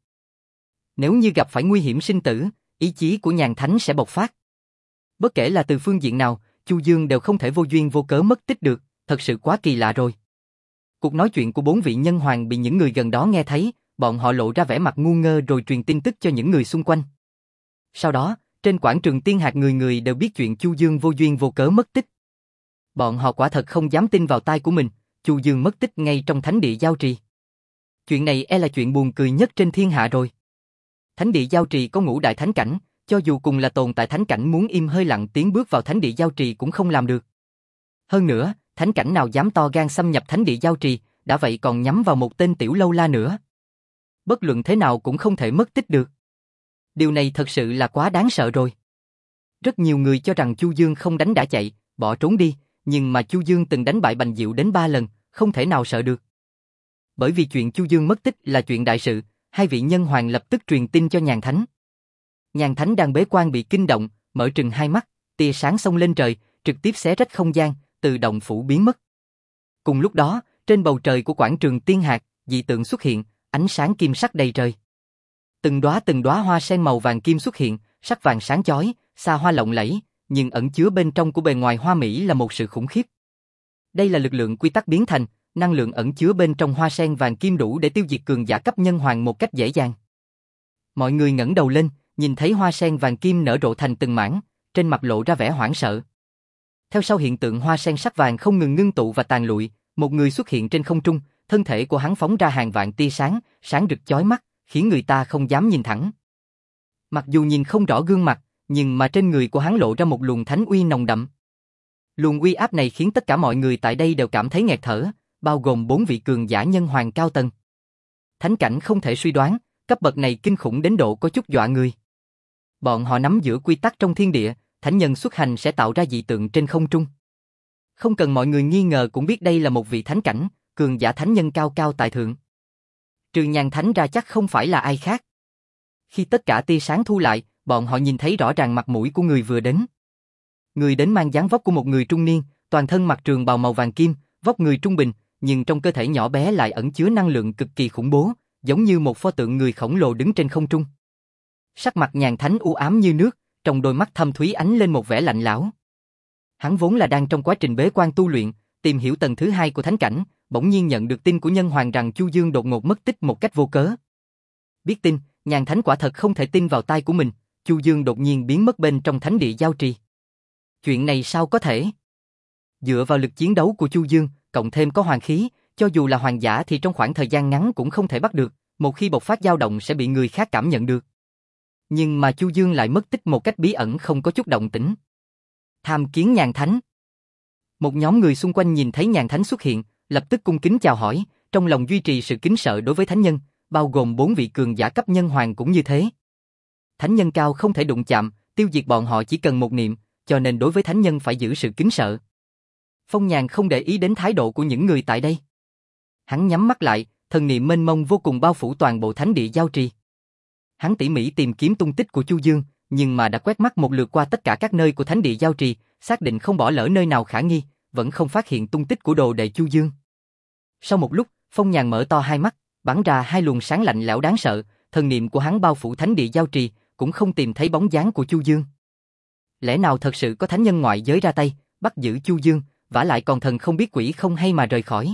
Nếu như gặp phải nguy hiểm sinh tử, ý chí của Nhàn Thánh sẽ bộc phát. Bất kể là từ phương diện nào, Chu Dương đều không thể vô duyên vô cớ mất tích được, thật sự quá kỳ lạ rồi. Cuộc nói chuyện của bốn vị nhân hoàng bị những người gần đó nghe thấy, bọn họ lộ ra vẻ mặt ngu ngơ rồi truyền tin tức cho những người xung quanh. Sau đó, trên quảng trường Tiên Hạc người người đều biết chuyện Chu Dương vô duyên vô cớ mất tích. Bọn họ quả thật không dám tin vào tai của mình, Chu Dương mất tích ngay trong thánh địa giao trì. Chuyện này e là chuyện buồn cười nhất trên thiên hạ rồi. Thánh địa giao trì có ngũ đại thánh cảnh, cho dù cùng là tồn tại thánh cảnh muốn im hơi lặng tiếng bước vào thánh địa giao trì cũng không làm được. Hơn nữa, thánh cảnh nào dám to gan xâm nhập thánh địa giao trì, đã vậy còn nhắm vào một tên tiểu lâu la nữa. Bất luận thế nào cũng không thể mất tích được. Điều này thật sự là quá đáng sợ rồi. Rất nhiều người cho rằng Chu Dương không đánh đã chạy, bỏ trốn đi, nhưng mà Chu Dương từng đánh bại Bành Diệu đến 3 lần, không thể nào sợ được. Bởi vì chuyện Chu Dương mất tích là chuyện đại sự, hai vị nhân hoàng lập tức truyền tin cho Nhàn Thánh. Nhàn Thánh đang bế quan bị kinh động, mở trừng hai mắt, tia sáng xông lên trời, trực tiếp xé rách không gian, từ động phủ biến mất. Cùng lúc đó, trên bầu trời của quảng trường Tiên Hạc, dị tượng xuất hiện, ánh sáng kim sắc đầy trời. Từng đóa hoa sen màu vàng kim xuất hiện, sắc vàng sáng chói, xa hoa lộng lẫy, nhưng ẩn chứa bên trong của bề ngoài hoa mỹ là một sự khủng khiếp. Đây là lực lượng quy tắc biến thành, năng lượng ẩn chứa bên trong hoa sen vàng kim đủ để tiêu diệt cường giả cấp nhân hoàng một cách dễ dàng. Mọi người ngẩng đầu lên, nhìn thấy hoa sen vàng kim nở rộ thành từng mảng, trên mặt lộ ra vẻ hoảng sợ. Theo sau hiện tượng hoa sen sắc vàng không ngừng ngưng tụ và tàn lụi, một người xuất hiện trên không trung, thân thể của hắn phóng ra hàng vạn tia sáng, sáng rực chói mắt, khiến người ta không dám nhìn thẳng. Mặc dù nhìn không rõ gương mặt, nhưng mà trên người của hắn lộ ra một luồng thánh uy nồng đậm. Luồng uy áp này khiến tất cả mọi người tại đây đều cảm thấy nghẹt thở, bao gồm 4 vị cường giả nhân hoàng cao tầng. Thánh cảnh không thể suy đoán, cấp bậc này kinh khủng đến độ có chút dọa người. Bọn họ nắm giữ quy tắc trong thiên địa, thánh nhân xuất hành sẽ tạo ra dị tượng trên không trung. Không cần mọi người nghi ngờ cũng biết đây là một vị thánh cảnh, cường giả thánh nhân cao cao tại thượng. Trừ Nhàn Thánh ra chắc không phải là ai khác. Khi tất cả tia sáng thu lại, bọn họ nhìn thấy rõ ràng mặt mũi của người vừa đến. Người đến mang dáng vóc của một người trung niên, toàn thân mặc trường bào màu vàng kim, vóc người trung bình, nhưng trong cơ thể nhỏ bé lại ẩn chứa năng lượng cực kỳ khủng bố, giống như một pho tượng người khổng lồ đứng trên không trung. Sắc mặt Nhàn Thánh u ám như nước, trong đôi mắt thâm thúy ánh lên một vẻ lạnh lẽo. Hắn vốn là đang trong quá trình bế quan tu luyện, tìm hiểu tầng thứ 2 của thánh cảnh, bỗng nhiên nhận được tin của nhân hoàng rằng Chu Dương đột ngột mất tích một cách vô cớ. Biết tin, Nhàn Thánh quả thật không thể tin vào tai của mình, Chu Dương đột nhiên biến mất bên trong thánh địa giao trì. Chuyện này sao có thể? Dựa vào lực chiến đấu của Chu Dương, cộng thêm có hoàng khí, cho dù là hoàng giả thì trong khoảng thời gian ngắn cũng không thể bắt được, một khi bộc phát dao động sẽ bị người khác cảm nhận được. Nhưng mà Chu Dương lại mất tích một cách bí ẩn không có chút động tĩnh. Tham kiến Nhàn Thánh. Một nhóm người xung quanh nhìn thấy Nhàn Thánh xuất hiện, lập tức cung kính chào hỏi, trong lòng duy trì sự kính sợ đối với thánh nhân, bao gồm 4 vị cường giả cấp nhân hoàng cũng như thế. Thánh nhân cao không thể đụng chạm, tiêu diệt bọn họ chỉ cần một niệm, cho nên đối với thánh nhân phải giữ sự kính sợ. Phong Nhàn không để ý đến thái độ của những người tại đây. Hắn nhắm mắt lại, thần niệm mênh mông vô cùng bao phủ toàn bộ thánh địa giao trì. Hắn tỉ mỉ tìm kiếm tung tích của Chu Dương, nhưng mà đã quét mắt một lượt qua tất cả các nơi của thánh địa giao trì, xác định không bỏ lỡ nơi nào khả nghi, vẫn không phát hiện tung tích của đồ đệ Chu Dương. Sau một lúc, Phong Nhàn mở to hai mắt, bắn ra hai luồng sáng lạnh lẽo đáng sợ, thần niệm của hắn bao phủ thánh địa giao trì, cũng không tìm thấy bóng dáng của Chu Dương. Lẽ nào thật sự có thánh nhân ngoại giới ra tay, bắt giữ Chu Dương, vả lại còn thần không biết quỷ không hay mà rời khỏi.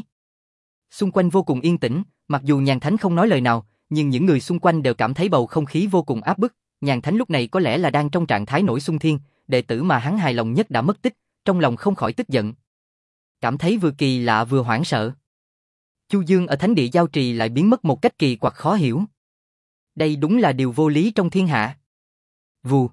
Xung quanh vô cùng yên tĩnh, mặc dù Nhàn Thánh không nói lời nào, nhưng những người xung quanh đều cảm thấy bầu không khí vô cùng áp bức. Nhàn Thánh lúc này có lẽ là đang trong trạng thái nổi xung thiên, đệ tử mà hắn hài lòng nhất đã mất tích, trong lòng không khỏi tức giận. Cảm thấy vừa kỳ lạ vừa hoảng sợ. Chu Dương ở thánh địa giao trì lại biến mất một cách kỳ quặc khó hiểu. Đây đúng là điều vô lý trong thiên hạ. Vù.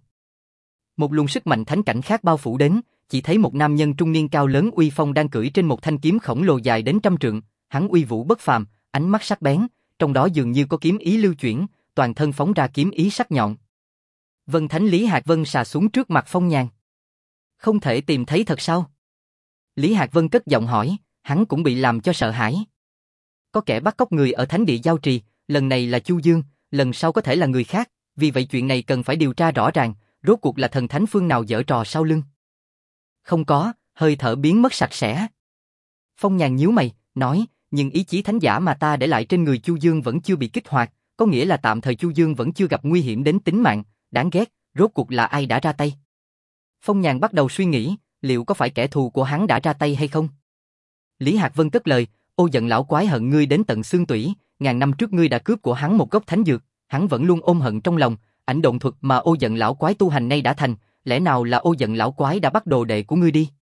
Một luồng sức mạnh thánh cảnh khác bao phủ đến, chỉ thấy một nam nhân trung niên cao lớn uy phong đang cưỡi trên một thanh kiếm khổng lồ dài đến 100 trượng, hắn uy vũ bất phàm, ánh mắt sắc bén, trong đó dường như có kiếm ý lưu chuyển, toàn thân phóng ra kiếm ý sắc nhọn. Vân Thánh Lý Hạc Vân xà xuống trước mặt Phong Nhàn. Không thể tìm thấy thật sao? Lý Hạc Vân cất giọng hỏi, hắn cũng bị làm cho sợ hãi. Có kẻ bắt cóc người ở thánh địa giao trì, lần này là Chu Dương, lần sau có thể là người khác, vì vậy chuyện này cần phải điều tra rõ ràng, rốt cuộc là thần thánh phương nào giở trò sau lưng. Không có, hơi thở biến mất sạch sẽ. Phong Nhàn nhíu mày, nói, nhưng ý chí thánh giả mà ta để lại trên người Chu Dương vẫn chưa bị kích hoạt, có nghĩa là tạm thời Chu Dương vẫn chưa gặp nguy hiểm đến tính mạng, đáng ghét, rốt cuộc là ai đã ra tay. Phong Nhàn bắt đầu suy nghĩ, liệu có phải kẻ thù của hắn đã ra tay hay không? Lý Hạc Vân cất lời, Ô Giận lão quái hận ngươi đến tận xương tủy, ngàn năm trước ngươi đã cướp của hắn một gốc thánh dược, hắn vẫn luôn ôm hận trong lòng, ảnh độn thuật mà Ô Giận lão quái tu hành nay đã thành, lẽ nào là Ô Giận lão quái đã bắt đồ đệ của ngươi đi?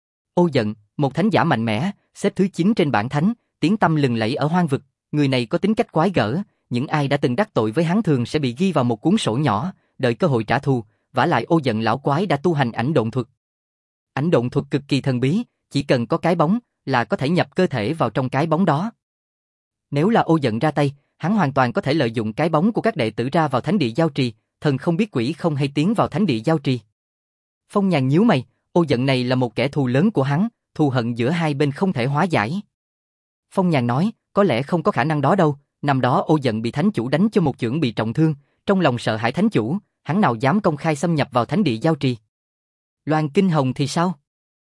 Ô Giận, một thánh giả mạnh mẽ, xếp thứ 9 trên bảng thánh, tiếng tăm lừng lẫy ở hoang vực, người này có tính cách quái gở, những ai đã từng đắc tội với hắn thường sẽ bị ghi vào một cuốn sổ nhỏ, đợi cơ hội trả thù, vả lại Ô Giận lão quái đã tu hành ảnh độn thuật. Ảnh độn thuật cực kỳ thần bí, chỉ cần có cái bóng là có thể nhập cơ thể vào trong cái bóng đó. Nếu là Ô Giận ra tay, hắn hoàn toàn có thể lợi dụng cái bóng của các đệ tử ra vào thánh địa giao trì, thần không biết quỷ không hay tiến vào thánh địa giao trì. Phong Nhàn nhíu mày, Ô Giận này là một kẻ thù lớn của hắn, thù hận giữa hai bên không thể hóa giải. Phong Nhàn nói, có lẽ không có khả năng đó đâu, năm đó Ô Giận bị thánh chủ đánh cho một chưởng bị trọng thương, trong lòng sợ hãi thánh chủ, hắn nào dám công khai xâm nhập vào thánh địa giao trì. Loan Kinh Hồng thì sao?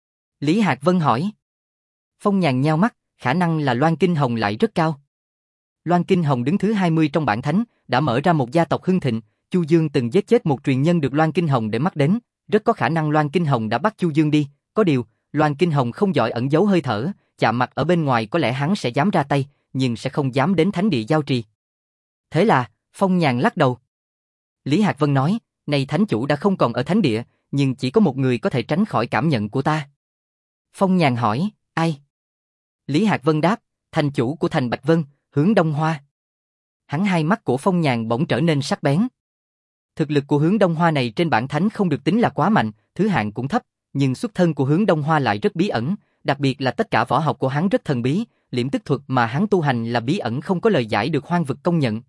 Lý Hạc Vân hỏi. Phong Nhàn nheo mắt, khả năng là Loan Kinh Hồng lại rất cao. Loan Kinh Hồng đứng thứ 20 trong bảng thánh, đã mở ra một gia tộc hưng thịnh, Chu Dương từng giết chết một truyền nhân được Loan Kinh Hồng để mắt đến, rất có khả năng Loan Kinh Hồng đã bắt Chu Dương đi, có điều, Loan Kinh Hồng không giỏi ẩn giấu hơi thở, chạm mặt ở bên ngoài có lẽ hắn sẽ dám ra tay, nhưng sẽ không dám đến thánh địa giao trì. Thế là, Phong Nhàn lắc đầu. Lý Hạc Vân nói, này thánh chủ đã không còn ở thánh địa, nhưng chỉ có một người có thể tránh khỏi cảm nhận của ta. Phong Nhàn hỏi, ai? Lý Hạc Vân đáp, thành chủ của thành Bạch Vân, Hướng Đông Hoa. Hắn hai mắt của Phong Nhàn bỗng trở nên sắc bén. Thực lực của Hướng Đông Hoa này trên bảng thánh không được tính là quá mạnh, thứ hạng cũng thấp, nhưng xuất thân của Hướng Đông Hoa lại rất bí ẩn, đặc biệt là tất cả võ học của hắn rất thần bí, liễm tức thuật mà hắn tu hành là bí ẩn không có lời giải được hoang vực công nhận.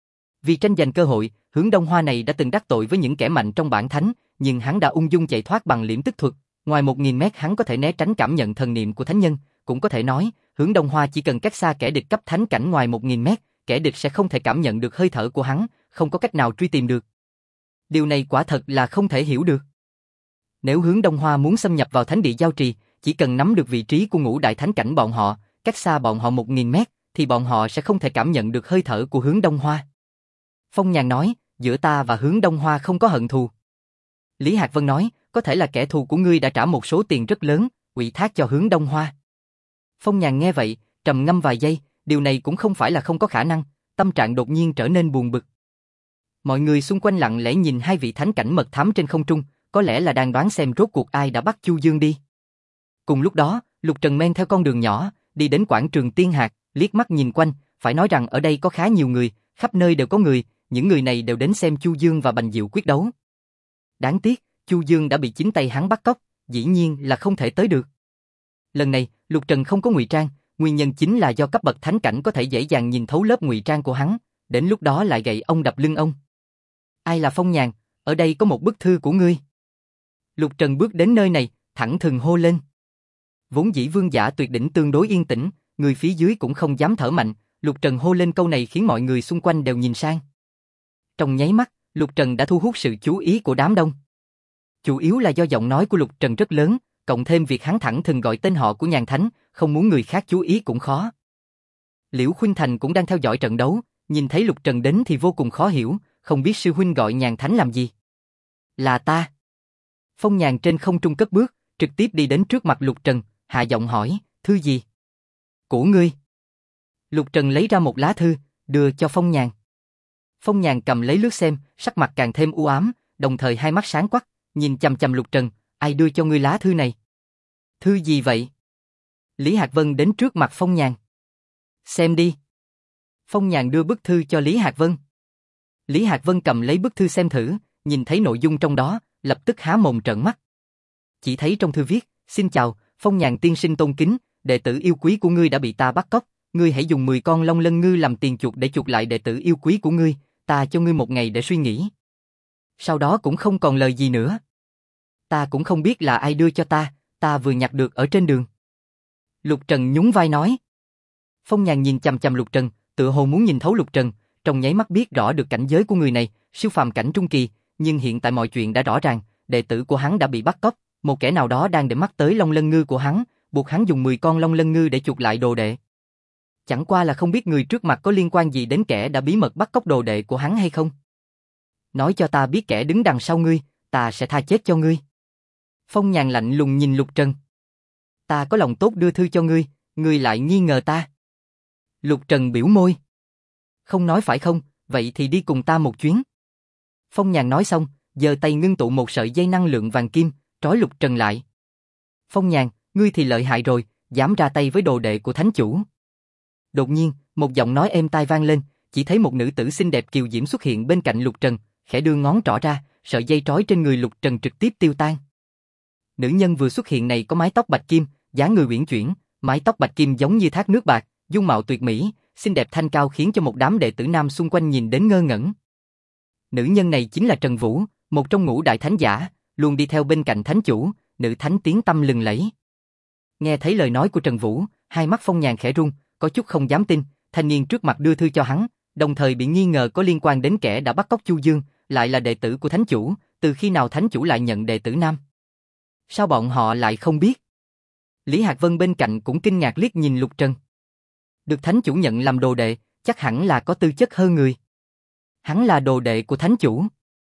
Vì tranh giành cơ hội, Hướng Đông Hoa này đã từng đắc tội với những kẻ mạnh trong bảng thánh, nhưng hắn đã ung dung chạy thoát bằng liễm tức thuật, ngoài 1000 mét hắn có thể né tránh cảm nhận thần niệm của thánh nhân, cũng có thể nói, Hướng Đông Hoa chỉ cần cách xa kẻ địch cấp thánh cảnh ngoài 1000 mét, kẻ địch sẽ không thể cảm nhận được hơi thở của hắn, không có cách nào truy tìm được. Điều này quả thật là không thể hiểu được. Nếu Hướng Đông Hoa muốn xâm nhập vào thánh địa giao trì, chỉ cần nắm được vị trí của ngũ đại thánh cảnh bọn họ, cách xa bọn họ 1000 mét, thì bọn họ sẽ không thể cảm nhận được hơi thở của Hướng Đông Hoa. Phong Nhàn nói, giữa ta và Hướng Đông Hoa không có hận thù. Lý Hạc Vân nói, có thể là kẻ thù của ngươi đã trả một số tiền rất lớn, ủy thác cho Hướng Đông Hoa. Phong Nhàn nghe vậy, trầm ngâm vài giây, điều này cũng không phải là không có khả năng, tâm trạng đột nhiên trở nên buồn bực. Mọi người xung quanh lặng lẽ nhìn hai vị thánh cảnh mật thám trên không trung, có lẽ là đang đoán xem rốt cuộc ai đã bắt Chu Dương đi. Cùng lúc đó, Lục Trần men theo con đường nhỏ, đi đến quảng trường Tiên Hạc, liếc mắt nhìn quanh, phải nói rằng ở đây có khá nhiều người, khắp nơi đều có người, những người này đều đến xem Chu Dương và Bành Diệu quyết đấu. Đáng tiếc, Chu Dương đã bị chính tay hắn bắt cóc, dĩ nhiên là không thể tới được. Lần này, Lục Trần không có ngụy trang, nguyên nhân chính là do cấp bậc thánh cảnh có thể dễ dàng nhìn thấu lớp ngụy trang của hắn, đến lúc đó lại gậy ông đập lưng ông. Ai là Phong Nhàn, ở đây có một bức thư của ngươi. Lục Trần bước đến nơi này, thẳng thừng hô lên. Vốn dĩ vương giả tuyệt đỉnh tương đối yên tĩnh, người phía dưới cũng không dám thở mạnh, Lục Trần hô lên câu này khiến mọi người xung quanh đều nhìn sang. Trong nháy mắt, Lục Trần đã thu hút sự chú ý của đám đông. Chủ yếu là do giọng nói của Lục Trần rất lớn, cộng thêm việc hắn thẳng thừng gọi tên họ của Nhàn Thánh, không muốn người khác chú ý cũng khó. Liễu Khuynh Thành cũng đang theo dõi trận đấu, nhìn thấy Lục Trần đến thì vô cùng khó hiểu, không biết sư huynh gọi Nhàn Thánh làm gì. Là ta. Phong Nhàn trên không trung cất bước, trực tiếp đi đến trước mặt Lục Trần, hạ giọng hỏi, thư gì? Của ngươi. Lục Trần lấy ra một lá thư, đưa cho Phong Nhàn. Phong Nhàn cầm lấy lướt xem, sắc mặt càng thêm u ám, đồng thời hai mắt sáng quắc, nhìn chằm chằm Lục Trần, ai đưa cho ngươi lá thư này? Thư gì vậy? Lý Hạc Vân đến trước mặt Phong Nhàn. Xem đi. Phong Nhàn đưa bức thư cho Lý Hạc Vân. Lý Hạc Vân cầm lấy bức thư xem thử, nhìn thấy nội dung trong đó, lập tức há mồm trợn mắt. Chỉ thấy trong thư viết, xin chào, Phong Nhàn tiên sinh tôn kính, đệ tử yêu quý của ngươi đã bị ta bắt cóc, ngươi hãy dùng 10 con long lân ngư làm tiền chuộc để chuộc lại đệ tử yêu quý của ngươi, ta cho ngươi 1 ngày để suy nghĩ. Sau đó cũng không còn lời gì nữa. Ta cũng không biết là ai đưa cho ta vừa nhặt được ở trên đường. Lục Trần nhún vai nói. Phong Nhàn nhìn chằm chằm Lục Trần, tựa hồ muốn nhìn thấu Lục Trần, trong nháy mắt biết rõ được cảnh giới của người này, siêu phàm cảnh trung kỳ, nhưng hiện tại mọi chuyện đã rõ ràng, đệ tử của hắn đã bị bắt cóc, một kẻ nào đó đang để mắt tới long lân ngư của hắn, buộc hắn dùng 10 con long lân ngư để chuộc lại đồ đệ. Chẳng qua là không biết người trước mặt có liên quan gì đến kẻ đã bí mật bắt cóc đồ đệ của hắn hay không. Nói cho ta biết kẻ đứng đằng sau ngươi, ta sẽ tha chết cho ngươi. Phong Nhàn lạnh lùng nhìn Lục Trần. Ta có lòng tốt đưa thư cho ngươi, ngươi lại nghi ngờ ta. Lục Trần biểu môi. Không nói phải không, vậy thì đi cùng ta một chuyến. Phong Nhàn nói xong, giơ tay ngưng tụ một sợi dây năng lượng vàng kim, trói Lục Trần lại. Phong Nhàn, ngươi thì lợi hại rồi, dám ra tay với đồ đệ của thánh chủ. Đột nhiên, một giọng nói êm tai vang lên, chỉ thấy một nữ tử xinh đẹp kiều diễm xuất hiện bên cạnh Lục Trần, khẽ đưa ngón trỏ ra, sợi dây trói trên người Lục Trần trực tiếp tiêu tan. Nữ nhân vừa xuất hiện này có mái tóc bạch kim, dáng người uyển chuyển, mái tóc bạch kim giống như thác nước bạc, dung mạo tuyệt mỹ, xinh đẹp thanh cao khiến cho một đám đệ tử nam xung quanh nhìn đến ngơ ngẩn. Nữ nhân này chính là Trần Vũ, một trong ngũ đại thánh giả, luôn đi theo bên cạnh thánh chủ, nữ thánh tiếng tăm lừng lẫy. Nghe thấy lời nói của Trần Vũ, hai mắt Phong Nhàn khẽ run, có chút không dám tin, thanh niên trước mặt đưa thư cho hắn, đồng thời bị nghi ngờ có liên quan đến kẻ đã bắt cóc Chu Dương, lại là đệ tử của thánh chủ, từ khi nào thánh chủ lại nhận đệ tử nam? Sao bọn họ lại không biết? Lý Hạc Vân bên cạnh cũng kinh ngạc liếc nhìn Lục Trần. Được thánh chủ nhận làm đồ đệ, chắc hẳn là có tư chất hơn người. Hắn là đồ đệ của thánh chủ.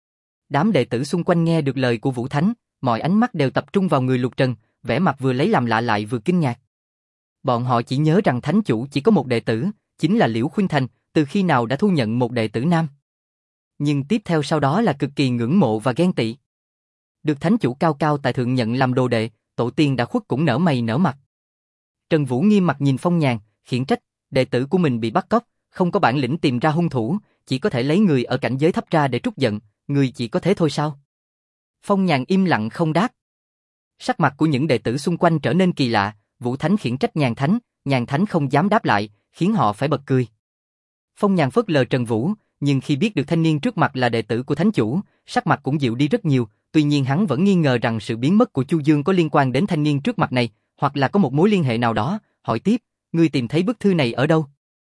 Đám đệ tử xung quanh nghe được lời của Vũ Thánh, mọi ánh mắt đều tập trung vào người Lục Trần, vẻ mặt vừa lấy làm lạ lại vừa kinh ngạc. Bọn họ chỉ nhớ rằng thánh chủ chỉ có một đệ tử, chính là Liễu Khuynh Thành, từ khi nào đã thu nhận một đệ tử nam. Nhưng tiếp theo sau đó là cực kỳ ngưỡng mộ và ghen tị. Được thánh chủ cao cao tại thượng nhận làm đồ đệ, tổ tiên đã khuất cũng nở mày nở mặt. Trần Vũ nghiêm mặt nhìn Phong Nhàn, khiển trách, đệ tử của mình bị bắt cóc, không có bản lĩnh tìm ra hung thủ, chỉ có thể lấy người ở cảnh giới thấp ra để trút giận, người chỉ có thế thôi sao? Phong Nhàn im lặng không đáp. Sắc mặt của những đệ tử xung quanh trở nên kỳ lạ, Vũ Thánh khiển trách Nhàn Thánh không dám đáp lại, khiến họ phải bật cười. Phong Nhàn phớt lờ Trần Vũ, nhưng khi biết được thanh niên trước mặt là đệ tử của thánh chủ, sắc mặt cũng dịu đi rất nhiều, tuy nhiên hắn vẫn nghi ngờ rằng sự biến mất của Chu Dương có liên quan đến thanh niên trước mặt này, hoặc là có một mối liên hệ nào đó, hỏi tiếp, ngươi tìm thấy bức thư này ở đâu?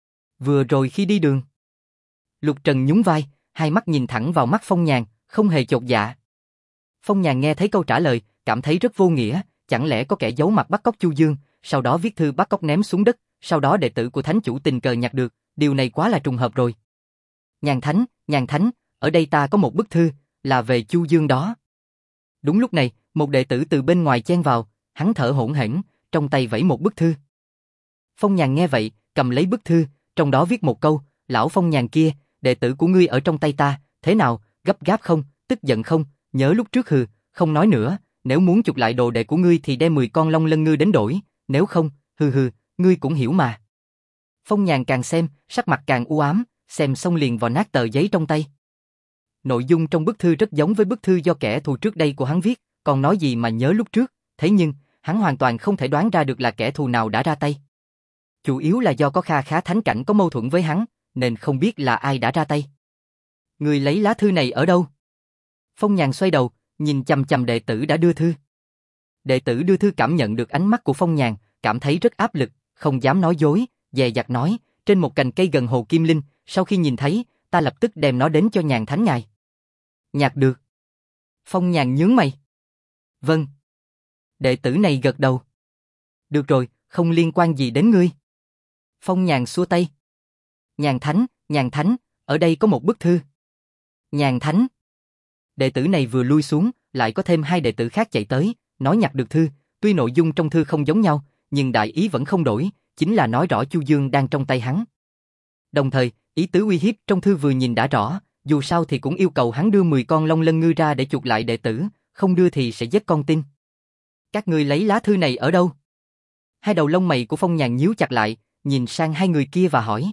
Vừa rồi khi đi đường. Lục Trần nhún vai, hai mắt nhìn thẳng vào mắt Phong Nhàn, không hề chột dạ. Phong Nhàn nghe thấy câu trả lời, cảm thấy rất vô nghĩa, chẳng lẽ có kẻ giấu mặt bắt cóc Chu Dương, sau đó viết thư bắt cóc ném xuống đất, sau đó đệ tử của thánh chủ tình cờ nhặt được, điều này quá là trùng hợp rồi. Nhàn Thánh, ở đây ta có một bức thư, là về Chu Dương đó. Đúng lúc này, một đệ tử từ bên ngoài chen vào, hắn thở hổn hển, trong tay vẫy một bức thư. Phong Nhàn nghe vậy, cầm lấy bức thư, trong đó viết một câu, lão Phong Nhàn kia, đệ tử của ngươi ở trong tay ta, thế nào, gấp gáp không, tức giận không, nhớ lúc trước hừ, không nói nữa, nếu muốn chuộc lại đồ đệ của ngươi thì đem 10 con long lân ngư đến đổi, nếu không, ngươi cũng hiểu mà. Phong Nhàn càng xem, sắc mặt càng u ám, xem xong liền vò nát tờ giấy trong tay. Nội dung trong bức thư rất giống với bức thư do kẻ thù trước đây của hắn viết, còn nói gì mà nhớ lúc trước, thế nhưng, hắn hoàn toàn không thể đoán ra được là kẻ thù nào đã ra tay. Chủ yếu là do có kha khá thánh cảnh có mâu thuẫn với hắn, nên không biết là ai đã ra tay. Người lấy lá thư này ở đâu? Phong Nhàn xoay đầu, nhìn chằm chằm đệ tử đã đưa thư. Đệ tử đưa thư cảm nhận được ánh mắt của Phong Nhàn, cảm thấy rất áp lực, không dám nói dối, dè dặt nói, trên một cành cây gần hồ Kim Linh, sau khi nhìn thấy, ta lập tức đem nó đến cho Nhàn Thánh ngài. Nhặt được. Phong Nhàn nhướng mày. Vâng. Đệ tử này gật đầu. Được rồi, không liên quan gì đến ngươi. Phong Nhàn xua tay. Nhàn Thánh, ở đây có một bức thư. Nhàn Thánh. Đệ tử này vừa lui xuống, lại có thêm 2 đệ tử khác chạy tới, nói nhặt được thư, tuy nội dung trong thư không giống nhau, nhưng đại ý vẫn không đổi, chính là nói rõ Chu Dương đang trong tay hắn. Đồng thời, ý tứ uy hiếp trong thư vừa nhìn đã rõ, dù sao thì cũng yêu cầu hắn đưa 10 con long lân ngư ra để chuộc lại đệ tử, không đưa thì sẽ giết con tin. Các ngươi lấy lá thư này ở đâu? Hai đầu lông mày của Phong Nhàn nhíu chặt lại, nhìn sang 2 người kia và hỏi.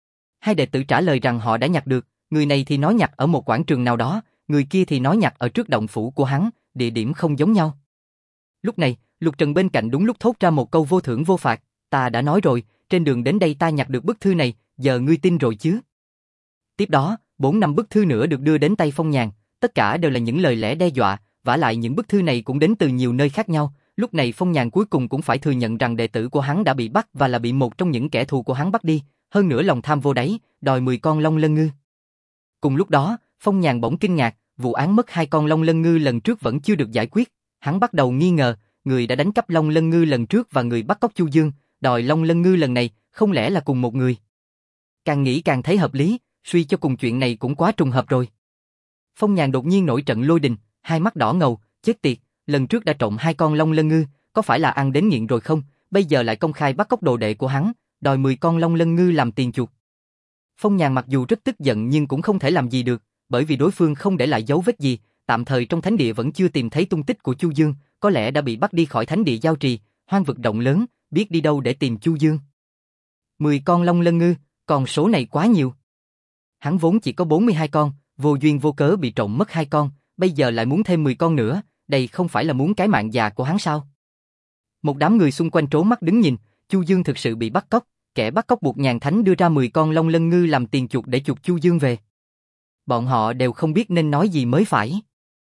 2 đệ tử trả lời rằng họ đã nhặt được, người này thì nói nhặt ở một quảng trường nào đó, người kia thì nói nhặt ở trước động phủ của hắn, địa điểm không giống nhau. Lúc này, Lục Trần bên cạnh đúng lúc thốt ra một câu vô thưởng vô phạt, ta đã nói rồi, trên đường đến đây ta nhặt được bức thư này, giờ ngươi tin rồi chứ? Tiếp đó, 4-5 bức thư nữa được đưa đến tay Phong Nhàn, tất cả đều là những lời lẽ đe dọa, vả lại những bức thư này cũng đến từ nhiều nơi khác nhau, lúc này Phong Nhàn cuối cùng cũng phải thừa nhận rằng đệ tử của hắn đã bị bắt và là bị một trong những kẻ thù của hắn bắt đi, hơn nữa lòng tham vô đáy, đòi 10 con long lân ngư. Cùng lúc đó, Phong Nhàn bỗng kinh ngạc, vụ án mất 2 con long lân ngư lần trước vẫn chưa được giải quyết, hắn bắt đầu nghi ngờ, người đã đánh cắp long lân ngư lần trước và người bắt cóc Chu Dương, đòi long lân ngư lần này, không lẽ là cùng một người? Càng nghĩ càng thấy hợp lý, suy cho cùng chuyện này cũng quá trùng hợp rồi. Phong Nhàn đột nhiên nổi trận lôi đình, hai mắt đỏ ngầu, chết tiệt, lần trước đã trộm 2 con long lân ngư, có phải là ăn đến nghiện rồi không? Bây giờ lại công khai bắt cóc đồ đệ của hắn, đòi 10 con long lân ngư làm tiền chuộc. Phong Nhàn mặc dù rất tức giận nhưng cũng không thể làm gì được, bởi vì đối phương không để lại dấu vết gì, tạm thời trong thánh địa vẫn chưa tìm thấy tung tích của Chu Dương, có lẽ đã bị bắt đi khỏi thánh địa Giao Trì, hoang vực rộng lớn, biết đi đâu để tìm Chu Dương. 10 con long lân ngư, con số này quá nhiều. Hắn vốn chỉ có 42 con, vô duyên vô cớ bị trộm mất 2 con, bây giờ lại muốn thêm 10 con nữa, đây không phải là muốn cái mạng già của hắn sao? Một đám người xung quanh trố mắt đứng nhìn, Chu Dương thực sự bị bắt cóc, kẻ bắt cóc buộc Nhàn Thánh đưa ra 10 con long lân ngư làm tiền chuộc để chuộc Chu Dương về. Bọn họ đều không biết nên nói gì mới phải.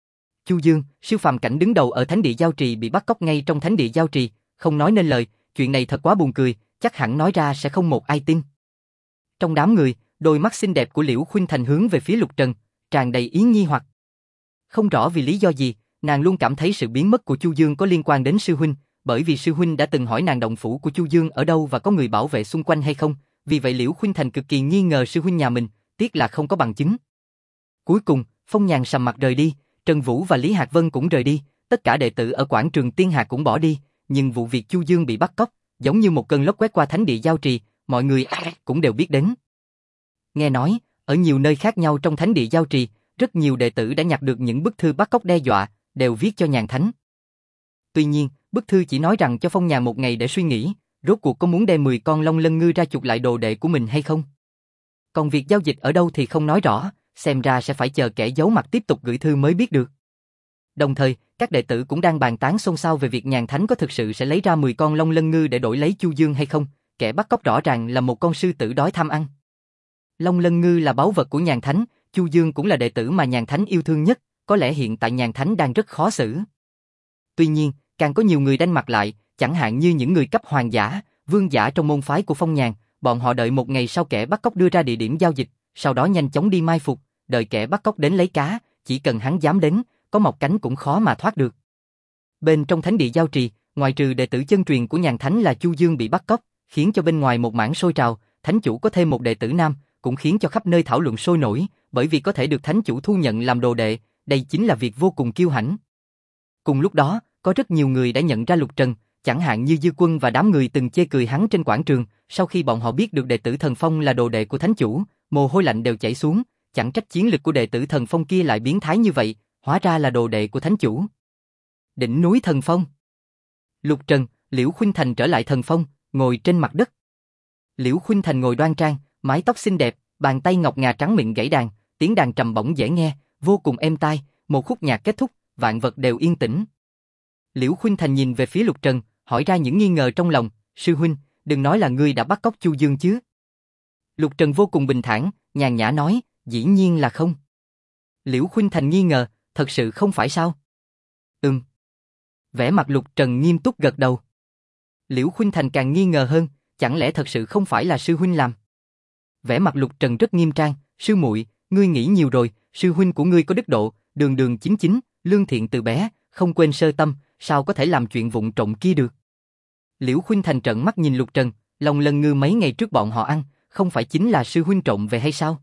Chu Dương, siêu phàm cảnh đứng đầu ở thánh địa Giao Trì bị bắt cóc ngay trong thánh địa Giao Trì, không nói nên lời, chuyện này thật quá buồn cười, chắc hẳn nói ra sẽ không một ai tin. Trong đám người, đôi mắt xinh đẹp của Liễu Khuynh Thành hướng về phía Lục Trần, tràn đầy ý nghi hoặc. Không rõ vì lý do gì, nàng luôn cảm thấy sự biến mất của Chu Dương có liên quan đến sư huynh, bởi vì sư huynh đã từng hỏi nàng động phủ của Chu Dương ở đâu và có người bảo vệ xung quanh hay không, vì vậy Liễu Khuynh Thành cực kỳ nghi ngờ sư huynh nhà mình, tiếc là không có bằng chứng. Cuối cùng, Phong Nhàn sầm mặt rời đi, Trần Vũ và Lý Hạc Vân cũng rời đi, tất cả đệ tử ở quảng trường Tiên Hạc cũng bỏ đi, nhưng vụ việc Chu Dương bị bắt cóc, giống như một cơn lốc quét qua thánh địa Giao Trì, mọi người cũng đều biết đến. Nghe nói, ở nhiều nơi khác nhau trong thánh địa Giao Trì, rất nhiều đệ tử đã nhặt được những bức thư bắt cóc đe dọa, đều viết cho Nhàn Thánh. Tuy nhiên, bức thư chỉ nói rằng cho Phong Nhàn một ngày để suy nghĩ, rốt cuộc có muốn đem 10 con long lân ngư ra chuộc lại đồ đệ của mình hay không. Còn việc giao dịch ở đâu thì không nói rõ, xem ra sẽ phải chờ kẻ giấu mặt tiếp tục gửi thư mới biết được. Đồng thời, các đệ tử cũng đang bàn tán xôn xao về việc Nhàn Thánh có thực sự sẽ lấy ra 10 con long lân ngư để đổi lấy Chu Dương hay không, kẻ bắt cóc rõ ràng là một con sư tử đói tham ăn. Long lân ngư là báu vật của Nhàn Thánh, Chu Dương cũng là đệ tử mà Nhàn Thánh yêu thương nhất, có lẽ hiện tại Nhàn Thánh đang rất khó xử. Tuy nhiên, càng có nhiều người đanh mặt lại, chẳng hạn như những người cấp hoàng giả, vương giả trong môn phái của Phong Nhàn, bọn họ đợi một ngày sau kẻ bắt cóc đưa ra địa điểm giao dịch, sau đó nhanh chóng đi mai phục, đợi kẻ bắt cóc đến lấy cá, chỉ cần hắn dám đến, có mọc cánh cũng khó mà thoát được. Bên trong thánh địa Giao Trì, ngoại trừ đệ tử chân truyền của Nhàn Thánh là Chu Dương bị bắt cóc, khiến cho bên ngoài một mảng sôi trào, thánh chủ có thêm một đệ tử nam, cũng khiến cho khắp nơi thảo luận sôi nổi, bởi vì có thể được thánh chủ thu nhận làm đồ đệ, đây chính là việc vô cùng kiêu hãnh. Cùng lúc đó, có rất nhiều người đã nhận ra Lục Trần, chẳng hạn như Dư Quân và đám người từng chê cười hắn trên quảng trường, sau khi bọn họ biết được đệ tử Thần Phong là đồ đệ của thánh chủ, mồ hôi lạnh đều chảy xuống, chẳng trách chiến lực của đệ tử Thần Phong kia lại biến thái như vậy, hóa ra là đồ đệ của thánh chủ. Đỉnh núi Thần Phong. Lục Trần, Liễu Khuynh Thành trở lại Thần Phong, ngồi trên mặt đất. Liễu Khuynh Thành ngồi đoan trang, mái tóc xinh đẹp, bàn tay ngọc ngà trắng mịn gảy đàn, tiếng đàn trầm bổng dễ nghe, vô cùng êm tai, một khúc nhạc kết thúc, vạn vật đều yên tĩnh. Liễu Khuynh Thành nhìn về phía Lục Trần, hỏi ra những nghi ngờ trong lòng, sư huynh, đừng nói là ngươi đã bắt cóc Chu Dương chứ. Lục Trần vô cùng bình thản, nhàn nhã nói, dĩ nhiên là không. Liễu Khuynh Thành nghi ngờ, thật sự không phải sao? Vẻ mặt Lục Trần nghiêm túc gật đầu. Liễu Khuynh Thành càng nghi ngờ hơn, chẳng lẽ thật sự không phải là sư huynh làm? Vẻ mặt Lục Trần rất nghiêm trang, sư muội, ngươi nghĩ nhiều rồi, sư huynh của ngươi có đức độ, đường đường chính chính, lương thiện từ bé, không quên sơ tâm, sao có thể làm chuyện vụng trộm kia được? Liễu Khuynh Thành trợn mắt nhìn Lục Trần, Long Lân Ngư mấy ngày trước bọn họ ăn, không phải chính là sư huynh trộm về hay sao?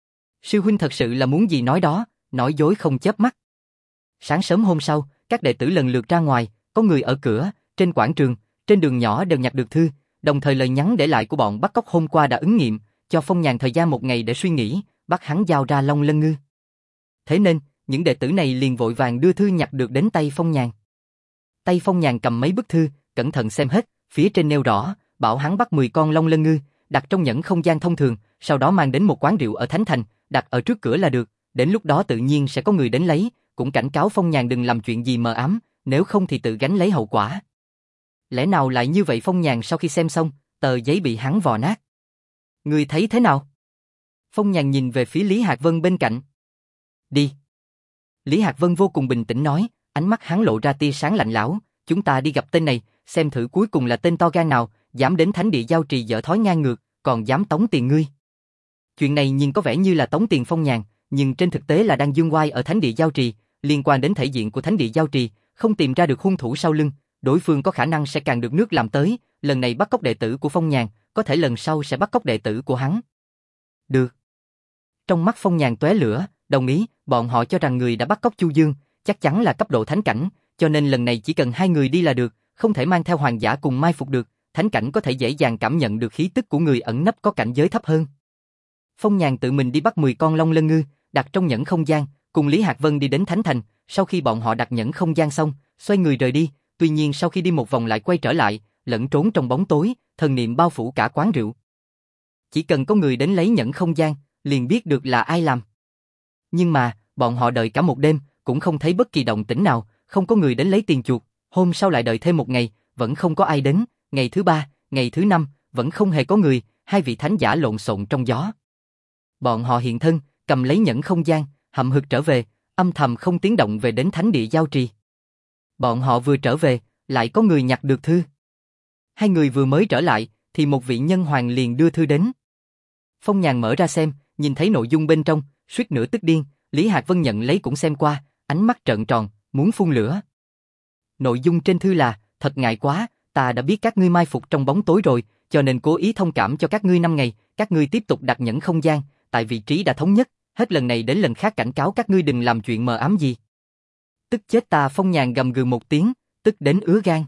Sư huynh thật sự là muốn gì nói đó, nói dối không chớp mắt. Sáng sớm hôm sau, các đệ tử lần lượt ra ngoài, có người ở cửa, trên quảng trường, trên đường nhỏ đều nhặt được thư, đồng thời lời nhắn để lại của bọn bắt cóc hôm qua đã ứng nghiệm, cho Phong Nhàn thời gian 1 ngày để suy nghĩ, bắt hắn giao ra Long Lân Ngư. Thế nên, những đệ tử này liền vội vàng đưa thư nhặt được đến tay Phong Nhàn. Tay Phong Nhàn cầm mấy bức thư, cẩn thận xem hết, phía trên nêu rõ, bảo hắn bắt 10 con Long Lân Ngư, đặt trong nhẫn không gian thông thường, sau đó mang đến một quán rượu ở Thánh Thành, đặt ở trước cửa là được, đến lúc đó tự nhiên sẽ có người đến lấy, cũng cảnh cáo Phong Nhàn đừng làm chuyện gì mờ ám, nếu không thì tự gánh lấy hậu quả. Lẽ nào lại như vậy? Phong Nhàn sau khi xem xong, tờ giấy bị hắn vò nát. Ngươi thấy thế nào? Phong Nhàn nhìn về phía Lý Hạc Vân bên cạnh. Đi. Lý Hạc Vân vô cùng bình tĩnh nói, ánh mắt hắn lộ ra tia sáng lạnh lẽo, chúng ta đi gặp tên này, xem thử cuối cùng là tên to gan nào, dám đến thánh địa giao trì dở thói ngang ngược, còn dám tống tiền ngươi. Chuyện này nhìn có vẻ như là tống tiền Phong Nhàn, nhưng trên thực tế là đang dương oai ở thánh địa giao trì, liên quan đến thể diện của thánh địa giao trì, không tìm ra được hung thủ sau lưng, đối phương có khả năng sẽ càng được nước làm tới, lần này bắt cóc đệ tử của Phong Nhàn, có thể lần sau sẽ bắt cóc đệ tử của hắn. Được. Trong mắt Phong Nhàn tóe lửa, đồng ý, bọn họ cho rằng người đã bắt cóc Chu Dương, chắc chắn là cấp độ thánh cảnh, cho nên lần này chỉ cần 2 người đi là được, không thể mang theo hoàng giả cùng mai phục được, thánh cảnh có thể dễ dàng cảm nhận được khí tức của người ẩn nấp có cảnh giới thấp hơn. Phong Nhàn tự mình đi bắt 10 con Long Lân Ngư, đặt trong nhẫn không gian, cùng Lý Hạc Vân đi đến Thánh Thành, sau khi bọn họ đặt nhẫn không gian xong, xoay người rời đi, tuy nhiên sau khi đi một vòng lại quay trở lại, lẫn trốn trong bóng tối, thần niệm bao phủ cả quán rượu. Chỉ cần có người đến lấy nhẫn không gian, liền biết được là ai làm. Nhưng mà, bọn họ đợi cả một đêm, cũng không thấy bất kỳ động tĩnh nào, không có người đến lấy tiền chuộc, hôm sau lại đợi thêm 1 ngày, vẫn không có ai đến, ngày thứ 3, ngày thứ 5, vẫn không hề có người, 2 vị thánh giả lộn xộn trong gió. Bọn họ hiện thân, cầm lấy nhẫn không gian, hậm hực trở về, âm thầm không tiếng động về đến thánh địa giao trì. Bọn họ vừa trở về, lại có người nhặt được thư. 2 người vừa mới trở lại, thì một vị nhân hoàng liền đưa thư đến. Phong Nhàn mở ra xem, nhìn thấy nội dung bên trong, suýt nữa tức điên, Lý Hạc Vân nhận lấy cũng xem qua, ánh mắt trợn tròn, muốn phun lửa. Nội dung trên thư là, thật ngại quá, ta đã biết các ngươi mai phục trong bóng tối rồi, cho nên cố ý thông cảm cho các ngươi 5 ngày, các ngươi tiếp tục đặt nhẫn không gian, tại vị trí đã thống nhất, hết lần này đến lần khác cảnh cáo các ngươi đừng làm chuyện mờ ám gì. Tức chết ta. Phong Nhàn gầm gừ một tiếng, tức đến ứa gan.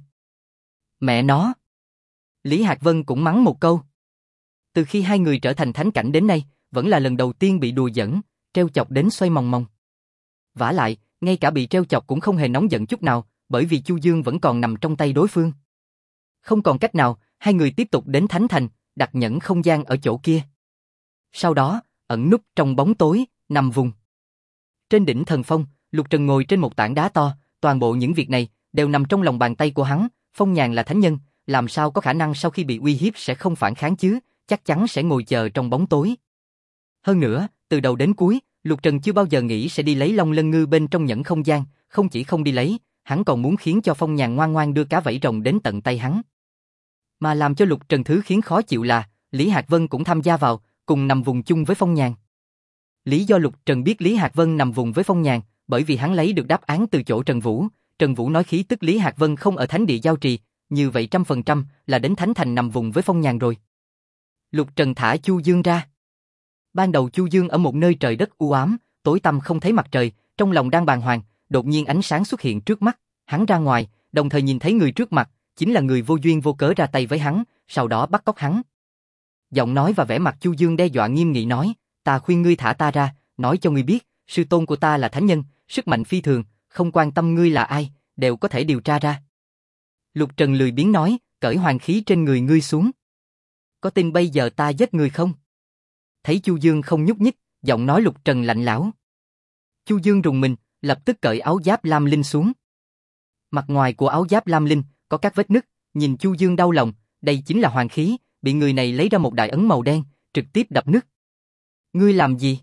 Mẹ nó. Lý Hạc Vân cũng mắng một câu. Từ khi 2 người trở thành thánh cảnh đến nay, vẫn là lần đầu tiên bị đùa giỡn, trêu chọc đến xoay mòng mòng. Vả lại, ngay cả bị trêu chọc cũng không hề nóng giận chút nào, bởi vì Chu Dương vẫn còn nằm trong tay đối phương. Không còn cách nào, 2 người tiếp tục đến Thánh Thành, đặt nhẫn không gian ở chỗ kia. Sau đó, ẩn núp trong bóng tối, nằm vùng. Trên đỉnh thần phong, Lục Trần ngồi trên một tảng đá to, toàn bộ những việc này đều nằm trong lòng bàn tay của hắn. Phong Nhàn là thánh nhân, làm sao có khả năng sau khi bị uy hiếp sẽ không phản kháng chứ, chắc chắn sẽ ngồi chờ trong bóng tối. Hơn nữa, từ đầu đến cuối, Lục Trần chưa bao giờ nghĩ sẽ đi lấy Long Lân Ngư bên trong nhẫn không gian, không chỉ không đi lấy, hắn còn muốn khiến cho Phong Nhàn ngoan ngoan đưa cá vẫy rồng đến tận tay hắn. Mà làm cho Lục Trần thứ khiến khó chịu là, Lý Hạc Vân cũng tham gia vào, cùng nằm vùng chung với Phong Nhàn. Lý do Lục Trần biết Lý Hạc Vân nằm vùng với Phong Nhàn, bởi vì hắn lấy được đáp án từ chỗ Trần Vũ. Trần Vũ nói khí tức Lý Hạc Vân không ở thánh địa giao trì, như vậy 100% là đến Thánh Thành nằm vùng với Phong Nhàn rồi. Lục Trần thả Chu Dương ra. Ban đầu Chu Dương ở một nơi trời đất u ám, tối tăm không thấy mặt trời, trong lòng đang bàng hoàng, đột nhiên ánh sáng xuất hiện trước mắt, hắn ra ngoài, đồng thời nhìn thấy người trước mặt, chính là người vô duyên vô cớ ra tay với hắn, sau đó bắt cóc hắn. Giọng nói và vẻ mặt Chu Dương đe dọa nghiêm nghị nói, ta khuyên ngươi thả ta ra, nói cho ngươi biết, sư tôn của ta là thánh nhân, sức mạnh phi thường, không quan tâm ngươi là ai, đều có thể điều tra ra. Lục Trần lười biếng nói, cởi hoàng khí trên người ngươi xuống. Có tin bây giờ ta giết người không? Thấy Chu Dương không nhúc nhích, giọng nói Lục Trần lạnh lẽo. Chu Dương rùng mình, lập tức cởi áo giáp lam linh xuống. Mặt ngoài của áo giáp lam linh có các vết nứt, nhìn Chu Dương đau lòng, đây chính là hoàng khí, bị người này lấy ra một đại ấn màu đen, trực tiếp đập nứt. Ngươi làm gì?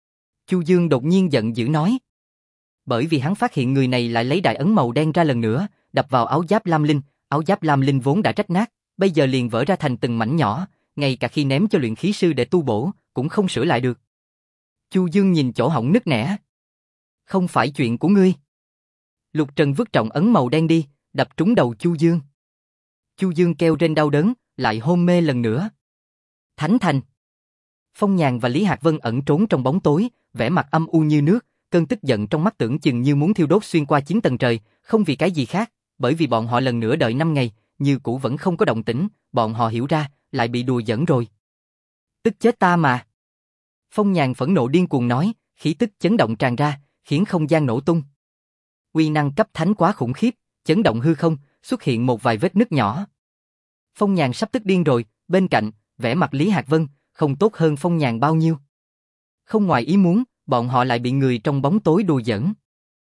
Chu Dương đột nhiên giận dữ nói. Bởi vì hắn phát hiện người này lại lấy đại ấn màu đen ra lần nữa, đập vào áo giáp lam linh vốn đã rách nát, bây giờ liền vỡ ra thành từng mảnh nhỏ, ngay cả khi ném cho luyện khí sư để tu bổ, cũng không sửa lại được. Chu Dương nhìn chỗ hổng nứt nẻ. Không phải chuyện của ngươi. Lục Trần vứt trọng ấn màu đen đi, đập trúng đầu Chu Dương. Chu Dương kêu rên đau đớn, lại hôn mê lần nữa. Thánh Thành. Phong Nhàn và Lý Hạc Vân ẩn trốn trong bóng tối, vẻ mặt âm u như nước, cơn tức giận trong mắt tưởng chừng như muốn thiêu đốt xuyên qua 9 tầng trời, không vì cái gì khác, bởi vì bọn họ lần nữa đợi 5 ngày, như cũ vẫn không có động tĩnh, bọn họ hiểu ra, lại bị đùa giỡn rồi. Tức chết ta mà. Phong Nhàn phẫn nộ điên cuồng nói, khí tức chấn động tràn ra, khiến không gian nổ tung. Uy năng cấp thánh quá khủng khiếp, chấn động hư không, xuất hiện một vài vết nứt nhỏ. Phong Nhàn sắp tức điên rồi, bên cạnh, vẻ mặt Lý Hạc Vân, không tốt hơn Phong Nhàn bao nhiêu. Không ngoài ý muốn, bọn họ lại bị người trong bóng tối đùa giỡn.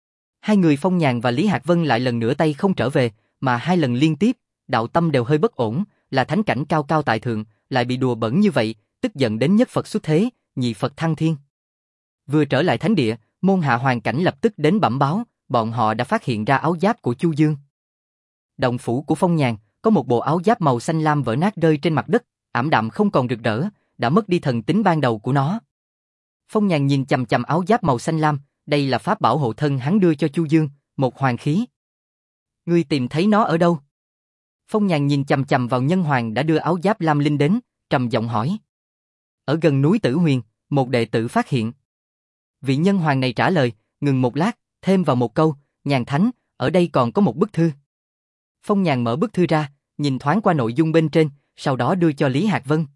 Hai người Phong Nhàn và Lý Hạc Vân lại lần nữa tay không trở về, mà 2 lần liên tiếp, đạo tâm đều hơi bất ổn, là thánh cảnh cao cao tại thượng, lại bị đùa bẩn như vậy, tức giận đến nhất Phật xuất thế, nhị Phật thăng thiên. Vừa trở lại thánh địa, môn hạ hoàn cảnh lập tức đến bẩm báo, bọn họ đã phát hiện ra áo giáp của Chu Dương. Động phủ của Phong Nhàn, có một bộ áo giáp màu xanh lam vỡ nát rơi trên mặt đất, ảm đạm không còn rực rỡ, đã mất đi thần tính ban đầu của nó. Phong Nhàn nhìn chằm chằm áo giáp màu xanh lam, đây là pháp bảo hộ thân hắn đưa cho Chu Dương, một hoàng khí. Ngươi tìm thấy nó ở đâu? Phong Nhàn nhìn chằm chằm vào nhân hoàng đã đưa áo giáp lam linh đến, trầm giọng hỏi. Ở gần núi Tử Huyền, một đệ tử phát hiện. Vị nhân hoàng này trả lời, ngừng một lát, thêm vào một câu, Nhàn Thánh, ở đây còn có một bức thư. Phong Nhàn mở bức thư ra, nhìn thoáng qua nội dung bên trên, sau đó đưa cho Lý Hạc Vân.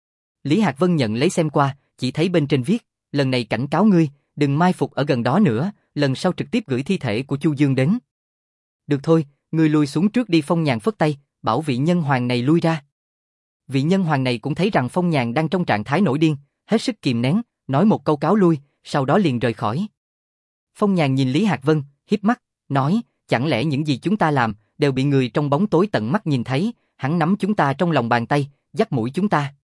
Lý Hạc Vân nhận lấy xem qua, chỉ thấy bên trên viết, lần này cảnh cáo ngươi, đừng mai phục ở gần đó nữa, lần sau trực tiếp gửi thi thể của Chu Dương đến. Được thôi, ngươi lui xuống trước đi. Phong Nhàn phất tay, bảo vị nhân hoàng này lui ra. Vị nhân hoàng này cũng thấy rằng Phong Nhàn đang trong trạng thái nổi điên, hết sức kìm nén, nói một câu cáo lui, sau đó liền rời khỏi. Phong Nhàn nhìn Lý Hạc Vân, híp mắt, nói, chẳng lẽ những gì chúng ta làm đều bị người trong bóng tối tận mắt nhìn thấy, hắn nắm chúng ta trong lòng bàn tay, dắt mũi chúng ta.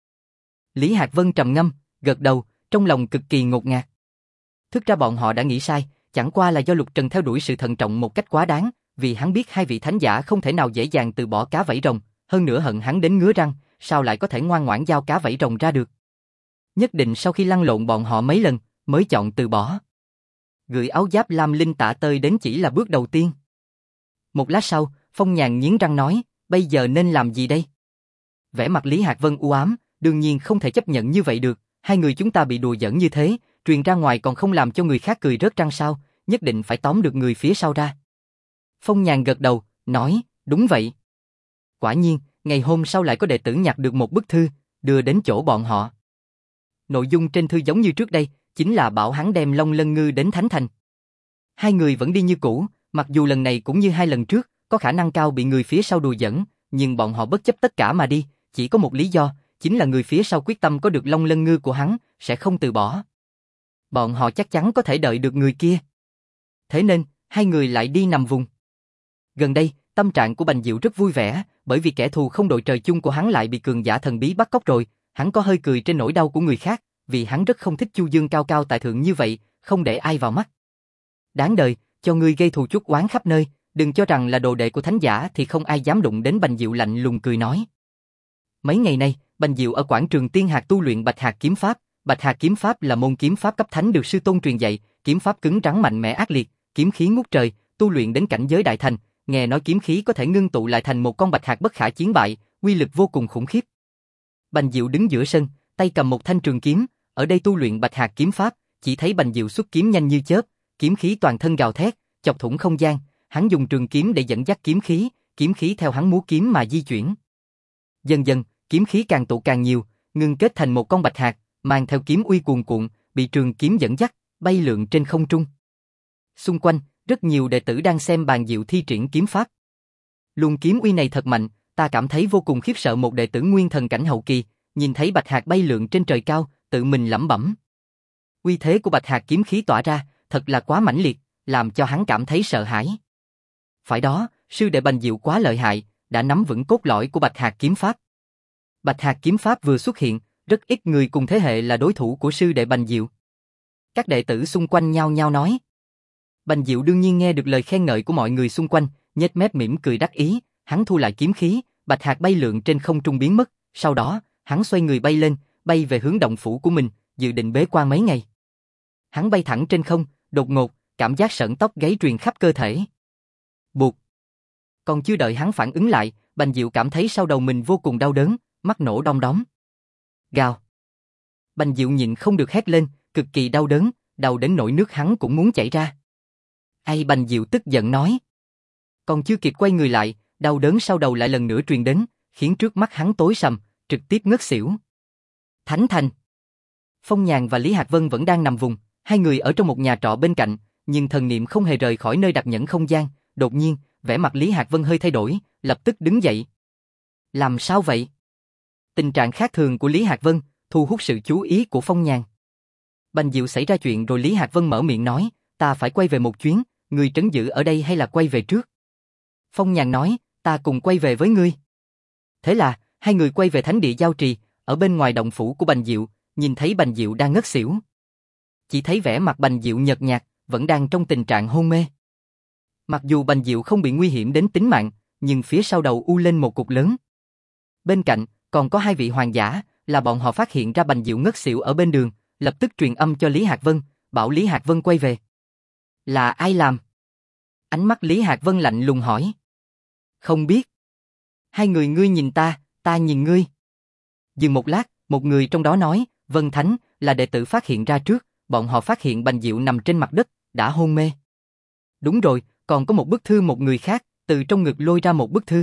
Lý Hạc Vân trầm ngâm, gật đầu, trong lòng cực kỳ ngột ngạt. Thực ra bọn họ đã nghĩ sai, chẳng qua là do Lục Trần theo đuổi sự thận trọng một cách quá đáng, vì hắn biết hai vị thánh giả không thể nào dễ dàng từ bỏ cá vảy rồng, hơn nữa hận hắn đến ngứa răng, sao lại có thể ngoan ngoãn giao cá vảy rồng ra được. Nhất định sau khi lăn lộn bọn họ mấy lần, mới chọn từ bỏ. Gửi áo giáp lam linh tạ tơi đến chỉ là bước đầu tiên. Một lát sau, Phong Nhàn nghiến răng nói, bây giờ nên làm gì đây? Vẻ mặt Lý Hạc Vân u ám, đương nhiên không thể chấp nhận như vậy được, hai người chúng ta bị đùa giỡn như thế, truyền ra ngoài còn không làm cho người khác cười rớt răng sao, nhất định phải tóm được người phía sau ra. Phong Nhàn gật đầu, nói, đúng vậy. Quả nhiên, ngày hôm sau lại có đệ tử nhặt được một bức thư, đưa đến chỗ bọn họ. Nội dung trên thư giống như trước đây, chính là bảo hắn đem Long Lân Ngư đến Thánh Thành. Hai người vẫn đi như cũ, mặc dù lần này cũng như 2 lần trước, có khả năng cao bị người phía sau đùa giỡn, nhưng bọn họ bất chấp tất cả mà đi, chỉ có một lý do, chính là người phía sau quyết tâm có được Long Lân Ngư của hắn, sẽ không từ bỏ. Bọn họ chắc chắn có thể đợi được người kia. Thế nên, hai người lại đi nằm vùng. Gần đây, tâm trạng của Bành Diệu rất vui vẻ, bởi vì kẻ thù không đội trời chung của hắn lại bị cường giả thần bí bắt cóc rồi, hắn có hơi cười trên nỗi đau của người khác, vì hắn rất không thích Chu Dương cao cao tại thượng như vậy, không để ai vào mắt. Đáng đời, cho ngươi gây thù chuốc oán khắp nơi, đừng cho rằng là đồ đệ của thánh giả thì không ai dám đụng đến. Bành Diệu lạnh lùng cười nói. Mấy ngày nay, Bành Diệu ở quảng trường Tiên Hạc tu luyện Bạch Hạc kiếm pháp. Bạch Hạc kiếm pháp là môn kiếm pháp cấp thánh được sư tôn truyền dạy, kiếm pháp cứng rắn mạnh mẽ ác liệt, kiếm khí ngút trời, tu luyện đến cảnh giới đại thành, nghe nói kiếm khí có thể ngưng tụ lại thành một con bạch hạc bất khả chiến bại, uy lực vô cùng khủng khiếp. Bành Diệu đứng giữa sân, tay cầm một thanh trường kiếm, ở đây tu luyện Bạch Hạc kiếm pháp, chỉ thấy Bành Diệu xuất kiếm nhanh như chớp, kiếm khí toàn thân gào thét, chọc thủng không gian, hắn dùng trường kiếm để dẫn dắt kiếm khí theo hắn múa kiếm mà di chuyển. Dần dần, kiếm khí càng tụ càng nhiều, ngưng kết thành một con bạch hạc, mang theo kiếm uy cuồn cuộn, bị trường kiếm dẫn dắt, bay lượn trên không trung. Xung quanh, rất nhiều đệ tử đang xem Bành Diệu thi triển kiếm pháp. Luồng kiếm uy này thật mạnh, ta cảm thấy vô cùng khiếp sợ. Một đệ tử nguyên thần cảnh hậu kỳ, nhìn thấy bạch hạc bay lượn trên trời cao, tự mình lẩm bẩm. Uy thế của bạch hạc kiếm khí tỏa ra, thật là quá mãnh liệt, làm cho hắn cảm thấy sợ hãi. Phải đó, sư đệ Bành Diệu quá lợi hại, đã nắm vững cốt lõi của Bạch Hạc kiếm pháp. Bạch Hạc kiếm pháp vừa xuất hiện, rất ít người cùng thế hệ là đối thủ của sư đệ Bành Diệu. Các đệ tử xung quanh nhao nhao nói. Bành Diệu đương nhiên nghe được lời khen ngợi của mọi người xung quanh, nhếch mép mỉm cười đắc ý, hắn thu lại kiếm khí, Bạch Hạc bay lượn trên không trung biến mất, sau đó, hắn xoay người bay lên, bay về hướng động phủ của mình, dự định bế quan mấy ngày. Hắn bay thẳng trên không, đột ngột, cảm giác sởn tóc gáy truyền khắp cơ thể. Bụt. Còn chưa đợi hắn phản ứng lại, Bành Diệu cảm thấy sau đầu mình vô cùng đau đớn, mắt nổ đom đóm. Gào. Bành Diệu nhịn không được hét lên, cực kỳ đau đớn, đau đến nỗi nước hắn cũng muốn chảy ra. Ai, Bành Diệu tức giận nói. Còn chưa kịp quay người lại, đau đớn sau đầu lại lần nữa truyền đến, khiến trước mắt hắn tối sầm, trực tiếp ngất xỉu. Thánh Thành. Phong Nhàn và Lý Hạc Vân vẫn đang nằm vùng, hai người ở trong một nhà trọ bên cạnh, nhưng thần niệm không hề rời khỏi nơi đặt nhẫn không gian. Đột nhiên, vẻ mặt Lý Hạc Vân hơi thay đổi, lập tức đứng dậy. Làm sao vậy? Tình trạng khác thường của Lý Hạc Vân thu hút sự chú ý của Phong Nhàn. Bành Diệu xảy ra chuyện rồi. Lý Hạc Vân mở miệng nói, ta phải quay về một chuyến, ngươi trấn giữ ở đây hay là quay về trước? Phong Nhàn nói, ta cùng quay về với ngươi. Thế là, hai người quay về thánh địa Giao Trì, ở bên ngoài động phủ của Bành Diệu, nhìn thấy Bành Diệu đang ngất xỉu. Chỉ thấy vẻ mặt Bành Diệu nhợt nhạt, vẫn đang trong tình trạng hôn mê. Mặc dù Bành Diệu không bị nguy hiểm đến tính mạng, nhưng phía sau đầu u lên một cục lớn. Bên cạnh, còn có hai vị hoàng giả, là bọn họ phát hiện ra Bành Diệu ngất xỉu ở bên đường, lập tức truyền âm cho Lý Hạc Vân, bảo Lý Hạc Vân quay về. Là ai làm? Ánh mắt Lý Hạc Vân lạnh lùng hỏi. Không biết. Hai người ngươi nhìn ta, ta nhìn ngươi. Dừng một lát, một người trong đó nói, Vân Thánh, là đệ tử phát hiện ra trước, bọn họ phát hiện Bành Diệu nằm trên mặt đất, đã hôn mê. Đúng rồi, còn có một bức thư. Một người khác, từ trong ngực lôi ra một bức thư.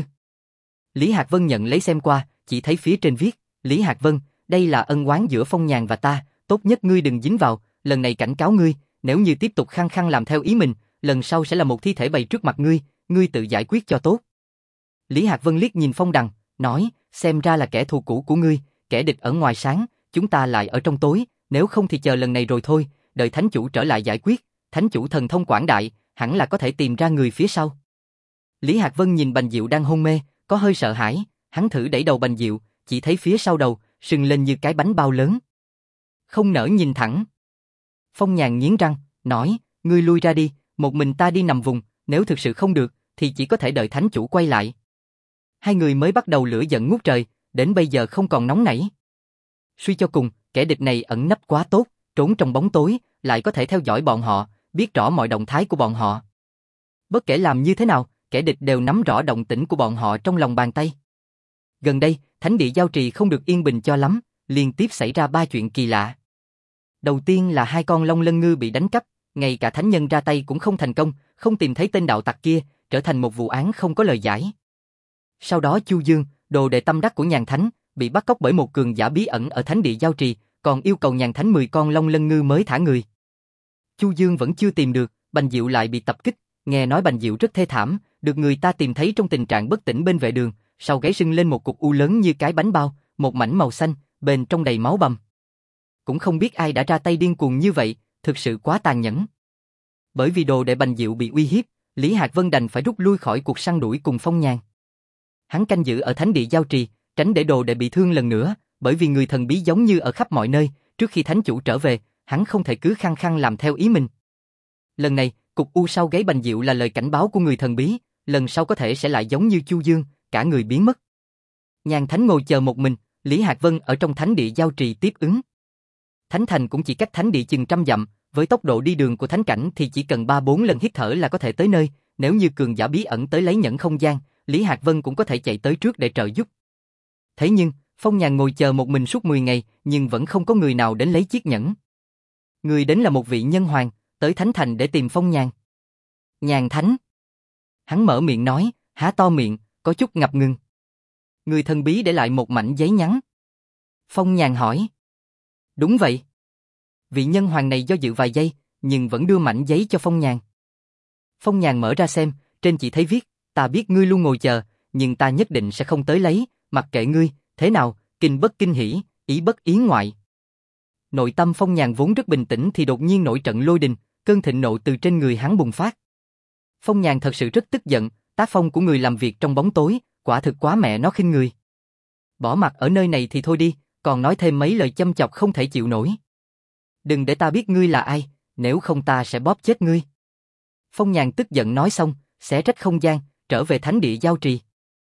Lý Hạc Vân nhận lấy xem qua, chỉ thấy phía trên viết, Lý Hạc Vân, đây là ân oán giữa Phong Nhàn và ta, tốt nhất ngươi đừng dính vào, lần này cảnh cáo ngươi, nếu như tiếp tục khăng khăng làm theo ý mình, lần sau sẽ là một thi thể bày trước mặt ngươi, ngươi tự giải quyết cho tốt. Lý Hạc Vân liếc nhìn Phong Đằng, nói, xem ra là kẻ thù cũ của ngươi, kẻ địch ở ngoài sáng, chúng ta lại ở trong tối, nếu không thì chờ lần này rồi thôi, đợi thánh chủ trở lại giải quyết, thánh chủ thần thông quảng đại, hẳn là có thể tìm ra người phía sau. Lý Hạc Vân nhìn Bành Diệu đang hôn mê, có hơi sợ hãi, hắn thử đẩy đầu Bành Diệu, chỉ thấy phía sau đầu, sưng lên như cái bánh bao lớn. Không nỡ nhìn thẳng. Phong Nhàn nghiến răng, nói, ngươi lui ra đi, một mình ta đi nằm vùng, nếu thực sự không được, thì chỉ có thể đợi thánh chủ quay lại. Hai người mới bắt đầu lửa giận ngút trời, đến bây giờ không còn nóng nảy. Suy cho cùng, kẻ địch này ẩn nấp quá tốt, trốn trong bóng tối, lại có thể theo dõi bọn họ, biết rõ mọi động thái của bọn họ. Bất kể làm như thế nào, kẻ địch đều nắm rõ động tĩnh của bọn họ trong lòng bàn tay. Gần đây, thánh địa Giao Trì không được yên bình cho lắm, liên tiếp xảy ra 3 chuyện kỳ lạ. Đầu tiên là 2 con long lân ngư bị đánh cắp, ngay cả thánh nhân ra tay cũng không thành công, không tìm thấy tên đạo tặc kia, trở thành một vụ án không có lời giải. Sau đó Chu Dương, đồ đệ tâm đắc của Nhàn Thánh, bị bắt cóc bởi một cường giả bí ẩn ở thánh địa Giao Trì, còn yêu cầu Nhàn Thánh 10 con long lân ngư mới thả người. Chu Dương vẫn chưa tìm được, Bành Diệu lại bị tập kích, nghe nói Bành Diệu rất thê thảm, được người ta tìm thấy trong tình trạng bất tỉnh bên vệ đường, sau gáy sưng lên một cục u lớn như cái bánh bao, một mảnh màu xanh, bên trong đầy máu bầm. Cũng không biết ai đã ra tay điên cuồng như vậy, thực sự quá tàn nhẫn. Bởi vì đồ đệ Bành Diệu bị uy hiếp, Lý Hạc Vân đành phải rút lui khỏi cuộc săn đuổi cùng Phong Nhàn. Hắn canh giữ ở thánh địa Giao Trì, tránh để đồ đệ bị thương lần nữa, bởi vì người thần bí giống như ở khắp mọi nơi, trước khi thánh chủ trở về, hắn không thể cứ khăng khăng làm theo ý mình. Lần này, cục u sau gáy Bành Diệu là lời cảnh báo của người thần bí, lần sau có thể sẽ lại giống như Chu Dương, cả người biến mất. Nhàn Thánh ngồi chờ một mình, Lý Hạc Vân ở trong thánh địa Giao Trì tiếp ứng. Thánh thành cũng chỉ cách thánh địa chừng 100 dặm, với tốc độ đi đường của thánh cảnh thì chỉ cần 3-4 lần hít thở là có thể tới nơi, nếu như cường giả bí ẩn tới lấy nhẫn không gian, Lý Hạc Vân cũng có thể chạy tới trước để trợ giúp. Thế nhưng, Phong Nhàn ngồi chờ một mình suốt 10 ngày, nhưng vẫn không có người nào đến lấy chiếc nhẫn. Người đến là một vị nhân hoàng, tới thánh thành để tìm Phong Nhàn. Nhàn Thánh. Hắn mở miệng nói, há to miệng, có chút ngập ngừng. Người thần bí để lại một mảnh giấy nhắn. Phong Nhàn hỏi. Đúng vậy. Vị nhân hoàng này do dự vài giây, nhưng vẫn đưa mảnh giấy cho Phong Nhàn. Phong Nhàn mở ra xem, trên chỉ thấy viết, ta biết ngươi luôn ngồi chờ, nhưng ta nhất định sẽ không tới lấy, mặc kệ ngươi, thế nào, kinh bất kinh hỉ, ý bất ý ngoại. Nội tâm Phong Nhàn vốn rất bình tĩnh thì đột nhiên nổi trận lôi đình, cơn thịnh nộ từ trên người hắn bùng phát. Phong Nhàn thật sự rất tức giận, tác phong của người làm việc trong bóng tối, quả thực quá mẹ nó khinh người. Bỏ mặt ở nơi này thì thôi đi, còn nói thêm mấy lời châm chọc không thể chịu nổi. Đừng để ta biết ngươi là ai, nếu không ta sẽ bóp chết ngươi. Phong Nhàn tức giận nói xong, xé rách không gian, trở về thánh địa giao trì.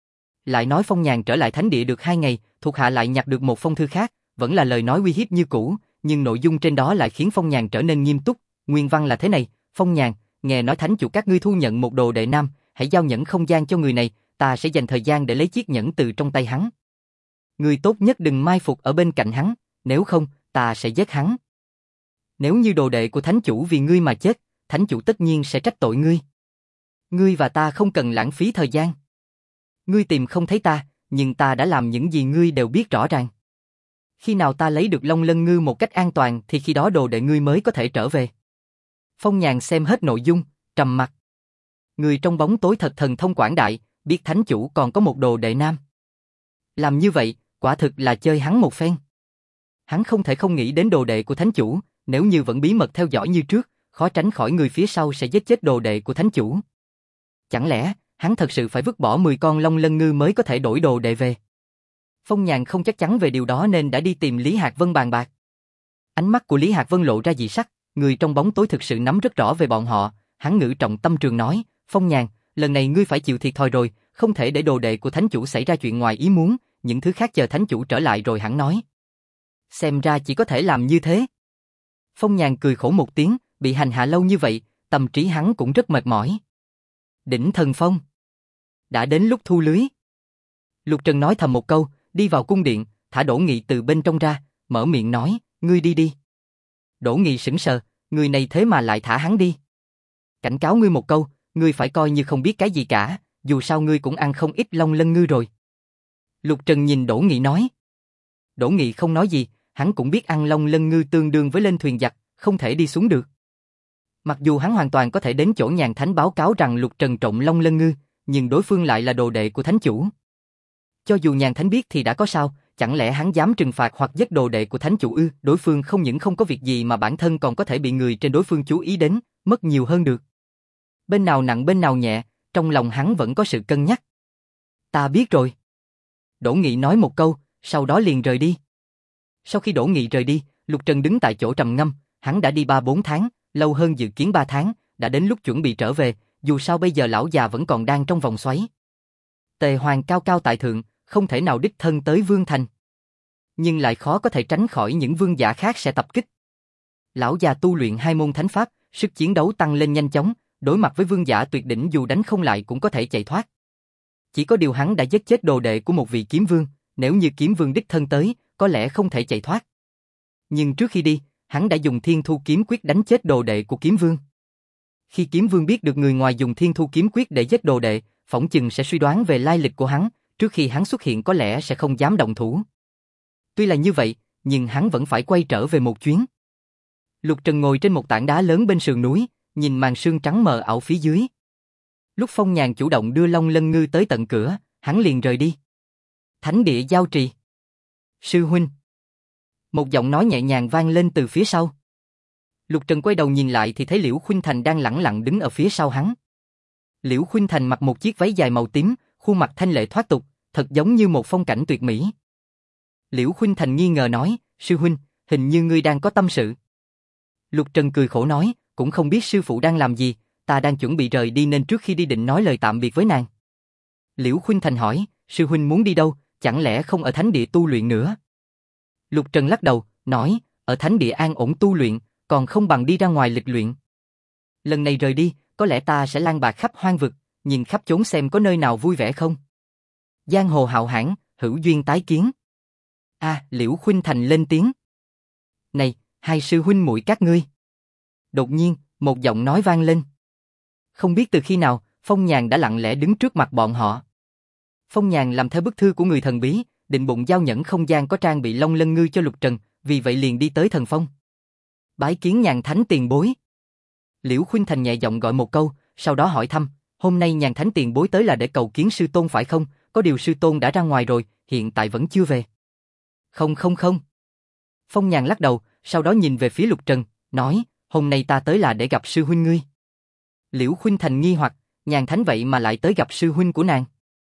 Lại nói Phong Nhàn trở lại thánh địa được 2 ngày, thuộc hạ lại nhặt được một phong thư khác, vẫn là lời nói uy hiếp như cũ, nhưng nội dung trên đó lại khiến Phong Nhàn trở nên nghiêm túc. Nguyên văn là thế này: Phong Nhàn, nghe nói thánh chủ các ngươi thu nhận một đồ đệ nam, hãy giao nhẫn không gian cho người này, ta sẽ dành thời gian để lấy chiếc nhẫn từ trong tay hắn. Ngươi tốt nhất đừng mai phục ở bên cạnh hắn, nếu không, ta sẽ giết hắn. Nếu như đồ đệ của thánh chủ vì ngươi mà chết, thánh chủ tất nhiên sẽ trách tội ngươi. Ngươi và ta không cần lãng phí thời gian. Ngươi tìm không thấy ta, nhưng ta đã làm những gì ngươi đều biết rõ ràng. Khi nào ta lấy được Long Lân Ngư một cách an toàn thì khi đó đồ đệ ngươi mới có thể trở về. Phong Nhàn xem hết nội dung, trầm mặt. Người trong bóng tối thật thần thông quảng đại, biết thánh chủ còn có một đồ đệ nam. Làm như vậy, quả thực là chơi hắn một phen. Hắn không thể không nghĩ đến đồ đệ của thánh chủ, nếu như vẫn bí mật theo dõi như trước, khó tránh khỏi người phía sau sẽ giết chết đồ đệ của thánh chủ. Chẳng lẽ, hắn thật sự phải vứt bỏ 10 con Long Lân Ngư mới có thể đổi đồ đệ về? Phong Nhàn không chắc chắn về điều đó nên đã đi tìm Lý Hạc Vân bàn bạc. Ánh mắt của Lý Hạc Vân lộ ra dị sắc, người trong bóng tối thực sự nắm rất rõ về bọn họ, hắn ngữ trọng tâm trường nói, Phong Nhàn, lần này ngươi phải chịu thiệt thòi rồi, không thể để đồ đệ của thánh chủ xảy ra chuyện ngoài ý muốn, những thứ khác chờ thánh chủ trở lại rồi hẳn nói. Xem ra chỉ có thể làm như thế. Phong Nhàn cười khổ một tiếng, bị hành hạ lâu như vậy, tâm trí hắn cũng rất mệt mỏi. Đỉnh Thần Phong. Đã đến lúc thu lưới. Lục Trần nói thầm một câu, đi vào cung điện, thả Đỗ Nghị từ bên trong ra, mở miệng nói, ngươi đi đi. Đỗ Nghị sững sờ, người này thế mà lại thả hắn đi. Cảnh cáo ngươi một câu, ngươi phải coi như không biết cái gì cả, dù sao ngươi cũng ăn không ít Long Lân Ngư rồi. Lục Trần nhìn Đỗ Nghị nói. Đỗ Nghị không nói gì, hắn cũng biết ăn Long Lân Ngư tương đương với lên thuyền giặc, không thể đi xuống được. Mặc dù hắn hoàn toàn có thể đến chỗ Nhàn Thánh báo cáo rằng Lục Trần trộm Long Lân Ngư, nhưng đối phương lại là đồ đệ của thánh chủ. Cho dù Nhàn Thánh biết thì đã có sao, chẳng lẽ hắn dám trừng phạt hoặc giết đồ đệ của thánh chủ ư? Đối phương không những không có việc gì mà bản thân còn có thể bị người trên đối phương chú ý đến, mất nhiều hơn được. Bên nào nặng bên nào nhẹ, trong lòng hắn vẫn có sự cân nhắc. Ta biết rồi. Đỗ Nghị nói một câu, sau đó liền rời đi. Sau khi Đỗ Nghị rời đi, Lục Trần đứng tại chỗ trầm ngâm, hắn đã đi 3-4 tháng, lâu hơn dự kiến 3 tháng, đã đến lúc chuẩn bị trở về, dù sao bây giờ lão già vẫn còn đang trong vòng xoáy. Tề Hoàng cao cao tại thượng, không thể nào đích thân tới Vương Thành. Nhưng lại khó có thể tránh khỏi những vương giả khác sẽ tập kích. Lão già tu luyện 2 môn thánh pháp, sức chiến đấu tăng lên nhanh chóng, đối mặt với vương giả tuyệt đỉnh dù đánh không lại cũng có thể chạy thoát. Chỉ có điều hắn đã giết chết đồ đệ của một vị kiếm vương, nếu như kiếm vương đích thân tới, có lẽ không thể chạy thoát. Nhưng trước khi đi, hắn đã dùng Thiên Thu Kiếm Quyết đánh chết đồ đệ của kiếm vương. Khi kiếm vương biết được người ngoài dùng Thiên Thu Kiếm Quyết để giết đồ đệ, phỏng chừng sẽ suy đoán về lai lịch của hắn, trước khi hắn xuất hiện có lẽ sẽ không dám động thủ. Tuy là như vậy, nhưng hắn vẫn phải quay trở về một chuyến. Lục Trần ngồi trên một tảng đá lớn bên sườn núi, nhìn màn sương trắng mờ ảo phía dưới. Lúc Phong Nhàn chủ động đưa Long Lân Ngư tới tận cửa, hắn liền rời đi. Thánh địa giao trì. Sư huynh. Một giọng nói nhẹ nhàng vang lên từ phía sau. Lục Trần quay đầu nhìn lại thì thấy Liễu Khuynh Thành đang lẳng lặng đứng ở phía sau hắn. Liễu Khuynh Thành mặc một chiếc váy dài màu tím, khuôn mặt thanh lệ thoát tục, thật giống như một phong cảnh tuyệt mỹ. Liễu Khuynh Thành nghi ngờ nói, sư huynh, hình như ngươi đang có tâm sự. Lục Trần cười khổ nói, cũng không biết sư phụ đang làm gì, ta đang chuẩn bị rời đi nên trước khi đi định nói lời tạm biệt với nàng. Liễu Khuynh Thành hỏi, sư huynh muốn đi đâu, chẳng lẽ không ở thánh địa tu luyện nữa? Lục Trần lắc đầu, nói, ở thánh địa an ổn tu luyện, còn không bằng đi ra ngoài lịch luyện. Lần này rời đi, có lẽ ta sẽ lang bạt khắp hoang vực, nhìn khắp chốn xem có nơi nào vui vẻ không. Giang hồ hạo hãn, hữu duyên tái kiến. Liễu Khuynh Thành lên tiếng. Này, hai sư huynh muội các ngươi. Đột nhiên, một giọng nói vang lên. Không biết từ khi nào, Phong Nhàn đã lặng lẽ đứng trước mặt bọn họ. Phong Nhàn làm theo bức thư của người thần bí, định bụng giao nhẫn không gian có trang bị Long Lân Ngư cho Lục Trần, vì vậy liền đi tới Thần Phong. Bái kiến Nhàn Thánh tiền bối. Liễu Khuynh Thành nhẹ giọng gọi một câu, sau đó hỏi thăm, hôm nay Nhàn Thánh tiền bối tới là để cầu kiến sư tôn phải không? Có điều sư tôn đã ra ngoài rồi, hiện tại vẫn chưa về. Không. Phong Nhàn lắc đầu, sau đó nhìn về phía Lục Trần, nói, hôm nay ta tới là để gặp sư huynh ngươi. Liễu Khuynh Thành nghi hoặc, Nhàn Thánh vậy mà lại tới gặp sư huynh của nàng.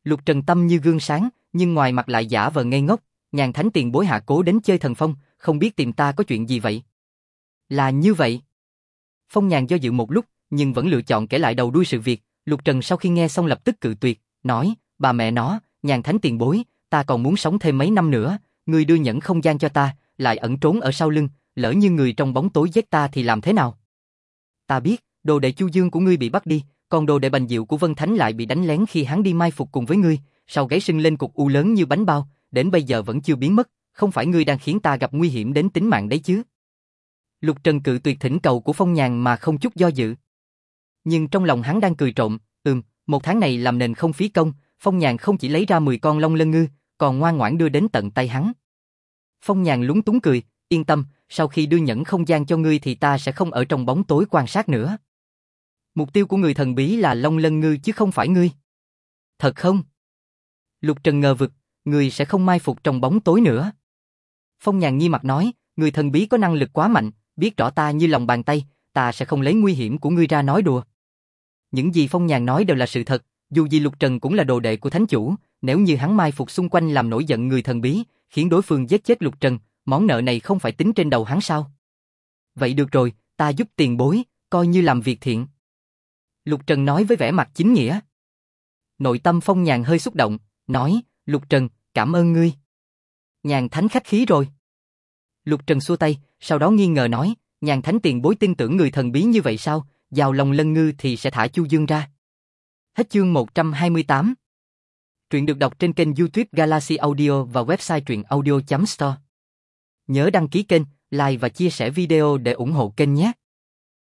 Lục Trần tâm như gương sáng, nhưng ngoài mặt lại giả vờ ngây ngốc, Nhàn Thánh tiền bối hạ cố đến chơi thần phong, không biết tìm ta có chuyện gì vậy? Là như vậy. Phong Nhàn do dự một lúc, nhưng vẫn lựa chọn kể lại đầu đuôi sự việc. Lục Trần sau khi nghe xong lập tức cự tuyệt, nói, bà mẹ nó, Nhàn Thánh tiền bối, ta còn muốn sống thêm mấy năm nữa, ngươi đưa nhẫn không gian cho ta, lại ẩn trốn ở sau lưng, lỡ như người trong bóng tối giết ta thì làm thế nào? Ta biết, đồ đệ Chu Dương của ngươi bị bắt đi, còn đồ đệ Bành Diệu của Vân Thánh lại bị đánh lén khi hắn đi mai phục cùng với ngươi, sau gáy sưng lên cục u lớn như bánh bao, đến bây giờ vẫn chưa biến mất, không phải ngươi đang khiến ta gặp nguy hiểm đến tính mạng đấy chứ? Lục Trần cự tuyệt thỉnh cầu của Phong Nhàn mà không chút do dự. Nhưng trong lòng hắn đang cười trộm, một tháng này làm nền không phí công, Phong Nhàn không chỉ lấy ra 10 con long lân ngư, còn ngoan ngoãn đưa đến tận tay hắn. Phong Nhàn lúng túng cười, yên tâm, sau khi đưa nhẫn không gian cho ngươi thì ta sẽ không ở trong bóng tối quan sát nữa. Mục tiêu của người thần bí là long lân ngư chứ không phải ngươi. Thật không? Lục Trần ngờ vực, ngươi sẽ không mai phục trong bóng tối nữa. Phong Nhàn nghi mặt nói, người thần bí có năng lực quá mạnh, biết rõ ta như lòng bàn tay, ta sẽ không lấy nguy hiểm của ngươi ra nói đùa. Những gì Phong Nhàn nói đều là sự thật, dù gì Lục Trần cũng là đồ đệ của thánh chủ, nếu như hắn mai phục xung quanh làm nổi giận người thần bí, khiến đối phương giết chết Lục Trần, món nợ này không phải tính trên đầu hắn sao? Vậy được rồi, ta giúp tiền bối, coi như làm việc thiện. Lục Trần nói với vẻ mặt chính nghĩa. Nội tâm Phong Nhàn hơi xúc động, nói, Lục Trần, cảm ơn ngươi. Nhàn Thánh khách khí rồi. Lục Trần xua tay, sau đó nghi ngờ nói, Nhàn Thánh tiền bối tin tưởng người thần bí như vậy sao, giao lòng lân ngư thì sẽ thả Chu Dương ra. Hết chương 128. Truyện được đọc trên kênh YouTube Galaxy Audio và website truyệnaudio.store. Nhớ đăng ký kênh, like và chia sẻ video để ủng hộ kênh nhé.